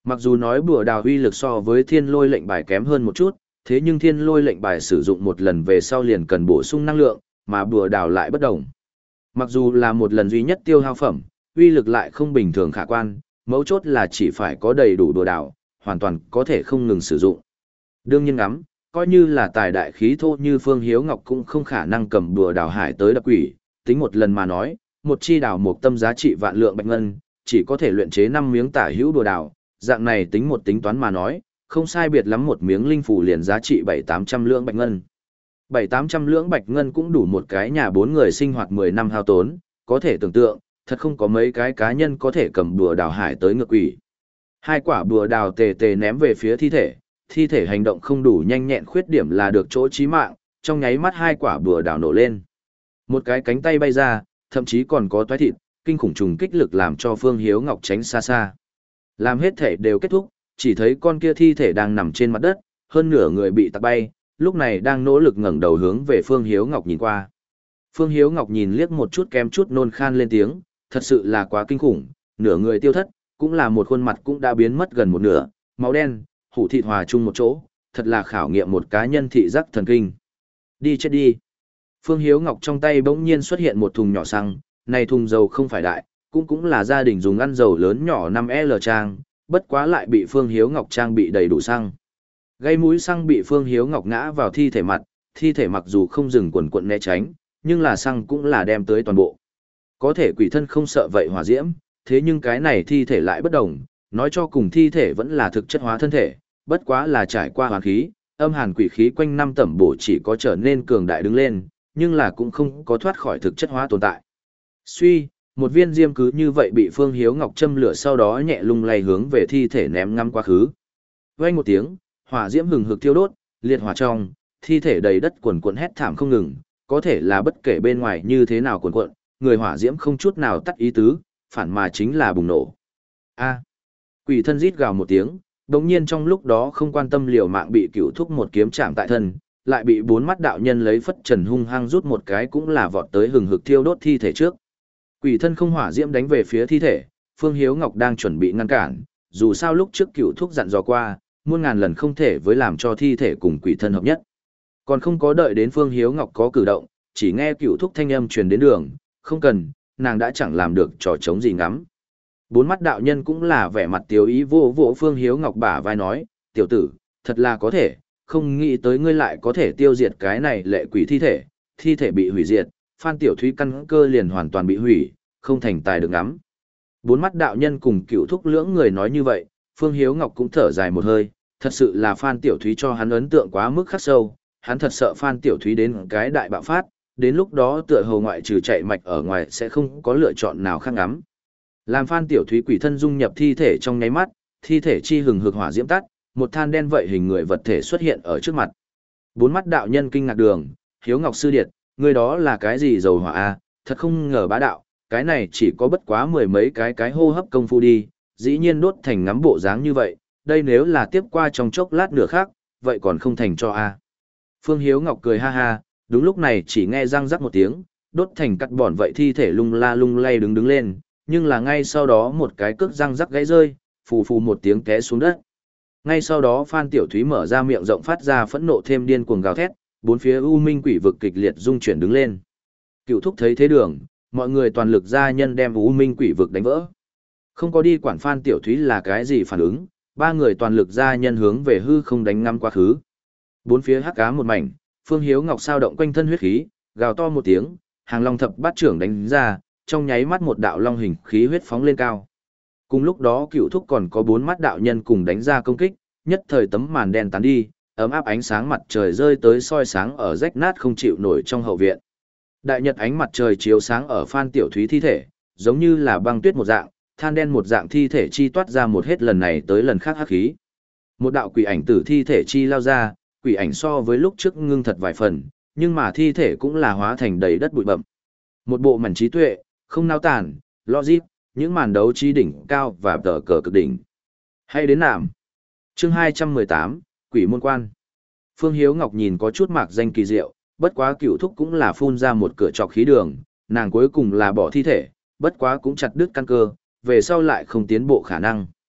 Mặc dù nói bùa đào uy lực so với thiên lôi lệnh bài kém hơn một chút, thế nhưng thiên lôi lệnh bài sử dụng một lần về sau liền cần bổ sung năng lượng, mà bùa đào lại bất đồng. Mặc dù là một lần duy nhất tiêu hao phẩm, uy lực lại không bình thường khả quan, mấu chốt là chỉ phải có đầy đủ bùa đào, hoàn toàn có thể không ngừng sử dụng. Đương nhiên ngắm, coi như là tài đại khí thô như Phương Hiếu Ngọc cũng không khả năng cầm bùa đào hải tới đập quỷ, tính một lần mà nói, một chi đào một tâm giá trị vạn lượng bạch ngân, chỉ có thể luyện chế năm miếng tả hữu bùa đào, dạng này tính một tính toán mà nói, không sai biệt lắm một miếng linh phủ liền giá trị bảy tám trăm lượng bạch ngân. bảy tám trăm lượng bạch ngân cũng đủ một cái nhà bốn người sinh hoạt mười năm hao tốn, có thể tưởng tượng, thật không có mấy cái cá nhân có thể cầm bùa đào hải tới ngược quỷ. Hai quả bùa đào tề tề ném về phía thi thể, thi thể hành động không đủ nhanh nhẹn, khuyết điểm là được chỗ chí mạng, trong nháy mắt hai quả bùa đào nổ lên. Một cái cánh tay bay ra, thậm chí còn có toái thịt, kinh khủng trùng kích lực làm cho Phương Hiếu Ngọc tránh xa xa. Làm hết thể đều kết thúc, chỉ thấy con kia thi thể đang nằm trên mặt đất, hơn nửa người bị tạt bay, lúc này đang nỗ lực ngẩng đầu hướng về Phương Hiếu Ngọc nhìn qua. Phương Hiếu Ngọc nhìn liếc một chút kém chút nôn khan lên tiếng, thật sự là quá kinh khủng, nửa người tiêu thất, cũng là một khuôn mặt cũng đã biến mất gần một nửa, máu đen, hủ thịt hòa chung một chỗ, thật là khảo nghiệm một cá nhân thị giác thần kinh. Đi chết đi. Phương Hiếu Ngọc trong tay bỗng nhiên xuất hiện một thùng nhỏ xăng, này thùng dầu không phải đại, cũng cũng là gia đình dùng ăn dầu lớn nhỏ năm L trang, bất quá lại bị Phương Hiếu Ngọc trang bị đầy đủ xăng. Gây mũi xăng bị Phương Hiếu Ngọc ngã vào thi thể mặt, thi thể mặc dù không dừng quần quận né tránh, nhưng là xăng cũng là đem tới toàn bộ. Có thể quỷ thân không sợ vậy hỏa diễm, thế nhưng cái này thi thể lại bất đồng, nói cho cùng thi thể vẫn là thực chất hóa thân thể, bất quá là trải qua hoàn khí, âm hàn quỷ khí quanh năm tẩm bổ chỉ có trở nên cường đại đứng lên, nhưng là cũng không có thoát khỏi thực chất hóa tồn tại. Suy, một viên diêm cứ như vậy bị Phương Hiếu Ngọc châm lửa, sau đó nhẹ lung lay hướng về thi thể ném ngắm quá khứ. Vang một tiếng, hỏa diễm hừng hực thiêu đốt, liệt hỏa trong, thi thể đầy đất cuồn cuộn hét thảm không ngừng, có thể là bất kể bên ngoài như thế nào cuồn cuộn, người hỏa diễm không chút nào tắt ý tứ, phản mà chính là bùng nổ. A! Quỷ thân rít gào một tiếng, đột nhiên trong lúc đó không quan tâm liều mạng bị cửu thúc một kiếm chạm tại thân, lại bị bốn mắt đạo nhân lấy phất trần hung hăng rút một cái cũng là vọt tới hừng hực thiêu đốt thi thể trước. Quỷ thân không hỏa diễm đánh về phía thi thể, Phương Hiếu Ngọc đang chuẩn bị ngăn cản, dù sao lúc trước cửu thúc dặn dò qua, muôn ngàn lần không thể với làm cho thi thể cùng quỷ thân hợp nhất. Còn không có đợi đến Phương Hiếu Ngọc có cử động, chỉ nghe cửu thúc thanh âm truyền đến đường, không cần, nàng đã chẳng làm được trò trống gì ngắm. Bốn mắt đạo nhân cũng là vẻ mặt tiêu ý vô vô Phương Hiếu Ngọc bả vai nói, tiểu tử, thật là có thể, không nghĩ tới ngươi lại có thể tiêu diệt cái này lệ quỷ thi thể, thi thể bị hủy diệt, Phan Tiểu Thúy căn cơ liền hoàn toàn bị hủy, không thành tài được ngắm. Bốn mắt đạo nhân cùng cựu thúc lưỡng người nói như vậy, Phương Hiếu Ngọc cũng thở dài một hơi, thật sự là Phan Tiểu Thúy cho hắn ấn tượng quá mức khắc sâu, hắn thật sợ Phan Tiểu Thúy đến cái đại bạo phát, đến lúc đó tựa hồ ngoại trừ chạy mạch ở ngoài sẽ không có lựa chọn nào khác ngắm. Làm Phan Tiểu Thúy quỷ thân dung nhập thi thể trong nháy mắt, thi thể chi hừng hực hỏa diễm tắt, một than đen vậy hình người vật thể xuất hiện ở trước mặt. Bốn mắt đạo nhân kinh ngạc đường, Hiếu Ngọc sư điệt, người đó là cái gì dầu hỏa a? Thật không ngờ bá đạo, cái này chỉ có bất quá mười mấy cái cái hô hấp công phu đi, dĩ nhiên đốt thành ngắm bộ dáng như vậy, đây nếu là tiếp qua trong chốc lát nửa khác, vậy còn không thành cho a. Phương Hiếu Ngọc cười ha ha, đúng lúc này chỉ nghe răng rắc một tiếng, đốt thành cắt bỏn vậy thi thể lung la lung lay đứng đứng lên, nhưng là ngay sau đó một cái cước răng rắc gãy rơi, phù phù một tiếng té xuống đất. Ngay sau đó Phan Tiểu Thúy mở ra miệng rộng phát ra phẫn nộ thêm điên cuồng gào thét, bốn phía u minh quỷ vực kịch liệt rung chuyển đứng lên. Cựu thúc thấy thế đường, mọi người toàn lực gia nhân đem u minh quỷ vực đánh vỡ. Không có đi quản Phan Tiểu Thúy là cái gì phản ứng, ba người toàn lực gia nhân hướng về hư không đánh ngắm quá khứ. Bốn phía hắc ám một mảnh, Phương Hiếu Ngọc sao động quanh thân huyết khí, gào to một tiếng, Hàng Long thập bát trưởng đánh ra, trong nháy mắt một đạo long hình khí huyết phóng lên cao. Cùng lúc đó cựu thúc còn có bốn mắt đạo nhân cùng đánh ra công kích, nhất thời tấm màn đen tán đi, ấm áp ánh sáng mặt trời rơi tới soi sáng ở rách nát không chịu nổi trong hậu viện. Đại nhật ánh mặt trời chiếu sáng ở Phan Tiểu Thúy thi thể, giống như là băng tuyết một dạng, than đen một dạng thi thể chi toát ra một hết lần này tới lần khác hắc khí. Một đạo quỷ ảnh tử thi thể chi lao ra, quỷ ảnh so với lúc trước ngưng thật vài phần, nhưng mà thi thể cũng là hóa thành đầy đất bụi bậm. Một bộ mảnh trí tuệ, không nao tản, logic, những màn đấu trí đỉnh cao và tờ cờ cực đỉnh. Hay đến nạm. Chương hai trăm mười tám, Quỷ môn quan. Phương Hiếu Ngọc nhìn có chút mạc danh kỳ diệu, bất quá cửu thúc cũng là phun ra một cửa trọc khí đường, nàng cuối cùng là bỏ thi thể, bất quá cũng chặt đứt căn cơ, về sau lại không tiến bộ khả năng.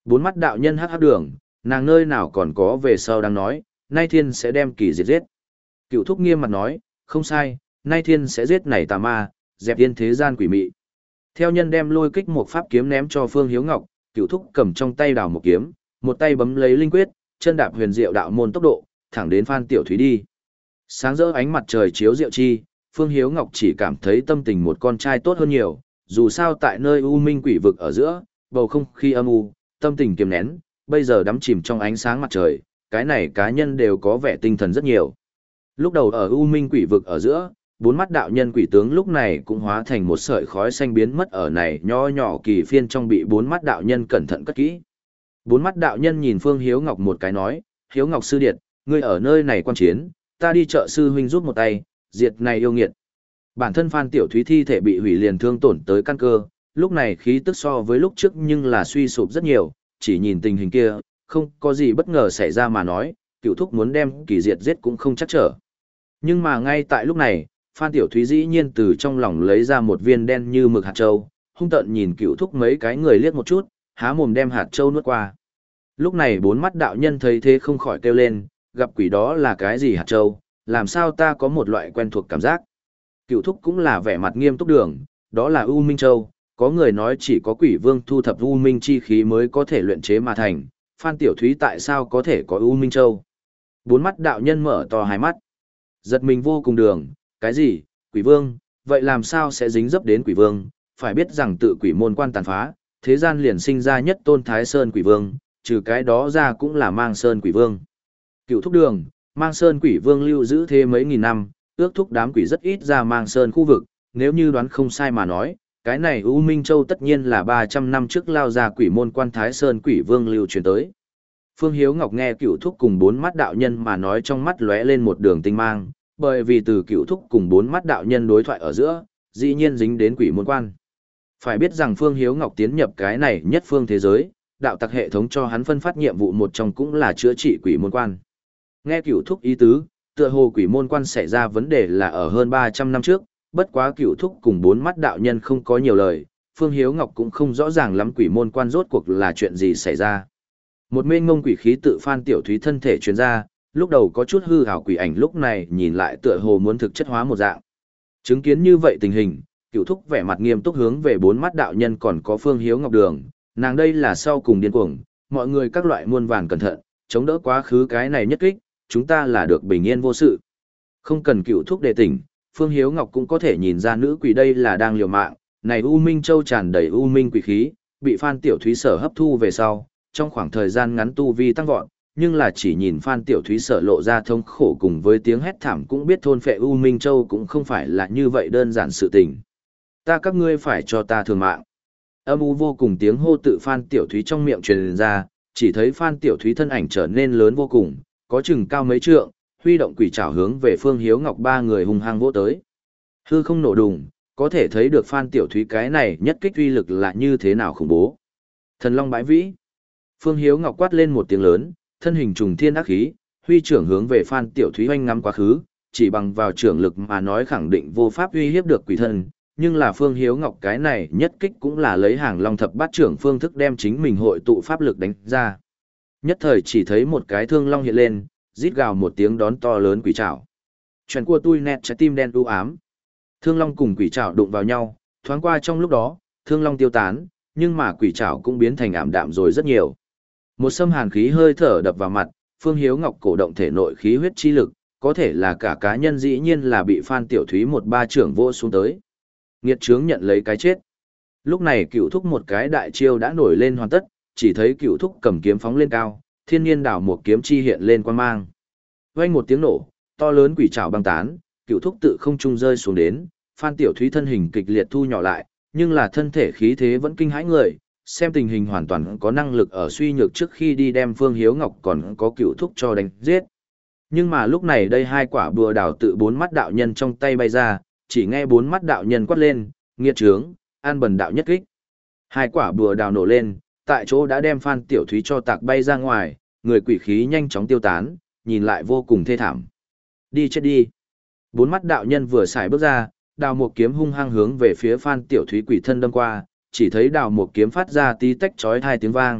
Bốn mắt đạo nhân hắc hắc đường, nàng nơi nào còn có về sau đang nói, nay thiên sẽ đem kỳ diệt giết. Cựu thúc nghiêm mặt nói, không sai, nay thiên sẽ giết này tà ma, dẹp yên thế gian quỷ mị. Theo nhân đem lôi kích một pháp kiếm ném cho Phương Hiếu Ngọc, cựu thúc cầm trong tay đào một kiếm, một tay bấm lấy linh quyết, chân đạp huyền diệu đạo môn tốc độ, thẳng đến Phan Tiểu Thúy đi. Sáng rỡ ánh mặt trời chiếu diệu chi, Phương Hiếu Ngọc chỉ cảm thấy tâm tình một con trai tốt hơn nhiều, dù sao tại nơi u minh quỷ vực ở giữa, bầu không khí âm u, tâm tình kiềm nén, bây giờ đắm chìm trong ánh sáng mặt trời, cái này cá nhân đều có vẻ tinh thần rất nhiều. Lúc đầu ở u minh quỷ vực ở giữa, bốn mắt đạo nhân quỷ tướng lúc này cũng hóa thành một sợi khói xanh biến mất ở này nho nhỏ kỳ phiên trong bị bốn mắt đạo nhân cẩn thận cất kỹ. Bốn mắt đạo nhân nhìn Phương Hiếu Ngọc một cái nói, Hiếu Ngọc sư điệt, ngươi ở nơi này quan chiến, ta đi chợ sư huynh giúp một tay, diệt này yêu nghiệt. Bản thân Phan Tiểu Thúy thi thể bị hủy liền thương tổn tới căn cơ, lúc này khí tức so với lúc trước nhưng là suy sụp rất nhiều, chỉ nhìn tình hình kia, không có gì bất ngờ xảy ra mà nói, cựu thúc muốn đem kỳ diệt giết cũng không chắc trở. Nhưng mà ngay tại lúc này, Phan Tiểu Thúy dĩ nhiên từ trong lòng lấy ra một viên đen như mực hạt châu, hung tợn nhìn cựu thúc mấy cái người liếc một chút, há mồm đem hạt châu nuốt qua. Lúc này bốn mắt đạo nhân thấy thế không khỏi kêu lên, gặp quỷ đó là cái gì hạt châu, làm sao ta có một loại quen thuộc cảm giác. Cựu thúc cũng là vẻ mặt nghiêm túc đường, đó là U Minh Châu, có người nói chỉ có quỷ vương thu thập U Minh chi khí mới có thể luyện chế mà thành, Phan Tiểu Thúy tại sao có thể có U Minh Châu. Bốn mắt đạo nhân mở to hai mắt, giật mình vô cùng đường, cái gì, quỷ vương, vậy làm sao sẽ dính dấp đến quỷ vương, phải biết rằng tự quỷ môn quan tàn phá, thế gian liền sinh ra nhất tôn Thái Sơn quỷ vương, trừ cái đó ra cũng là Mang Sơn quỷ vương. Cựu thúc đường, Mang Sơn quỷ vương lưu giữ thế mấy nghìn năm, ước thúc đám quỷ rất ít ra Mang Sơn khu vực, nếu như đoán không sai mà nói, cái này U Minh Châu tất nhiên là ba trăm năm trước lao ra quỷ môn quan Thái Sơn quỷ vương lưu truyền tới. Phương Hiếu Ngọc nghe cựu thúc cùng bốn mắt đạo nhân mà nói trong mắt lóe lên một đường tinh mang, bởi vì từ cựu thúc cùng bốn mắt đạo nhân đối thoại ở giữa, dĩ nhiên dính đến quỷ môn quan. Phải biết rằng Phương Hiếu Ngọc tiến nhập cái này nhất phương thế giới, đạo tặc hệ thống cho hắn phân phát nhiệm vụ một trong cũng là chữa trị quỷ môn quan. Nghe cựu thúc ý tứ, tựa hồ quỷ môn quan xảy ra vấn đề là ở hơn ba trăm năm trước, bất quá cựu thúc cùng bốn mắt đạo nhân không có nhiều lời, Phương Hiếu Ngọc cũng không rõ ràng lắm quỷ môn quan rốt cuộc là chuyện gì xảy ra. Một mênh mông quỷ khí tự Phan Tiểu Thúy thân thể truyền ra, lúc đầu có chút hư ảo quỷ ảnh lúc này nhìn lại tựa hồ muốn thực chất hóa một dạng. Chứng kiến như vậy tình hình, cựu thúc vẻ mặt nghiêm túc hướng về bốn mắt đạo nhân còn có Phương Hiếu Ngọc đường, nàng đây là sau cùng điên cuồng, mọi người các loại muôn vàn cẩn thận, chống đỡ quá khứ cái này nhất kích, chúng ta là được bình yên vô sự. Không cần cựu thúc đề tỉnh, Phương Hiếu Ngọc cũng có thể nhìn ra nữ quỷ đây là đang liều mạng, này U Minh Châu tràn đầy U Minh quỷ khí, bị Phan Tiểu Thúy sở hấp thu về sau, trong khoảng thời gian ngắn tu vi tăng vọt, nhưng là chỉ nhìn Phan Tiểu Thúy sở lộ ra thống khổ cùng với tiếng hét thảm cũng biết thôn phệ U Minh Châu cũng không phải là như vậy đơn giản sự tình. Ta các ngươi phải cho ta thường mạng. Âm u vô cùng tiếng hô tự Phan Tiểu Thúy trong miệng truyền ra, chỉ thấy Phan Tiểu Thúy thân ảnh trở nên lớn vô cùng, có chừng cao mấy trượng, huy động quỷ trảo hướng về Phương Hiếu Ngọc ba người hung hăng vỗ tới. Hư không nổ đùng, có thể thấy được Phan Tiểu Thúy cái này nhất kích uy lực là như thế nào khủng bố. Thần Long bãi vĩ. Phương Hiếu Ngọc quát lên một tiếng lớn, thân hình trùng thiên ác khí, huy trưởng hướng về Phan Tiểu Thúy oanh ngắm quá khứ, chỉ bằng vào trưởng lực mà nói khẳng định vô pháp uy hiếp được quỷ thân, nhưng là Phương Hiếu Ngọc cái này nhất kích cũng là lấy hàng long thập bát trưởng phương thức đem chính mình hội tụ pháp lực đánh ra. Nhất thời chỉ thấy một cái thương long hiện lên, rít gào một tiếng đón to lớn quỷ trảo. Chuyện của tôi nẹt trái tim đen u ám. Thương long cùng quỷ trảo đụng vào nhau, thoáng qua trong lúc đó, thương long tiêu tán, nhưng mà quỷ trảo cũng biến thành ảm đạm rồi rất nhiều. Một xâm hàn khí hơi thở đập vào mặt, Phương Hiếu Ngọc cổ động thể nội khí huyết chi lực, có thể là cả cá nhân dĩ nhiên là bị Phan Tiểu Thúy một ba trưởng vỗ xuống tới. Nghiệt chướng nhận lấy cái chết. Lúc này cựu thúc một cái đại chiêu đã nổi lên hoàn tất, chỉ thấy cựu thúc cầm kiếm phóng lên cao, thiên nhiên đảo một kiếm chi hiện lên quan mang. Vang một tiếng nổ, to lớn quỷ trảo băng tán, cựu thúc tự không trung rơi xuống đến, Phan Tiểu Thúy thân hình kịch liệt thu nhỏ lại, nhưng là thân thể khí thế vẫn kinh hãi người, xem tình hình hoàn toàn có năng lực ở suy nhược trước khi đi đem Phương Hiếu Ngọc còn có cựu thúc cho đánh giết. Nhưng mà lúc này đây hai quả bùa đào tự bốn mắt đạo nhân trong tay bay ra, chỉ nghe bốn mắt đạo nhân quát lên, nghiệt trướng, an bần đạo nhất kích. Hai quả bùa đào nổ lên, tại chỗ đã đem Phan Tiểu Thúy cho tạc bay ra ngoài, người quỷ khí nhanh chóng tiêu tán, nhìn lại vô cùng thê thảm. Đi chết đi. Bốn mắt đạo nhân vừa xài bước ra, đào một kiếm hung hăng hướng về phía Phan Tiểu Thúy quỷ thân đâm qua, chỉ thấy đào một kiếm phát ra tí tách chói tai tiếng vang,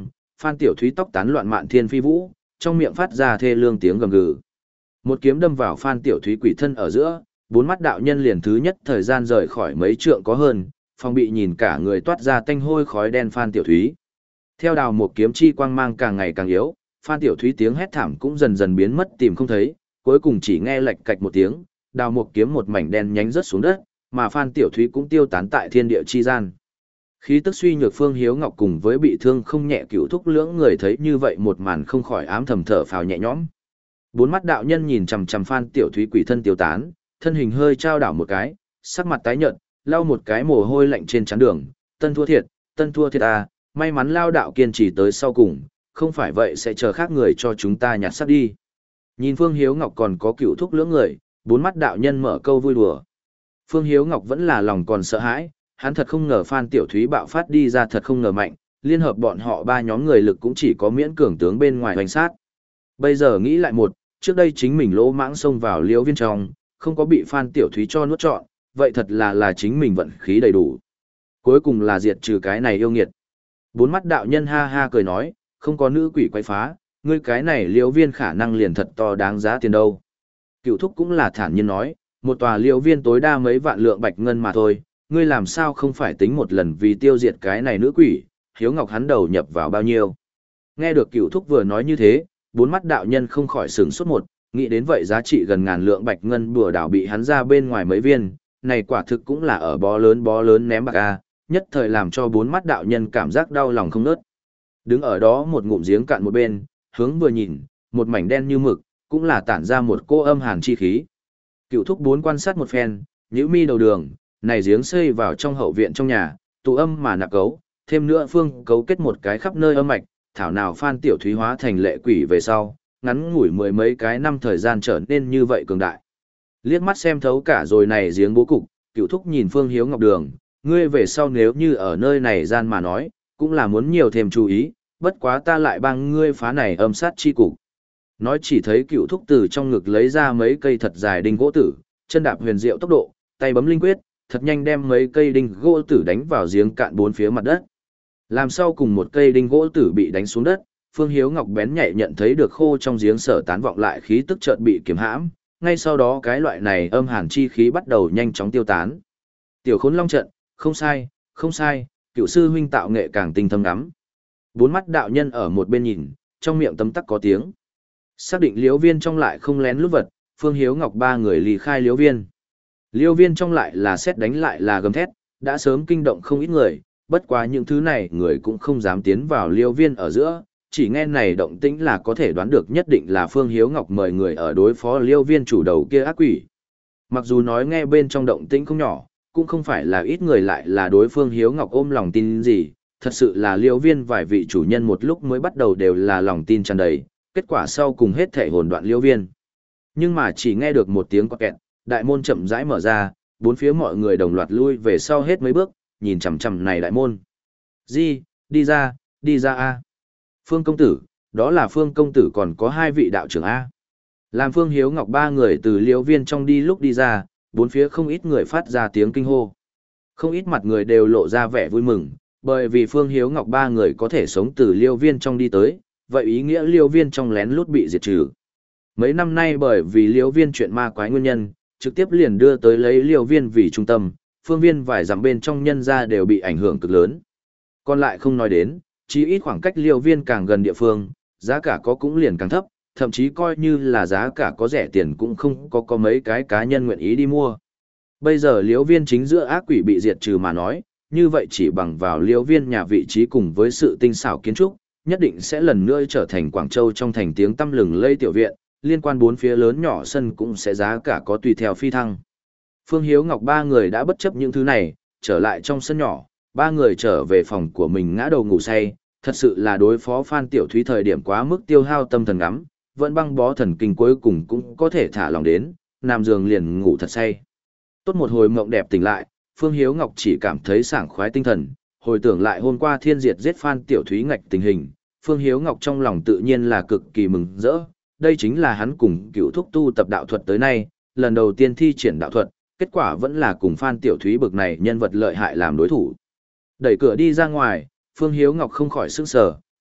Phan Tiểu Thúy tóc tán loạn mạn thiên phi vũ, trong miệng phát ra thê lương tiếng gầm gừ. Một kiếm đâm vào Phan Tiểu Thúy quỷ thân ở giữa, bốn mắt đạo nhân liền thứ nhất thời gian rời khỏi mấy trượng có hơn, phòng bị nhìn cả người toát ra tanh hôi khói đen Phan Tiểu Thúy. Theo đào một kiếm chi quang mang càng ngày càng yếu, Phan Tiểu Thúy tiếng hét thảm cũng dần dần biến mất tìm không thấy, cuối cùng chỉ nghe lạch cạch một tiếng, đào một kiếm một mảnh đen nhánh rớt xuống đất, mà Phan Tiểu Thúy cũng tiêu tán tại thiên địa chi gian. Khí tức suy nhược Phương Hiếu Ngọc cùng với bị thương không nhẹ Cửu Thúc lưỡng người thấy như vậy một màn không khỏi ám thầm thở phào nhẹ nhõm. Bốn mắt đạo nhân nhìn chằm chằm Phan Tiểu Thúy quỷ thân tiêu tán, thân hình hơi trao đảo một cái, sắc mặt tái nhợt, lau một cái mồ hôi lạnh trên trán đường, tân thua thiệt, tân thua thiệt à, may mắn lao đạo kiên trì tới sau cùng, không phải vậy sẽ chờ khác người cho chúng ta nhặt xác đi. Nhìn Phương Hiếu Ngọc còn có Cửu Thúc lưỡng người, bốn mắt đạo nhân mở câu vui đùa. Phương Hiếu Ngọc vẫn là lòng còn sợ hãi, hắn thật không ngờ Phan Tiểu Thúy bạo phát đi ra thật không ngờ mạnh, liên hợp bọn họ ba nhóm người lực cũng chỉ có miễn cường tướng bên ngoài hoành sát. Bây giờ nghĩ lại một, trước đây chính mình lỗ mãng xông vào liễu viên trong, không có bị Phan Tiểu Thúy cho nuốt trọn, vậy thật là là chính mình vận khí đầy đủ. Cuối cùng là diệt trừ cái này yêu nghiệt. Bốn mắt đạo nhân ha ha cười nói, không có nữ quỷ quay phá, ngươi cái này liễu viên khả năng liền thật to đáng giá tiền đâu. Cửu Thúc cũng là thản nhiên nói, một tòa liễu viên tối đa mấy vạn lượng bạch ngân mà thôi, ngươi làm sao không phải tính một lần vì tiêu diệt cái này nữ quỷ, Hiếu Ngọc hắn đầu nhập vào bao nhiêu. Nghe được Cửu Thúc vừa nói như thế, bốn mắt đạo nhân không khỏi sửng sốt một, nghĩ đến vậy giá trị gần ngàn lượng bạch ngân bùa đảo bị hắn ra bên ngoài mấy viên, này quả thực cũng là ở bó lớn bó lớn ném bạc a, nhất thời làm cho bốn mắt đạo nhân cảm giác đau lòng không nớt. Đứng ở đó một ngụm giếng cạn một bên, hướng vừa nhìn, một mảnh đen như mực, cũng là tản ra một cô âm hàn chi khí. Cửu Thúc bốn quan sát một phen, nhíu mi đầu đường, này giếng xây vào trong hậu viện trong nhà, tụ âm mà nạp cấu, thêm nữa phương cấu kết một cái khắp nơi âm mạch, thảo nào Phan Tiểu Thúy hóa thành lệ quỷ về sau, ngắn ngủi mười mấy cái năm thời gian trở nên như vậy cường đại. Liếc mắt xem thấu cả rồi này giếng bố cục, Cửu Thúc nhìn Phương Hiếu Ngọc đường, ngươi về sau nếu như ở nơi này gian mà nói, cũng là muốn nhiều thêm chú ý, bất quá ta lại bằng ngươi phá này âm sát chi cục. Nói chỉ thấy Cửu Thúc từ trong ngực lấy ra mấy cây thật dài đinh gỗ tử, chân đạp huyền diệu tốc độ, tay bấm linh quyết, thật nhanh đem mấy cây đinh gỗ tử đánh vào giếng cạn bốn phía mặt đất. Làm sau cùng một cây đinh gỗ tử bị đánh xuống đất, Phương Hiếu Ngọc bén nhạy nhận thấy được khô trong giếng sở tán vọng lại khí tức chợt bị kiềm hãm, ngay sau đó cái loại này âm hàn chi khí bắt đầu nhanh chóng tiêu tán. Tiểu Khốn Long trận, không sai, không sai, Cửu sư huynh tạo nghệ càng tinh thâm lắm. Bốn mắt đạo nhân ở một bên nhìn, trong miệng tấm tắc có tiếng. Xác định liễu viên trong lại không lén lút vật, Phương Hiếu Ngọc ba người lì khai liễu viên. Liễu viên trong lại là xét đánh lại là gầm thét, đã sớm kinh động không ít người, bất quá những thứ này người cũng không dám tiến vào liễu viên ở giữa, chỉ nghe này động tĩnh là có thể đoán được nhất định là Phương Hiếu Ngọc mời người ở đối phó liễu viên chủ đầu kia ác quỷ. Mặc dù nói nghe bên trong động tĩnh không nhỏ, cũng không phải là ít người lại là đối Phương Hiếu Ngọc ôm lòng tin gì, thật sự là liễu viên vài vị chủ nhân một lúc mới bắt đầu đều là lòng tin tràn đầy, kết quả sau cùng hết thể hồn đoạn liễu viên. Nhưng mà chỉ nghe được một tiếng quạt kẹt, đại môn chậm rãi mở ra, bốn phía mọi người đồng loạt lui về sau hết mấy bước, nhìn chằm chằm này đại môn. Di, đi ra, đi ra a. Phương công tử, đó là Phương công tử còn có hai vị đạo trưởng a. Làm Phương Hiếu Ngọc ba người từ liễu viên trong đi lúc đi ra, bốn phía không ít người phát ra tiếng kinh hô. Không ít mặt người đều lộ ra vẻ vui mừng, bởi vì Phương Hiếu Ngọc ba người có thể sống từ liễu viên trong đi tới, vậy ý nghĩa liễu viên trong lén lút bị diệt trừ. Mấy năm nay bởi vì liễu viên chuyện ma quái nguyên nhân, trực tiếp liền đưa tới lấy liễu viên vì trung tâm, phương viên vài dặm bên trong nhân gia đều bị ảnh hưởng cực lớn. Còn lại không nói đến, chí ít khoảng cách liễu viên càng gần địa phương, giá cả có cũng liền càng thấp, thậm chí coi như là giá cả có rẻ tiền cũng không có có mấy cái cá nhân nguyện ý đi mua. Bây giờ liễu viên chính giữa ác quỷ bị diệt trừ mà nói, như vậy chỉ bằng vào liễu viên nhà vị trí cùng với sự tinh xảo kiến trúc, nhất định sẽ lần nữa trở thành Quảng Châu trong thành tiếng tăm lừng lây tiểu viện, liên quan bốn phía lớn nhỏ sân cũng sẽ giá cả có tùy theo phi thăng. Phương Hiếu Ngọc ba người đã bất chấp những thứ này, trở lại trong sân nhỏ, ba người trở về phòng của mình ngã đầu ngủ say, thật sự là đối phó Phan Tiểu Thúy thời điểm quá mức tiêu hao tâm thần ngắm, vẫn băng bó thần kinh cuối cùng cũng có thể thả lòng đến, nằm giường liền ngủ thật say. Tốt một hồi mộng đẹp tỉnh lại, Phương Hiếu Ngọc chỉ cảm thấy sảng khoái tinh thần, hồi tưởng lại hôm qua thiên diệt giết Phan Tiểu Thúy ngạch tình hình, Phương Hiếu Ngọc trong lòng tự nhiên là cực kỳ mừng rỡ, đây chính là hắn cùng Cửu Thúc tu tập đạo thuật tới nay, lần đầu tiên thi triển đạo thuật, kết quả vẫn là cùng Phan Tiểu Thúy bực này nhân vật lợi hại làm đối thủ. Đẩy cửa đi ra ngoài, Phương Hiếu Ngọc không khỏi sững sờ,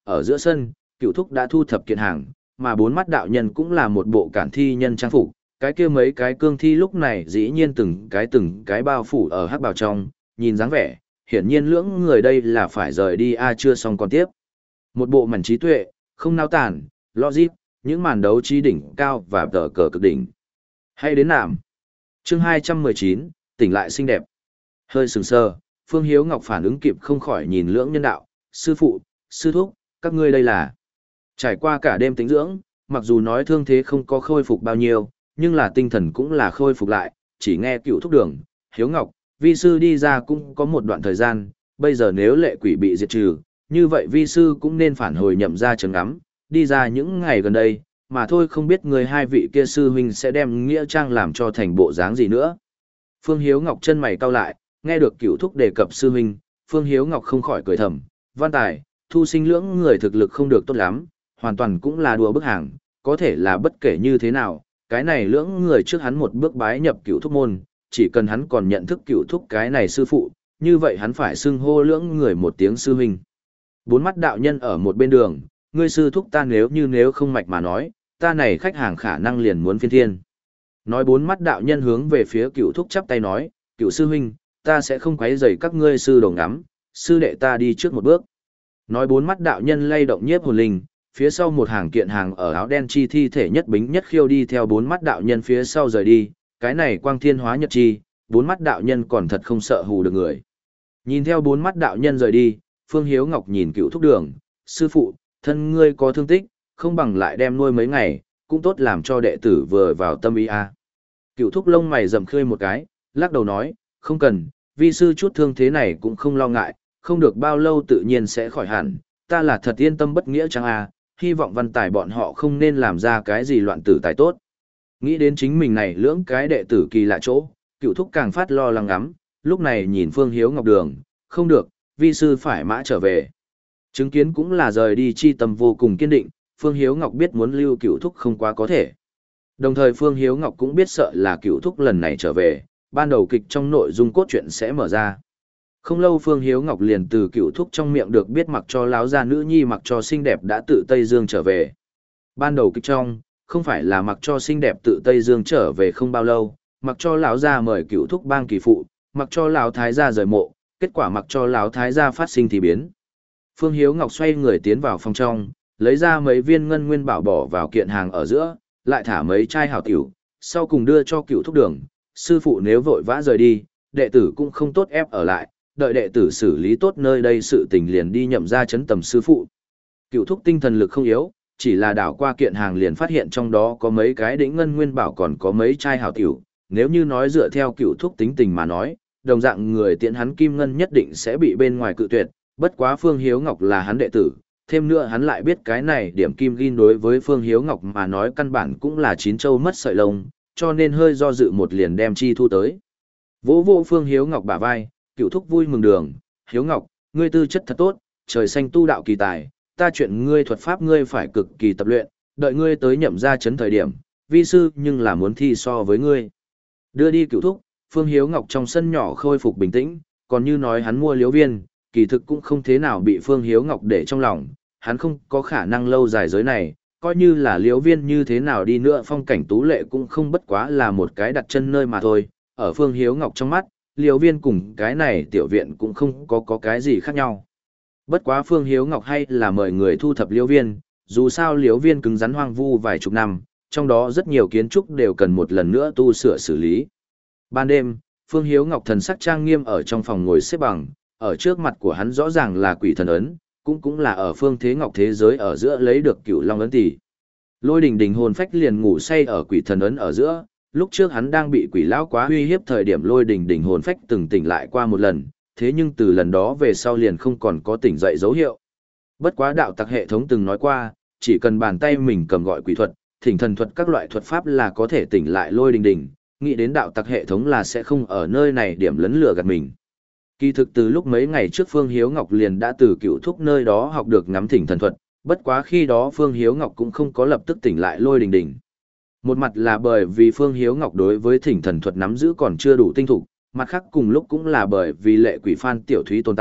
ở giữa sân, Cửu Thúc đã thu thập kiện hàng, mà bốn mắt đạo nhân cũng là một bộ cản thi nhân trang phục, cái kia mấy cái cương thi lúc này dĩ nhiên từng cái từng cái bao phủ ở hắc bào trong, nhìn dáng vẻ, hiển nhiên lưỡng người đây là phải rời đi a chưa xong còn tiếp. Một bộ mảnh trí tuệ, không nao tản, logic, những màn đấu trí đỉnh cao và tờ cờ cực đỉnh. Hay đến nạm. Chương hai trăm mười chín, tỉnh lại xinh đẹp. Hơi sừng sờ, Phương Hiếu Ngọc phản ứng kịp không khỏi nhìn lưỡng nhân đạo, sư phụ, sư thúc, các ngươi đây là. Trải qua cả đêm tĩnh dưỡng, mặc dù nói thương thế không có khôi phục bao nhiêu, nhưng là tinh thần cũng là khôi phục lại, chỉ nghe Cửu Thúc đường, Hiếu Ngọc, vi sư đi ra cũng có một đoạn thời gian, bây giờ nếu lệ quỷ bị diệt trừ, như vậy vi sư cũng nên phản hồi nhậm ra trấn ngắm, đi ra những ngày gần đây, mà thôi không biết người hai vị kia sư huynh sẽ đem nghĩa trang làm cho thành bộ dáng gì nữa. Phương Hiếu Ngọc chân mày cau lại, nghe được Cửu Thúc đề cập sư huynh, Phương Hiếu Ngọc không khỏi cười thầm, văn tài, thu sinh lưỡng người thực lực không được tốt lắm, hoàn toàn cũng là đùa bức hàng, có thể là bất kể như thế nào, cái này lưỡng người trước hắn một bước bái nhập Cửu Thúc môn, chỉ cần hắn còn nhận thức Cửu Thúc cái này sư phụ, như vậy hắn phải xưng hô lưỡng người một tiếng sư huynh. Bốn mắt đạo nhân ở một bên đường, ngươi sư thúc ta nếu như nếu không mạch mà nói, ta này khách hàng khả năng liền muốn phiên thiên. Nói bốn mắt đạo nhân hướng về phía Cửu Thúc chắp tay nói, Cửu sư huynh, ta sẽ không quấy rầy các ngươi sư đồ ngắm, sư đệ ta đi trước một bước. Nói bốn mắt đạo nhân lay động nhiếp hồn linh, phía sau một hàng kiện hàng ở áo đen chi thi thể nhất bính nhất khiêu đi theo bốn mắt đạo nhân phía sau rời đi, cái này quang thiên hóa nhật chi, bốn mắt đạo nhân còn thật không sợ hù được người. Nhìn theo bốn mắt đạo nhân rời đi, Phương Hiếu Ngọc nhìn Cửu Thúc đường, sư phụ, thân ngươi có thương tích, không bằng lại đem nuôi mấy ngày, cũng tốt làm cho đệ tử vừa vào tâm ý a. Cửu Thúc lông mày rậm khơi một cái, lắc đầu nói, không cần, vi sư chút thương thế này cũng không lo ngại, không được bao lâu tự nhiên sẽ khỏi hẳn, ta là thật yên tâm bất nghĩa chăng a, hy vọng văn tài bọn họ không nên làm ra cái gì loạn tử tài tốt. Nghĩ đến chính mình này lưỡng cái đệ tử kỳ lạ chỗ, Cửu Thúc càng phát lo lắng ngắm, lúc này nhìn Phương Hiếu Ngọc đường, không được, vi sư phải mã trở về. Chứng kiến cũng là rời đi chi tâm vô cùng kiên định, Phương Hiếu Ngọc biết muốn lưu Cửu Thúc không quá có thể. Đồng thời Phương Hiếu Ngọc cũng biết sợ là Cửu Thúc lần này trở về, ban đầu kịch trong nội dung cốt truyện sẽ mở ra. Không lâu Phương Hiếu Ngọc liền từ Cửu Thúc trong miệng được biết mặc cho láo gia nữ nhi mặc cho xinh đẹp đã tự Tây Dương trở về. Ban đầu kịch trong, không phải là mặc cho xinh đẹp tự Tây Dương trở về không bao lâu, mặc cho lão gia mời Cửu Thúc bang kỳ phụ, mặc cho lão thái gia rời mộ, kết quả mặc cho lão thái gia phát sinh thì biến. Phương Hiếu Ngọc xoay người tiến vào phòng trong, lấy ra mấy viên ngân nguyên bảo bỏ vào kiện hàng ở giữa, lại thả mấy chai hảo tiểu, sau cùng đưa cho Cửu Thúc đường, sư phụ nếu vội vã rời đi, đệ tử cũng không tốt ép ở lại, đợi đệ tử xử lý tốt nơi đây sự tình liền đi nhậm ra chấn tầm sư phụ. Cửu Thúc tinh thần lực không yếu, chỉ là đảo qua kiện hàng liền phát hiện trong đó có mấy cái đỉnh ngân nguyên bảo còn có mấy chai hảo tiểu, nếu như nói dựa theo Cửu Thúc tính tình mà nói, đồng dạng người tiện hắn kim ngân nhất định sẽ bị bên ngoài cự tuyệt, bất quá Phương Hiếu Ngọc là hắn đệ tử, thêm nữa hắn lại biết cái này điểm kim gin đối với Phương Hiếu Ngọc mà nói căn bản cũng là chín châu mất sợi lông, cho nên hơi do dự một liền đem chi thu tới. Vỗ vỗ Phương Hiếu Ngọc bả vai, Cửu Thúc vui mừng đường, Hiếu Ngọc, ngươi tư chất thật tốt, trời xanh tu đạo kỳ tài, ta chuyện ngươi thuật pháp ngươi phải cực kỳ tập luyện, đợi ngươi tới nhậm ra chấn thời điểm, vi sư nhưng là muốn thi so với ngươi. Đưa đi Cửu Thúc, Phương Hiếu Ngọc trong sân nhỏ khôi phục bình tĩnh, còn như nói hắn mua liếu viên, kỳ thực cũng không thế nào bị Phương Hiếu Ngọc để trong lòng, hắn không có khả năng lâu dài giới này, coi như là liếu viên như thế nào đi nữa phong cảnh tú lệ cũng không bất quá là một cái đặt chân nơi mà thôi, ở Phương Hiếu Ngọc trong mắt, liếu viên cùng cái này tiểu viện cũng không có có cái gì khác nhau. Bất quá Phương Hiếu Ngọc hay là mời người thu thập liếu viên, dù sao liếu viên cứng rắn hoang vu vài chục năm, trong đó rất nhiều kiến trúc đều cần một lần nữa tu sửa xử lý. Ban đêm, Phương Hiếu Ngọc thần sắc trang nghiêm ở trong phòng ngồi xếp bằng, ở trước mặt của hắn rõ ràng là quỷ thần ấn, cũng cũng là ở Phương Thế Ngọc thế giới ở giữa lấy được Cửu Long ấn tỷ. Lôi Đình Đình hồn phách liền ngủ say ở quỷ thần ấn ở giữa, lúc trước hắn đang bị quỷ lão quá uy hiếp thời điểm Lôi Đình Đình hồn phách từng tỉnh lại qua một lần, thế nhưng từ lần đó về sau liền không còn có tỉnh dậy dấu hiệu. Bất quá đạo tặc hệ thống từng nói qua, chỉ cần bàn tay mình cầm gọi quỷ thuật, thỉnh thần thuật các loại thuật pháp là có thể tỉnh lại Lôi Đình Đình, nghĩ đến đạo tặc hệ thống là sẽ không ở nơi này điểm lấn lừa gạt mình. Kỳ thực từ lúc mấy ngày trước Phương Hiếu Ngọc liền đã từ Cửu Thúc nơi đó học được ngắm thỉnh thần thuật, bất quá khi đó Phương Hiếu Ngọc cũng không có lập tức tỉnh lại Lôi Đình Đình. Một mặt là bởi vì Phương Hiếu Ngọc đối với thỉnh thần thuật nắm giữ còn chưa đủ tinh thục, mặt khác cùng lúc cũng là bởi vì lệ quỷ Phan Tiểu Thúy tồn tại,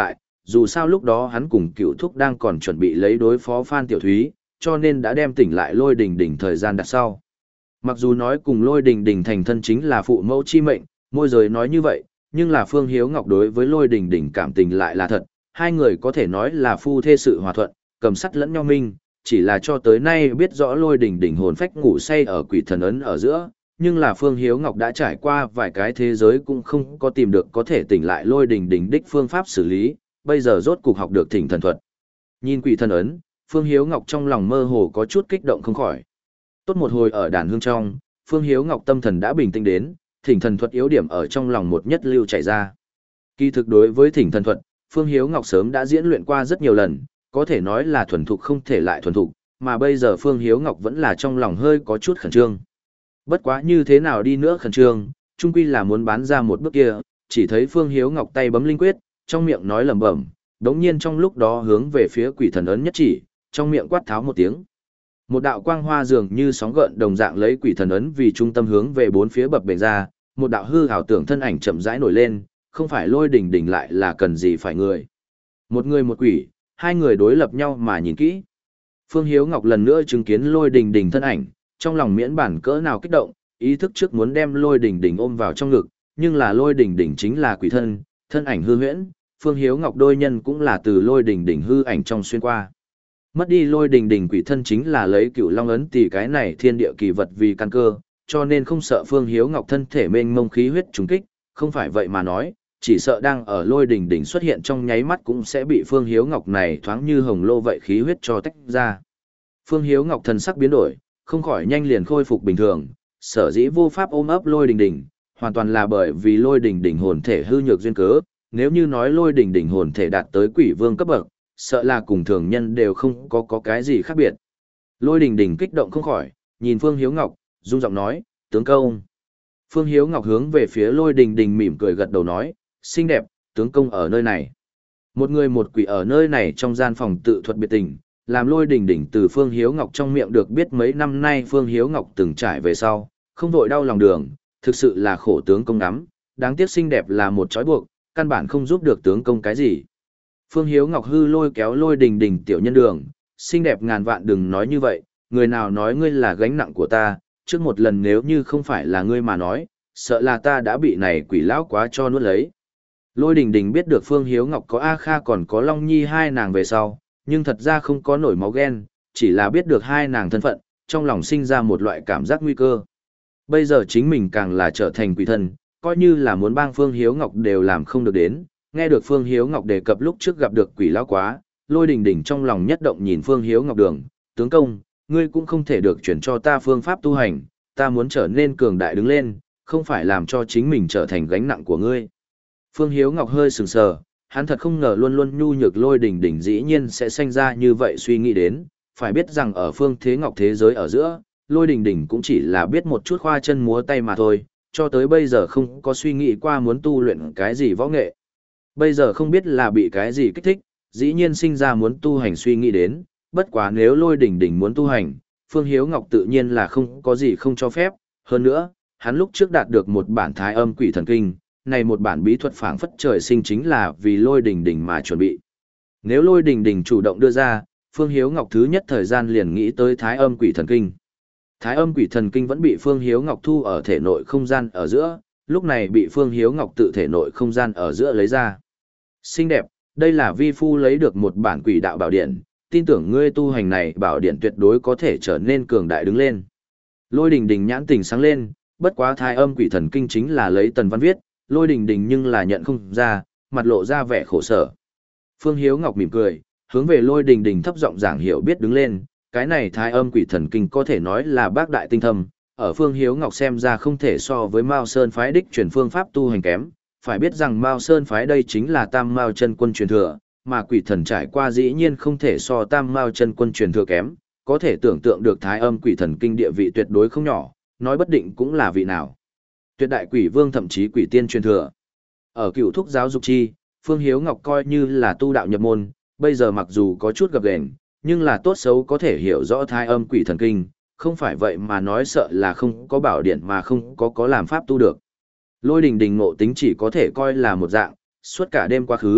dù sao lúc đó hắn cùng cựu thúc đang còn chuẩn bị lấy đối phó Phan Tiểu Thúy, cho nên đã đem tỉnh lại Lôi Đình Đình thời gian đặt sau. Mặc dù nói cùng Lôi Đình Đình thành thân chính là phụ mẫu chi mệnh, môi giới nói như vậy, nhưng là Phương Hiếu Ngọc đối với Lôi Đình Đình cảm tình lại là thật, hai người có thể nói là phu thê sự hòa thuận, cầm sắt lẫn nhau minh, chỉ là cho tới nay biết rõ Lôi Đình Đình hồn phách ngủ say ở quỷ thần ấn ở giữa, nhưng là Phương Hiếu Ngọc đã trải qua vài cái thế giới cũng không có tìm được có thể tỉnh lại Lôi Đình Đình đích phương pháp xử lý, bây giờ rốt cục học được thỉnh thần thuật. Nhìn quỷ thần ấn, Phương Hiếu Ngọc trong lòng mơ hồ có chút kích động không khỏi. Tốt một hồi ở đàn hương trong, Phương Hiếu Ngọc tâm thần đã bình tĩnh đến, thỉnh thần thuật yếu điểm ở trong lòng một nhất lưu chảy ra. Kỳ thực đối với thỉnh thần thuật, Phương Hiếu Ngọc sớm đã diễn luyện qua rất nhiều lần, có thể nói là thuần thục không thể lại thuần thục, mà bây giờ Phương Hiếu Ngọc vẫn là trong lòng hơi có chút khẩn trương. Bất quá như thế nào đi nữa khẩn trương, chung quy là muốn bán ra một bước kia, chỉ thấy Phương Hiếu Ngọc tay bấm linh quyết, trong miệng nói lẩm bẩm, đống nhiên trong lúc đó hướng về phía quỷ thần ấn nhất chỉ, trong miệng quát tháo một tiếng. Một đạo quang hoa dường như sóng gợn đồng dạng lấy quỷ thần ấn vì trung tâm hướng về bốn phía bập bềnh ra, một đạo hư ảo tưởng thân ảnh chậm rãi nổi lên, không phải Lôi Đình Đình lại là cần gì phải người. Một người một quỷ, hai người đối lập nhau mà nhìn kỹ. Phương Hiếu Ngọc lần nữa chứng kiến Lôi Đình Đình thân ảnh, trong lòng miễn bản cỡ nào kích động, ý thức trước muốn đem Lôi Đình Đình ôm vào trong ngực, nhưng là Lôi Đình Đình chính là quỷ thân, thân ảnh hư huyễn, Phương Hiếu Ngọc đôi nhân cũng là từ Lôi Đình Đình hư ảnh trong xuyên qua. Mất đi Lôi Đình Đình quỷ thân chính là lấy Cựu Long ấn tỷ cái này thiên địa kỳ vật vì căn cơ, cho nên không sợ Phương Hiếu Ngọc thân thể mênh mông khí huyết trùng kích, không phải vậy mà nói, chỉ sợ đang ở Lôi Đình Đình xuất hiện trong nháy mắt cũng sẽ bị Phương Hiếu Ngọc này thoáng như hồng lô vậy khí huyết cho tách ra. Phương Hiếu Ngọc thần sắc biến đổi, không khỏi nhanh liền khôi phục bình thường, sở dĩ vô pháp ôm ấp Lôi Đình Đình, hoàn toàn là bởi vì Lôi Đình Đình hồn thể hư nhược duyên cớ, nếu như nói Lôi Đình Đình hồn thể đạt tới quỷ vương cấp bậc, sợ là cùng thường nhân đều không có có cái gì khác biệt. Lôi Đình Đình kích động không khỏi, nhìn Phương Hiếu Ngọc, rung giọng nói, tướng công. Phương Hiếu Ngọc hướng về phía Lôi Đình Đình mỉm cười gật đầu nói, xinh đẹp, tướng công ở nơi này. Một người một quỷ ở nơi này trong gian phòng tự thuật biệt tình, làm Lôi Đình Đình từ Phương Hiếu Ngọc trong miệng được biết mấy năm nay Phương Hiếu Ngọc từng trải về sau, không vội đau lòng đường, thực sự là khổ tướng công lắm, đáng tiếc xinh đẹp là một trói buộc, căn bản không giúp được tướng công cái gì. Phương Hiếu Ngọc hư lôi kéo Lôi Đình Đình tiểu nhân đường, xinh đẹp ngàn vạn đừng nói như vậy, người nào nói ngươi là gánh nặng của ta, trước một lần nếu như không phải là ngươi mà nói, sợ là ta đã bị này quỷ lão quá cho nuốt lấy. Lôi Đình Đình biết được Phương Hiếu Ngọc có A Kha còn có Long Nhi hai nàng về sau, nhưng thật ra không có nổi máu ghen, chỉ là biết được hai nàng thân phận, trong lòng sinh ra một loại cảm giác nguy cơ. Bây giờ chính mình càng là trở thành quỷ thân, coi như là muốn bang Phương Hiếu Ngọc đều làm không được đến. Nghe được Phương Hiếu Ngọc đề cập lúc trước gặp được quỷ lão quá, Lôi Đình Đình trong lòng nhất động nhìn Phương Hiếu Ngọc đường, tướng công, ngươi cũng không thể được chuyển cho ta phương pháp tu hành, ta muốn trở nên cường đại đứng lên, không phải làm cho chính mình trở thành gánh nặng của ngươi. Phương Hiếu Ngọc hơi sừng sờ, hắn thật không ngờ luôn luôn nhu nhược Lôi Đình Đình dĩ nhiên sẽ sinh ra như vậy suy nghĩ đến, phải biết rằng ở Phương Thế Ngọc thế giới ở giữa, Lôi Đình Đình cũng chỉ là biết một chút khoa chân múa tay mà thôi, cho tới bây giờ không có suy nghĩ qua muốn tu luyện cái gì võ nghệ. Bây giờ không biết là bị cái gì kích thích, dĩ nhiên sinh ra muốn tu hành suy nghĩ đến, bất quá nếu Lôi Đình Đình muốn tu hành, Phương Hiếu Ngọc tự nhiên là không có gì không cho phép, hơn nữa, hắn lúc trước đạt được một bản Thái Âm Quỷ Thần Kinh, này một bản bí thuật phảng phất trời sinh chính là vì Lôi Đình Đình mà chuẩn bị. Nếu Lôi Đình Đình chủ động đưa ra, Phương Hiếu Ngọc thứ nhất thời gian liền nghĩ tới Thái Âm Quỷ Thần Kinh. Thái Âm Quỷ Thần Kinh vẫn bị Phương Hiếu Ngọc thu ở thể nội không gian ở giữa, lúc này bị Phương Hiếu Ngọc tự thể nội không gian ở giữa lấy ra. Xinh đẹp, đây là vi phu lấy được một bản quỷ đạo bảo điện, tin tưởng ngươi tu hành này bảo điện tuyệt đối có thể trở nên cường đại đứng lên. Lôi Đình Đình nhãn tình sáng lên, bất quá Thái Âm Quỷ Thần Kinh chính là lấy Tần Văn viết, Lôi Đình Đình nhưng là nhận không ra, mặt lộ ra vẻ khổ sở. Phương Hiếu Ngọc mỉm cười, hướng về Lôi Đình Đình thấp giọng giảng hiểu biết đứng lên, cái này Thái Âm Quỷ Thần Kinh có thể nói là bác đại tinh thâm, ở Phương Hiếu Ngọc xem ra không thể so với Mao Sơn phái đích truyền phương pháp tu hành kém, phải biết rằng Mao Sơn phái đây chính là Tam Mao chân quân truyền thừa, mà quỷ thần trải qua dĩ nhiên không thể so Tam Mao chân quân truyền thừa kém, có thể tưởng tượng được Thái Âm Quỷ Thần Kinh địa vị tuyệt đối không nhỏ, nói bất định cũng là vị nào. Tuyệt đại quỷ vương thậm chí quỷ tiên truyền thừa. Ở Cựu Thúc giáo dục chi, Phương Hiếu Ngọc coi như là tu đạo nhập môn, bây giờ mặc dù có chút gập ghềnh, nhưng là tốt xấu có thể hiểu rõ Thái Âm Quỷ Thần Kinh, không phải vậy mà nói sợ là không có bảo điện mà không có có làm pháp tu được. Lôi Đình Đình ngộ tính chỉ có thể coi là một dạng, suốt cả đêm quá khứ,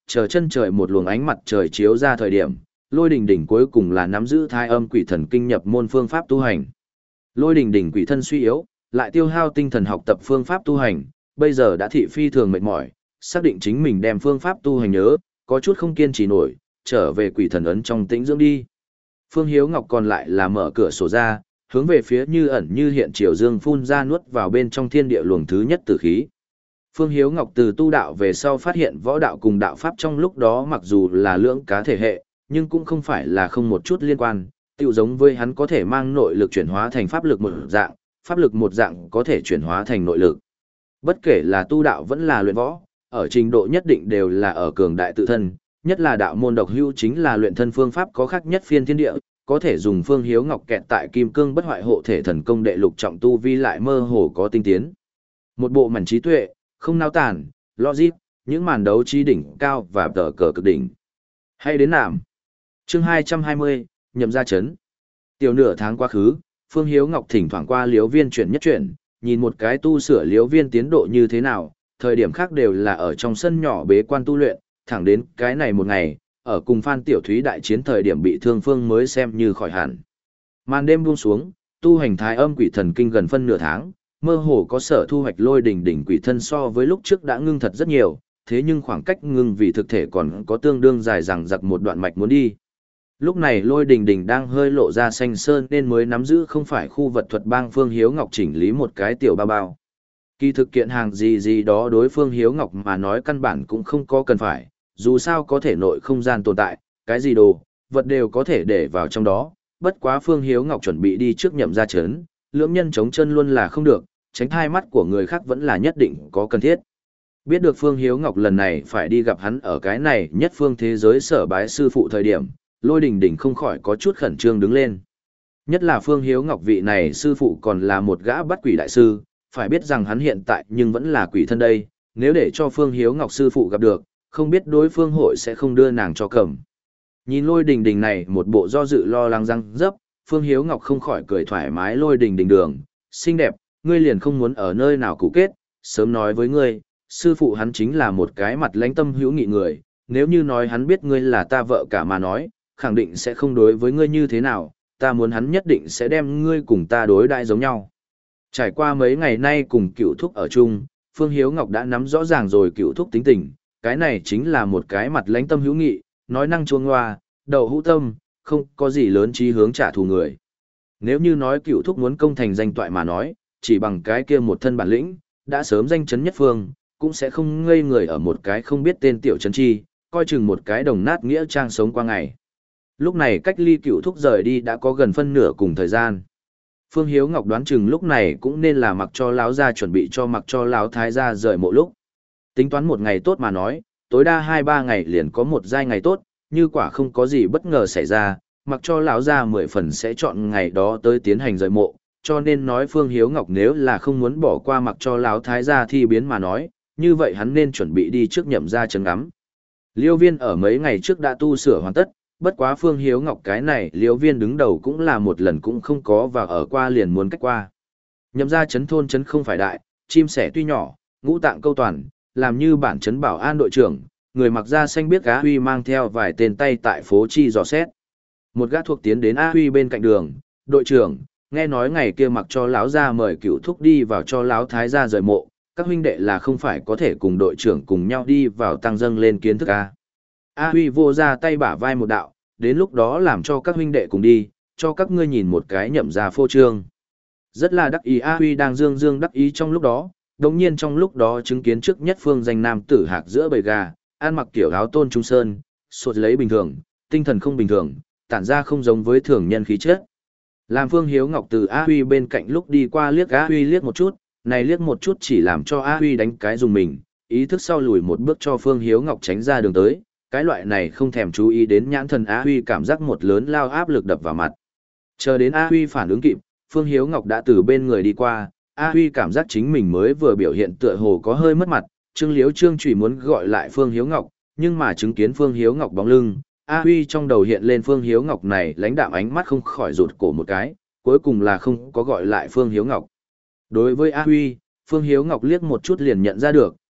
chờ chân trời một luồng ánh mặt trời chiếu ra thời điểm, Lôi Đình Đình cuối cùng là nắm giữ thai âm quỷ thần kinh nhập môn phương pháp tu hành. Lôi Đình Đình quỷ thân suy yếu, lại tiêu hao tinh thần học tập phương pháp tu hành, bây giờ đã thị phi thường mệt mỏi, xác định chính mình đem phương pháp tu hành nhớ, có chút không kiên trì nổi, trở về quỷ thần ấn trong tĩnh dưỡng đi. Phương Hiếu Ngọc còn lại là mở cửa sổ ra, hướng về phía như ẩn như hiện triều dương phun ra nuốt vào bên trong thiên địa luồng thứ nhất tử khí. Phương Hiếu Ngọc từ tu đạo về sau phát hiện võ đạo cùng đạo pháp trong lúc đó mặc dù là lưỡng cá thể hệ, nhưng cũng không phải là không một chút liên quan, tựu giống với hắn có thể mang nội lực chuyển hóa thành pháp lực một dạng, pháp lực một dạng có thể chuyển hóa thành nội lực. Bất kể là tu đạo vẫn là luyện võ, ở trình độ nhất định đều là ở cường đại tự thân, nhất là đạo môn độc hữu chính là luyện thân phương pháp có khác nhất phiên thiên địa, có thể dùng Phương Hiếu Ngọc kẹt tại kim cương bất hoại hộ thể thần công đệ lục trọng tu vi lại mơ hồ có tinh tiến. Một bộ mảnh trí tuệ, không nao tản, logic, những màn đấu trí đỉnh cao và tờ cờ cực đỉnh. Hay đến nạm. Chương hai trăm hai mươi, nhậm ra chấn. Tiểu nửa tháng quá khứ, Phương Hiếu Ngọc thỉnh thoảng qua liếu viên chuyển nhất chuyển, nhìn một cái tu sửa liếu viên tiến độ như thế nào, thời điểm khác đều là ở trong sân nhỏ bế quan tu luyện, thẳng đến cái này một ngày, ở cùng Phan Tiểu Thúy đại chiến thời điểm bị thương Phương mới xem như khỏi hẳn. Màn đêm buông xuống, tu hành thái âm quỷ thần kinh gần phân nửa tháng, mơ hồ có sở thu hoạch Lôi Đình Đình quỷ thân so với lúc trước đã ngưng thật rất nhiều, thế nhưng khoảng cách ngưng vì thực thể còn có tương đương dài rằng giặc một đoạn mạch muốn đi. Lúc này Lôi Đình Đình đang hơi lộ ra xanh sơn nên mới nắm giữ không phải khu vật thuật bang Phương Hiếu Ngọc chỉnh lý một cái tiểu bao bao. Kỳ thực kiện hàng gì gì đó đối Phương Hiếu Ngọc mà nói căn bản cũng không có cần phải, dù sao có thể nội không gian tồn tại, cái gì đồ, vật đều có thể để vào trong đó, bất quá Phương Hiếu Ngọc chuẩn bị đi trước nhậm ra chấn, lưỡng nhân chống chân luôn là không được, tránh hai mắt của người khác vẫn là nhất định có cần thiết. Biết được Phương Hiếu Ngọc lần này phải đi gặp hắn ở cái này nhất phương thế giới sở bái sư phụ thời điểm, Lôi Đình Đình không khỏi có chút khẩn trương đứng lên. Nhất là Phương Hiếu Ngọc vị này sư phụ còn là một gã bắt quỷ đại sư, phải biết rằng hắn hiện tại nhưng vẫn là quỷ thân đây, nếu để cho Phương Hiếu Ngọc sư phụ gặp được, không biết đối phương hội sẽ không đưa nàng cho cầm. Nhìn Lôi Đình Đình này một bộ do dự lo lắng răng dấp, Phương Hiếu Ngọc không khỏi cười thoải mái. Lôi Đình Đình đường, xinh đẹp, ngươi liền không muốn ở nơi nào cụ kết, sớm nói với ngươi, sư phụ hắn chính là một cái mặt lãnh tâm hữu nghị người, nếu như nói hắn biết ngươi là ta vợ cả mà nói, khẳng định sẽ không đối với ngươi như thế nào, ta muốn hắn nhất định sẽ đem ngươi cùng ta đối đãi giống nhau. Trải qua mấy ngày nay cùng Cửu Thúc ở chung, Phương Hiếu Ngọc đã nắm rõ ràng rồi Cửu Thúc tính tình, cái này chính là một cái mặt lãnh tâm hữu nghị, nói năng chuông hoa, đầu hữu tâm, không có gì lớn chí hướng trả thù người. Nếu như nói Cửu Thúc muốn công thành danh toại mà nói, chỉ bằng cái kia một thân bản lĩnh, đã sớm danh chấn nhất phương, cũng sẽ không ngây người ở một cái không biết tên tiểu trấn chi, coi chừng một cái đồng nát nghĩa trang sống qua ngày. Lúc này cách ly Cửu Thúc rời đi đã có gần phân nửa cùng thời gian. Phương Hiếu Ngọc đoán chừng lúc này cũng nên là mặc cho lão gia chuẩn bị cho mặc cho lão thái gia rời mộ lúc. Tính toán một ngày tốt mà nói, tối đa hai ba ngày liền có một giai ngày tốt, như quả không có gì bất ngờ xảy ra, mặc cho lão gia mười phần sẽ chọn ngày đó tới tiến hành rời mộ, cho nên nói Phương Hiếu Ngọc nếu là không muốn bỏ qua mặc cho lão thái gia thi biến mà nói, như vậy hắn nên chuẩn bị đi trước nhậm ra chấn ngắm. Liêu Viên ở mấy ngày trước đã tu sửa hoàn tất, bất quá Phương Hiếu Ngọc cái này Liêu Viên đứng đầu cũng là một lần cũng không có và ở qua liền muốn cách qua. Nhậm ra chấn thôn chấn không phải đại, chim sẻ tuy nhỏ, ngũ tạng câu toàn, làm như bản chấn bảo an đội trưởng, người mặc da xanh biết Á Huy mang theo vài tên tay tại phố chi dò xét. Một gã thuộc tiến đến Á Huy bên cạnh đường, đội trưởng, nghe nói ngày kia mặc cho lão gia mời Cửu Thúc đi vào cho lão thái gia rời mộ, các huynh đệ là không phải có thể cùng đội trưởng cùng nhau đi vào tăng dâng lên kiến thức a. A Huy vô ra tay bả vai một đạo, đến lúc đó làm cho các huynh đệ cùng đi, cho các ngươi nhìn một cái nhậm ra phô trương. Rất là đắc ý A Huy đang dương dương đắc ý trong lúc đó, đồng nhiên trong lúc đó chứng kiến trước nhất phương danh nam tử hạc giữa bầy gà, ăn mặc kiểu áo tôn trung sơn, sột lấy bình thường, tinh thần không bình thường, tản ra không giống với thường nhân khí chất. Làm Phương Hiếu Ngọc từ A Huy bên cạnh lúc đi qua liếc A Huy liếc một chút, này liếc một chút chỉ làm cho A Huy đánh cái dùng mình, ý thức sau lùi một bước cho Phương Hiếu Ngọc tránh ra đường tới, cái loại này không thèm chú ý đến nhãn thần A Huy cảm giác một lớn lao áp lực đập vào mặt. Chờ đến A Huy phản ứng kịp, Phương Hiếu Ngọc đã từ bên người đi qua, A Huy cảm giác chính mình mới vừa biểu hiện tựa hồ có hơi mất mặt, Trương Liếu Trương Trụy muốn gọi lại Phương Hiếu Ngọc, nhưng mà chứng kiến Phương Hiếu Ngọc bóng lưng, A Huy trong đầu hiện lên Phương Hiếu Ngọc này lãnh đạm ánh mắt không khỏi rụt cổ một cái, cuối cùng là không có gọi lại Phương Hiếu Ngọc. Đối với A Huy, Phương Hiếu Ngọc liếc một chút liền nhận ra được,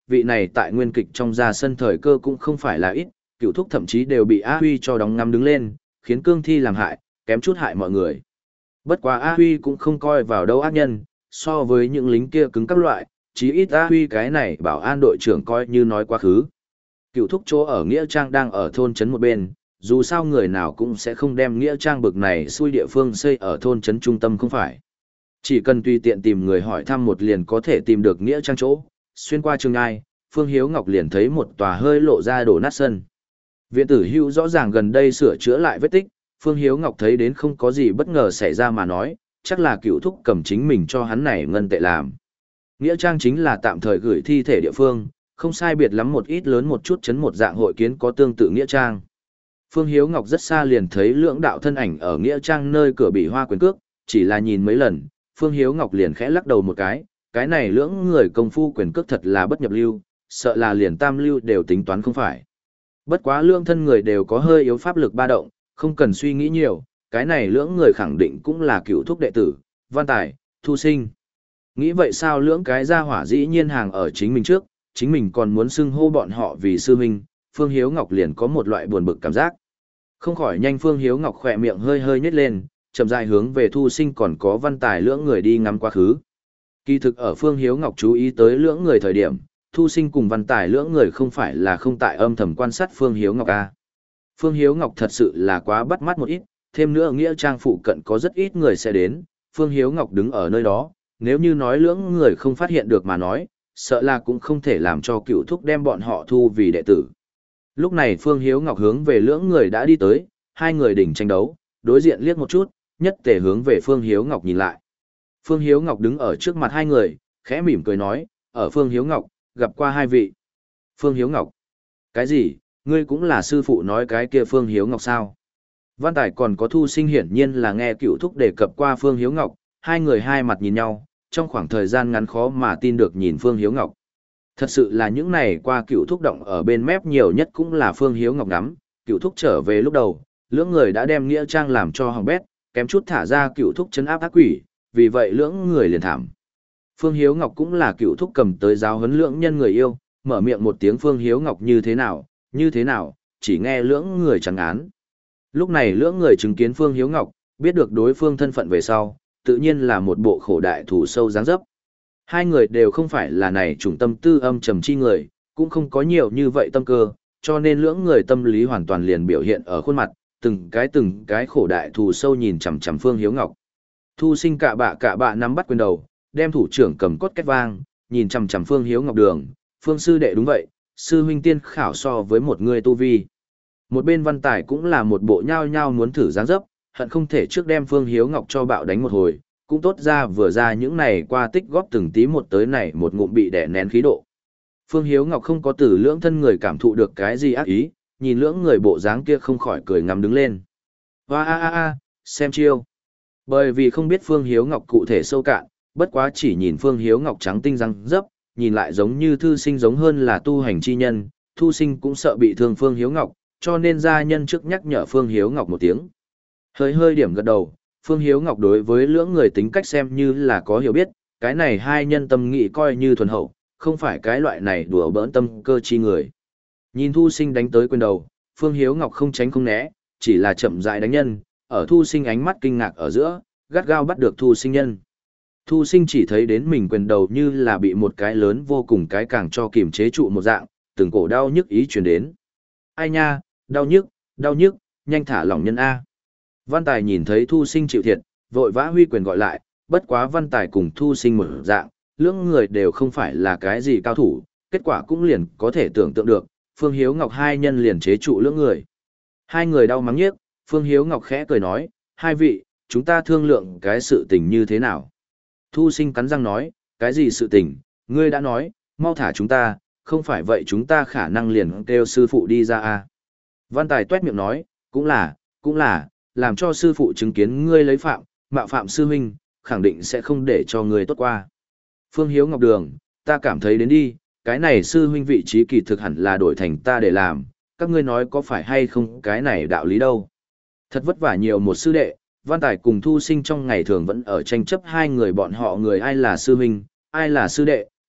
vị này tại nguyên kịch trong ra sân thời cơ cũng không phải là ít, Cửu Thúc thậm chí đều bị A Huy cho đóng ngắm đứng lên, khiến cương thi làm hại, kém chút hại mọi người. Bất quá A Huy cũng không coi vào đâu ác nhân, so với những lính kia cứng các loại, chí ít A Huy cái này bảo an đội trưởng coi như nói quá khứ. Cửu Thúc chỗ ở Nghĩa Trang đang ở thôn trấn một bên, dù sao người nào cũng sẽ không đem Nghĩa Trang bực này xui địa phương xây ở thôn trấn trung tâm không phải. Chỉ cần tùy tiện tìm người hỏi thăm một liền có thể tìm được Nghĩa Trang chỗ, xuyên qua trường ai, Phương Hiếu Ngọc liền thấy một tòa hơi lộ ra đổ nát sân. Viện tử hưu rõ ràng gần đây sửa chữa lại vết tích, Phương Hiếu Ngọc thấy đến không có gì bất ngờ xảy ra mà nói, chắc là Cửu Thúc cầm chính mình cho hắn này ngân tệ làm. Nghĩa Trang chính là tạm thời gửi thi thể địa phương, không sai biệt lắm một ít lớn một chút chấn một dạng hội kiến có tương tự Nghĩa Trang. Phương Hiếu Ngọc rất xa liền thấy lưỡng đạo thân ảnh ở Nghĩa Trang nơi cửa bị hoa quyền cước, chỉ là nhìn mấy lần, Phương Hiếu Ngọc liền khẽ lắc đầu một cái, cái này lưỡng người công phu quyền cước thật là bất nhập lưu, sợ là liền tam lưu đều tính toán không phải. Bất quá lưỡng thân người đều có hơi yếu pháp lực ba động, không cần suy nghĩ nhiều, cái này lưỡng người khẳng định cũng là Cửu Thúc đệ tử, Văn Tài, Thu Sinh. Nghĩ vậy sao lưỡng cái gia hỏa dĩ nhiên hàng ở chính mình trước, chính mình còn muốn xưng hô bọn họ vì sư huynh, Phương Hiếu Ngọc liền có một loại buồn bực cảm giác. Không khỏi nhanh Phương Hiếu Ngọc khỏe miệng hơi hơi nhếch lên, chậm rãi hướng về Thu Sinh còn có Văn Tài lưỡng người đi ngắm quá khứ. Kỳ thực ở Phương Hiếu Ngọc chú ý tới lưỡng người thời điểm, Thu Sinh cùng Văn Tài lưỡng người không phải là không tại âm thầm quan sát Phương Hiếu Ngọc a. Phương Hiếu Ngọc thật sự là quá bắt mắt một ít, thêm nữa Nghĩa Trang phụ cận có rất ít người sẽ đến, Phương Hiếu Ngọc đứng ở nơi đó, nếu như nói lưỡng người không phát hiện được mà nói, sợ là cũng không thể làm cho Cửu Thúc đem bọn họ thu vì đệ tử. Lúc này Phương Hiếu Ngọc hướng về lưỡng người đã đi tới, hai người đỉnh tranh đấu, đối diện liếc một chút, nhất tề hướng về Phương Hiếu Ngọc nhìn lại. Phương Hiếu Ngọc đứng ở trước mặt hai người, khẽ mỉm cười nói, ở Phương Hiếu Ngọc, gặp qua hai vị. Phương Hiếu Ngọc, cái gì, ngươi cũng là sư phụ nói cái kia Phương Hiếu Ngọc sao? Văn Tài còn có Thu Sinh hiển nhiên là nghe Cửu Thúc đề cập qua Phương Hiếu Ngọc, hai người hai mặt nhìn nhau, trong khoảng thời gian ngắn khó mà tin được nhìn Phương Hiếu Ngọc. Thật sự là những này qua Cửu Thúc động ở bên mép nhiều nhất cũng là Phương Hiếu Ngọc ngắm, Cửu Thúc trở về lúc đầu, lưỡng người đã đem Nghĩa Trang làm cho hỏng bét, kém chút thả ra Cửu Thúc trấn áp ác quỷ, vì vậy lưỡng người liền thảm. Phương Hiếu Ngọc cũng là Cửu Thúc cầm tới giáo huấn lưỡng nhân người yêu, mở miệng một tiếng Phương Hiếu Ngọc như thế nào, như thế nào, chỉ nghe lưỡng người trắng án. Lúc này lưỡng người chứng kiến Phương Hiếu Ngọc, biết được đối phương thân phận về sau, tự nhiên là một bộ khổ đại thủ sâu dáng dấp. Hai người đều không phải là này chủng tâm tư âm trầm chi người, cũng không có nhiều như vậy tâm cơ, cho nên lưỡng người tâm lý hoàn toàn liền biểu hiện ở khuôn mặt, từng cái từng cái khổ đại thù sâu nhìn chằm chằm Phương Hiếu Ngọc. Thu Sinh cạ bạ cạ bạ nắm bắt quyền đầu, đem thủ trưởng cầm cốt két vang, nhìn chằm chằm Phương Hiếu Ngọc đường, Phương sư đệ đúng vậy, sư huynh tiên khảo so với một người tu vi. Một bên Văn Tài cũng là một bộ nhao nhao muốn thử dáng dấp, hận không thể trước đem Phương Hiếu Ngọc cho bạo đánh một hồi, cũng tốt ra vừa ra những này qua tích góp từng tí một tới này một ngụm bị đè nén khí độ. Phương Hiếu Ngọc không có từ lưỡng thân người cảm thụ được cái gì ác ý, nhìn lưỡng người bộ dáng kia không khỏi cười ngắm đứng lên. Hoa a a a, xem chiêu. Bởi vì không biết Phương Hiếu Ngọc cụ thể sâu cạn, bất quá chỉ nhìn Phương Hiếu Ngọc trắng tinh răng dấp, nhìn lại giống như thư sinh giống hơn là tu hành chi nhân, Thu Sinh cũng sợ bị thương Phương Hiếu Ngọc, cho nên gia nhân trước nhắc nhở Phương Hiếu Ngọc một tiếng. Hơi hơi điểm gật đầu, Phương Hiếu Ngọc đối với lưỡng người tính cách xem như là có hiểu biết, cái này hai nhân tâm nghị coi như thuần hậu, không phải cái loại này đùa bỡn tâm cơ chi người. Nhìn Thu Sinh đánh tới quyền đầu, Phương Hiếu Ngọc không tránh không né, chỉ là chậm rãi đánh nhân, ở Thu Sinh ánh mắt kinh ngạc ở giữa, gắt gao bắt được Thu Sinh nhân. Thu Sinh chỉ thấy đến mình quyền đầu như là bị một cái lớn vô cùng cái càng cho kiềm chế trụ một dạng, từng cổ đau nhức ý truyền đến. Ai nha, đau nhức, đau nhức, nhanh thả lỏng nhân A. Văn Tài nhìn thấy Thu Sinh chịu thiệt, vội vã huy quyền gọi lại, bất quá Văn Tài cùng Thu Sinh một dạng, lưỡng người đều không phải là cái gì cao thủ, kết quả cũng liền có thể tưởng tượng được, Phương Hiếu Ngọc hai nhân liền chế trụ lưỡng người. Hai người đau mắng nhiếc, Phương Hiếu Ngọc khẽ cười nói, hai vị, chúng ta thương lượng cái sự tình như thế nào? Thu Sinh cắn răng nói, cái gì sự tình, ngươi đã nói, mau thả chúng ta, không phải vậy chúng ta khả năng liền kêu sư phụ đi ra a. Văn Tài tuét miệng nói, cũng là, cũng là, làm cho sư phụ chứng kiến ngươi lấy phạm, mạo phạm sư huynh, khẳng định sẽ không để cho ngươi tốt qua. Phương Hiếu Ngọc Đường, ta cảm thấy đến đi, cái này sư huynh vị trí kỳ thực hẳn là đổi thành ta để làm, các ngươi nói có phải hay không cái này đạo lý đâu. Thật vất vả nhiều một sư đệ, Văn Tài cùng Thu Sinh trong ngày thường vẫn ở tranh chấp hai người bọn họ người ai là sư huynh, ai là sư đệ,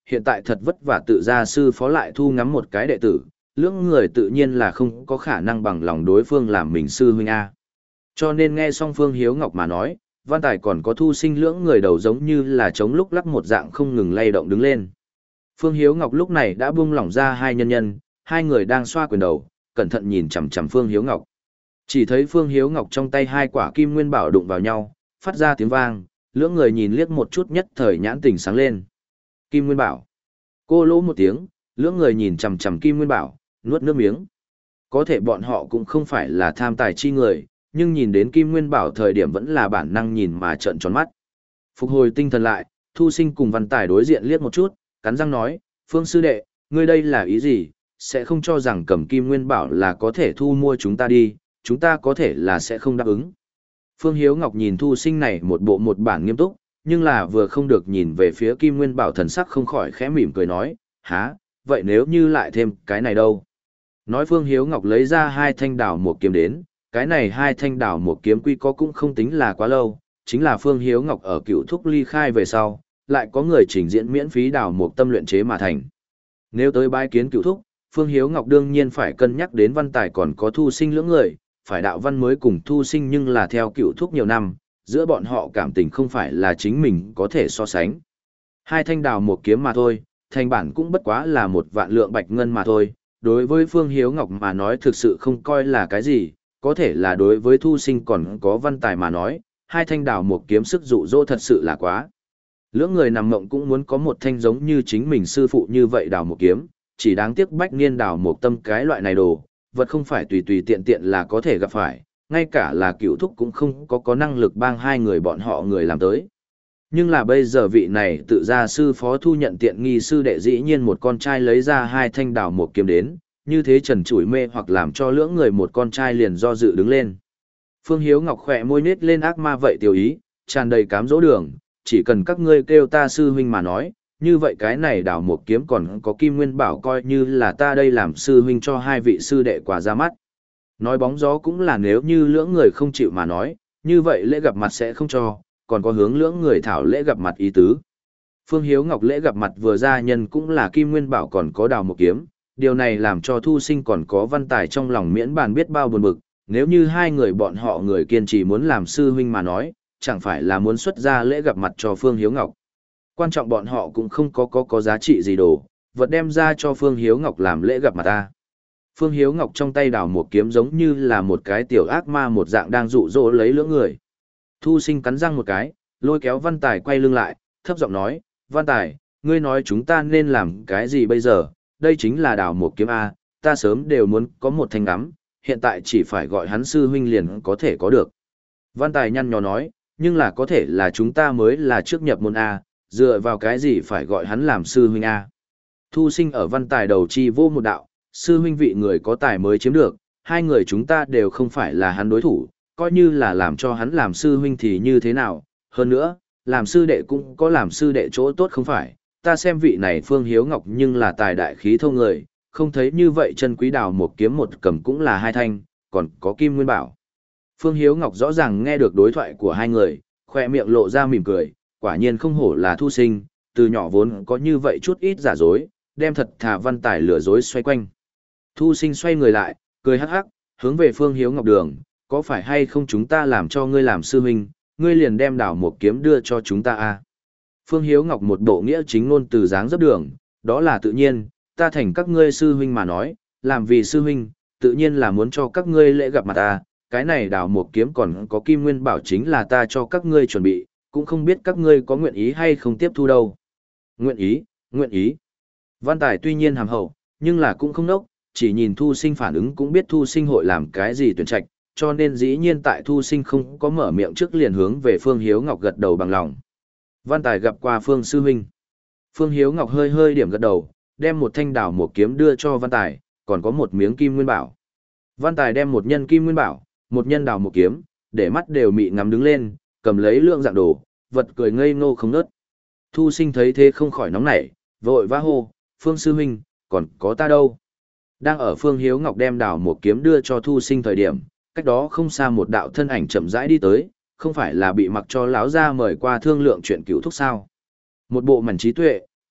hiện tại thật vất vả tự ra sư phó lại thu ngắm một cái đệ tử, lưỡng người tự nhiên là không có khả năng bằng lòng đối phương làm mình sư huynh A. Cho nên nghe xong Phương Hiếu Ngọc mà nói, Văn Tài còn có Thu Sinh lưỡng người đầu giống như là chống lúc lắc một dạng không ngừng lay động đứng lên. Phương Hiếu Ngọc lúc này đã buông lỏng ra hai nhân nhân, hai người đang xoa quyền đầu, cẩn thận nhìn chằm chằm Phương Hiếu Ngọc. Chỉ thấy Phương Hiếu Ngọc trong tay hai quả kim nguyên bảo đụng vào nhau, phát ra tiếng vang, lưỡng người nhìn liếc một chút nhất thời nhãn tình sáng lên. Kim nguyên bảo. Cô lỗ một tiếng, lưỡng người nhìn chằm chằm kim nguyên bảo, nuốt nước miếng. Có thể bọn họ cũng không phải là tham tài chi người, nhưng nhìn đến kim nguyên bảo thời điểm vẫn là bản năng nhìn mà trợn tròn mắt. Phục hồi tinh thần lại, Thu Sinh cùng Văn Tài đối diện liếc một chút, cắn răng nói, Phương sư đệ, ngươi đây là ý gì, sẽ không cho rằng cầm kim nguyên bảo là có thể thu mua chúng ta đi, chúng ta có thể là sẽ không đáp ứng. Phương Hiếu Ngọc nhìn Thu Sinh này một bộ một bản nghiêm túc, nhưng là vừa không được nhìn về phía kim nguyên bảo thần sắc không khỏi khẽ mỉm cười nói, há, vậy nếu như lại thêm cái này đâu? Nói Phương Hiếu Ngọc lấy ra hai thanh đào một kiếm đến, cái này hai thanh đào một kiếm quy có cũng không tính là quá lâu, chính là Phương Hiếu Ngọc ở cựu thúc ly khai về sau, lại có người trình diễn miễn phí đào một tâm luyện chế mà thành. Nếu tới bái kiến cựu thúc, Phương Hiếu Ngọc đương nhiên phải cân nhắc đến Văn Tài còn có Thu Sinh lưỡng người, phải đạo văn mới cùng Thu Sinh nhưng là theo cựu thúc nhiều năm, giữa bọn họ cảm tình không phải là chính mình có thể so sánh. Hai thanh đào một kiếm mà thôi, thành bản cũng bất quá là một vạn lượng bạch ngân mà thôi, đối với Phương Hiếu Ngọc mà nói thực sự không coi là cái gì, có thể là đối với Thu Sinh còn có Văn Tài mà nói, hai thanh đào một kiếm sức dụ dỗ thật sự là quá. Lưỡng người nằm mộng cũng muốn có một thanh giống như chính mình sư phụ như vậy đào một kiếm, chỉ đáng tiếc bách niên đào một tâm cái loại này đồ, vật không phải tùy tùy tiện tiện là có thể gặp phải, ngay cả là cựu thúc cũng không có có năng lực bang hai người bọn họ người làm tới. Nhưng là bây giờ vị này tự ra sư phó thu nhận tiện nghi sư đệ dĩ nhiên một con trai lấy ra hai thanh đào một kiếm đến, như thế trần chủi mê hoặc làm cho lưỡng người một con trai liền do dự đứng lên. Phương Hiếu Ngọc khỏe môi nết lên ác ma vậy tiểu ý, tràn đầy cám dỗ đường, chỉ cần các ngươi kêu ta sư huynh mà nói, như vậy cái này đào một kiếm còn có kim nguyên bảo coi như là ta đây làm sư huynh cho hai vị sư đệ quả ra mắt. Nói bóng gió cũng là nếu như lưỡng người không chịu mà nói, như vậy lễ gặp mặt sẽ không cho, còn có hướng lưỡng người thảo lễ gặp mặt ý tứ. Phương Hiếu Ngọc lễ gặp mặt vừa ra nhân cũng là kim nguyên bảo còn có đào một kiếm, điều này làm cho Thu Sinh còn có Văn Tài trong lòng miễn bàn biết bao buồn bực, nếu như hai người bọn họ người kiên trì muốn làm sư huynh mà nói, chẳng phải là muốn xuất ra lễ gặp mặt cho Phương Hiếu Ngọc. Quan trọng bọn họ cũng không có có có giá trị gì đồ, vật đem ra cho Phương Hiếu Ngọc làm lễ gặp mặt ta. Phương Hiếu Ngọc trong tay đào một kiếm giống như là một cái tiểu ác ma một dạng đang dụ dỗ lấy lưỡng người. Thu Sinh cắn răng một cái, lôi kéo Văn Tài quay lưng lại, thấp giọng nói, Văn Tài, ngươi nói chúng ta nên làm cái gì bây giờ, đây chính là đào một kiếm A, ta sớm đều muốn có một thanh ngắm, hiện tại chỉ phải gọi hắn sư huynh liền có thể có được. Văn Tài nhăn nhó nói, nhưng là có thể là chúng ta mới là trước nhập môn A, dựa vào cái gì phải gọi hắn làm sư huynh A. Thu Sinh ở Văn Tài đầu chi vô một đạo, sư huynh vị người có tài mới chiếm được, hai người chúng ta đều không phải là hắn đối thủ, coi như là làm cho hắn làm sư huynh thì như thế nào, hơn nữa, làm sư đệ cũng có làm sư đệ chỗ tốt không phải, ta xem vị này Phương Hiếu Ngọc nhưng là tài đại khí thô người, không thấy như vậy chân quý đào một kiếm một cầm cũng là hai thanh, còn có kim nguyên bảo. Phương Hiếu Ngọc rõ ràng nghe được đối thoại của hai người, khoe miệng lộ ra mỉm cười, quả nhiên không hổ là Thu Sinh, từ nhỏ vốn có như vậy chút ít giả dối, đem thật thà Văn Tài lừa dối xoay quanh. Thu Sinh xoay người lại, cười hắc hắc, hướng về Phương Hiếu Ngọc đường, có phải hay không chúng ta làm cho ngươi làm sư huynh, ngươi liền đem đảo một kiếm đưa cho chúng ta à? Phương Hiếu Ngọc một bộ nghĩa chính ngôn từ dáng dấp đường, đó là tự nhiên, ta thành các ngươi sư huynh mà nói, làm vì sư huynh, tự nhiên là muốn cho các ngươi lễ gặp mặt ta, cái này đảo một kiếm còn có kim nguyên bảo chính là ta cho các ngươi chuẩn bị, cũng không biết các ngươi có nguyện ý hay không tiếp thu đâu. Nguyện ý, nguyện ý. Văn Tài tuy nhiên hàm hậu, nhưng là cũng không nốc, chỉ nhìn Thu Sinh phản ứng cũng biết Thu Sinh hội làm cái gì tuyển trạch, cho nên dĩ nhiên tại Thu Sinh không có mở miệng trước liền hướng về Phương Hiếu Ngọc gật đầu bằng lòng. Văn Tài gặp qua Phương sư huynh. Phương Hiếu Ngọc hơi hơi điểm gật đầu, đem một thanh đào một kiếm đưa cho Văn Tài, còn có một miếng kim nguyên bảo. Văn Tài đem một nhân kim nguyên bảo, một nhân đào một kiếm, để mắt đều mị ngắm đứng lên, cầm lấy lượng dạng đồ, vật cười ngây ngô không nớt. Thu Sinh thấy thế không khỏi nóng nảy, vội vã hô, Phương sư huynh, còn có ta đâu. Đang ở Phương Hiếu Ngọc đem đào một kiếm đưa cho Thu Sinh thời điểm, cách đó không xa một đạo thân ảnh chậm rãi đi tới, không phải là bị mặc cho láo ra mời qua thương lượng chuyện cựu thúc sao. Một bộ mảnh trí tuệ,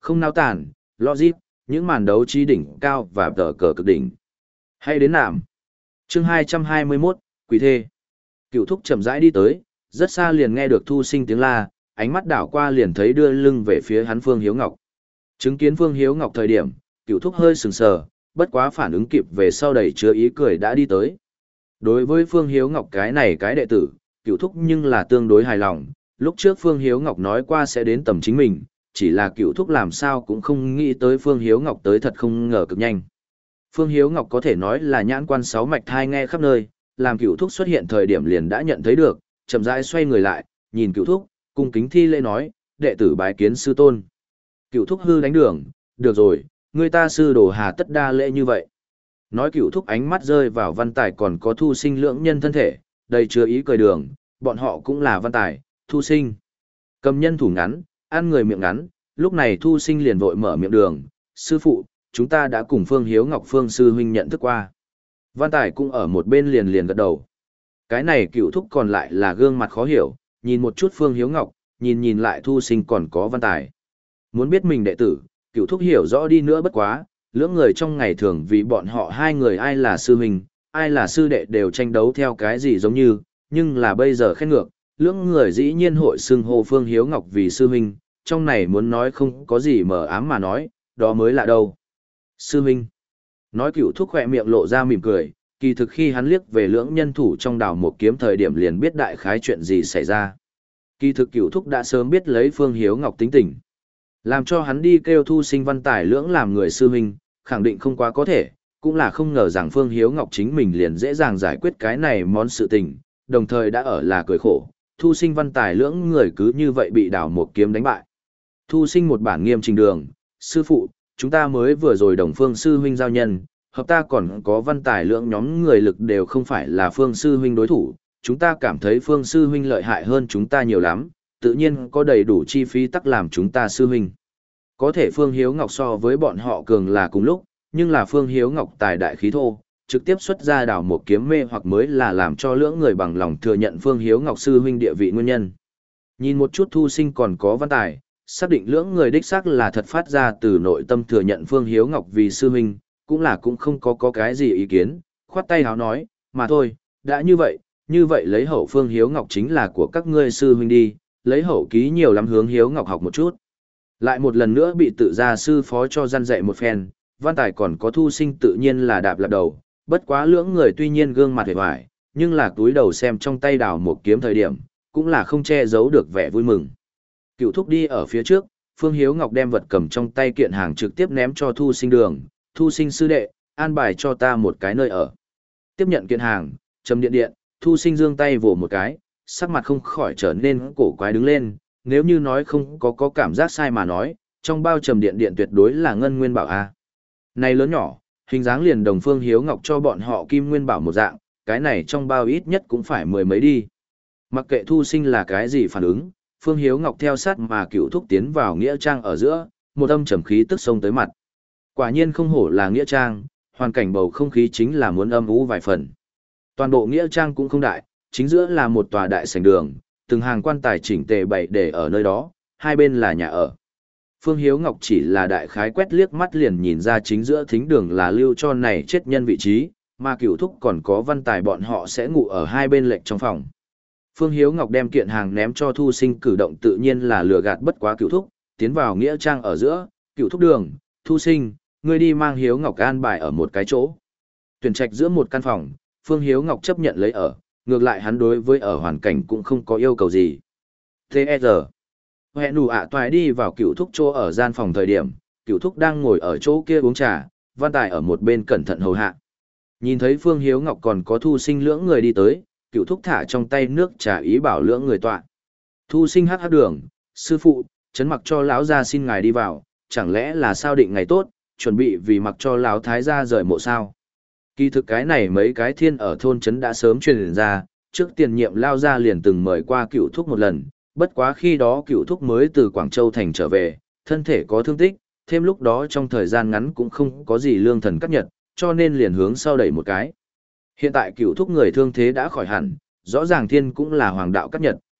không nao tản, logic, những màn đấu trí đỉnh cao và tờ cờ cực đỉnh. Hay đến nạm. Chương hai trăm hai mươi mốt, Quỷ thê. Cựu thúc chậm rãi đi tới, rất xa liền nghe được Thu Sinh tiếng la, ánh mắt đảo qua liền thấy đưa lưng về phía hắn Phương Hiếu Ngọc. Chứng kiến Phương Hiếu Ngọc thời điểm, Cựu thúc hơi sừng sờ, bất quá phản ứng kịp về sau đầy chứa ý cười đã đi tới. Đối với Phương Hiếu Ngọc cái này cái đệ tử, Cựu thúc nhưng là tương đối hài lòng, lúc trước Phương Hiếu Ngọc nói qua sẽ đến tầm chính mình, chỉ là Cựu thúc làm sao cũng không nghĩ tới Phương Hiếu Ngọc tới thật không ngờ cực nhanh. Phương Hiếu Ngọc có thể nói là nhãn quan sáu mạch thai nghe khắp nơi, làm Cựu thúc xuất hiện thời điểm liền đã nhận thấy được, chậm rãi xoay người lại, nhìn Cựu thúc, cung kính thi lễ nói, đệ tử bái kiến sư tôn. Cựu thúc hư đánh đường, được rồi, người ta sư đồ hà tất đa lễ như vậy. Nói Cựu thúc ánh mắt rơi vào Văn Tài còn có Thu Sinh lưỡng nhân thân thể, đầy chứa ý cười đường, bọn họ cũng là Văn Tài, Thu Sinh. Cầm nhân thủ ngắn, ăn người miệng ngắn, lúc này Thu Sinh liền vội mở miệng đường, sư phụ, chúng ta đã cùng Phương Hiếu Ngọc Phương sư huynh nhận thức qua. Văn Tài cũng ở một bên liền liền gật đầu. Cái này Cựu thúc còn lại là gương mặt khó hiểu, nhìn một chút Phương Hiếu Ngọc, nhìn nhìn lại Thu Sinh còn có Văn Tài. Muốn biết mình đệ tử, Cựu thúc hiểu rõ đi nữa bất quá, lưỡng người trong ngày thường vì bọn họ hai người ai là sư huynh, ai là sư đệ đều tranh đấu theo cái gì giống như, nhưng là bây giờ khen ngược, lưỡng người dĩ nhiên hội xưng hô Phương Hiếu Ngọc vì sư huynh, trong này muốn nói không có gì mờ ám mà nói, đó mới là đâu. Sư huynh. Nói Cựu thúc khỏe miệng lộ ra mỉm cười, kỳ thực khi hắn liếc về lưỡng nhân thủ trong đào một kiếm thời điểm liền biết đại khái chuyện gì xảy ra. Kỳ thực Cựu thúc đã sớm biết lấy Phương Hiếu Ngọc tính tình. Làm cho hắn đi kêu Thu Sinh Văn Tài lưỡng làm người sư huynh, khẳng định không quá có thể, cũng là không ngờ rằng Phương Hiếu Ngọc chính mình liền dễ dàng giải quyết cái này món sự tình, đồng thời đã ở là cười khổ, Thu Sinh Văn Tài lưỡng người cứ như vậy bị đào một kiếm đánh bại. Thu Sinh một bản nghiêm trình đường, sư phụ, chúng ta mới vừa rồi đồng Phương sư huynh giao nhân, hợp ta còn có Văn Tài lưỡng nhóm người lực đều không phải là Phương sư huynh đối thủ, chúng ta cảm thấy Phương sư huynh lợi hại hơn chúng ta nhiều lắm, tự nhiên có đầy đủ chi phí tắc làm chúng ta sư huynh. Có thể Phương Hiếu Ngọc so với bọn họ cường là cùng lúc, nhưng là Phương Hiếu Ngọc tài đại khí thô, trực tiếp xuất ra đảo một kiếm mê hoặc mới là làm cho lưỡng người bằng lòng thừa nhận Phương Hiếu Ngọc sư huynh địa vị nguyên nhân. Nhìn một chút Thu Sinh còn có Văn Tài, xác định lưỡng người đích xác là thật phát ra từ nội tâm thừa nhận Phương Hiếu Ngọc vì sư huynh, cũng là cũng không có có cái gì ý kiến, khoát tay háo nói, mà thôi, đã như vậy, như vậy lấy hậu Phương Hiếu Ngọc chính là của các ngươi sư huynh đi, lấy hậu ký nhiều lắm hướng Hiếu Ngọc học một chút. Lại một lần nữa bị tự gia sư phó cho gian dạy một phen, Văn Tài còn có Thu Sinh tự nhiên là đạp lạp đầu, bất quá lưỡng người tuy nhiên gương mặt hề hoài, nhưng là túi đầu xem trong tay đào một kiếm thời điểm, cũng là không che giấu được vẻ vui mừng. Cựu thúc đi ở phía trước, Phương Hiếu Ngọc đem vật cầm trong tay kiện hàng trực tiếp ném cho Thu Sinh đường, Thu Sinh sư đệ, an bài cho ta một cái nơi ở. Tiếp nhận kiện hàng, trầm điện điện, Thu Sinh giương tay vỗ một cái, sắc mặt không khỏi trở nên cổ quái đứng lên, nếu như nói không có có cảm giác sai mà nói, trong bao trầm điện điện tuyệt đối là ngân nguyên bảo a. Này lớn nhỏ, hình dáng liền đồng Phương Hiếu Ngọc cho bọn họ kim nguyên bảo một dạng, cái này trong bao ít nhất cũng phải mười mấy đi. Mặc kệ Thu Sinh là cái gì phản ứng, Phương Hiếu Ngọc theo sát mà Cựu thúc tiến vào nghĩa trang ở giữa, một âm trầm khí tức sông tới mặt. Quả nhiên không hổ là nghĩa trang, hoàn cảnh bầu không khí chính là muốn âm u vài phần. Toàn bộ nghĩa trang cũng không đại, chính giữa là một tòa đại sảnh đường, từng hàng quan tài chỉnh tề bày để ở nơi đó, hai bên là nhà ở. Phương Hiếu Ngọc chỉ là đại khái quét liếc mắt liền nhìn ra chính giữa thính đường là lưu cho này chết nhân vị trí, mà Cựu thúc còn có Văn Tài bọn họ sẽ ngủ ở hai bên lệch trong phòng. Phương Hiếu Ngọc đem kiện hàng ném cho Thu Sinh cử động tự nhiên là lừa gạt bất quá Cựu thúc, tiến vào nghĩa trang ở giữa, Cựu thúc đường, Thu Sinh, ngươi đi mang Hiếu Ngọc an bài ở một cái chỗ. Tuyển trạch giữa một căn phòng, Phương Hiếu Ngọc chấp nhận lấy ở, ngược lại hắn đối với ở hoàn cảnh cũng không có yêu cầu gì. tê e rờ. Hẹn đủ ạ toài đi vào Cựu thúc chỗ ở gian phòng thời điểm, Cựu thúc đang ngồi ở chỗ kia uống trà, Văn Tài ở một bên cẩn thận hầu hạ. Nhìn thấy Phương Hiếu Ngọc còn có Thu Sinh lưỡng người đi tới, Cựu thúc thả trong tay nước trà ý bảo lưỡng người tọa. Thu Sinh hắc hắc đường, sư phụ, chấn mặc cho lão gia xin ngài đi vào, chẳng lẽ là sao định ngày tốt, chuẩn bị vì mặc cho lão thái gia rời mộ sao? Kỳ thực cái này mấy cái thiên ở thôn trấn đã sớm truyền ra, trước tiền nhiệm lao gia liền từng mời qua Cựu thúc một lần, bất quá khi đó Cựu thúc mới từ Quảng Châu thành trở về, thân thể có thương tích, thêm lúc đó trong thời gian ngắn cũng không có gì lương thần cắt nhật, cho nên liền hướng sau đẩy một cái. Hiện tại Cựu thúc người thương thế đã khỏi hẳn, rõ ràng thiên cũng là hoàng đạo cắt nhật,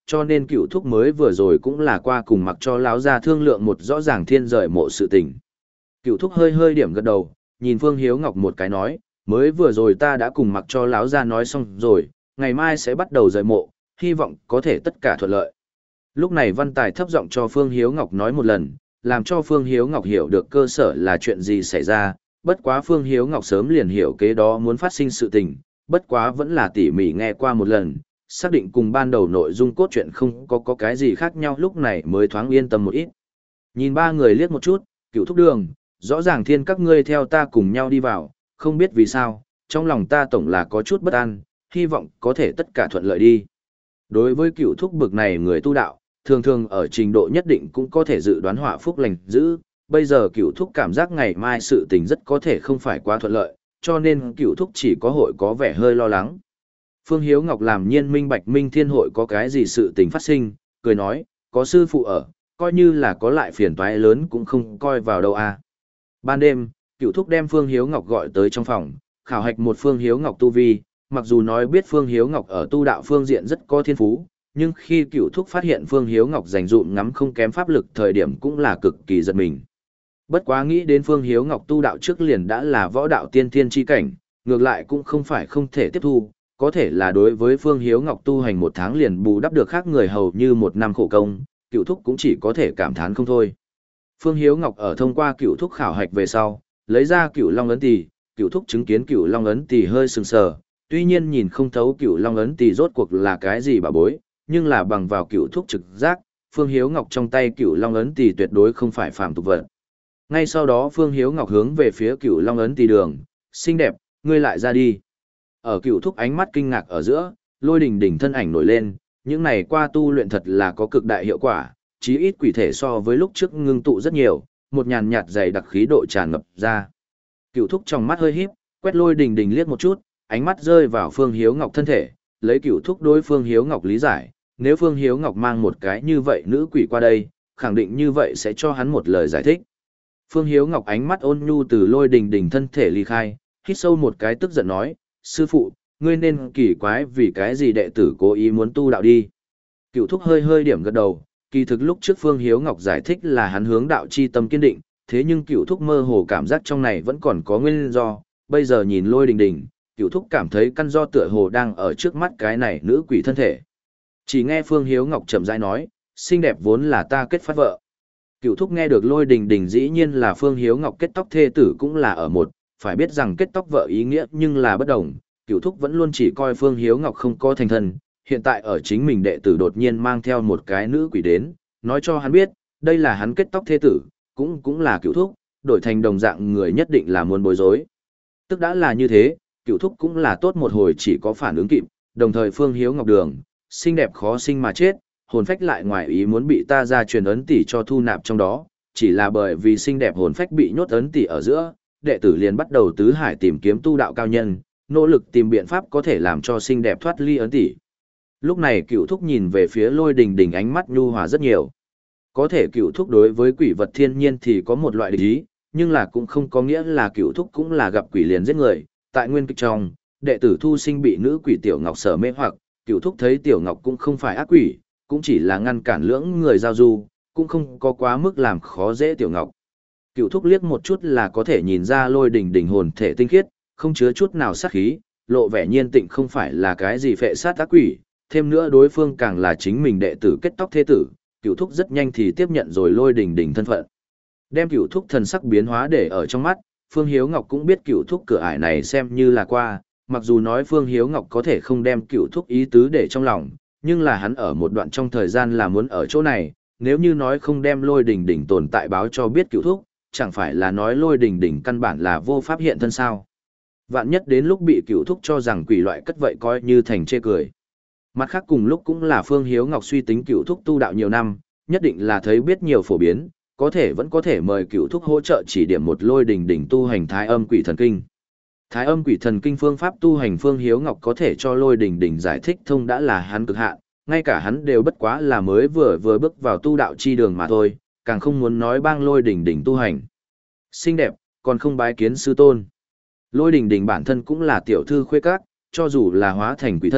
cho nên cựu thúc mới vừa rồi cũng là qua cùng mặc cho lão gia thương lượng một rõ ràng thiên rời mộ sự tình. Cựu thúc hơi hơi điểm gật đầu, nhìn Phương Hiếu Ngọc một cái nói, mới vừa rồi ta đã cùng mặc cho lão gia nói xong rồi, ngày mai sẽ bắt đầu rời mộ, hy vọng có thể tất cả thuận lợi. Lúc này Văn Tài thấp giọng cho Phương Hiếu Ngọc nói một lần, làm cho Phương Hiếu Ngọc hiểu được cơ sở là chuyện gì xảy ra, bất quá Phương Hiếu Ngọc sớm liền hiểu kế đó muốn phát sinh sự tình, bất quá vẫn là tỉ mỉ nghe qua một lần, xác định cùng ban đầu nội dung cốt truyện không có có cái gì khác nhau, lúc này mới thoáng yên tâm một ít. Nhìn ba người liếc một chút, Cựu thúc đường, rõ ràng thiên các ngươi theo ta cùng nhau đi vào, không biết vì sao, trong lòng ta tổng là có chút bất an, hy vọng có thể tất cả thuận lợi đi. Đối với Cựu thúc bực này người tu đạo, thường thường ở trình độ nhất định cũng có thể dự đoán họa phúc lành dữ, bây giờ Cựu thúc cảm giác ngày mai sự tình rất có thể không phải quá thuận lợi, cho nên Cựu thúc chỉ có hội có vẻ hơi lo lắng. Phương Hiếu Ngọc làm nhiên minh bạch Minh Thiên hội có cái gì sự tình phát sinh, cười nói, có sư phụ ở, coi như là có lại phiền toái lớn cũng không coi vào đâu à. Ban đêm, Cựu thúc đem Phương Hiếu Ngọc gọi tới trong phòng, khảo hạch một Phương Hiếu Ngọc tu vi, mặc dù nói biết Phương Hiếu Ngọc ở tu đạo phương diện rất có thiên phú, nhưng khi Cựu thúc phát hiện Phương Hiếu Ngọc dành dụm ngắm không kém pháp lực thời điểm cũng là cực kỳ giật mình. Bất quá nghĩ đến Phương Hiếu Ngọc tu đạo trước liền đã là võ đạo tiên thiên chi cảnh, ngược lại cũng không phải không thể tiếp thu, có thể là đối với Phương Hiếu Ngọc tu hành một tháng liền bù đắp được khác người hầu như một năm khổ công, Cựu thúc cũng chỉ có thể cảm thán không thôi. Phương Hiếu Ngọc ở thông qua Cựu thúc khảo hạch về sau, lấy ra Cựu Long ấn tỳ, Cựu thúc chứng kiến Cựu Long ấn tỳ hơi sừng sờ, tuy nhiên nhìn không thấu Cựu Long ấn tỳ rốt cuộc là cái gì bà bối, nhưng là bằng vào Cựu thúc trực giác, Phương Hiếu Ngọc trong tay Cựu Long ấn tỳ tuyệt đối không phải phàm tục vật. Ngay sau đó Phương Hiếu Ngọc hướng về phía Cựu Long ấn tỳ đường, xinh đẹp, ngươi lại ra đi. Ở Cựu thúc ánh mắt kinh ngạc ở giữa, Lôi Đình Đình thân ảnh nổi lên, những này qua tu luyện thật là có cực đại hiệu quả, chí ít quỷ thể so với lúc trước ngưng tụ rất nhiều, một nhàn nhạt dày đặc khí độ tràn ngập ra. Cựu thúc trong mắt hơi híp, quét Lôi Đình Đình liếc một chút, ánh mắt rơi vào Phương Hiếu Ngọc thân thể, lấy Cựu thúc đối Phương Hiếu Ngọc lý giải, nếu Phương Hiếu Ngọc mang một cái như vậy nữ quỷ qua đây, khẳng định như vậy sẽ cho hắn một lời giải thích. Phương Hiếu Ngọc ánh mắt ôn nhu từ Lôi Đình Đình thân thể ly khai, hít sâu một cái tức giận nói, sư phụ, ngươi nên kỳ quái vì cái gì đệ tử cố ý muốn tu đạo đi. Cựu thúc hơi hơi điểm gật đầu, kỳ thực lúc trước Phương Hiếu Ngọc giải thích là hắn hướng đạo chi tâm kiên định, thế nhưng Cựu thúc mơ hồ cảm giác trong này vẫn còn có nguyên do, bây giờ nhìn Lôi Đình Đình, Cựu thúc cảm thấy căn do tựa hồ đang ở trước mắt cái này nữ quỷ thân thể. Chỉ nghe Phương Hiếu Ngọc chậm rãi nói, xinh đẹp vốn là ta kết phát vợ. Cựu thúc nghe được Lôi Đình Đình dĩ nhiên là Phương Hiếu Ngọc kết tóc thê tử cũng là ở một, phải biết rằng kết tóc vợ ý nghĩa nhưng là bất đồng, Cựu thúc vẫn luôn chỉ coi Phương Hiếu Ngọc không có thành thân, hiện tại ở chính mình đệ tử đột nhiên mang theo một cái nữ quỷ đến, nói cho hắn biết, đây là hắn kết tóc thê tử, cũng cũng là Cựu thúc, đổi thành đồng dạng người nhất định là muốn bối rối. Tức đã là như thế, Cựu thúc cũng là tốt một hồi chỉ có phản ứng kịp, đồng thời Phương Hiếu Ngọc đường, xinh đẹp khó sinh mà chết, hồn phách lại ngoài ý muốn bị ta ra truyền ấn tỷ cho thu nạp trong đó, chỉ là bởi vì xinh đẹp hồn phách bị nhốt ấn tỷ ở giữa, đệ tử liền bắt đầu tứ hải tìm kiếm tu đạo cao nhân, nỗ lực tìm biện pháp có thể làm cho xinh đẹp thoát ly ấn tỷ. Lúc này Cựu thúc nhìn về phía Lôi Đình Đình ánh mắt nhu hòa rất nhiều. Có thể Cựu thúc đối với quỷ vật thiên nhiên thì có một loại địch ý, nhưng là cũng không có nghĩa là Cựu thúc cũng là gặp quỷ liền giết người. Tại nguyên kịch trong, đệ tử Thu Sinh bị nữ quỷ Tiểu Ngọc sở mê hoặc, Cựu thúc thấy Tiểu Ngọc cũng không phải ác quỷ, cũng chỉ là ngăn cản lưỡng người giao du, cũng không có quá mức làm khó dễ Tiểu Ngọc. Cựu thúc liếc một chút là có thể nhìn ra Lôi Đình Đình hồn thể tinh khiết, không chứa chút nào sát khí, lộ vẻ nhiên tịnh không phải là cái gì phệ sát ác quỷ, thêm nữa đối phương càng là chính mình đệ tử kết tóc thế tử, Cựu thúc rất nhanh thì tiếp nhận rồi Lôi Đình Đình thân phận. Đem Cựu thúc thần sắc biến hóa để ở trong mắt, Phương Hiếu Ngọc cũng biết Cựu thúc cửa ải này xem như là qua, mặc dù nói Phương Hiếu Ngọc có thể không đem Cựu thúc ý tứ để trong lòng, nhưng là hắn ở một đoạn trong thời gian là muốn ở chỗ này, nếu như nói không đem Lôi Đình Đình tồn tại báo cho biết Cựu thúc, chẳng phải là nói Lôi Đình Đình căn bản là vô pháp hiện thân sao. Vạn nhất đến lúc bị Cựu thúc cho rằng quỷ loại cất vậy coi như thành chê cười. Mặt khác cùng lúc cũng là Phương Hiếu Ngọc suy tính Cựu thúc tu đạo nhiều năm, nhất định là thấy biết nhiều phổ biến, có thể vẫn có thể mời Cựu thúc hỗ trợ chỉ điểm một Lôi Đình Đình tu hành Thái Âm Quỷ Thần Kinh. Thái Âm Quỷ Thần Kinh phương pháp tu hành Phương Hiếu Ngọc có thể cho Lôi Đình Đình giải thích thông đã là hắn cực hạn, ngay cả hắn đều bất quá là mới vừa vừa bước vào tu đạo chi đường mà thôi, càng không muốn nói bang Lôi Đình Đình tu hành. Xinh đẹp, còn không bái kiến sư tôn. Lôi Đình Đình bản thân cũng là tiểu thư khuê các, cho dù là hóa thành quỷ thân,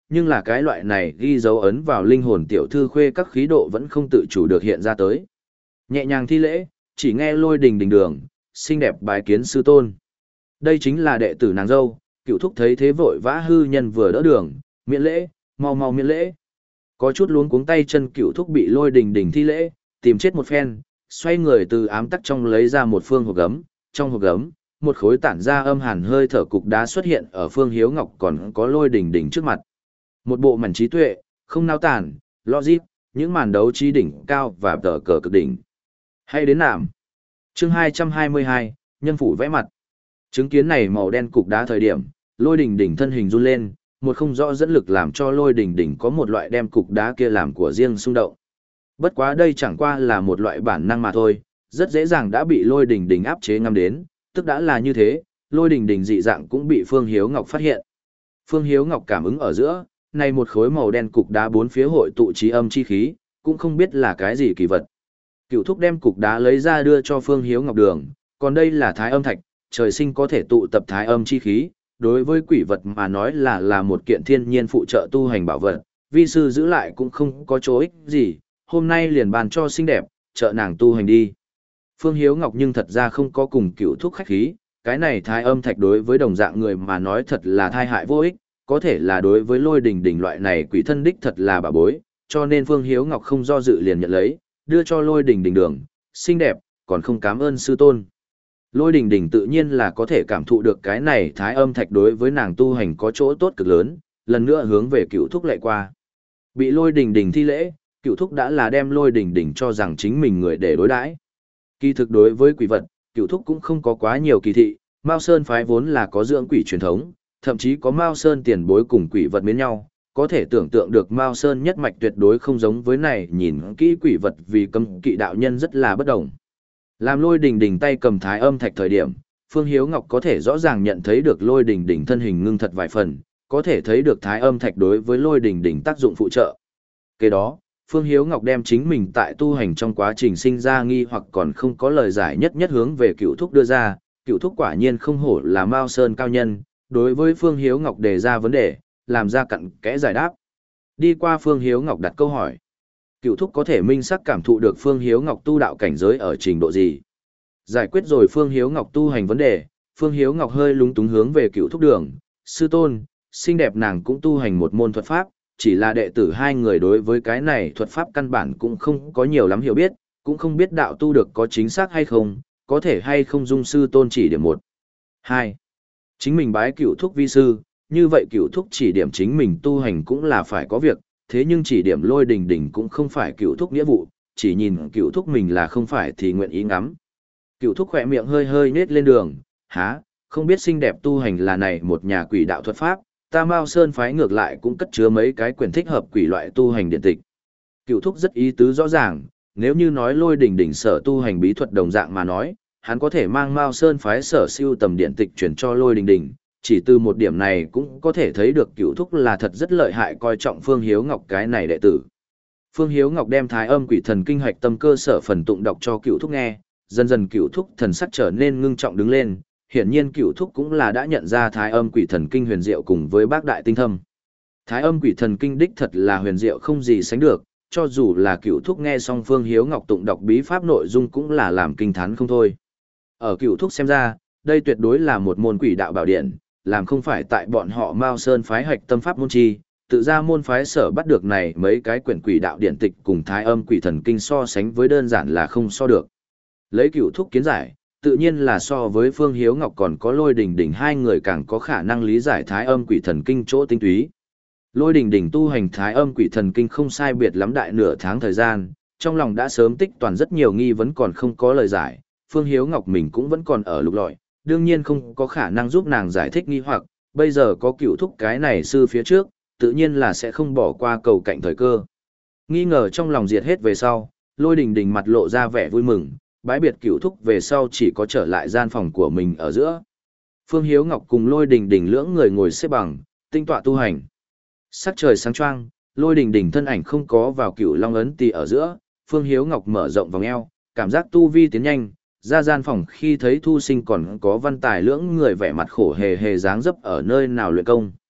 nhưng là cái loại này ghi dấu ấn vào linh hồn tiểu thư khuê các khí độ vẫn không tự chủ được hiện ra tới. Nhẹ nhàng thi lễ, chỉ nghe Lôi Đình Đình đường, xinh đẹp bái kiến sư tôn. Đây chính là đệ tử nàng dâu, Cửu thúc thấy thế vội vã hư nhân vừa đỡ đường, miễn lễ, mau mau miễn lễ. Có chút luống cuống tay chân Cửu thúc bị Lôi Đình Đình thi lễ, tìm chết một phen, xoay người từ ám tắc trong lấy ra một phương hộp gấm, trong hộp gấm, một khối tản ra âm hàn hơi thở cục đá xuất hiện ở Phương Hiếu Ngọc còn có Lôi Đình Đình trước mặt. Một bộ mảnh trí tuệ, không nao tản, logic, những màn đấu trí đỉnh cao và tờ cờ cực đỉnh. Hay đến nạm. Chương hai trăm hai mươi hai, nhân phủ vẽ mặt. Chứng kiến này màu đen cục đá thời điểm, Lôi Đình Đình thân hình run lên, một không rõ dẫn lực làm cho Lôi Đình Đình có một loại đem cục đá kia làm của riêng xung động. Bất quá đây chẳng qua là một loại bản năng mà thôi, rất dễ dàng đã bị Lôi Đình Đình áp chế ngâm đến, tức đã là như thế, Lôi Đình Đình dị dạng cũng bị Phương Hiếu Ngọc phát hiện. Phương Hiếu Ngọc cảm ứng ở giữa, này một khối màu đen cục đá bốn phía hội tụ trí âm chi khí, cũng không biết là cái gì kỳ vật. Cửu thúc đem cục đá lấy ra đưa cho Phương Hiếu Ngọc đường, còn đây là thái âm thạch, trời sinh có thể tụ tập thái âm chi khí, đối với quỷ vật mà nói là là một kiện thiên nhiên phụ trợ tu hành bảo vật, vi sư giữ lại cũng không có chỗ ích gì, hôm nay liền bàn cho xinh đẹp, trợ nàng tu hành đi. Phương Hiếu Ngọc nhưng thật ra không có cùng Cửu thúc khách khí, cái này thái âm thạch đối với đồng dạng người mà nói thật là thai hại vô ích, có thể là đối với Lôi Đình Đình loại này quỷ thân đích thật là bà bối, cho nên Phương Hiếu Ngọc không do dự liền nhận lấy, đưa cho Lôi Đình Đình đường, xinh đẹp, còn không cảm ơn sư tôn. Lôi Đình Đình tự nhiên là có thể cảm thụ được cái này thái âm thạch đối với nàng tu hành có chỗ tốt cực lớn, lần nữa hướng về Cửu thúc lại qua. Bị Lôi Đình Đình thi lễ, Cửu thúc đã là đem Lôi Đình Đình cho rằng chính mình người để đối đãi. Kỳ thực đối với quỷ vật, Cửu thúc cũng không có quá nhiều kỳ thị, Mao Sơn phái vốn là có dưỡng quỷ truyền thống, thậm chí có Mao Sơn tiền bối cùng quỷ vật miến nhau, có thể tưởng tượng được Mao Sơn nhất mạch tuyệt đối không giống với này, nhìn kỹ quỷ vật vì cấm kỵ đạo nhân rất là bất đồng. Làm Lôi Đình Đình tay cầm thái âm thạch thời điểm, Phương Hiếu Ngọc có thể rõ ràng nhận thấy được Lôi Đình Đình thân hình ngưng thật vài phần, có thể thấy được thái âm thạch đối với Lôi Đình Đình tác dụng phụ trợ. Kế đó, Phương Hiếu Ngọc đem chính mình tại tu hành trong quá trình sinh ra nghi hoặc còn không có lời giải nhất nhất hướng về Cửu thúc đưa ra, Cửu thúc quả nhiên không hổ là Mao Sơn cao nhân, đối với Phương Hiếu Ngọc đề ra vấn đề, làm ra cặn kẽ giải đáp. Đi qua Phương Hiếu Ngọc đặt câu hỏi. Cửu thúc có thể minh sắc cảm thụ được Phương Hiếu Ngọc tu đạo cảnh giới ở trình độ gì. Giải quyết rồi Phương Hiếu Ngọc tu hành vấn đề, Phương Hiếu Ngọc hơi lúng túng hướng về Cửu thúc đường, sư tôn, xinh đẹp nàng cũng tu hành một môn thuật pháp, chỉ là đệ tử hai người đối với cái này thuật pháp căn bản cũng không có nhiều lắm hiểu biết, cũng không biết đạo tu được có chính xác hay không, có thể hay không dung sư tôn chỉ điểm một. Hai. Chính mình bái Cửu thúc vi sư, như vậy Cửu thúc chỉ điểm chính mình tu hành cũng là phải có việc, thế nhưng chỉ điểm Lôi Đình Đình cũng không phải Cửu thúc nghĩa vụ, chỉ nhìn Cửu thúc mình là không phải thì nguyện ý ngắm. Cửu thúc khỏe miệng hơi hơi nết lên đường, há, không biết xinh đẹp tu hành là này một nhà quỷ đạo thuật pháp, ta Mao Sơn phái ngược lại cũng cất chứa mấy cái quyển thích hợp quỷ loại tu hành điện tịch. Cửu thúc rất ý tứ rõ ràng, nếu như nói Lôi Đình Đình sở tu hành bí thuật đồng dạng mà nói, hắn có thể mang Mao Sơn phái sở siêu tầm điện tịch chuyển cho Lôi Đình Đình, chỉ từ một điểm này cũng có thể thấy được Cửu thúc là thật rất lợi hại coi trọng Phương Hiếu Ngọc cái này đệ tử. Phương Hiếu Ngọc đem Thái Âm Quỷ Thần Kinh hạch tâm cơ sở phần tụng đọc cho Cửu thúc nghe, dần dần Cửu thúc thần sắc trở nên ngưng trọng đứng lên, hiển nhiên Cửu thúc cũng là đã nhận ra Thái Âm Quỷ Thần Kinh huyền diệu cùng với bác đại tinh thâm. Thái Âm Quỷ Thần Kinh đích thật là huyền diệu không gì sánh được, cho dù là Cửu thúc nghe xong Phương Hiếu Ngọc tụng đọc bí pháp nội dung cũng là làm kinh thán không thôi. Ở Cửu thúc xem ra, đây tuyệt đối là một môn quỷ đạo bảo điện, làm không phải tại bọn họ Mao Sơn phái hạch tâm pháp môn chi, tự ra môn phái sở bắt được này mấy cái quyển quỷ đạo điện tịch cùng Thái Âm Quỷ Thần Kinh so sánh với đơn giản là không so được. Lấy Cửu thúc kiến giải, tự nhiên là so với Phương Hiếu Ngọc còn có Lôi Đình Đình hai người càng có khả năng lý giải Thái Âm Quỷ Thần Kinh chỗ tinh túy. Lôi Đình Đình tu hành Thái Âm Quỷ Thần Kinh không sai biệt lắm đại nửa tháng thời gian, trong lòng đã sớm tích toàn rất nhiều nghi vấn còn không có lời giải, Phương Hiếu Ngọc mình cũng vẫn còn ở lục lọi, đương nhiên không có khả năng giúp nàng giải thích nghi hoặc, bây giờ có Cửu thúc cái này sư phía trước, tự nhiên là sẽ không bỏ qua cầu cạnh thời cơ. Nghi ngờ trong lòng diệt hết về sau, Lôi Đình Đình mặt lộ ra vẻ vui mừng, bái biệt Cửu thúc về sau chỉ có trở lại gian phòng của mình ở giữa. Phương Hiếu Ngọc cùng Lôi Đình Đình lưỡng người ngồi xếp bằng, tinh tọa tu hành. Sắc trời sáng choang, Lôi Đình Đình thân ảnh không có vào Cửu Long ấn tỳ ở giữa, Phương Hiếu Ngọc mở rộng vòng eo, cảm giác tu vi tiến nhanh, ra gian phòng khi thấy Thu Sinh còn có Văn Tài lưỡng người vẻ mặt khổ hề hề dáng dấp ở nơi nào luyện công.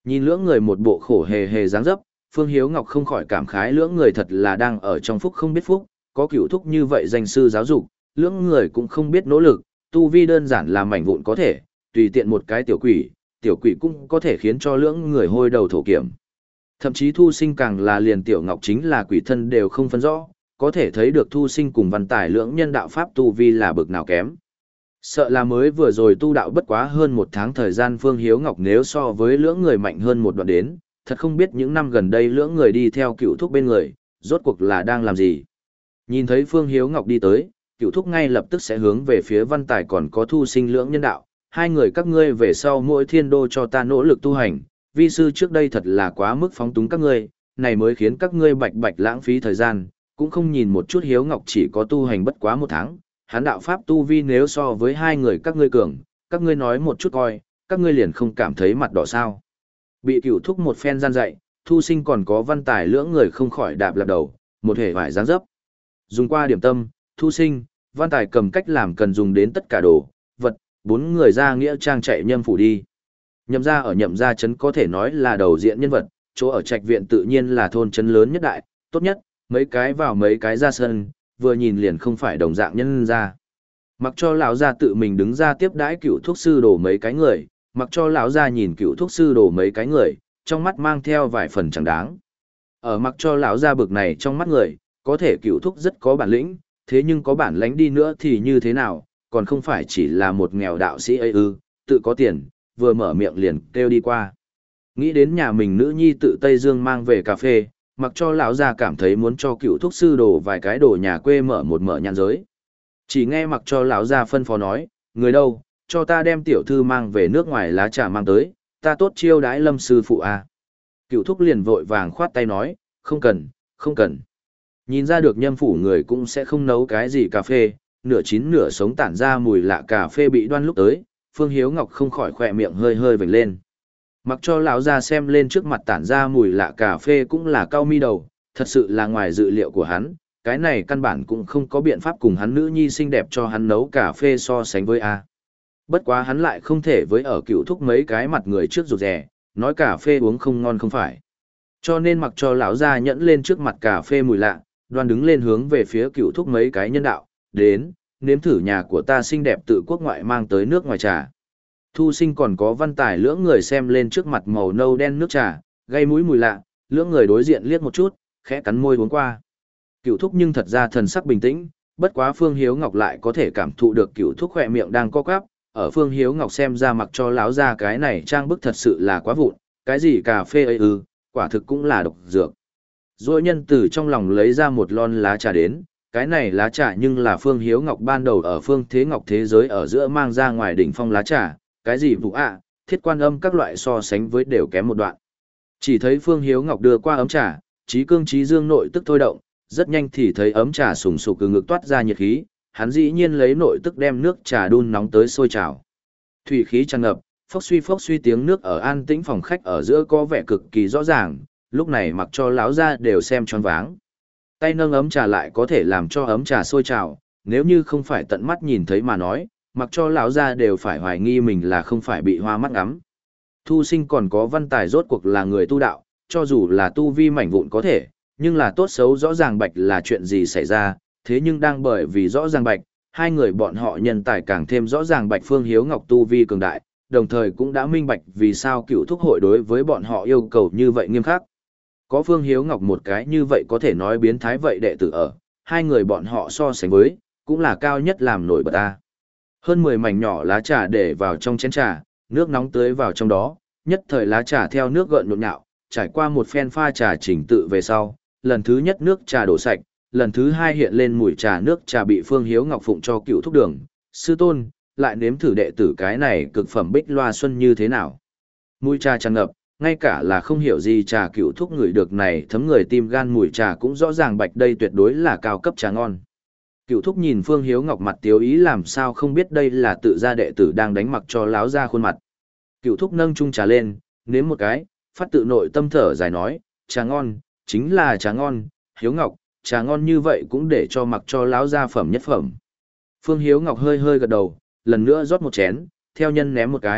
Nhìn lưỡng người một bộ khổ hề hề dáng dấp, Phương Hiếu Ngọc không khỏi cảm khái lưỡng người thật là đang ở trong phúc không biết phúc, có cửu thúc như vậy danh sư giáo dục, lưỡng người cũng không biết nỗ lực, tu vi đơn giản là mảnh vụn có thể, tùy tiện một cái tiểu quỷ, tiểu quỷ cũng có thể khiến cho lưỡng người hôi đầu thổ kiểm. Thậm chí Thu Sinh càng là liền tiểu ngọc chính là quỷ thân đều không phân rõ, có thể thấy được Thu Sinh cùng Văn Tài lưỡng nhân đạo pháp tu vi là bực nào kém. Sợ là mới vừa rồi tu đạo bất quá hơn một tháng thời gian Phương Hiếu Ngọc nếu so với lưỡng người mạnh hơn một đoạn đến, thật không biết những năm gần đây lưỡng người đi theo cựu thúc bên người, rốt cuộc là đang làm gì. Nhìn thấy Phương Hiếu Ngọc đi tới, cựu thúc ngay lập tức sẽ hướng về phía Văn Tài còn có Thu Sinh lưỡng nhân đạo, hai người các ngươi về sau mỗi thiên đô cho ta nỗ lực tu hành, vi sư trước đây thật là quá mức phóng túng các ngươi, này mới khiến các ngươi bạch bạch lãng phí thời gian, cũng không nhìn một chút Hiếu Ngọc chỉ có tu hành bất quá một tháng, hắn đạo pháp tu vi nếu so với hai người các ngươi cường, các ngươi nói một chút coi, các ngươi liền không cảm thấy mặt đỏ sao. Bị cửu thúc một phen gian dạy, Thu Sinh còn có Văn Tài lưỡng người không khỏi đạp lạp đầu, một hề vải dáng dấp. Dùng qua điểm tâm, Thu Sinh, Văn Tài cầm cách làm cần dùng đến tất cả đồ, vật, bốn người ra nghĩa trang chạy nhâm phủ đi. Nhậm gia ở nhậm gia trấn có thể nói là đầu diện nhân vật, chỗ ở trạch viện tự nhiên là thôn trấn lớn nhất đại, tốt nhất, mấy cái vào mấy cái ra sân, vừa nhìn liền không phải đồng dạng nhân gia. Mặc cho lão gia tự mình đứng ra tiếp đãi cựu thuốc sư đổ mấy cái người, mặc cho lão gia nhìn cựu thuốc sư đổ mấy cái người, trong mắt mang theo vài phần chẳng đáng. Ở mặc cho lão gia bực này trong mắt người, có thể cựu thuốc rất có bản lĩnh, thế nhưng có bản lãnh đi nữa thì như thế nào, còn không phải chỉ là một nghèo đạo sĩ ấy ư, tự có tiền, vừa mở miệng liền kêu đi qua. Nghĩ đến nhà mình nữ nhi tự Tây Dương mang về cà phê, mặc cho lão gia cảm thấy muốn cho cựu thuốc sư đổ vài cái đồ nhà quê mở một mở nhãn giới. Chỉ nghe mặc cho lão gia phân phó nói, người đâu, cho ta đem tiểu thư mang về nước ngoài lá trà mang tới, ta tốt chiêu đãi Lâm sư phụ a. Cựu thúc liền vội vàng khoát tay nói, không cần, không cần. Nhìn ra được nhâm phủ người cũng sẽ không nấu cái gì cà phê, nửa chín nửa sống tản ra mùi lạ cà phê bị đoan lúc tới, Phương Hiếu Ngọc không khỏi khỏe miệng hơi hơi vểnh lên. Mặc cho lão gia xem lên trước mặt tản ra mùi lạ cà phê cũng là cao mi đầu, thật sự là ngoài dự liệu của hắn, cái này căn bản cũng không có biện pháp cùng hắn nữ nhi xinh đẹp cho hắn nấu cà phê so sánh với A. Bất quá hắn lại không thể với ở cựu thúc mấy cái mặt người trước rụt rè, nói cà phê uống không ngon không phải. Cho nên mặc cho lão gia nhẫn lên trước mặt cà phê mùi lạ, đoan đứng lên hướng về phía cựu thúc mấy cái nhân đạo, đến, nếm thử nhà của ta xinh đẹp tự quốc ngoại mang tới nước ngoài trà. Thu Sinh còn có Văn Tài lưỡng người xem lên trước mặt màu nâu đen nước trà, gây mũi mùi lạ, lưỡng người đối diện liếc một chút, khẽ cắn môi uống qua. Cựu thúc nhưng thật ra thần sắc bình tĩnh, bất quá Phương Hiếu Ngọc lại có thể cảm thụ được cựu thúc khỏe miệng đang co quắp, ở Phương Hiếu Ngọc xem ra mặc cho láo ra cái này trang bức thật sự là quá vụn, cái gì cà phê ấy ư, quả thực cũng là độc dược. Rồi nhân từ trong lòng lấy ra một lon lá trà đến, cái này lá trà nhưng là Phương Hiếu Ngọc ban đầu ở Phương Thế Ngọc thế giới ở giữa mang ra ngoài đỉnh phong lá trà, cái gì vụ ạ, thiết quan âm các loại so sánh với đều kém một đoạn. Chỉ thấy Phương Hiếu Ngọc đưa qua ấm trà, trí cương trí dương nội tức thôi động, rất nhanh thì thấy ấm trà sùng sục từ ngực toát ra nhiệt khí, hắn dĩ nhiên lấy nội tức đem nước trà đun nóng tới sôi trào. Thủy khí tràn ngập, phốc suy phốc suy tiếng nước ở an tĩnh phòng khách ở giữa có vẻ cực kỳ rõ ràng, lúc này mặc cho lão gia đều xem choáng váng. Tay nâng ấm trà lại có thể làm cho ấm trà sôi trào, nếu như không phải tận mắt nhìn thấy mà nói, mặc cho lão gia đều phải hoài nghi mình là không phải bị hoa mắt ngắm. Thu Sinh còn có Văn Tài rốt cuộc là người tu đạo, cho dù là tu vi mảnh vụn có thể, nhưng là tốt xấu rõ ràng bạch là chuyện gì xảy ra, thế nhưng đang bởi vì rõ ràng bạch, hai người bọn họ nhân tài càng thêm rõ ràng bạch Phương Hiếu Ngọc tu vi cường đại, đồng thời cũng đã minh bạch vì sao cựu thúc hội đối với bọn họ yêu cầu như vậy nghiêm khắc. Có Phương Hiếu Ngọc một cái như vậy có thể nói biến thái vậy đệ tử ở, hai người bọn họ so sánh với, cũng là cao nhất làm nổi bật ta. Hơn mười mảnh nhỏ lá trà để vào trong chén trà, nước nóng tưới vào trong đó, nhất thời lá trà theo nước gợn nhộn nhạo, trải qua một phen pha trà chỉnh tự về sau, lần thứ nhất nước trà đổ sạch, lần thứ hai hiện lên mùi trà nước trà bị Phương Hiếu Ngọc phụng cho cựu thúc đường, sư tôn, lại nếm thử đệ tử cái này cực phẩm bích loa xuân như thế nào. Mùi trà tràn ngập, ngay cả là không hiểu gì trà cựu thúc người được này thấm người tim gan mùi trà cũng rõ ràng bạch đây tuyệt đối là cao cấp trà ngon. Cựu thúc nhìn Phương Hiếu Ngọc mặt tiếu ý làm sao không biết đây là tự gia đệ tử đang đánh mặc cho láo ra khuôn mặt. Cựu thúc nâng chung trà lên, nếm một cái, phát tự nội tâm thở dài nói, trà ngon, chính là trà ngon, Hiếu Ngọc, trà ngon như vậy cũng để cho mặc cho láo ra phẩm nhất phẩm. Phương Hiếu Ngọc hơi hơi gật đầu, lần nữa rót một chén, theo nhân ném một cái,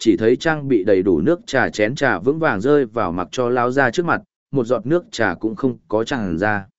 chỉ thấy trang bị đầy đủ nước trà chén trà vững vàng rơi vào mặc cho lao ra trước mặt, một giọt nước trà cũng không có tràn ra.